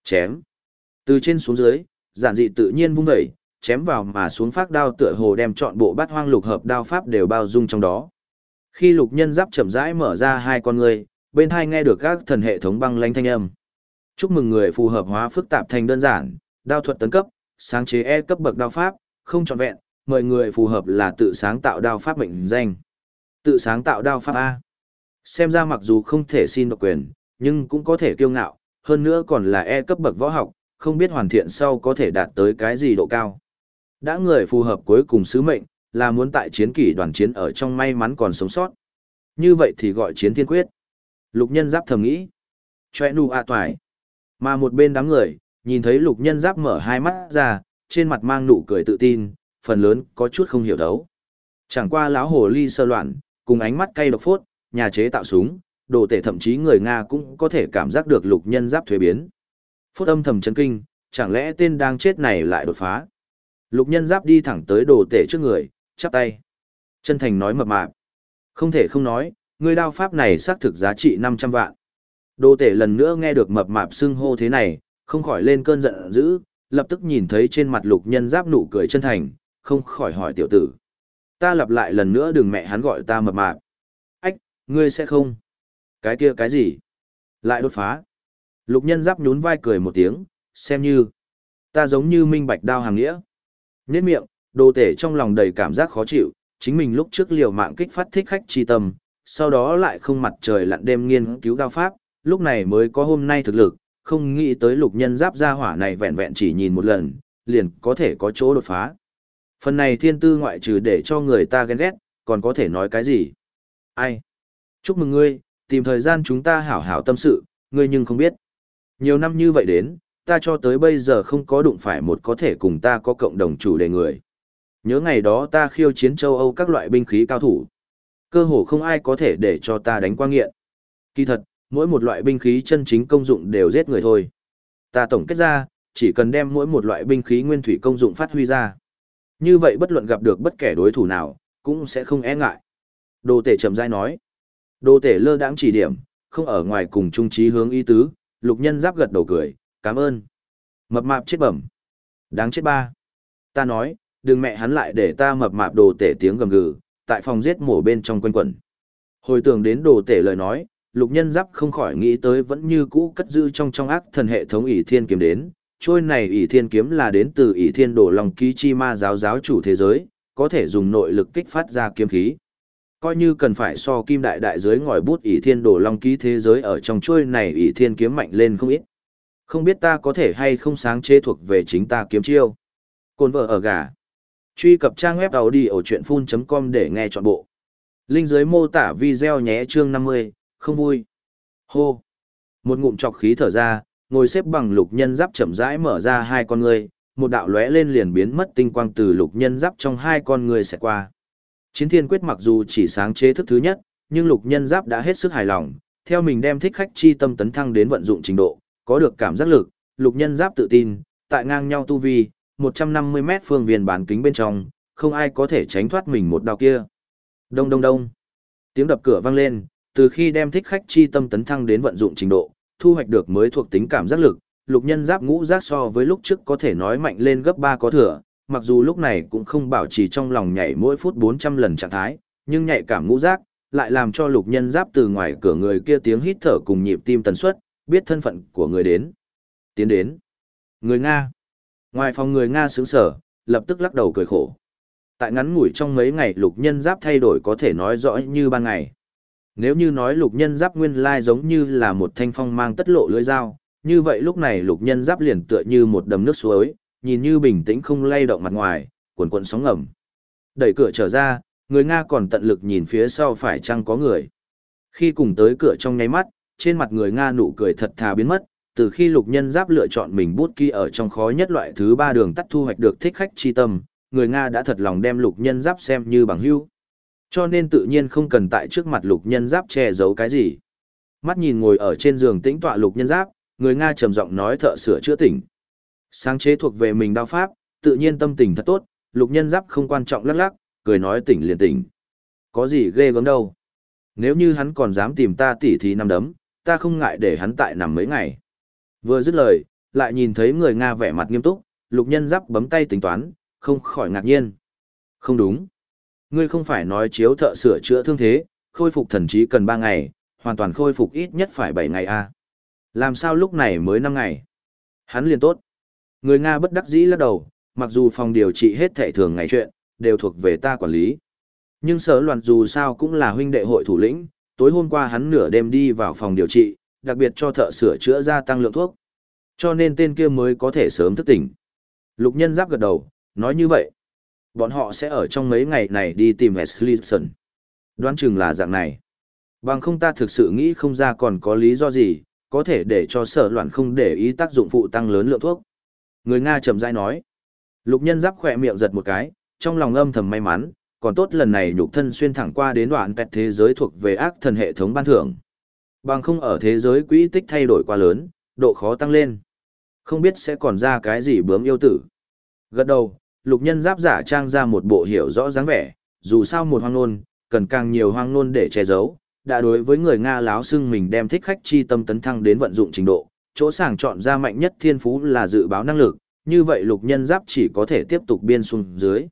[SPEAKER 1] Chém. Từ trên xuống dưới, giản dị tự nhiên vung dậy, chém vào mà xuống phác đao tựa hồ đem trọn bộ bát hoang lục hợp đao pháp đều bao dung trong đó. Khi lục nhân giáp chậm rãi mở ra hai con người, bên hai nghe được các thần hệ thống băng lãnh thanh âm. Chúc mừng người phù hợp hóa phức tạp thành đơn giản, đao thuật tấn cấp, sáng chế E cấp bậc đao pháp, không trọn vẹn, mời người phù hợp là tự sáng tạo đao pháp mệnh danh. Tự sáng tạo đao pháp A. Xem ra mặc dù không thể xin độc quyền, nhưng cũng có thể kiêu ngạo, hơn nữa còn là E cấp bậc võ học, không biết hoàn thiện sau có thể đạt tới cái gì độ cao. Đã người phù hợp cuối cùng sứ mệnh, là muốn tại chiến kỷ đoàn chiến ở trong may mắn còn sống sót. Như vậy thì gọi chiến thiên quyết. Lục nhân giáp thầm nghĩ. Chòe nụ a toài. Mà một bên đám người, nhìn thấy lục nhân giáp mở hai mắt ra, trên mặt mang nụ cười tự tin, phần lớn có chút không hiểu thấu. Chẳng qua lão hồ ly sơ loạn, cùng ánh mắt cay độc phốt, nhà chế tạo súng, đồ tể thậm chí người Nga cũng có thể cảm giác được lục nhân giáp thuế biến. Phốt âm thầm chấn kinh, chẳng lẽ tên đang chết này lại đột phá. Lục nhân giáp đi thẳng tới đồ tể trước người, chắp tay. Chân thành nói mập mạp. Không thể không nói, người đao pháp này xác thực giá trị 500 vạn. Đồ tể lần nữa nghe được mập mạp xưng hô thế này, không khỏi lên cơn giận dữ, lập tức nhìn thấy trên mặt lục nhân giáp nụ cười chân thành, không khỏi hỏi tiểu tử. Ta lặp lại lần nữa đừng mẹ hắn gọi ta mập mạp. Ách, ngươi sẽ không. Cái kia cái gì? Lại đột phá. Lục nhân giáp nhún vai cười một tiếng, xem như. Ta giống như minh bạch đao hàng nghĩa. Nhết miệng, đồ tể trong lòng đầy cảm giác khó chịu, chính mình lúc trước liều mạng kích phát thích khách chi tâm, sau đó lại không mặt trời lặn đêm nghiên cứu đao pháp, lúc này mới có hôm nay thực lực, không nghĩ tới lục nhân giáp gia hỏa này vẹn vẹn chỉ nhìn một lần, liền có thể có chỗ đột phá. Phần này thiên tư ngoại trừ để cho người ta ghen ghét, còn có thể nói cái gì? Ai? Chúc mừng ngươi, tìm thời gian chúng ta hảo hảo tâm sự, ngươi nhưng không biết. Nhiều năm như vậy đến, ta cho tới bây giờ không có đụng phải một có thể cùng ta có cộng đồng chủ đề người. Nhớ ngày đó ta khiêu chiến châu Âu các loại binh khí cao thủ. Cơ hồ không ai có thể để cho ta đánh qua nghiện. Kỳ thật, mỗi một loại binh khí chân chính công dụng đều giết người thôi. Ta tổng kết ra, chỉ cần đem mỗi một loại binh khí nguyên thủy công dụng phát huy ra. Như vậy bất luận gặp được bất kể đối thủ nào, cũng sẽ không e ngại. Đồ tể chậm rãi nói. Đồ tể lơ đãng chỉ điểm, không ở ngoài cùng trung trí hướng ý tứ, lục nhân giáp gật đầu cười, cảm ơn. Mập mạp chết bẩm. Đáng chết ba. Ta nói, đừng mẹ hắn lại để ta mập mạp đồ tể tiếng gầm gừ, tại phòng giết mổ bên trong quanh quẩn. Hồi tưởng đến đồ tể lời nói, lục nhân giáp không khỏi nghĩ tới vẫn như cũ cất giữ trong ác thần hệ thống ỷ thiên kiếm đến. Trôi này ỷ thiên kiếm là đến từ ỷ thiên đổ lòng ký chi ma giáo chủ thế giới, có thể dùng nội lực kích phát ra kiếm khí. Coi như cần phải so kim đại đại giới ngòi bút ỷ thiên đổ long ký thế giới ở trong trôi này ỷ thiên kiếm mạnh lên không ít. Không biết ta có thể hay không sáng chế thuộc về chính ta kiếm chiêu. Côn vợ ở gà. Truy cập trang web audiochuyenphun.com để nghe trọn bộ. Link dưới mô tả video nhé chương 50, không vui. Hô. Một ngụm trọc khí thở ra, ngồi xếp bằng lục nhân giáp chậm rãi mở ra hai con người, một đạo lóe lên liền biến mất tinh quang từ lục nhân giáp trong hai con người sẽ qua. Chiến thiên quyết mặc dù chỉ sáng chế thức thứ nhất, nhưng lục nhân giáp đã hết sức hài lòng, theo mình đem thích khách chi tâm tấn thăng đến vận dụng trình độ, có được cảm giác lực, lục nhân giáp tự tin, tại ngang nhau tu vi, 150 mét phương viên bán kính bên trong, không ai có thể tránh thoát mình một đao kia. Đông đông đông. Tiếng đập cửa vang lên, từ khi đem thích khách chi tâm tấn thăng đến vận dụng trình độ, thu hoạch được mới thuộc tính cảm giác lực, lục nhân giáp ngũ giác so với lúc trước có thể nói mạnh lên gấp 3 có thừa, mặc dù lúc này cũng không bảo trì trong lòng nhảy mỗi phút 400 lần trạng thái, nhưng nhạy cảm ngũ giác, lại làm cho lục nhân giáp từ ngoài cửa người kia tiếng hít thở cùng nhịp tim tần suất, biết thân phận của người đến. Tiến đến. Người Nga. Ngoài phòng người Nga sướng sở, lập tức lắc đầu cười khổ. Tại ngắn ngủi trong mấy ngày lục nhân giáp thay đổi có thể nói rõ như ban ngày. Nếu như nói lục nhân giáp nguyên lai giống như là một thanh phong mang tất lộ lưỡi dao, như vậy lúc này lục nhân giáp liền tựa như một đầm nước suối, nhìn như bình tĩnh không lay động mặt ngoài, cuồn cuộn sóng ngầm. Đẩy cửa trở ra, người Nga còn tận lực nhìn phía sau phải chăng có người. Khi cùng tới cửa trong nháy mắt, trên mặt người Nga nụ cười thật thà biến mất, từ khi lục nhân giáp lựa chọn mình bút ký ở trong khó nhất loại thứ 3 đường tắt thu hoạch được thích khách chi tâm, người Nga đã thật lòng đem lục nhân giáp xem như bằng hữu. Cho nên tự nhiên không cần tại trước mặt lục nhân giáp che giấu cái gì. Mắt nhìn ngồi ở trên giường tĩnh tọa lục nhân giáp, người Nga trầm giọng nói thợ sửa chữa tỉnh. Sáng chế thuộc về mình đao pháp, tự nhiên tâm tình thật tốt, lục nhân giáp không quan trọng lắc lắc, cười nói tỉnh liền tỉnh. Có gì ghê gớm đâu. Nếu như hắn còn dám tìm ta tỉ thí năm đấm, ta không ngại để hắn tại nằm mấy ngày. Vừa dứt lời, Lại nhìn thấy người Nga vẻ mặt nghiêm túc, Lục Nhân Giáp bấm tay tính toán, không khỏi ngạc nhiên. Không đúng. Ngươi không phải nói chiếu thợ sửa chữa thương thế, khôi phục thần trí cần 3 ngày, hoàn toàn khôi phục ít nhất phải 7 ngày à? Làm sao lúc này mới 5 ngày? Hắn liền tốt. Người Nga bất đắc dĩ lắc đầu, mặc dù phòng điều trị hết thảy thường ngày chuyện, đều thuộc về ta quản lý. Nhưng Sở Loan dù sao cũng là huynh đệ hội thủ lĩnh, tối hôm qua hắn nửa đêm đi vào phòng điều trị, đặc biệt cho thợ sửa chữa gia tăng lượng thuốc. Cho nên tên kia mới có thể sớm thức tỉnh. Lục Nhân Giáp gật đầu, nói như vậy. Bọn họ sẽ ở trong mấy ngày này đi tìm Wesleyson. Đoán chừng là dạng này. Bằng không ta thực sự nghĩ không ra còn có lý do gì, có thể để cho Sở Loan không để ý tác dụng phụ tăng lớn lượng thuốc. Người Nga chậm rãi nói. Lục Nhân Giáp khỏe miệng giật một cái, trong lòng âm thầm may mắn, còn tốt lần này nhục thân xuyên thẳng qua đến đoạn pẹt thế giới thuộc về ác thần hệ thống ban thưởng. Bằng không ở thế giới quỹ tích thay đổi quá lớn, độ khó tăng lên. Không biết sẽ còn ra cái gì bướm yêu tử. Gật đầu, Lục Nhân Giáp giả trang ra một bộ hiểu rõ dáng vẻ, dù sao một hoang nôn, cần càng nhiều hoang nôn để che giấu. Đã đối với người Nga láo xưng mình đem thích khách chi tâm tấn thăng đến vận dụng trình độ, chỗ sàng chọn ra mạnh nhất thiên phú là dự báo năng lực, như vậy Lục Nhân Giáp chỉ có thể tiếp tục biên xuống dưới.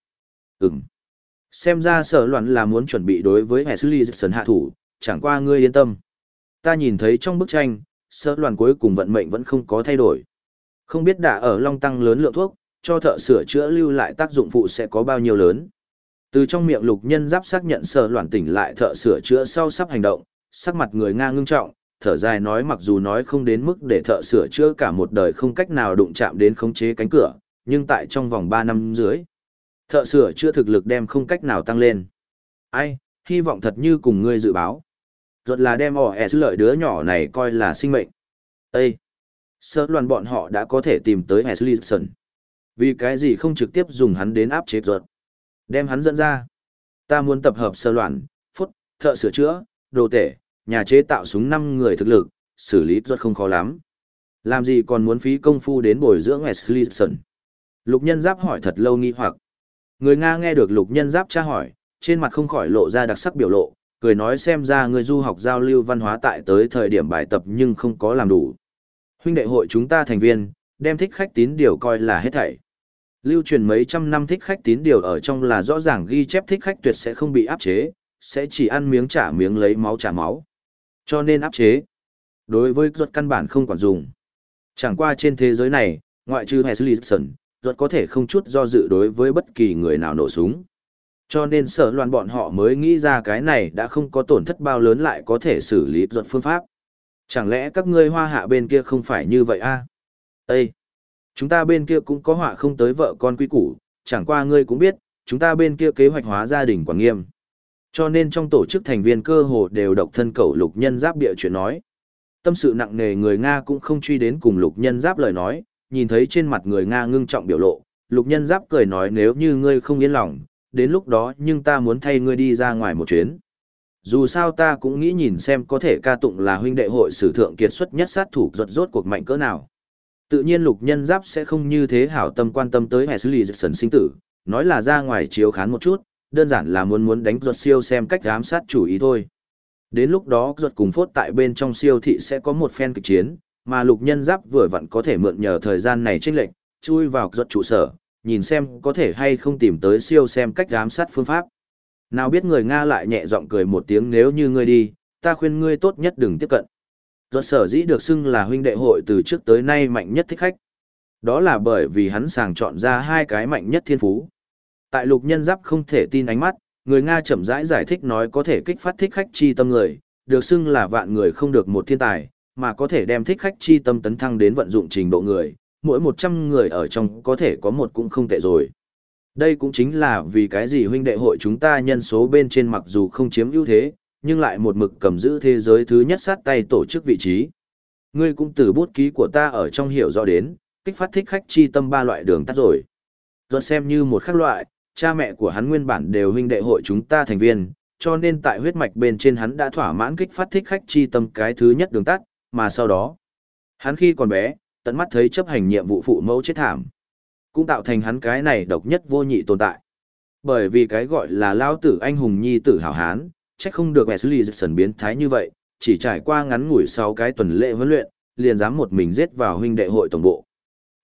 [SPEAKER 1] Xem ra Sở Loan là muốn chuẩn bị đối với Wesleyson hạ thủ, chẳng qua ngươi yên tâm. Ta nhìn thấy trong bức tranh, Sở Loan cuối cùng vận mệnh vẫn không có thay đổi. Không biết đã ở Long tăng lớn lượng thuốc, cho thợ sửa chữa lưu lại tác dụng phụ sẽ có bao nhiêu lớn. Từ trong miệng Lục Nhân Giáp xác nhận Sở Loan tỉnh lại thợ sửa chữa sau sắp hành động, sắc mặt người Nga ngưng trọng, thở dài nói mặc dù nói không đến mức để thợ sửa chữa cả một đời không cách nào đụng chạm đến khống chế cánh cửa, nhưng tại trong vòng 3 năm dưới, thợ sửa chữa thực lực đem không cách nào tăng lên. Ai, hy vọng thật như cùng ngươi dự báo. Rốt là đem OS lợi đứa nhỏ này coi là sinh mệnh. Ê! Sở Loan bọn họ đã có thể tìm tới Wesleyson. Vì cái gì không trực tiếp dùng hắn đến áp chế Rốt? Đem hắn dẫn ra. Ta muốn tập hợp Sở Loan, Phút, thợ sửa chữa, đồ tể, nhà chế tạo súng 5 người thực lực, xử lý Rốt không khó lắm. Làm gì còn muốn phí công phu đến bồi dưỡng Wesleyson? Lục Nhân Giáp hỏi thật lâu nghi hoặc. Người Nga nghe được Lục Nhân Giáp tra hỏi, trên mặt không khỏi lộ ra đặc sắc biểu lộ, cười nói xem ra người du học giao lưu văn hóa tại tới thời điểm bài tập nhưng không có làm đủ. Huynh đệ hội chúng ta thành viên, đem thích khách tín điều coi là hết thảy. Lưu truyền mấy trăm năm thích khách tín điều ở trong là rõ ràng ghi chép thích khách tuyệt sẽ không bị áp chế, sẽ chỉ ăn miếng trả miếng lấy máu trả máu. Cho nên áp chế. Đối với Rốt căn bản không quản dùng. Chẳng qua trên thế giới này, ngoại trừ Wesleyson, Rốt có thể không chút do dự đối với bất kỳ người nào nổ súng. Cho nên Sở Loan bọn họ mới nghĩ ra cái này đã không có tổn thất bao lớn lại có thể xử lý Rốt phương pháp. Chẳng lẽ các ngươi Hoa Hạ bên kia không phải như vậy a? Ê! Chúng ta bên kia cũng có họa không tới vợ con quý củ, chẳng qua ngươi cũng biết, chúng ta bên kia kế hoạch hóa gia đình quá nghiêm. Cho nên trong tổ chức thành viên cơ hồ đều độc thân cẩu Lục Nhân Giáp bịa chuyện nói. Tâm sự nặng nề người Nga cũng không truy đến cùng Lục Nhân Giáp lời nói, nhìn thấy trên mặt người Nga ngưng trọng biểu lộ, Lục Nhân Giáp cười nói nếu như ngươi không yên lòng, đến lúc đó nhưng ta muốn thay ngươi đi ra ngoài một chuyến. Dù sao ta cũng nghĩ nhìn xem có thể ca tụng là huynh đệ hội sử thượng kiệt xuất nhất sát thủ rốt cuộc mạnh cỡ nào. Tự nhiên Lục Nhân Giáp sẽ không như thế hảo tâm quan tâm tới Wesleyson sinh tử, nói là ra ngoài chiếu khán một chút, đơn giản là muốn đánh Rốt siêu xem cách ám sát chủ ý thôi. Đến lúc đó Rốt cùng Phốt tại bên trong siêu thị sẽ có một phen kịch chiến, mà Lục Nhân Giáp vừa vặn có thể mượn nhờ thời gian này chênh lệch, chui vào Rốt trụ sở, nhìn xem có thể hay không tìm tới siêu xem cách ám sát phương pháp. Nào biết người Nga lại nhẹ giọng cười một tiếng nếu như ngươi đi, ta khuyên ngươi tốt nhất đừng tiếp cận. Rốt sở dĩ được xưng là huynh đệ hội từ trước tới nay mạnh nhất thích khách. Đó là bởi vì hắn sàng chọn ra 2 cái mạnh nhất thiên phú. Tại Lục Nhân Giáp không thể tin ánh mắt, người Nga chậm rãi giải thích nói có thể kích phát thích khách chi tâm người, được xưng là vạn người không được một thiên tài, mà có thể đem thích khách chi tâm tấn thăng đến vận dụng trình độ người, mỗi 100 người ở trong có thể có một cũng không tệ rồi. Đây cũng chính là vì cái gì huynh đệ hội chúng ta nhân số bên trên mặc dù không chiếm ưu thế, nhưng lại một mực cầm giữ thế giới thứ nhất sát tay tổ chức vị trí. Ngươi cũng từ bút ký của ta ở trong hiểu rõ đến, kích phát thích khách chi tâm 3 loại đường tắt rồi. Do xem như một khác loại, cha mẹ của hắn nguyên bản đều huynh đệ hội chúng ta thành viên, cho nên tại huyết mạch bên trên hắn đã thỏa mãn kích phát thích khách chi tâm cái thứ nhất đường tắt, mà sau đó, hắn khi còn bé, tận mắt thấy chấp hành nhiệm vụ phụ mẫu chết thảm, cũng tạo thành hắn cái này độc nhất vô nhị tồn tại. Bởi vì cái gọi là lao tử anh hùng nhi tử hảo hán, chắc không được Wesleyson biến thái như vậy, chỉ trải qua ngắn ngủi 6 cái tuần lễ huấn luyện, liền dám một mình giết vào huynh đệ hội tổng bộ,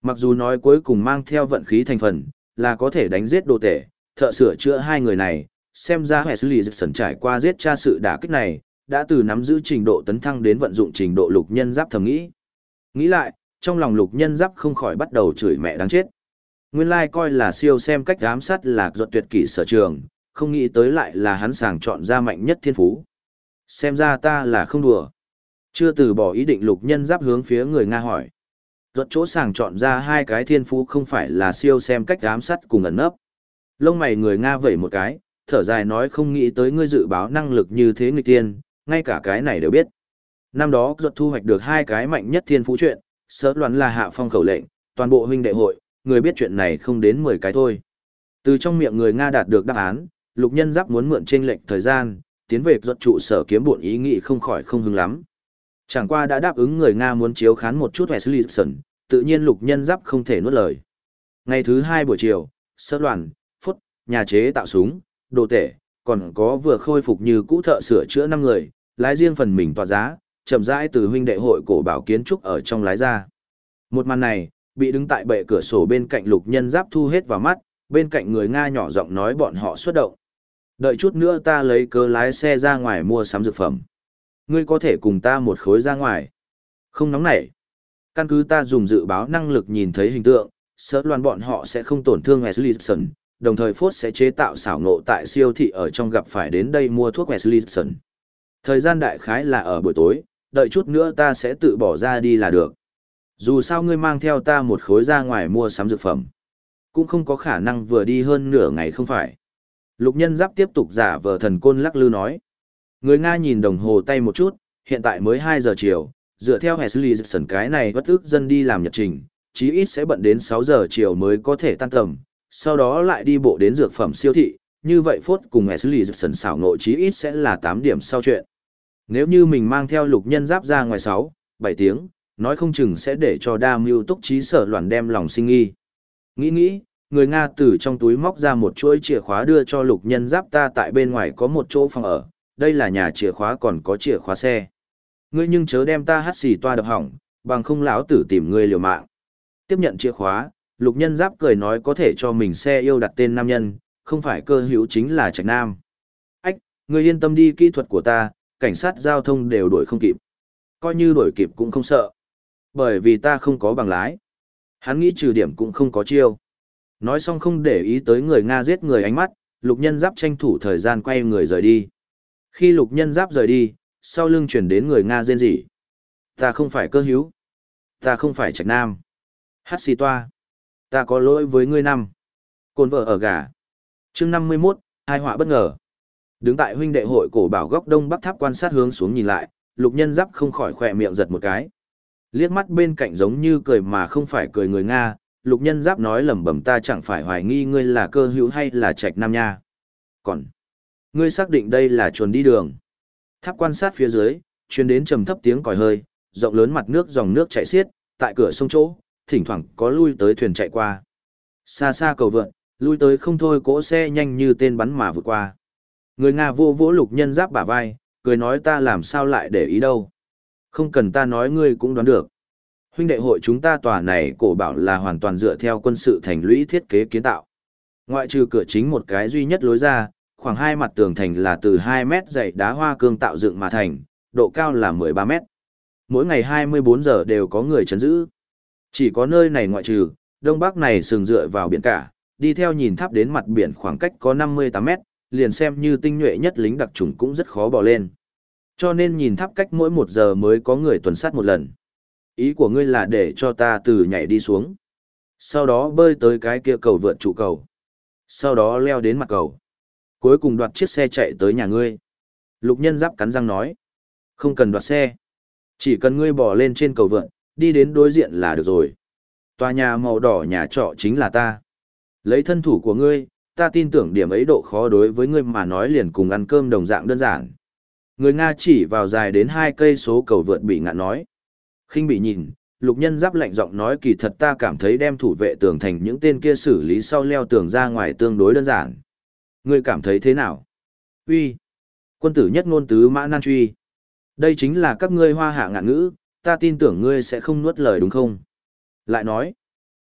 [SPEAKER 1] Mặc dù nói cuối cùng mang theo vận khí thành phần, là có thể đánh giết đồ tể, thợ sửa chữa hai người này, xem ra Wesley Jackson trải qua giết cha sự đả kích này, đã từ nắm giữ trình độ tấn thăng đến vận dụng trình độ lục nhân giáp thầm nghĩ. Nghĩ lại, trong lòng lục nhân giáp không khỏi bắt đầu chửi mẹ đáng chết. Nguyên lai coi là siêu xem cách ám sát là giọt tuyệt kỷ sở trường, không nghĩ tới lại là hắn sàng chọn ra mạnh nhất thiên phú. Xem ra ta là không đùa. Chưa từ bỏ ý định lục nhân giáp hướng phía người Nga hỏi. Giọt chỗ sàng chọn ra hai cái thiên phú không phải là siêu xem cách ám sát cùng ẩn nấp. Lông mày người Nga vẩy một cái, thở dài nói không nghĩ tới ngươi dự báo năng lực như thế nghịch tiên, ngay cả cái này đều biết. Năm đó giọt thu hoạch được hai cái mạnh nhất thiên phú chuyện, sớ loạn là hạ phong khẩu lệnh, toàn bộ huynh đệ hội, người biết chuyện này không đến 10 cái thôi. Từ trong miệng người Nga đạt được đáp án, lục nhân giáp muốn mượn chênh lệch thời gian, tiến về giọt trụ sở kiếm bộn ý nghĩ không khỏi không hứng lắm. Chẳng qua đã đáp ứng người Nga muốn chiếu khán một chút Wesley Jackson, tự nhiên lục nhân giáp không thể nuốt lời. Ngày thứ 2 buổi chiều, sơ đoàn, phút, nhà chế tạo súng, đồ tể, còn có vừa khôi phục như cũ thợ sửa chữa 5 người, lái riêng phần mình tỏa giá, chậm rãi từ huynh đệ hội cổ bảo kiến trúc ở trong lái ra. Một màn này, bị đứng tại bệ cửa sổ bên cạnh lục nhân giáp thu hết vào mắt, bên cạnh người Nga nhỏ giọng nói bọn họ xuất động. Đợi chút nữa ta lấy cớ lái xe ra ngoài mua sắm dược phẩm. Ngươi có thể cùng ta một khối ra ngoài. Không nóng nảy. Căn cứ ta dùng dự báo năng lực nhìn thấy hình tượng, sợ loan bọn họ sẽ không tổn thương Wesley Jackson, đồng thời Phốt sẽ chế tạo xảo ngộ tại siêu thị ở trong gặp phải đến đây mua thuốc Wesley Jackson. Thời gian đại khái là ở buổi tối, đợi chút nữa ta sẽ tự bỏ ra đi là được. Dù sao ngươi mang theo ta một khối ra ngoài mua sắm dược phẩm, cũng không có khả năng vừa đi hơn nửa ngày không phải. Lục nhân giáp tiếp tục giả vờ thần côn lắc lư nói. Người Nga nhìn đồng hồ tay một chút, hiện tại mới 2 giờ chiều, dựa theo Wesley Jackson cái này bất ức dân đi làm nhật trình, chí ít sẽ bận đến 6 giờ chiều mới có thể tan tầm, sau đó lại đi bộ đến dược phẩm siêu thị, như vậy Phốt cùng Wesley Jackson xảo ngộ chí ít sẽ là 8 điểm sau chuyện. Nếu như mình mang theo lục nhân giáp ra ngoài 6, 7 tiếng, nói không chừng sẽ để cho đa mưu túc trí sở loạn đem lòng sinh nghi. Nghĩ, người Nga từ trong túi móc ra một chuỗi chìa khóa đưa cho lục nhân giáp ta tại bên ngoài có một chỗ phòng ở, đây là nhà chìa khóa còn có chìa khóa xe. Ngươi nhưng chớ đem ta hắt xì toa đập hỏng, bằng không lão tử tìm ngươi liều mạng. Tiếp nhận chìa khóa, lục nhân giáp cười nói có thể cho mình xe yêu đặt tên nam nhân, không phải cơ hữu chính là Trạch Nam. Ách, ngươi yên tâm đi, kỹ thuật của ta, cảnh sát giao thông đều đuổi không kịp. Coi như đuổi kịp cũng không sợ. Bởi vì ta không có bằng lái. Hắn nghĩ trừ điểm cũng không có chiêu. Nói xong không để ý tới người Nga giết người ánh mắt, lục nhân giáp tranh thủ thời gian quay người rời đi. Khi lục nhân giáp rời đi, sau lưng chuyển đến người Nga rên rỉ. Ta không phải cơ hữu. Ta không phải Trạch Nam. Hát xì toa. Ta có lỗi với ngươi năm. Cồn vợ ở gà. Chương 51, hai họa bất ngờ. Đứng tại huynh đệ hội cổ bảo góc đông bắc tháp quan sát hướng xuống nhìn lại, lục nhân giáp không khỏi khỏe miệng giật một cái. Liếc mắt bên cạnh giống như cười mà không phải cười người Nga, lục nhân giáp nói lẩm bẩm ta chẳng phải hoài nghi ngươi là cơ hữu hay là Trạch Nam nha. Còn, ngươi xác định đây là chuồn đi đường. Tháp quan sát phía dưới, truyền đến trầm thấp tiếng còi hơi, rộng lớn mặt nước dòng nước chảy xiết, tại cửa sông chỗ, thỉnh thoảng có lui tới thuyền chạy qua. Xa xa cầu vượn, lui tới không thôi cỗ xe nhanh như tên bắn mà vượt qua. Người Nga vô vỗ lục nhân giáp bả vai, cười nói ta làm sao lại để ý đâu. Không cần ta nói ngươi cũng đoán được. Huynh đệ hội chúng ta tòa này cổ bảo là hoàn toàn dựa theo quân sự thành lũy thiết kế kiến tạo. Ngoại trừ cửa chính một cái duy nhất lối ra, khoảng 2 mặt tường thành là từ 2 mét dày đá hoa cương tạo dựng mà thành, độ cao là 13 mét. Mỗi ngày 24 giờ đều có người chấn giữ. Chỉ có nơi này ngoại trừ, đông bắc này sừng dựa vào biển cả, đi theo nhìn tháp đến mặt biển khoảng cách có 58 mét, liền xem như tinh nhuệ nhất lính đặc chủng cũng rất khó bò lên. Cho nên nhìn tháp cách mỗi 1 giờ mới có người tuần sát một lần. Ý của ngươi là để cho ta từ nhảy đi xuống. Sau đó bơi tới cái kia cầu vượt trụ cầu. Sau đó leo đến mặt cầu. Cuối cùng đoạt chiếc xe chạy tới nhà ngươi. Lục nhân giáp cắn răng nói. Không cần đoạt xe. Chỉ cần ngươi bò lên trên cầu vượt, đi đến đối diện là được rồi. Tòa nhà màu đỏ nhà trọ chính là ta. Lấy thân thủ của ngươi, ta tin tưởng điểm ấy độ khó đối với ngươi mà nói liền cùng ăn cơm đồng dạng đơn giản. Người Nga chỉ vào dài đến 2 cây số cầu vượt bị ngạn nói. Khinh bị nhìn, lục nhân giáp lạnh giọng nói kỳ thật ta cảm thấy đem thủ vệ tường thành những tên kia xử lý sau leo tường ra ngoài tương đối đơn giản. Ngươi cảm thấy thế nào? Uy, quân tử nhất ngôn tứ mã nan truy. Đây chính là các ngươi hoa hạ ngạn ngữ, ta tin tưởng ngươi sẽ không nuốt lời đúng không? Lại nói,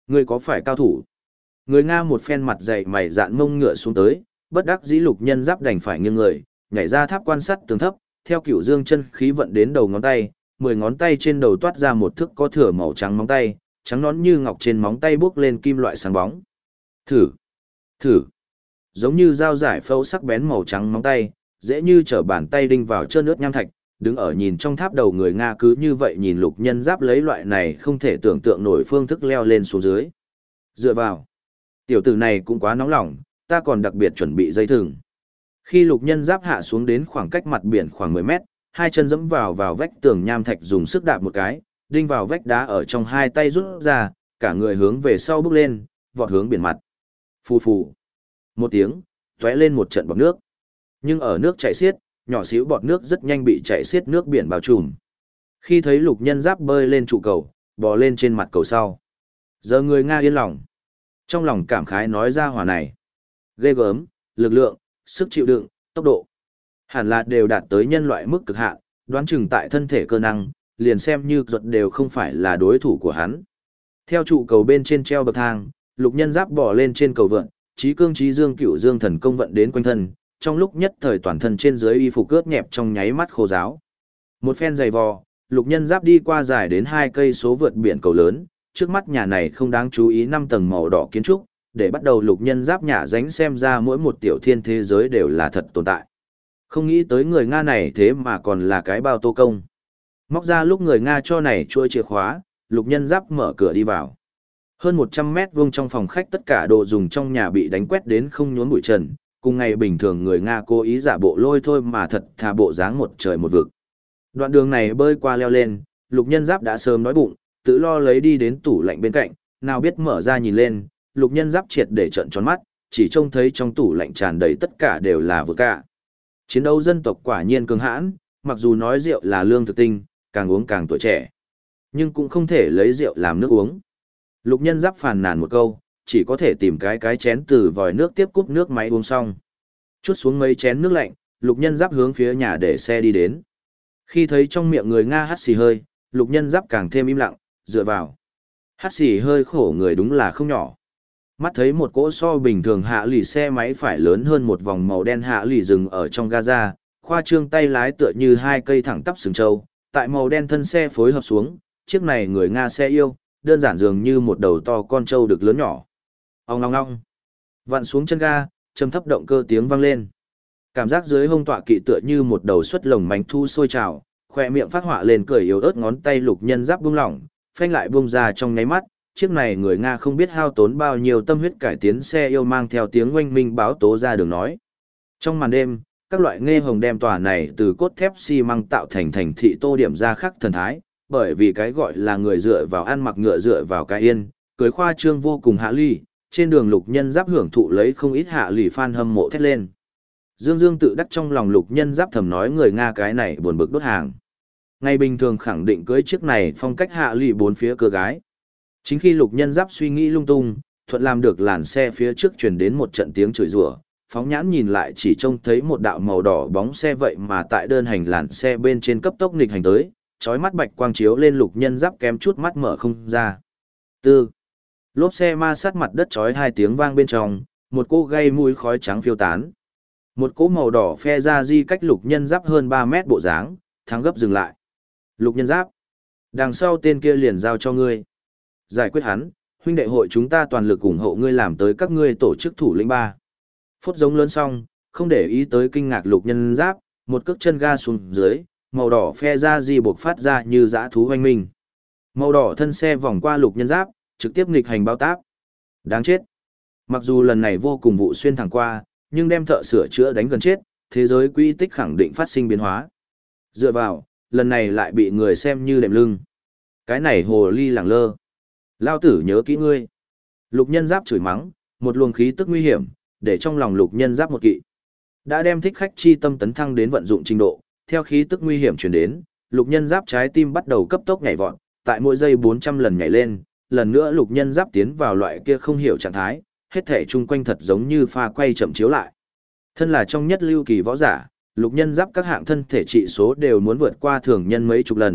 [SPEAKER 1] Ngươi có phải cao thủ? Người Nga một phen mặt dày mày dạn mông ngựa xuống tới, bất đắc dĩ Lục Nhân Giáp đành phải nghiêng người, nhảy ra tháp quan sát tường thấp, theo Cửu Dương chân khí vận đến đầu ngón tay, 10 ngón tay trên đầu toát ra một thước có thửa màu trắng móng tay, trắng nõn như ngọc trên móng tay bước lên kim loại sáng bóng. Thử, thử. Giống như dao giải phẫu sắc bén màu trắng móng tay, dễ như trở bàn tay đinh vào trơn nước nham thạch, đứng ở nhìn trong tháp đầu người Nga cứ như vậy nhìn Lục Nhân Giáp lấy loại này không thể tưởng tượng nổi phương thức leo lên xuống dưới. Dựa vào. Tiểu tử này cũng quá nóng lòng, ta còn đặc biệt chuẩn bị dây thừng. Khi Lục Nhân Giáp hạ xuống đến khoảng cách mặt biển khoảng 10 mét, hai chân dẫm vào vách tường nham thạch dùng sức đạp một cái, đinh vào vách đá ở trong hai tay rút ra, cả người hướng về sau bước lên, vọt hướng biển mặt. Phù phù. Một tiếng, tóe lên một trận bọt nước. Nhưng ở nước chảy xiết, nhỏ xíu bọt nước rất nhanh bị chảy xiết nước biển bao trùm. Khi thấy Lục Nhân Giáp bơi lên trụ cầu, bò lên trên mặt cầu sau. Giờ người Nga yên lòng. Trong lòng cảm khái nói ra hỏa này. Ghê gớm, lực lượng, sức chịu đựng, tốc độ. Hẳn là đều đạt tới nhân loại mức cực hạn, đoán chừng tại thân thể cơ năng, liền xem như ruột đều không phải là đối thủ của hắn. Theo trụ cầu bên trên treo bậc thang, Lục Nhân Giáp bò lên trên cầu vượn, Chí Cương Chí Dương Cửu Dương thần công vận đến quanh thân, trong lúc nhất thời toàn thân trên dưới y phục cướp nhẹp trong nháy mắt khô ráo. Một phen giày vò, Lục Nhân Giáp đi qua dài đến 2 cây số vượt biển cầu lớn, trước mắt nhà này không đáng chú ý 5 tầng màu đỏ kiến trúc, để bắt đầu Lục Nhân Giáp nhả dánh xem ra mỗi một tiểu thiên thế giới đều là thật tồn tại. Không nghĩ tới người Nga này thế mà còn là cái bao tô công. Móc ra lúc người Nga cho này chuôi chìa khóa, Lục Nhân Giáp mở cửa đi vào. Hơn 100 mét vuông trong phòng khách tất cả đồ dùng trong nhà bị đánh quét đến không nhốn bụi trần, cùng ngày bình thường người Nga cố ý giả bộ lôi thôi mà thật thà bộ dáng một trời một vực. Đoạn đường này bơi qua leo lên, Lục Nhân Giáp đã sớm đói bụng, tự lo lấy đi đến tủ lạnh bên cạnh, nào biết mở ra nhìn lên, Lục Nhân Giáp triệt để trợn tròn mắt, chỉ trông thấy trong tủ lạnh tràn đầy tất cả đều là vodka. Chiến đấu dân tộc quả nhiên cường hãn, mặc dù nói rượu là lương thực tinh, càng uống càng tuổi trẻ, nhưng cũng không thể lấy rượu làm nước uống. Lục Nhân Giáp phàn nàn một câu, chỉ có thể tìm cái chén từ vòi nước tiếp cúp nước máy uống xong. Chút xuống mấy chén nước lạnh, Lục Nhân Giáp hướng phía nhà để xe đi đến. Khi thấy trong miệng người Nga hắt xì hơi, Lục Nhân Giáp càng thêm im lặng, dựa vào. Hắt xì hơi khổ người đúng là không nhỏ. Mắt thấy một cỗ so bình thường hạ lì xe máy phải lớn hơn một vòng màu đen hạ lì dừng ở trong gaza, khoa trương tay lái tựa như 2 cây thẳng tắp sừng trâu, tại màu đen thân xe phối hợp xuống, chiếc này người Nga xe yêu, đơn giản dường như một đầu to con trâu được lớn nhỏ. Ong ong ong. Vặn xuống chân ga, trầm thấp động cơ tiếng vang lên. Cảm giác dưới hông tọa kỵ tựa như một đầu xuất lồng mánh thu sôi trào, khoe miệng phát họa lên cười yếu ớt, ngón tay Lục Nhân Giáp buông lỏng, phanh lại buông ra trong nháy mắt. Chiếc này người Nga không biết hao tốn bao nhiêu tâm huyết cải tiến xe yêu mang theo tiếng oanh minh báo tố ra đường nói. Trong màn đêm, các loại nghe hồng đem tòa này từ cốt thép xi măng tạo thành thành thị tô điểm ra khắc thần thái, bởi vì cái gọi là người dựa vào ăn mặc ngựa dựa vào cái yên, cưới khoa trương vô cùng hạ ly, trên đường Lục Nhân Giáp hưởng thụ lấy không ít hạ lì fan hâm mộ thét lên. Dương Dương tự đắc trong lòng Lục Nhân Giáp thầm nói người Nga cái này buồn bực đốt hàng. Ngày bình thường khẳng định cưới chiếc này phong cách hạ lì bốn phía cơ gái. Chính khi Lục Nhân Giáp suy nghĩ lung tung, thuận làm được làn xe phía trước truyền đến một trận tiếng chửi rủa, phóng nhãn nhìn lại chỉ trông thấy một đạo màu đỏ bóng xe vậy mà tại đơn hành làn xe bên trên cấp tốc nghịch hành tới, chói mắt bạch quang chiếu lên Lục Nhân Giáp kém chút mắt mở không ra. Tư. Lốp xe ma sát mặt đất chói 2 tiếng vang bên trong, một cỗ gây mùi khói trắng phiêu tán. Một cỗ màu đỏ phe ra di cách Lục Nhân Giáp hơn 3 mét bộ dáng, thắng gấp dừng lại. Lục Nhân Giáp, đằng sau tên kia liền giao cho ngươi. Giải quyết hắn, huynh đệ hội chúng ta toàn lực ủng hộ ngươi làm tới các ngươi tổ chức thủ lĩnh 3. Phốt giống lớn xong, không để ý tới kinh ngạc Lục Nhân Giáp, một cước chân ga xuống dưới, màu đỏ phe ra di buộc phát ra như dã thú hoanh minh. Màu đỏ thân xe vòng qua Lục Nhân Giáp, trực tiếp nghịch hành bao táp. Đáng chết. Mặc dù lần này vô cùng vụ xuyên thẳng qua, nhưng đem thợ sửa chữa đánh gần chết, thế giới quy tích khẳng định phát sinh biến hóa. Dựa vào, lần này lại bị người xem như đệm lưng. Cái này hồ ly lẳng lơ. Lao tử nhớ kỹ ngươi. Lục Nhân Giáp chửi mắng, một luồng khí tức nguy hiểm, để trong lòng Lục Nhân Giáp một kỵ. Đã đem thích khách chi tâm tấn thăng đến vận dụng trình độ, theo khí tức nguy hiểm truyền đến, Lục Nhân Giáp trái tim bắt đầu cấp tốc nhảy vọt, tại mỗi giây 400 lần nhảy lên, lần nữa Lục Nhân Giáp tiến vào loại kia không hiểu trạng thái, hết thể chung quanh thật giống như pha quay chậm chiếu lại. Thân là trong nhất lưu kỳ võ giả, Lục Nhân Giáp các hạng thân thể trị số đều muốn vượt qua thường nhân mấy chục lần,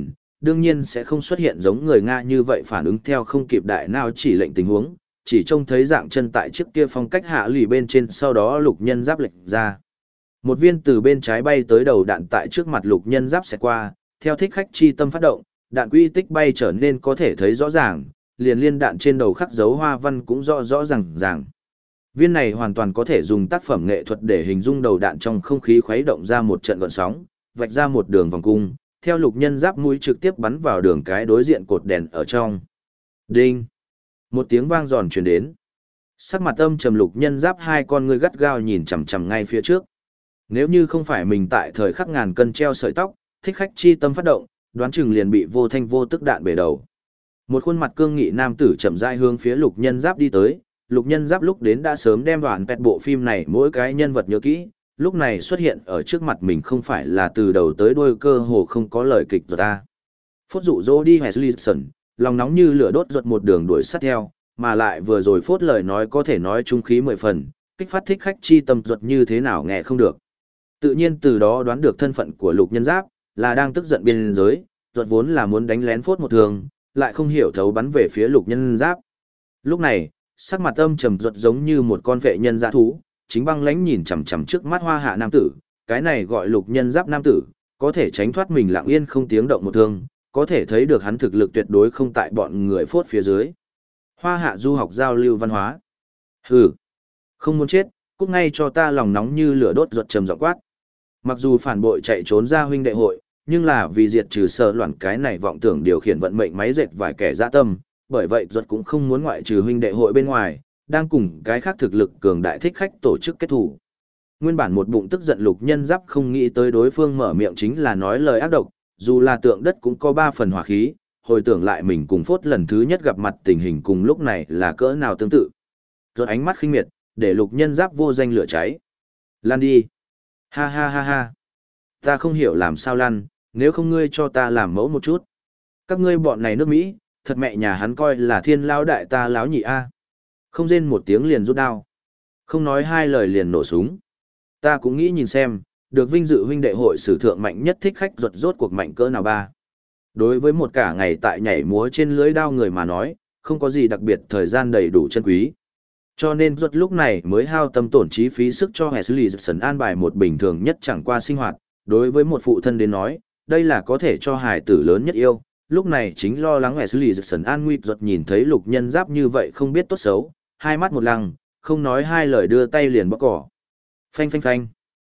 [SPEAKER 1] đương nhiên sẽ không xuất hiện giống người Nga như vậy phản ứng theo không kịp đại nào chỉ lệnh tình huống, chỉ trông thấy dạng chân tại chiếc kia phong cách hạ lì bên trên, sau đó lục nhân giáp lệnh ra. Một viên từ bên trái bay tới đầu đạn tại trước mặt lục nhân giáp xẹt qua, theo thích khách chi tâm phát động, đạn quy tích bay trở nên có thể thấy rõ ràng, liền liên đạn trên đầu khắc dấu hoa văn cũng rõ ràng. Viên này hoàn toàn có thể dùng tác phẩm nghệ thuật để hình dung đầu đạn trong không khí khuấy động ra một trận gợn sóng, vạch ra một đường vòng cung, theo lục nhân giáp mũi trực tiếp bắn vào đường cái đối diện cột đèn ở trong. Đinh! Một tiếng vang giòn truyền đến. Sắc mặt âm trầm lục nhân giáp hai con ngươi gắt gao nhìn chằm chằm ngay phía trước. Nếu như không phải mình tại thời khắc ngàn cân treo sợi tóc, thích khách chi tâm phát động, đoán chừng liền bị vô thanh vô tức đạn bể đầu. Một khuôn mặt cương nghị nam tử chậm rãi hướng phía lục nhân giáp đi tới, lục nhân giáp lúc đến đã sớm đem đoạn pẹt bộ phim này mỗi cái nhân vật nhớ kỹ, lúc này xuất hiện ở trước mặt mình không phải là từ đầu tới đuôi cơ hồ không có lời kịch rồi ta. Phốt dụ dỗ đi Wesley, lòng nóng như lửa đốt ruột một đường đuổi sát theo, mà lại vừa rồi phốt lời nói có thể nói trung khí 10 phần, kích phát thích khách chi tâm ruột như thế nào nghe không được. Tự nhiên từ đó đoán được thân phận của lục nhân giáp, là đang tức giận biên giới, ruột vốn là muốn đánh lén phốt một thường, lại không hiểu thấu bắn về phía lục nhân giáp. Lúc này, sắc mặt âm trầm ruột giống như một con vệ nhân dã thú, chính băng lãnh nhìn chằm chằm trước mắt hoa hạ nam tử, cái này gọi lục nhân giáp nam tử, có thể tránh thoát mình lặng yên không tiếng động một thương, có thể thấy được hắn thực lực tuyệt đối không tại bọn người phốt phía dưới. Hoa hạ du học giao lưu văn hóa. Hừ, không muốn chết, cút ngay cho ta, lòng nóng như lửa đốt ruột trầm giọng quát. Mặc dù phản bội chạy trốn ra huynh đệ hội, nhưng là vì diệt trừ sợ loạn cái này vọng tưởng điều khiển vận mệnh máy dệt vài kẻ dã tâm, bởi vậy ruột cũng không muốn ngoại trừ huynh đệ hội bên ngoài, đang cùng cái khác thực lực cường đại thích khách tổ chức kết thủ. Nguyên bản một bụng tức giận lục nhân giáp không nghĩ tới đối phương mở miệng chính là nói lời ác độc, dù là tượng đất cũng có 3 phần hỏa khí, hồi tưởng lại mình cùng phốt lần thứ nhất gặp mặt tình hình cùng lúc này là cỡ nào tương tự. Ruột ánh mắt khinh miệt, để lục nhân giáp vô danh lửa cháy. Lan đi. Ha ha ha ha. Ta không hiểu làm sao lăn, nếu không ngươi cho ta làm mẫu một chút. Các ngươi bọn này nước Mỹ, thật mẹ nhà hắn coi là thiên lao đại ta láo nhị a. Không rên một tiếng liền rút đao. Không nói hai lời liền nổ súng. Ta cũng nghĩ nhìn xem, được vinh dự huynh đệ hội sử thượng mạnh nhất thích khách ruột rốt cuộc mạnh cỡ nào ba. Đối với một cả ngày tại nhảy múa trên lưới đao người mà nói, không có gì đặc biệt, thời gian đầy đủ chân quý. Cho nên ruột lúc này mới hao tâm tổn trí phí sức cho Wesley Jackson an bài một bình thường nhất chẳng qua sinh hoạt. Đối với một phụ thân đến nói, đây là có thể cho hài tử lớn nhất yêu. Lúc này chính lo lắng Wesley Jackson an nguy, ruột nhìn thấy lục nhân giáp như vậy không biết tốt xấu, hai mắt một lăng, không nói hai lời đưa tay liền bóc cỏ. Phanh phanh phanh.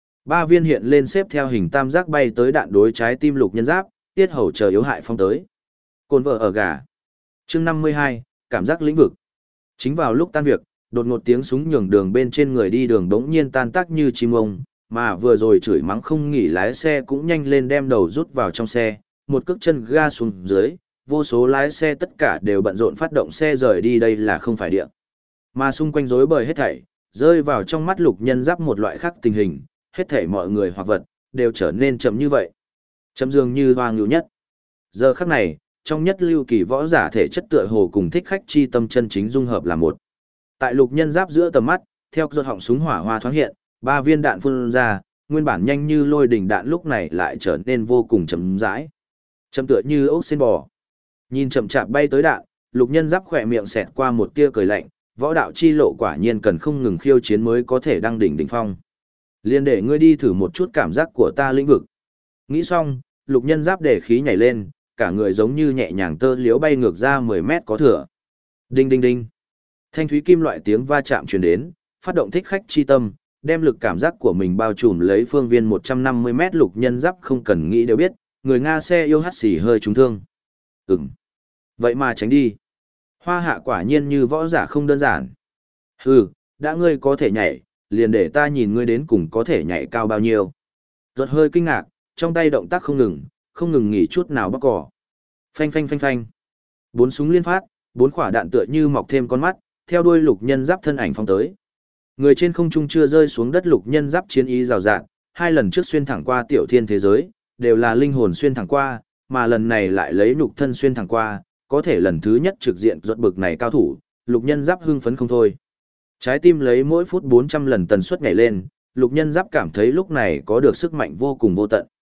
[SPEAKER 1] 3 viên hiện lên xếp theo hình tam giác bay tới đạn đối trái tim lục nhân giáp, tiết hầu chờ yếu hại phong tới. Cồn vợ ở gà. Chương 52, cảm giác lĩnh vực. Chính vào lúc tan việc, đột ngột tiếng súng nhường đường bên trên người đi đường đống nhiên tan tác như chim ông, mà vừa rồi chửi mắng không nghỉ lái xe cũng nhanh lên đem đầu rút vào trong xe, một cước chân ga xuống dưới, vô số lái xe tất cả đều bận rộn phát động xe rời đi, đây là không phải địa. Mà xung quanh rối bời hết thảy, rơi vào trong mắt lục nhân giáp một loại khác tình hình, hết thảy mọi người hoặc vật, đều trở nên chậm như vậy. Chậm dường như hoang lưu nhất. Giờ khắc này, trong nhất lưu kỳ võ giả thể chất tựa hồ cùng thích khách chi tâm chân chính dung hợp là một. Tại lục nhân giáp giữa tầm mắt, theo giọt họng súng hỏa hoa thoáng hiện, 3 viên đạn phun ra, nguyên bản nhanh như lôi đỉnh đạn lúc này lại trở nên vô cùng chậm rãi. Chậm tựa như ốc sen bò. Nhìn chậm chạp bay tới đạn, lục nhân giáp khỏe miệng xẹt qua một tia cười lạnh, võ đạo chi lộ quả nhiên cần không ngừng khiêu chiến mới có thể đăng đỉnh đỉnh phong. Liên để ngươi đi thử một chút cảm giác của ta lĩnh vực. Nghĩ xong, lục nhân giáp để khí nhảy lên, cả người giống như nhẹ nhàng tơ liếu bay ngược ra 10 mét có thừa. Đinh đinh đinh. Thanh thúy kim loại tiếng va chạm truyền đến, phát động thích khách chi tâm, đem lực cảm giác của mình bao trùm lấy phương viên 150 mét lục nhân giáp không cần nghĩ đều biết, người Nga xe yêu hắt xì hơi trúng thương. Vậy mà tránh đi. Hoa hạ quả nhiên như võ giả không đơn giản. Hừ, đã ngươi có thể nhảy, liền để ta nhìn ngươi đến cùng có thể nhảy cao bao nhiêu. Ruột hơi kinh ngạc, trong tay động tác không ngừng nghỉ chút nào bóc cỏ. Phanh phanh phanh phanh. 4 súng liên phát, 4 quả đạn tựa như mọc thêm con mắt, theo đuôi lục nhân giáp thân ảnh phóng tới. Người trên không trung chưa rơi xuống đất, lục nhân giáp chiến ý rào rạt, 2 lần trước xuyên thẳng qua tiểu thiên thế giới, đều là linh hồn xuyên thẳng qua, mà lần này lại lấy nhục thân xuyên thẳng qua, có thể lần thứ nhất trực diện ruột bực này cao thủ, lục nhân giáp hưng phấn không thôi. Trái tim lấy mỗi phút 400 lần tần suất nhảy lên, lục nhân giáp cảm thấy lúc này có được sức mạnh vô cùng vô tận.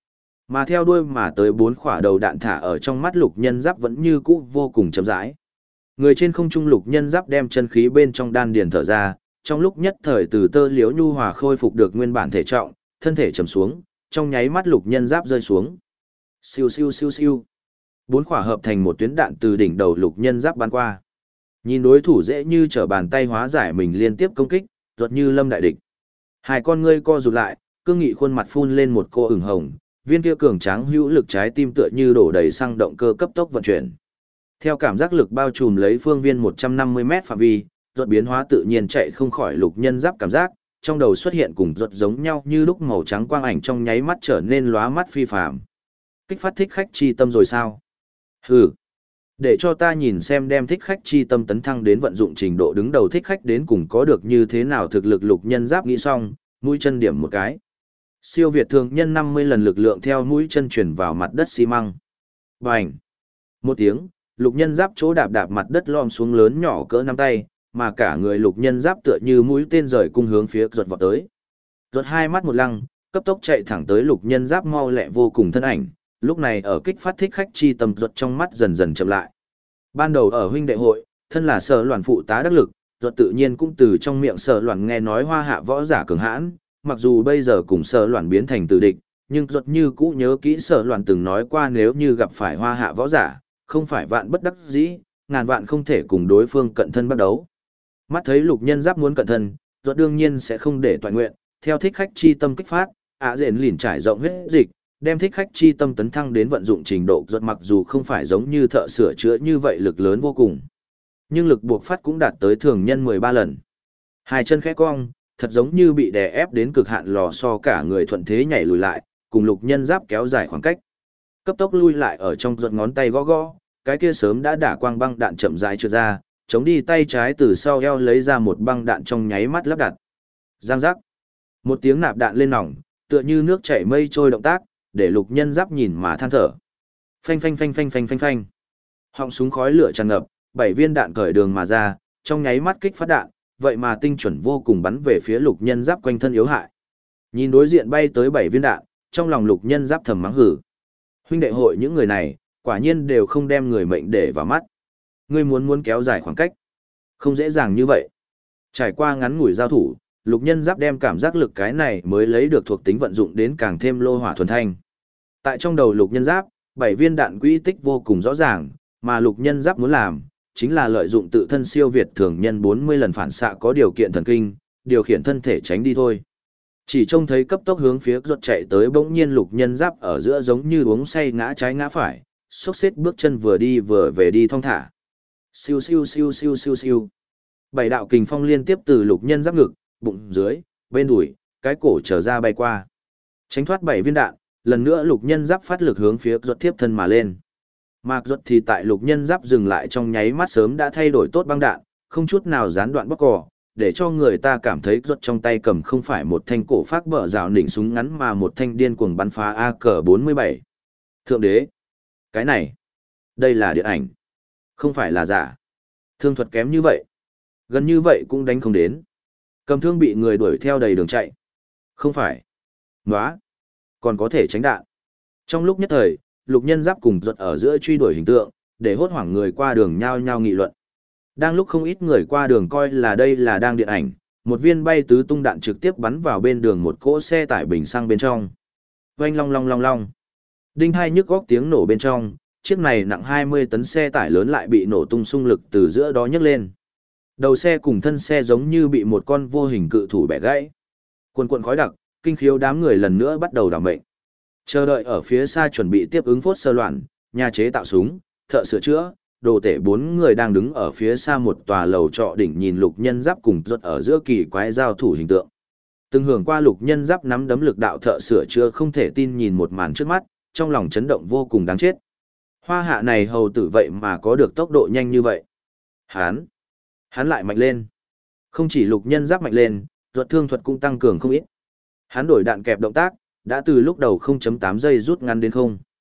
[SPEAKER 1] Mà theo đuôi mà tới 4 quả đầu đạn thả ở trong mắt lục nhân giáp vẫn như cũ vô cùng chậm rãi. Người trên không trung lục nhân giáp đem chân khí bên trong đan điền thở ra, trong lúc nhất thời từ tơ liễu nhu hòa khôi phục được nguyên bản thể trọng, thân thể trầm xuống, trong nháy mắt lục nhân giáp rơi xuống. Siêu siêu siêu siêu. 4 quả hợp thành một tuyến đạn từ đỉnh đầu lục nhân giáp bắn qua. Nhìn đối thủ dễ như trở bàn tay hóa giải mình liên tiếp công kích, ruột như lâm đại địch. Hai con ngươi co rụt lại, cương nghị khuôn mặt phun lên một cô ửng hồng, viên kia cường tráng hữu lực trái tim tựa như đổ đầy xăng động cơ cấp tốc vận chuyển. Theo cảm giác lực bao trùm lấy phương viên 150 mét phạm vi, ruột biến hóa tự nhiên chạy không khỏi lục nhân giáp cảm giác, trong đầu xuất hiện cùng ruột giống nhau như lúc màu trắng quang ảnh trong nháy mắt trở nên lóa mắt phi phàm. Kích phát thích khách chi tâm rồi sao? Hừ. Để cho ta nhìn xem đem thích khách chi tâm tấn thăng đến vận dụng trình độ đứng đầu thích khách đến cùng có được như thế nào thực lực lục nhân giáp nghĩ xong, mũi chân điểm một cái. Siêu việt thường nhân 50 lần lực lượng theo mũi chân chuyển vào mặt đất xi măng. Bành! Một tiếng, lục nhân giáp chỗ đạp đạp mặt đất lom xuống lớn nhỏ cỡ nắm tay, mà cả người lục nhân giáp tựa như mũi tên rời cung hướng phía ruột vọt tới. Ruột hai mắt một lăng, cấp tốc chạy thẳng tới lục nhân giáp mau lẹ vô cùng thân ảnh, lúc này ở kích phát thích khách chi tâm ruột trong mắt dần dần chậm lại. Ban đầu ở huynh đệ hội, thân là sở loạn phụ tá đắc lực, ruột tự nhiên cũng từ trong miệng sở loạn nghe nói hoa hạ võ giả cường hãn, mặc dù bây giờ cùng sở loạn biến thành tử địch, nhưng ruột như cũ nhớ kỹ sở loạn từng nói qua nếu như gặp phải hoa hạ võ giả, không phải vạn bất đắc dĩ, ngàn vạn không thể cùng đối phương cận thân bắt đấu. Mắt thấy lục nhân giáp muốn cận thân, ruột đương nhiên sẽ không để toàn nguyện, theo thích khách chi tâm kích phát, dện lìn trải rộng huyết dịch, đem thích khách chi tâm tấn thăng đến vận dụng trình độ ruột mặc dù không phải giống như thợ sửa chữa như vậy lực lớn vô cùng, nhưng lực buộc phát cũng đạt tới thường nhân 13 lần. Hai chân khẽ cong, thật giống như bị đè ép đến cực hạn lò xo cả người thuận thế nhảy lùi lại, cùng lục nhân giáp kéo dài khoảng cách. Cấp tốc lui lại ở trong ruột ngón tay gõ gõ, cái kia sớm đã đả quang băng đạn chậm rãi trượt ra, chống đi tay trái từ sau eo lấy ra một băng đạn trong nháy mắt lắp đặt. Giang giác. Một tiếng nạp đạn lên nòng, tựa như nước chảy mây trôi động tác, để lục nhân giáp nhìn mà than thở. Phanh phanh phanh phanh phanh phanh phanh. Họng súng khói lửa tràn ngập, 7 viên đạn cởi đường mà ra, trong nháy mắt kích phát đạn, vậy mà tinh chuẩn vô cùng bắn về phía lục nhân giáp quanh thân yếu hại. Nhìn đối diện bay tới 7 viên đạn, trong lòng lục nhân giáp thầm mắng hử. Huynh đệ hội những người này, quả nhiên đều không đem người mệnh để vào mắt. Ngươi muốn kéo dài khoảng cách, không dễ dàng như vậy. Trải qua ngắn ngủi giao thủ, lục nhân giáp đem cảm giác lực cái này mới lấy được thuộc tính vận dụng đến càng thêm lô hỏa thuần thanh. Tại trong đầu lục nhân giáp, 7 viên đạn quỹ tích vô cùng rõ ràng, mà lục nhân giáp muốn làm, chính là lợi dụng tự thân siêu việt thường nhân 40 lần phản xạ có điều kiện thần kinh, điều khiển thân thể tránh đi thôi. Chỉ trông thấy cấp tốc hướng phía ruột chạy tới bỗng nhiên lục nhân giáp ở giữa giống như uống say ngã trái ngã phải, xốc xếp bước chân vừa đi vừa về đi thong thả. Siêu siêu siêu siêu siêu siêu. 7 đạo kình phong liên tiếp từ lục nhân giáp ngực, bụng dưới, bên đùi, cái cổ trở ra bay qua. Tránh thoát 7 viên đạn, lần nữa lục nhân giáp phát lực hướng phía ruột tiếp thân mà lên. Mạc ruột thì tại lục nhân giáp dừng lại trong nháy mắt sớm đã thay đổi tốt băng đạn, không chút nào gián đoạn bóc cò, để cho người ta cảm thấy ruột trong tay cầm không phải một thanh cổ phát bờ rào nỉnh súng ngắn mà một thanh điên cuồng bắn phá AK-47. Thượng đế! Cái này! Đây là điện ảnh! Không phải là giả! Thương thuật kém như vậy! Gần như vậy cũng đánh không đến. Cầm thương bị người đuổi theo đầy đường chạy. Không phải! Nóa! Còn có thể tránh đạn. Trong lúc nhất thời, lục nhân giáp cùng ruột ở giữa truy đuổi hình tượng, để hốt hoảng người qua đường nhao nhao nghị luận. Đang lúc không ít người qua đường coi là đây là đang điện ảnh, một viên bay tứ tung đạn trực tiếp bắn vào bên đường một cỗ xe tải bình xăng bên trong. Oanh long long long long. Đinh hai nhức góc tiếng nổ bên trong, chiếc này nặng 20 tấn xe tải lớn lại bị nổ tung xung lực từ giữa đó nhấc lên. Đầu xe cùng thân xe giống như bị một con vô hình cự thủ bẻ gãy. Quần quần khói đặc, kinh khiếu đám người lần nữa bắt đầu đảm mệnh. Chờ đợi ở phía xa chuẩn bị tiếp ứng phốt sơ loạn, nhà chế tạo súng, thợ sửa chữa, đồ tể 4 người đang đứng ở phía xa một tòa lầu trọ đỉnh nhìn lục nhân giáp cùng ruột ở giữa kỳ quái giao thủ hình tượng. Từng hưởng qua lục nhân giáp nắm đấm lực đạo thợ sửa chữa không thể tin nhìn một màn trước mắt, trong lòng chấn động vô cùng đáng chết. Hoa hạ này hầu tử vậy mà có được tốc độ nhanh như vậy. Hắn lại mạnh lên. Không chỉ lục nhân giáp mạnh lên, ruột thương thuật cũng tăng cường không ít. Hắn đổi đạn kẹp động tác, đã từ lúc đầu 0.8 giây rút ngắn đến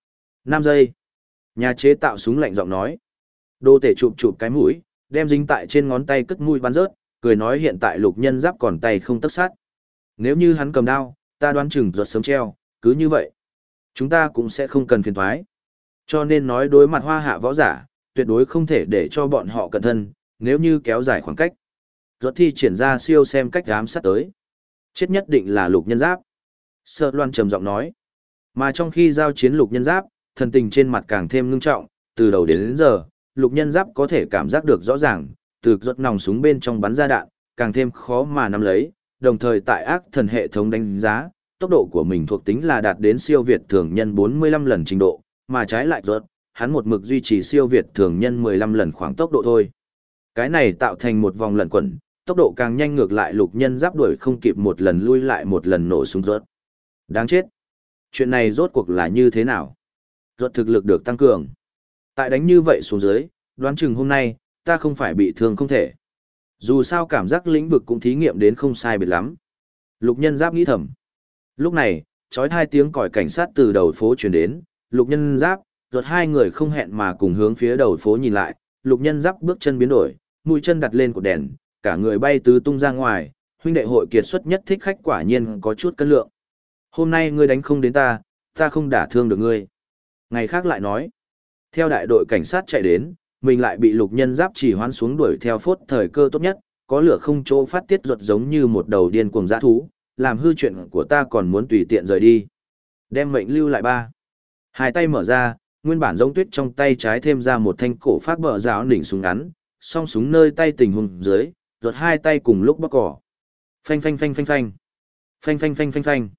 [SPEAKER 1] 5 giây. Nhà chế tạo súng lạnh giọng nói. Đô tể chụp chụp cái mũi, đem dính tại trên ngón tay cất mũi bắn rớt, cười nói hiện tại lục nhân giáp còn tay không tấc sát. Nếu như hắn cầm đao, ta đoán chừng ruột sớm treo, cứ như vậy. Chúng ta cũng sẽ không cần phiền thoái. Cho nên nói đối mặt hoa hạ võ giả, tuyệt đối không thể để cho bọn họ cẩn thân, nếu như kéo dài khoảng cách. Rốt thi triển ra siêu xem cách ám sát tới. Chết nhất định là Lục Nhân Giáp. Sở Loan trầm giọng nói. Mà trong khi giao chiến Lục Nhân Giáp, thần tình trên mặt càng thêm ngưng trọng, từ đầu đến giờ, Lục Nhân Giáp có thể cảm giác được rõ ràng, từ rốt nòng súng bên trong bắn ra đạn, càng thêm khó mà nắm lấy, đồng thời tại ác thần hệ thống đánh giá, tốc độ của mình thuộc tính là đạt đến siêu việt thường nhân 45 lần trình độ, mà trái lại rốt, hắn một mực duy trì siêu việt thường nhân 15 lần khoảng tốc độ thôi. Cái này tạo thành một vòng lẩn quẩn, tốc độ càng nhanh ngược lại Lục Nhân Giáp đuổi không kịp một lần lui lại một lần nổ súng rốt. Đáng chết. Chuyện này rốt cuộc là như thế nào? Rốt thực lực được tăng cường. Tại đánh như vậy xuống dưới, đoán chừng hôm nay, ta không phải bị thương không thể. Dù sao cảm giác lĩnh vực cũng thí nghiệm đến không sai biệt lắm. Lục Nhân Giáp nghĩ thầm. Lúc này, chói hai tiếng còi cảnh sát từ đầu phố truyền đến, Lục Nhân Giáp, rốt hai người không hẹn mà cùng hướng phía đầu phố nhìn lại, Lục Nhân Giáp bước chân biến đổi, mũi chân đặt lên cột đèn, cả người bay tứ tung ra ngoài, huynh đệ hội kiệt xuất nhất thích khách quả nhiên có chút cân lượng. Hôm nay ngươi đánh không đến ta, ta không đả thương được ngươi. Ngày khác lại nói. Theo đại đội cảnh sát chạy đến, mình lại bị Lục Nhân Giáp chỉ hoán xuống đuổi theo phốt thời cơ tốt nhất, có lửa không chỗ phát tiết ruột giống như một đầu điên cuồng dã thú, làm hư chuyện của ta còn muốn tùy tiện rời đi. Đem mệnh lưu lại ba. Hai tay mở ra, nguyên bản giống tuyết trong tay trái thêm ra một thanh cổ phát bờ rào đỉnh súng ngắn, song súng nơi tay tình huống dưới, ruột hai tay cùng lúc bóc cỏ. Phanh phanh phanh phanh phanh. Phanh phanh phanh phanh phanh.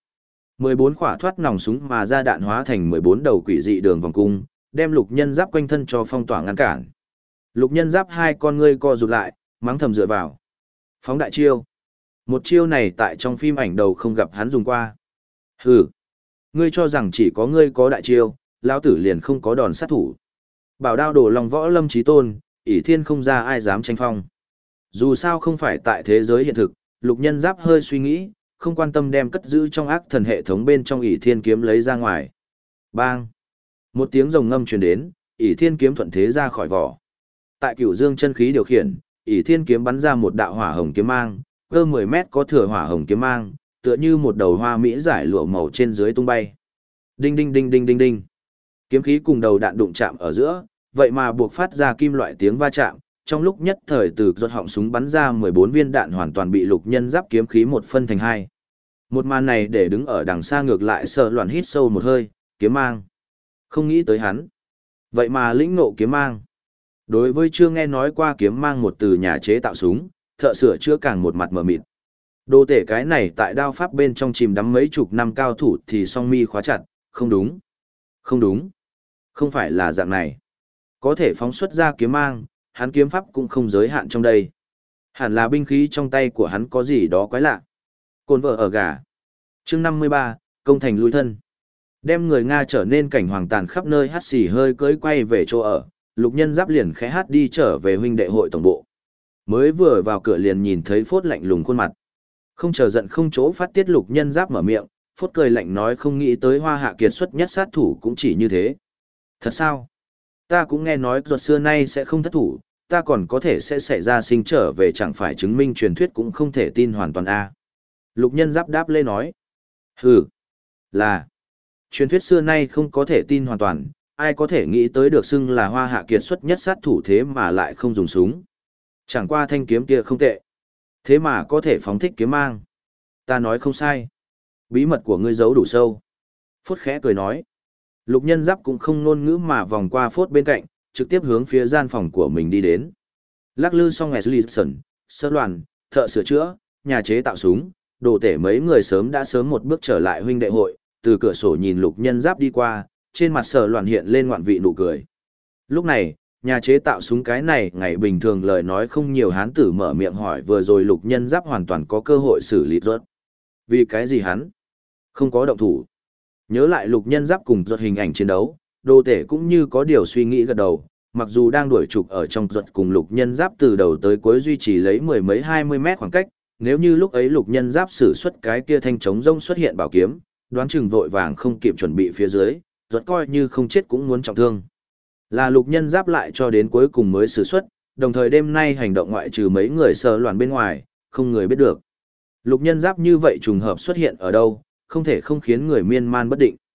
[SPEAKER 1] 14 khỏa thoát nòng súng mà ra đạn hóa thành 14 đầu quỷ dị đường vòng cung, đem Lục Nhân Giáp quanh thân cho phong tỏa ngăn cản. Lục Nhân Giáp hai con ngươi co rụt lại, mắng thầm dựa vào. Phóng đại chiêu. Một chiêu này tại trong phim ảnh đầu không gặp hắn dùng qua. Hừ. Ngươi cho rằng chỉ có ngươi có đại chiêu, lão tử liền không có đòn sát thủ. Bảo đao đổ lòng võ lâm chí tôn, ỷ thiên không ra ai dám tranh phong. Dù sao không phải tại thế giới hiện thực, Lục Nhân Giáp hơi suy nghĩ, không quan tâm đem cất giữ trong ác thần hệ thống bên trong ỷ thiên kiếm lấy ra ngoài. Bang! Một tiếng rồng ngâm truyền đến, ỷ thiên kiếm thuận thế ra khỏi vỏ. Tại Cửu Dương chân khí điều khiển, ỷ thiên kiếm bắn ra một đạo hỏa hồng kiếm mang, cơ 10 mét có thừa hỏa hồng kiếm mang, tựa như một đầu hoa mỹ giải lụa màu trên dưới tung bay. Đinh đinh đinh đinh đinh đinh. Kiếm khí cùng đầu đạn đụng chạm ở giữa, vậy mà buộc phát ra kim loại tiếng va chạm, trong lúc nhất thời từ giọt họng súng bắn ra 14 viên đạn hoàn toàn bị Lục Nhân Giáp kiếm khí một phân thành hai. Một màn này để đứng ở đằng xa ngược lại sợ loạn hít sâu một hơi, kiếm mang. Không nghĩ tới hắn. Vậy mà lĩnh ngộ kiếm mang. Đối với chưa nghe nói qua kiếm mang một từ nhà chế tạo súng, thợ sửa chữa càng một mặt mờ mịt. Đồ tể cái này tại đao pháp bên trong chìm đắm mấy chục năm cao thủ thì song mi khóa chặt, không đúng. Không đúng. Không phải là dạng này. Có thể phóng xuất ra kiếm mang, hắn kiếm pháp cũng không giới hạn trong đây. Hẳn là binh khí trong tay của hắn có gì đó quái lạ. Côn vợ ở gà. Chương 53, công thành lui thân. Đem người Nga trở nên cảnh hoàng tàn khắp nơi hát xì hơi cưới quay về chỗ ở, Lục Nhân Giáp liền khẽ hát đi trở về huynh đệ hội tổng bộ. Mới vừa vào cửa liền nhìn thấy Phốt lạnh lùng khuôn mặt. Không chờ giận không chỗ phát tiết Lục Nhân Giáp mở miệng, Phốt cười lạnh nói không nghĩ tới Hoa Hạ kiệt xuất nhất sát thủ cũng chỉ như thế. Thật sao? Ta cũng nghe nói ruột xưa nay sẽ không thất thủ, ta còn có thể sẽ xảy ra sinh trở về chẳng phải chứng minh truyền thuyết cũng không thể tin hoàn toàn a. Lục Nhân Giáp đáp lê nói. Hừ, là. Truyền thuyết xưa nay không có thể tin hoàn toàn, ai có thể nghĩ tới được xưng là Hoa Hạ kiệt xuất nhất sát thủ thế mà lại không dùng súng. Chẳng qua thanh kiếm kia không tệ. Thế mà có thể phóng thích kiếm mang. Ta nói không sai. Bí mật của ngươi giấu đủ sâu. Phốt khẽ cười nói. Lục Nhân Giáp cũng không ngôn ngữ mà vòng qua Phốt bên cạnh, trực tiếp hướng phía gian phòng của mình đi đến. Lắc lư xong Eslisson, sơ loàn, thợ sửa chữa, nhà chế tạo súng, đồ tể mấy người đã sớm một bước trở lại huynh đệ hội, từ cửa sổ nhìn Lục Nhân Giáp đi qua, trên mặt sở loạn hiện lên ngoạn vị nụ cười. Lúc này, nhà chế tạo súng cái này ngày bình thường lời nói không nhiều hán tử mở miệng hỏi vừa rồi Lục Nhân Giáp hoàn toàn có cơ hội xử lý rốt. Vì cái gì hắn không có động thủ? Nhớ lại Lục Nhân Giáp cùng rốt hình ảnh chiến đấu, đồ tể cũng như có điều suy nghĩ gật đầu, mặc dù đang đuổi trục ở trong rốt cùng Lục Nhân Giáp từ đầu tới cuối duy trì lấy 10 mấy 20 mét khoảng cách, nếu như lúc ấy Lục Nhân Giáp sử xuất cái kia thanh chống rông xuất hiện bảo kiếm, đoán chừng vội vàng không kịp chuẩn bị phía dưới, rốt coi như không chết cũng muốn trọng thương. Là Lục Nhân Giáp lại cho đến cuối cùng mới sử xuất, đồng thời đêm nay hành động ngoại trừ mấy người sờ loạn bên ngoài, không người biết được. Lục Nhân Giáp như vậy trùng hợp xuất hiện ở đâu, không thể không khiến người miên man bất định.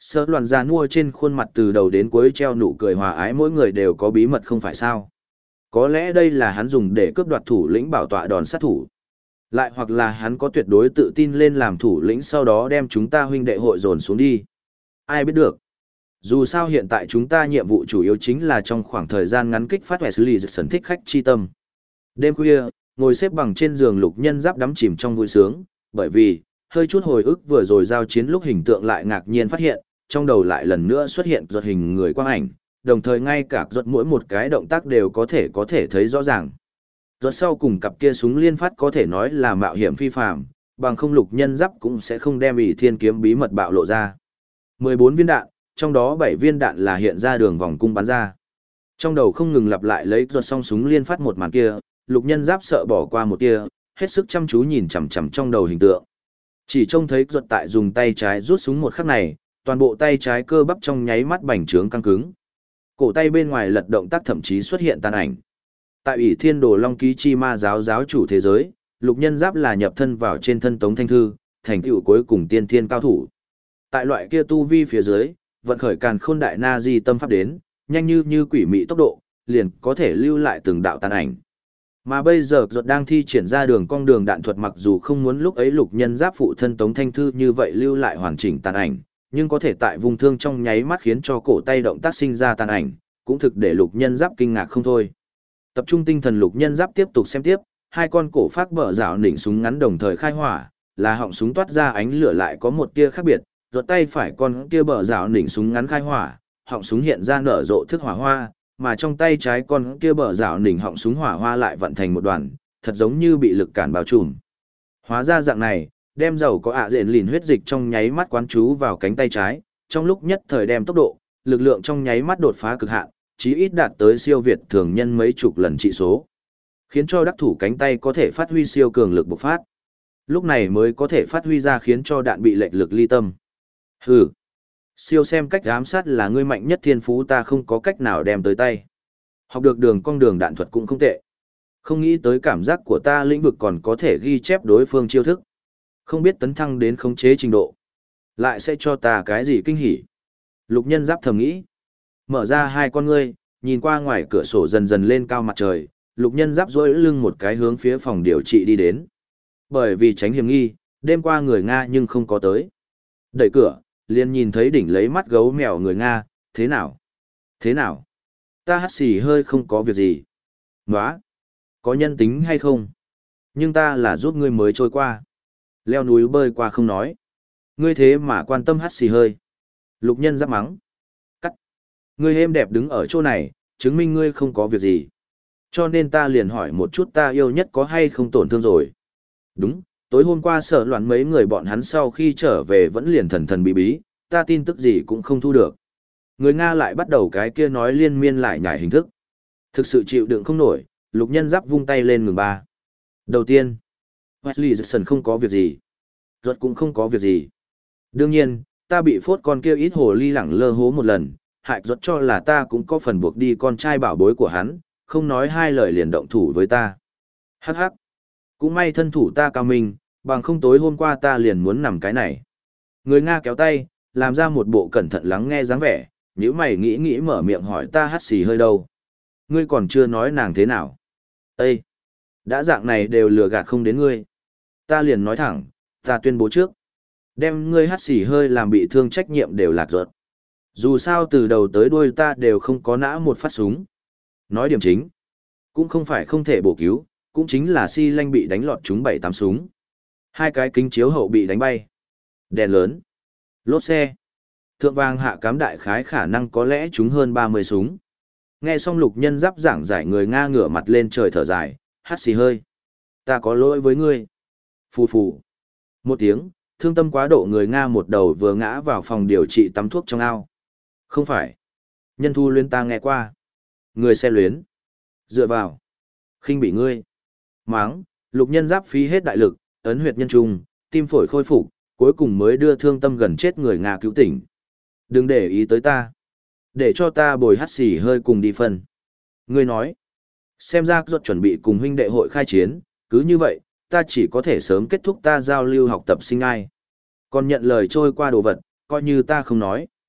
[SPEAKER 1] Sơ loạn già nua trên khuôn mặt từ đầu đến cuối treo nụ cười hòa ái, mỗi người đều có bí mật không phải sao. Có lẽ đây là hắn dùng để cướp đoạt thủ lĩnh bảo tọa đòn sát thủ. Lại hoặc là hắn có tuyệt đối tự tin lên làm thủ lĩnh sau đó đem chúng ta huynh đệ hội dồn xuống đi. Ai biết được. Dù sao hiện tại chúng ta nhiệm vụ chủ yếu chính là trong khoảng thời gian ngắn kích phát Wesley Jackson thích khách chi tâm. Đêm khuya, ngồi xếp bằng trên giường Lục Nhân Giáp đắm chìm trong vui sướng, bởi vì, hơi chút hồi ức vừa rồi giao chiến lúc hình tượng lại ngạc nhiên phát hiện, trong đầu lại lần nữa xuất hiện giọt hình người quang ảnh, đồng thời ngay cả giọt mỗi một cái động tác đều có thể thấy rõ ràng. Giọt sau cùng cặp kia súng liên phát có thể nói là mạo hiểm phi phàm, bằng không Lục Nhân Giáp cũng sẽ không đem ỷ thiên kiếm bí mật bạo lộ ra. 14 viên đạn, trong đó 7 viên đạn là hiện ra đường vòng cung bắn ra. Trong đầu không ngừng lặp lại lấy giọt song súng liên phát một màn kia, Lục Nhân Giáp sợ bỏ qua một tia, hết sức chăm chú nhìn chằm chằm trong đầu hình tượng. Chỉ trông thấy giọt tại dùng tay trái rút súng một khắc này, toàn bộ tay trái cơ bắp trong nháy mắt bành trướng căng cứng. Cổ tay bên ngoài lật động tác thậm chí xuất hiện tàn ảnh. Tại ỷ thiên đồ long ký chi ma giáo giáo chủ thế giới, Lục Nhân Giáp là nhập thân vào trên thân Tống Thanh Thư, thành tựu cuối cùng tiên thiên cao thủ. Tại loại kia tu vi phía dưới, vận khởi càn khôn đại na di tâm pháp đến, nhanh như quỷ mị tốc độ, liền có thể lưu lại từng đạo tàn ảnh. Mà bây giờ giọt đang thi triển ra đường cong đường đạn thuật, mặc dù không muốn lúc ấy Lục Nhân Giáp phụ thân Tống Thanh Thư như vậy lưu lại hoàn chỉnh tàn ảnh, nhưng có thể tại vùng thương trong nháy mắt khiến cho cổ tay động tác sinh ra tàn ảnh, cũng thực để Lục Nhân Giáp kinh ngạc không thôi. Tập trung tinh thần, Lục Nhân Giáp tiếp tục xem tiếp, hai con cổ phát bờ rảo nỉnh súng ngắn đồng thời khai hỏa, là họng súng toát ra ánh lửa lại có một tia khác biệt, giọt tay phải con kia bờ rảo nỉnh súng ngắn khai hỏa, họng súng hiện ra nở rộ thức hỏa hoa, mà trong tay trái con kia bờ rảo nỉnh họng súng hỏa hoa lại vận thành một đoàn, thật giống như bị lực cản bao trùm. Hóa ra dạng này, đem dầu có ạ rện lìn huyết dịch trong nháy mắt quán chú vào cánh tay trái, trong lúc nhất thời đem tốc độ, lực lượng trong nháy mắt đột phá cực hạn, chí ít đạt tới siêu việt thường nhân mấy chục lần trị số, khiến cho đắc thủ cánh tay có thể phát huy siêu cường lực bộc phát. Lúc này mới có thể phát huy ra khiến cho đạn bị lệch lực ly tâm. Hừ, siêu xem cách ám sát là ngươi mạnh nhất thiên phú, ta không có cách nào đem tới tay. Học được đường cong đường đạn thuật cũng không tệ. Không nghĩ tới cảm giác của ta lĩnh vực còn có thể ghi chép đối phương chiêu thức. Không biết tấn thăng đến khống chế trình độ, lại sẽ cho ta cái gì kinh hỉ. Lục Nhân Giáp thầm nghĩ. Mở ra hai con ngươi, nhìn qua ngoài cửa sổ dần dần lên cao mặt trời, Lục Nhân Giáp duỗi lưng một cái hướng phía phòng điều trị đi đến. Bởi vì tránh hiểm nghi, đêm qua người Nga nhưng không có tới. Đẩy cửa, liền nhìn thấy đỉnh lấy mắt gấu mèo người Nga, thế nào? Thế nào? Ta hắt xì hơi không có việc gì. Nóa! Có nhân tính hay không? Nhưng ta là giúp ngươi mới trôi qua. Leo núi bơi qua không nói. Ngươi thế mà quan tâm hắt xì hơi. Lục Nhân Giáp mắng. Cắt! Ngươi êm đẹp đứng ở chỗ này, chứng minh ngươi không có việc gì. Cho nên ta liền hỏi một chút ta yêu nhất có hay không tổn thương rồi. Đúng, tối hôm qua sợ loạn mấy người bọn hắn sau khi trở về vẫn liền thần thần bí bí, ta tin tức gì cũng không thu được. Người Nga lại bắt đầu cái kia nói liên miên lại nhảy hình thức. Thực sự chịu đựng không nổi, Lục Nhân Giáp vung tay lên ngừng ba. Đầu tiên, Wesley Jackson không có việc gì. Ruột cũng không có việc gì. Đương nhiên, ta bị phốt con kia ít hồ ly lẳng lơ hố một lần, hại ruột cho là ta cũng có phần buộc đi con trai bảo bối của hắn, không nói hai lời liền động thủ với ta. Hắc hắc. Cũng may thân thủ ta cao minh, bằng không tối hôm qua ta liền muốn nằm cái này. Người Nga kéo tay, làm ra một bộ cẩn thận lắng nghe dáng vẻ, nếu mày nghĩ mở miệng hỏi ta hắt xì hơi đâu. Ngươi còn chưa nói nàng thế nào. Ê! Đã dạng này đều lừa gạt không đến ngươi. Ta liền nói thẳng, ta tuyên bố trước. Đem ngươi hắt xì hơi làm bị thương trách nhiệm đều lạc ruột. Dù sao từ đầu tới đuôi ta đều không có nã một phát súng. Nói điểm chính. Cũng không phải không thể bổ cứu, cũng chính là xi lanh bị đánh lọt trúng 7-8 súng. Hai cái kính chiếu hậu bị đánh bay. Đèn lớn. Lốp xe. Thượng vàng hạ cám đại khái khả năng có lẽ trúng hơn 30 súng. Nghe xong Lục Nhân Giáp giảng giải, người Nga ngửa mặt lên trời thở dài, hắt xì hơi. Ta có lỗi với ngươi. Phù phù. Một tiếng, thương tâm quá độ người Nga một đầu vừa ngã vào phòng điều trị tắm thuốc trong ao. Không phải. Nhân thu luyến ta nghe qua. Người xe luyến. Dựa vào. Khinh bị ngươi. Máng, Lục Nhân Giáp phí hết đại lực, ấn huyệt nhân trung, tim phổi khôi phục, cuối cùng mới đưa thương tâm gần chết người Nga cứu tỉnh. Đừng để ý tới ta. Để cho ta bồi hắt xì hơi cùng đi phân. Ngươi nói. Xem ra ruột chuẩn bị cùng huynh đệ hội khai chiến, cứ như vậy, ta chỉ có thể sớm kết thúc ta giao lưu học tập sinh ai. Còn nhận lời trôi qua đồ vật, coi như ta không nói.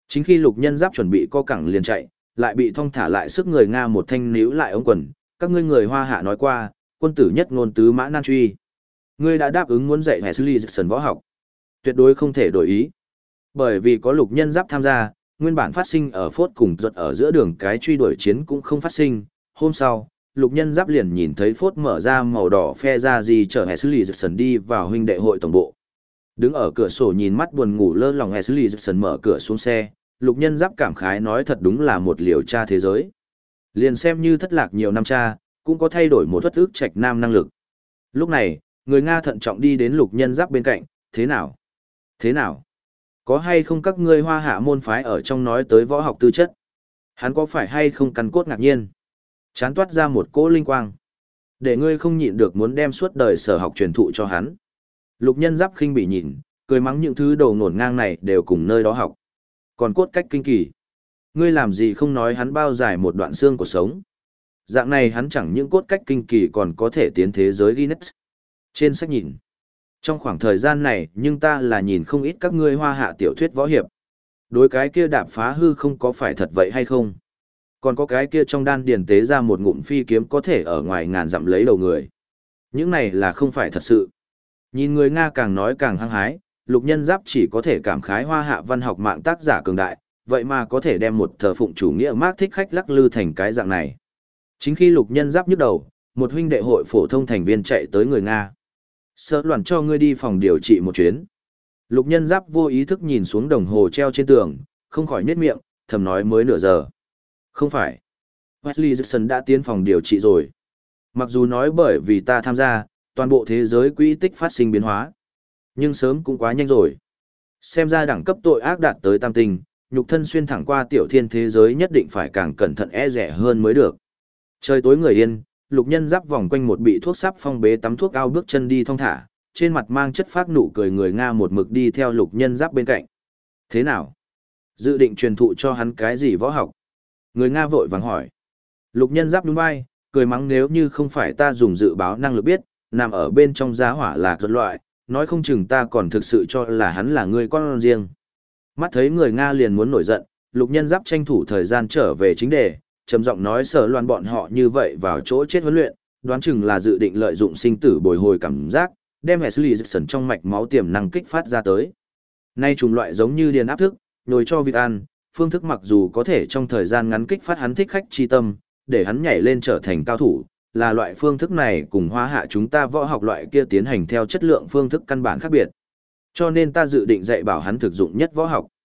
[SPEAKER 1] Chính khi Lục Nhân Giáp chuẩn bị co cẳng liền chạy, lại bị thong thả lại sức người Nga một thanh níu lại ống quần, các ngươi người Hoa Hạ nói qua, quân tử nhất ngôn tứ mã nan truy. Ngươi đã đáp ứng muốn dạy Wesley Jackson võ học. Tuyệt đối không thể đổi ý. Bởi vì có Lục Nhân Giáp tham gia, nguyên bản phát sinh ở phốt cùng giật ở giữa đường cái truy đuổi chiến cũng không phát sinh. Hôm sau, Lục Nhân Giáp liền nhìn thấy phốt mở ra màu đỏ phe ra gì chở Wesley Jackson đi vào huynh đệ hội tổng bộ. Đứng ở cửa sổ nhìn mắt buồn ngủ lơ lòng Wesley Jackson mở cửa xuống xe, Lục Nhân Giáp cảm khái nói thật đúng là một liều cha thế giới. Liền xem như thất lạc nhiều năm cha, cũng có thay đổi một thoát ức trạch nam năng lực. Lúc này, người Nga thận trọng đi đến Lục Nhân Giáp bên cạnh, thế nào? Thế nào? Có hay không các ngươi Hoa Hạ môn phái ở trong nói tới võ học tư chất? Hắn có phải hay không căn cốt ngạc nhiên? Chán toát ra một cỗ linh quang. Để ngươi không nhịn được muốn đem suốt đời sở học truyền thụ cho hắn. Lục Nhân Giáp khinh bỉ nhìn, cười mắng những thứ đầu ngổn ngang này đều cùng nơi đó học. Còn cốt cách kinh kỳ. Ngươi làm gì không nói hắn bao dài một đoạn xương của sống. Dạng này hắn chẳng những cốt cách kinh kỳ còn có thể tiến thế giới Guinness. Trên sách nhìn. Trong khoảng thời gian này nhưng ta là nhìn không ít các ngươi Hoa Hạ tiểu thuyết võ hiệp. Đối cái kia đạp phá hư không có phải thật vậy hay không? Còn có cái kia trong đan điền tế ra một ngụm phi kiếm có thể ở ngoài ngàn dặm lấy đầu người. Những này là không phải thật sự. Nhìn người Nga càng nói càng hăng hái, Lục Nhân Giáp chỉ có thể cảm khái Hoa Hạ văn học mạng tác giả cường đại, vậy mà có thể đem một thờ phụng chủ nghĩa Mác thích khách lắc lư thành cái dạng này. Chính khi Lục Nhân Giáp nhức đầu, một huynh đệ hội phổ thông thành viên chạy tới người Nga. Sợ loạn cho ngươi đi phòng điều trị một chuyến. Lục Nhân Giáp vô ý thức nhìn xuống đồng hồ treo trên tường, không khỏi nhếch miệng, thầm nói mới nửa giờ. Không phải. Wesley Jackson đã tiến phòng điều trị rồi. Mặc dù nói bởi vì ta tham gia, toàn bộ thế giới quỹ tích phát sinh biến hóa. Nhưng sớm cũng quá nhanh rồi. Xem ra đẳng cấp tội ác đạt tới tam tinh, nhục thân xuyên thẳng qua tiểu thiên thế giới nhất định phải càng cẩn thận e rẻ hơn mới được. Trời tối người yên, Lục Nhân Giáp vòng quanh một bị thuốc sắp phong bế tắm thuốc ao bước chân đi thong thả, trên mặt mang chất phác nụ cười người Nga một mực đi theo Lục Nhân Giáp bên cạnh. Thế nào? Dự định truyền thụ cho hắn cái gì võ học? Người Nga vội vàng hỏi. Lục Nhân Giáp nhún vai, cười mắng nếu như không phải ta dùng dự báo năng lực biết, nằm ở bên trong giá hỏa là giật loại, nói không chừng ta còn thực sự cho là hắn là người con riêng. Mắt thấy người Nga liền muốn nổi giận, Lục Nhân Giáp tranh thủ thời gian trở về chính đề, trầm giọng nói Sở Loan bọn họ như vậy vào chỗ chết huấn luyện, đoán chừng là dự định lợi dụng sinh tử bồi hồi cảm giác, đem Wesley Jackson trong mạch máu tiềm năng kích phát ra tới. Nay trùng loại giống như điền áp thức, nhồi cho vịt ăn, phương thức mặc dù có thể trong thời gian ngắn kích phát hắn thích khách chi tâm, để hắn nhảy lên trở thành cao thủ, là loại phương thức này cùng Hoa Hạ chúng ta võ học loại kia tiến hành theo chất lượng phương thức căn bản khác biệt. Cho nên ta dự định dạy bảo hắn thực dụng nhất võ học.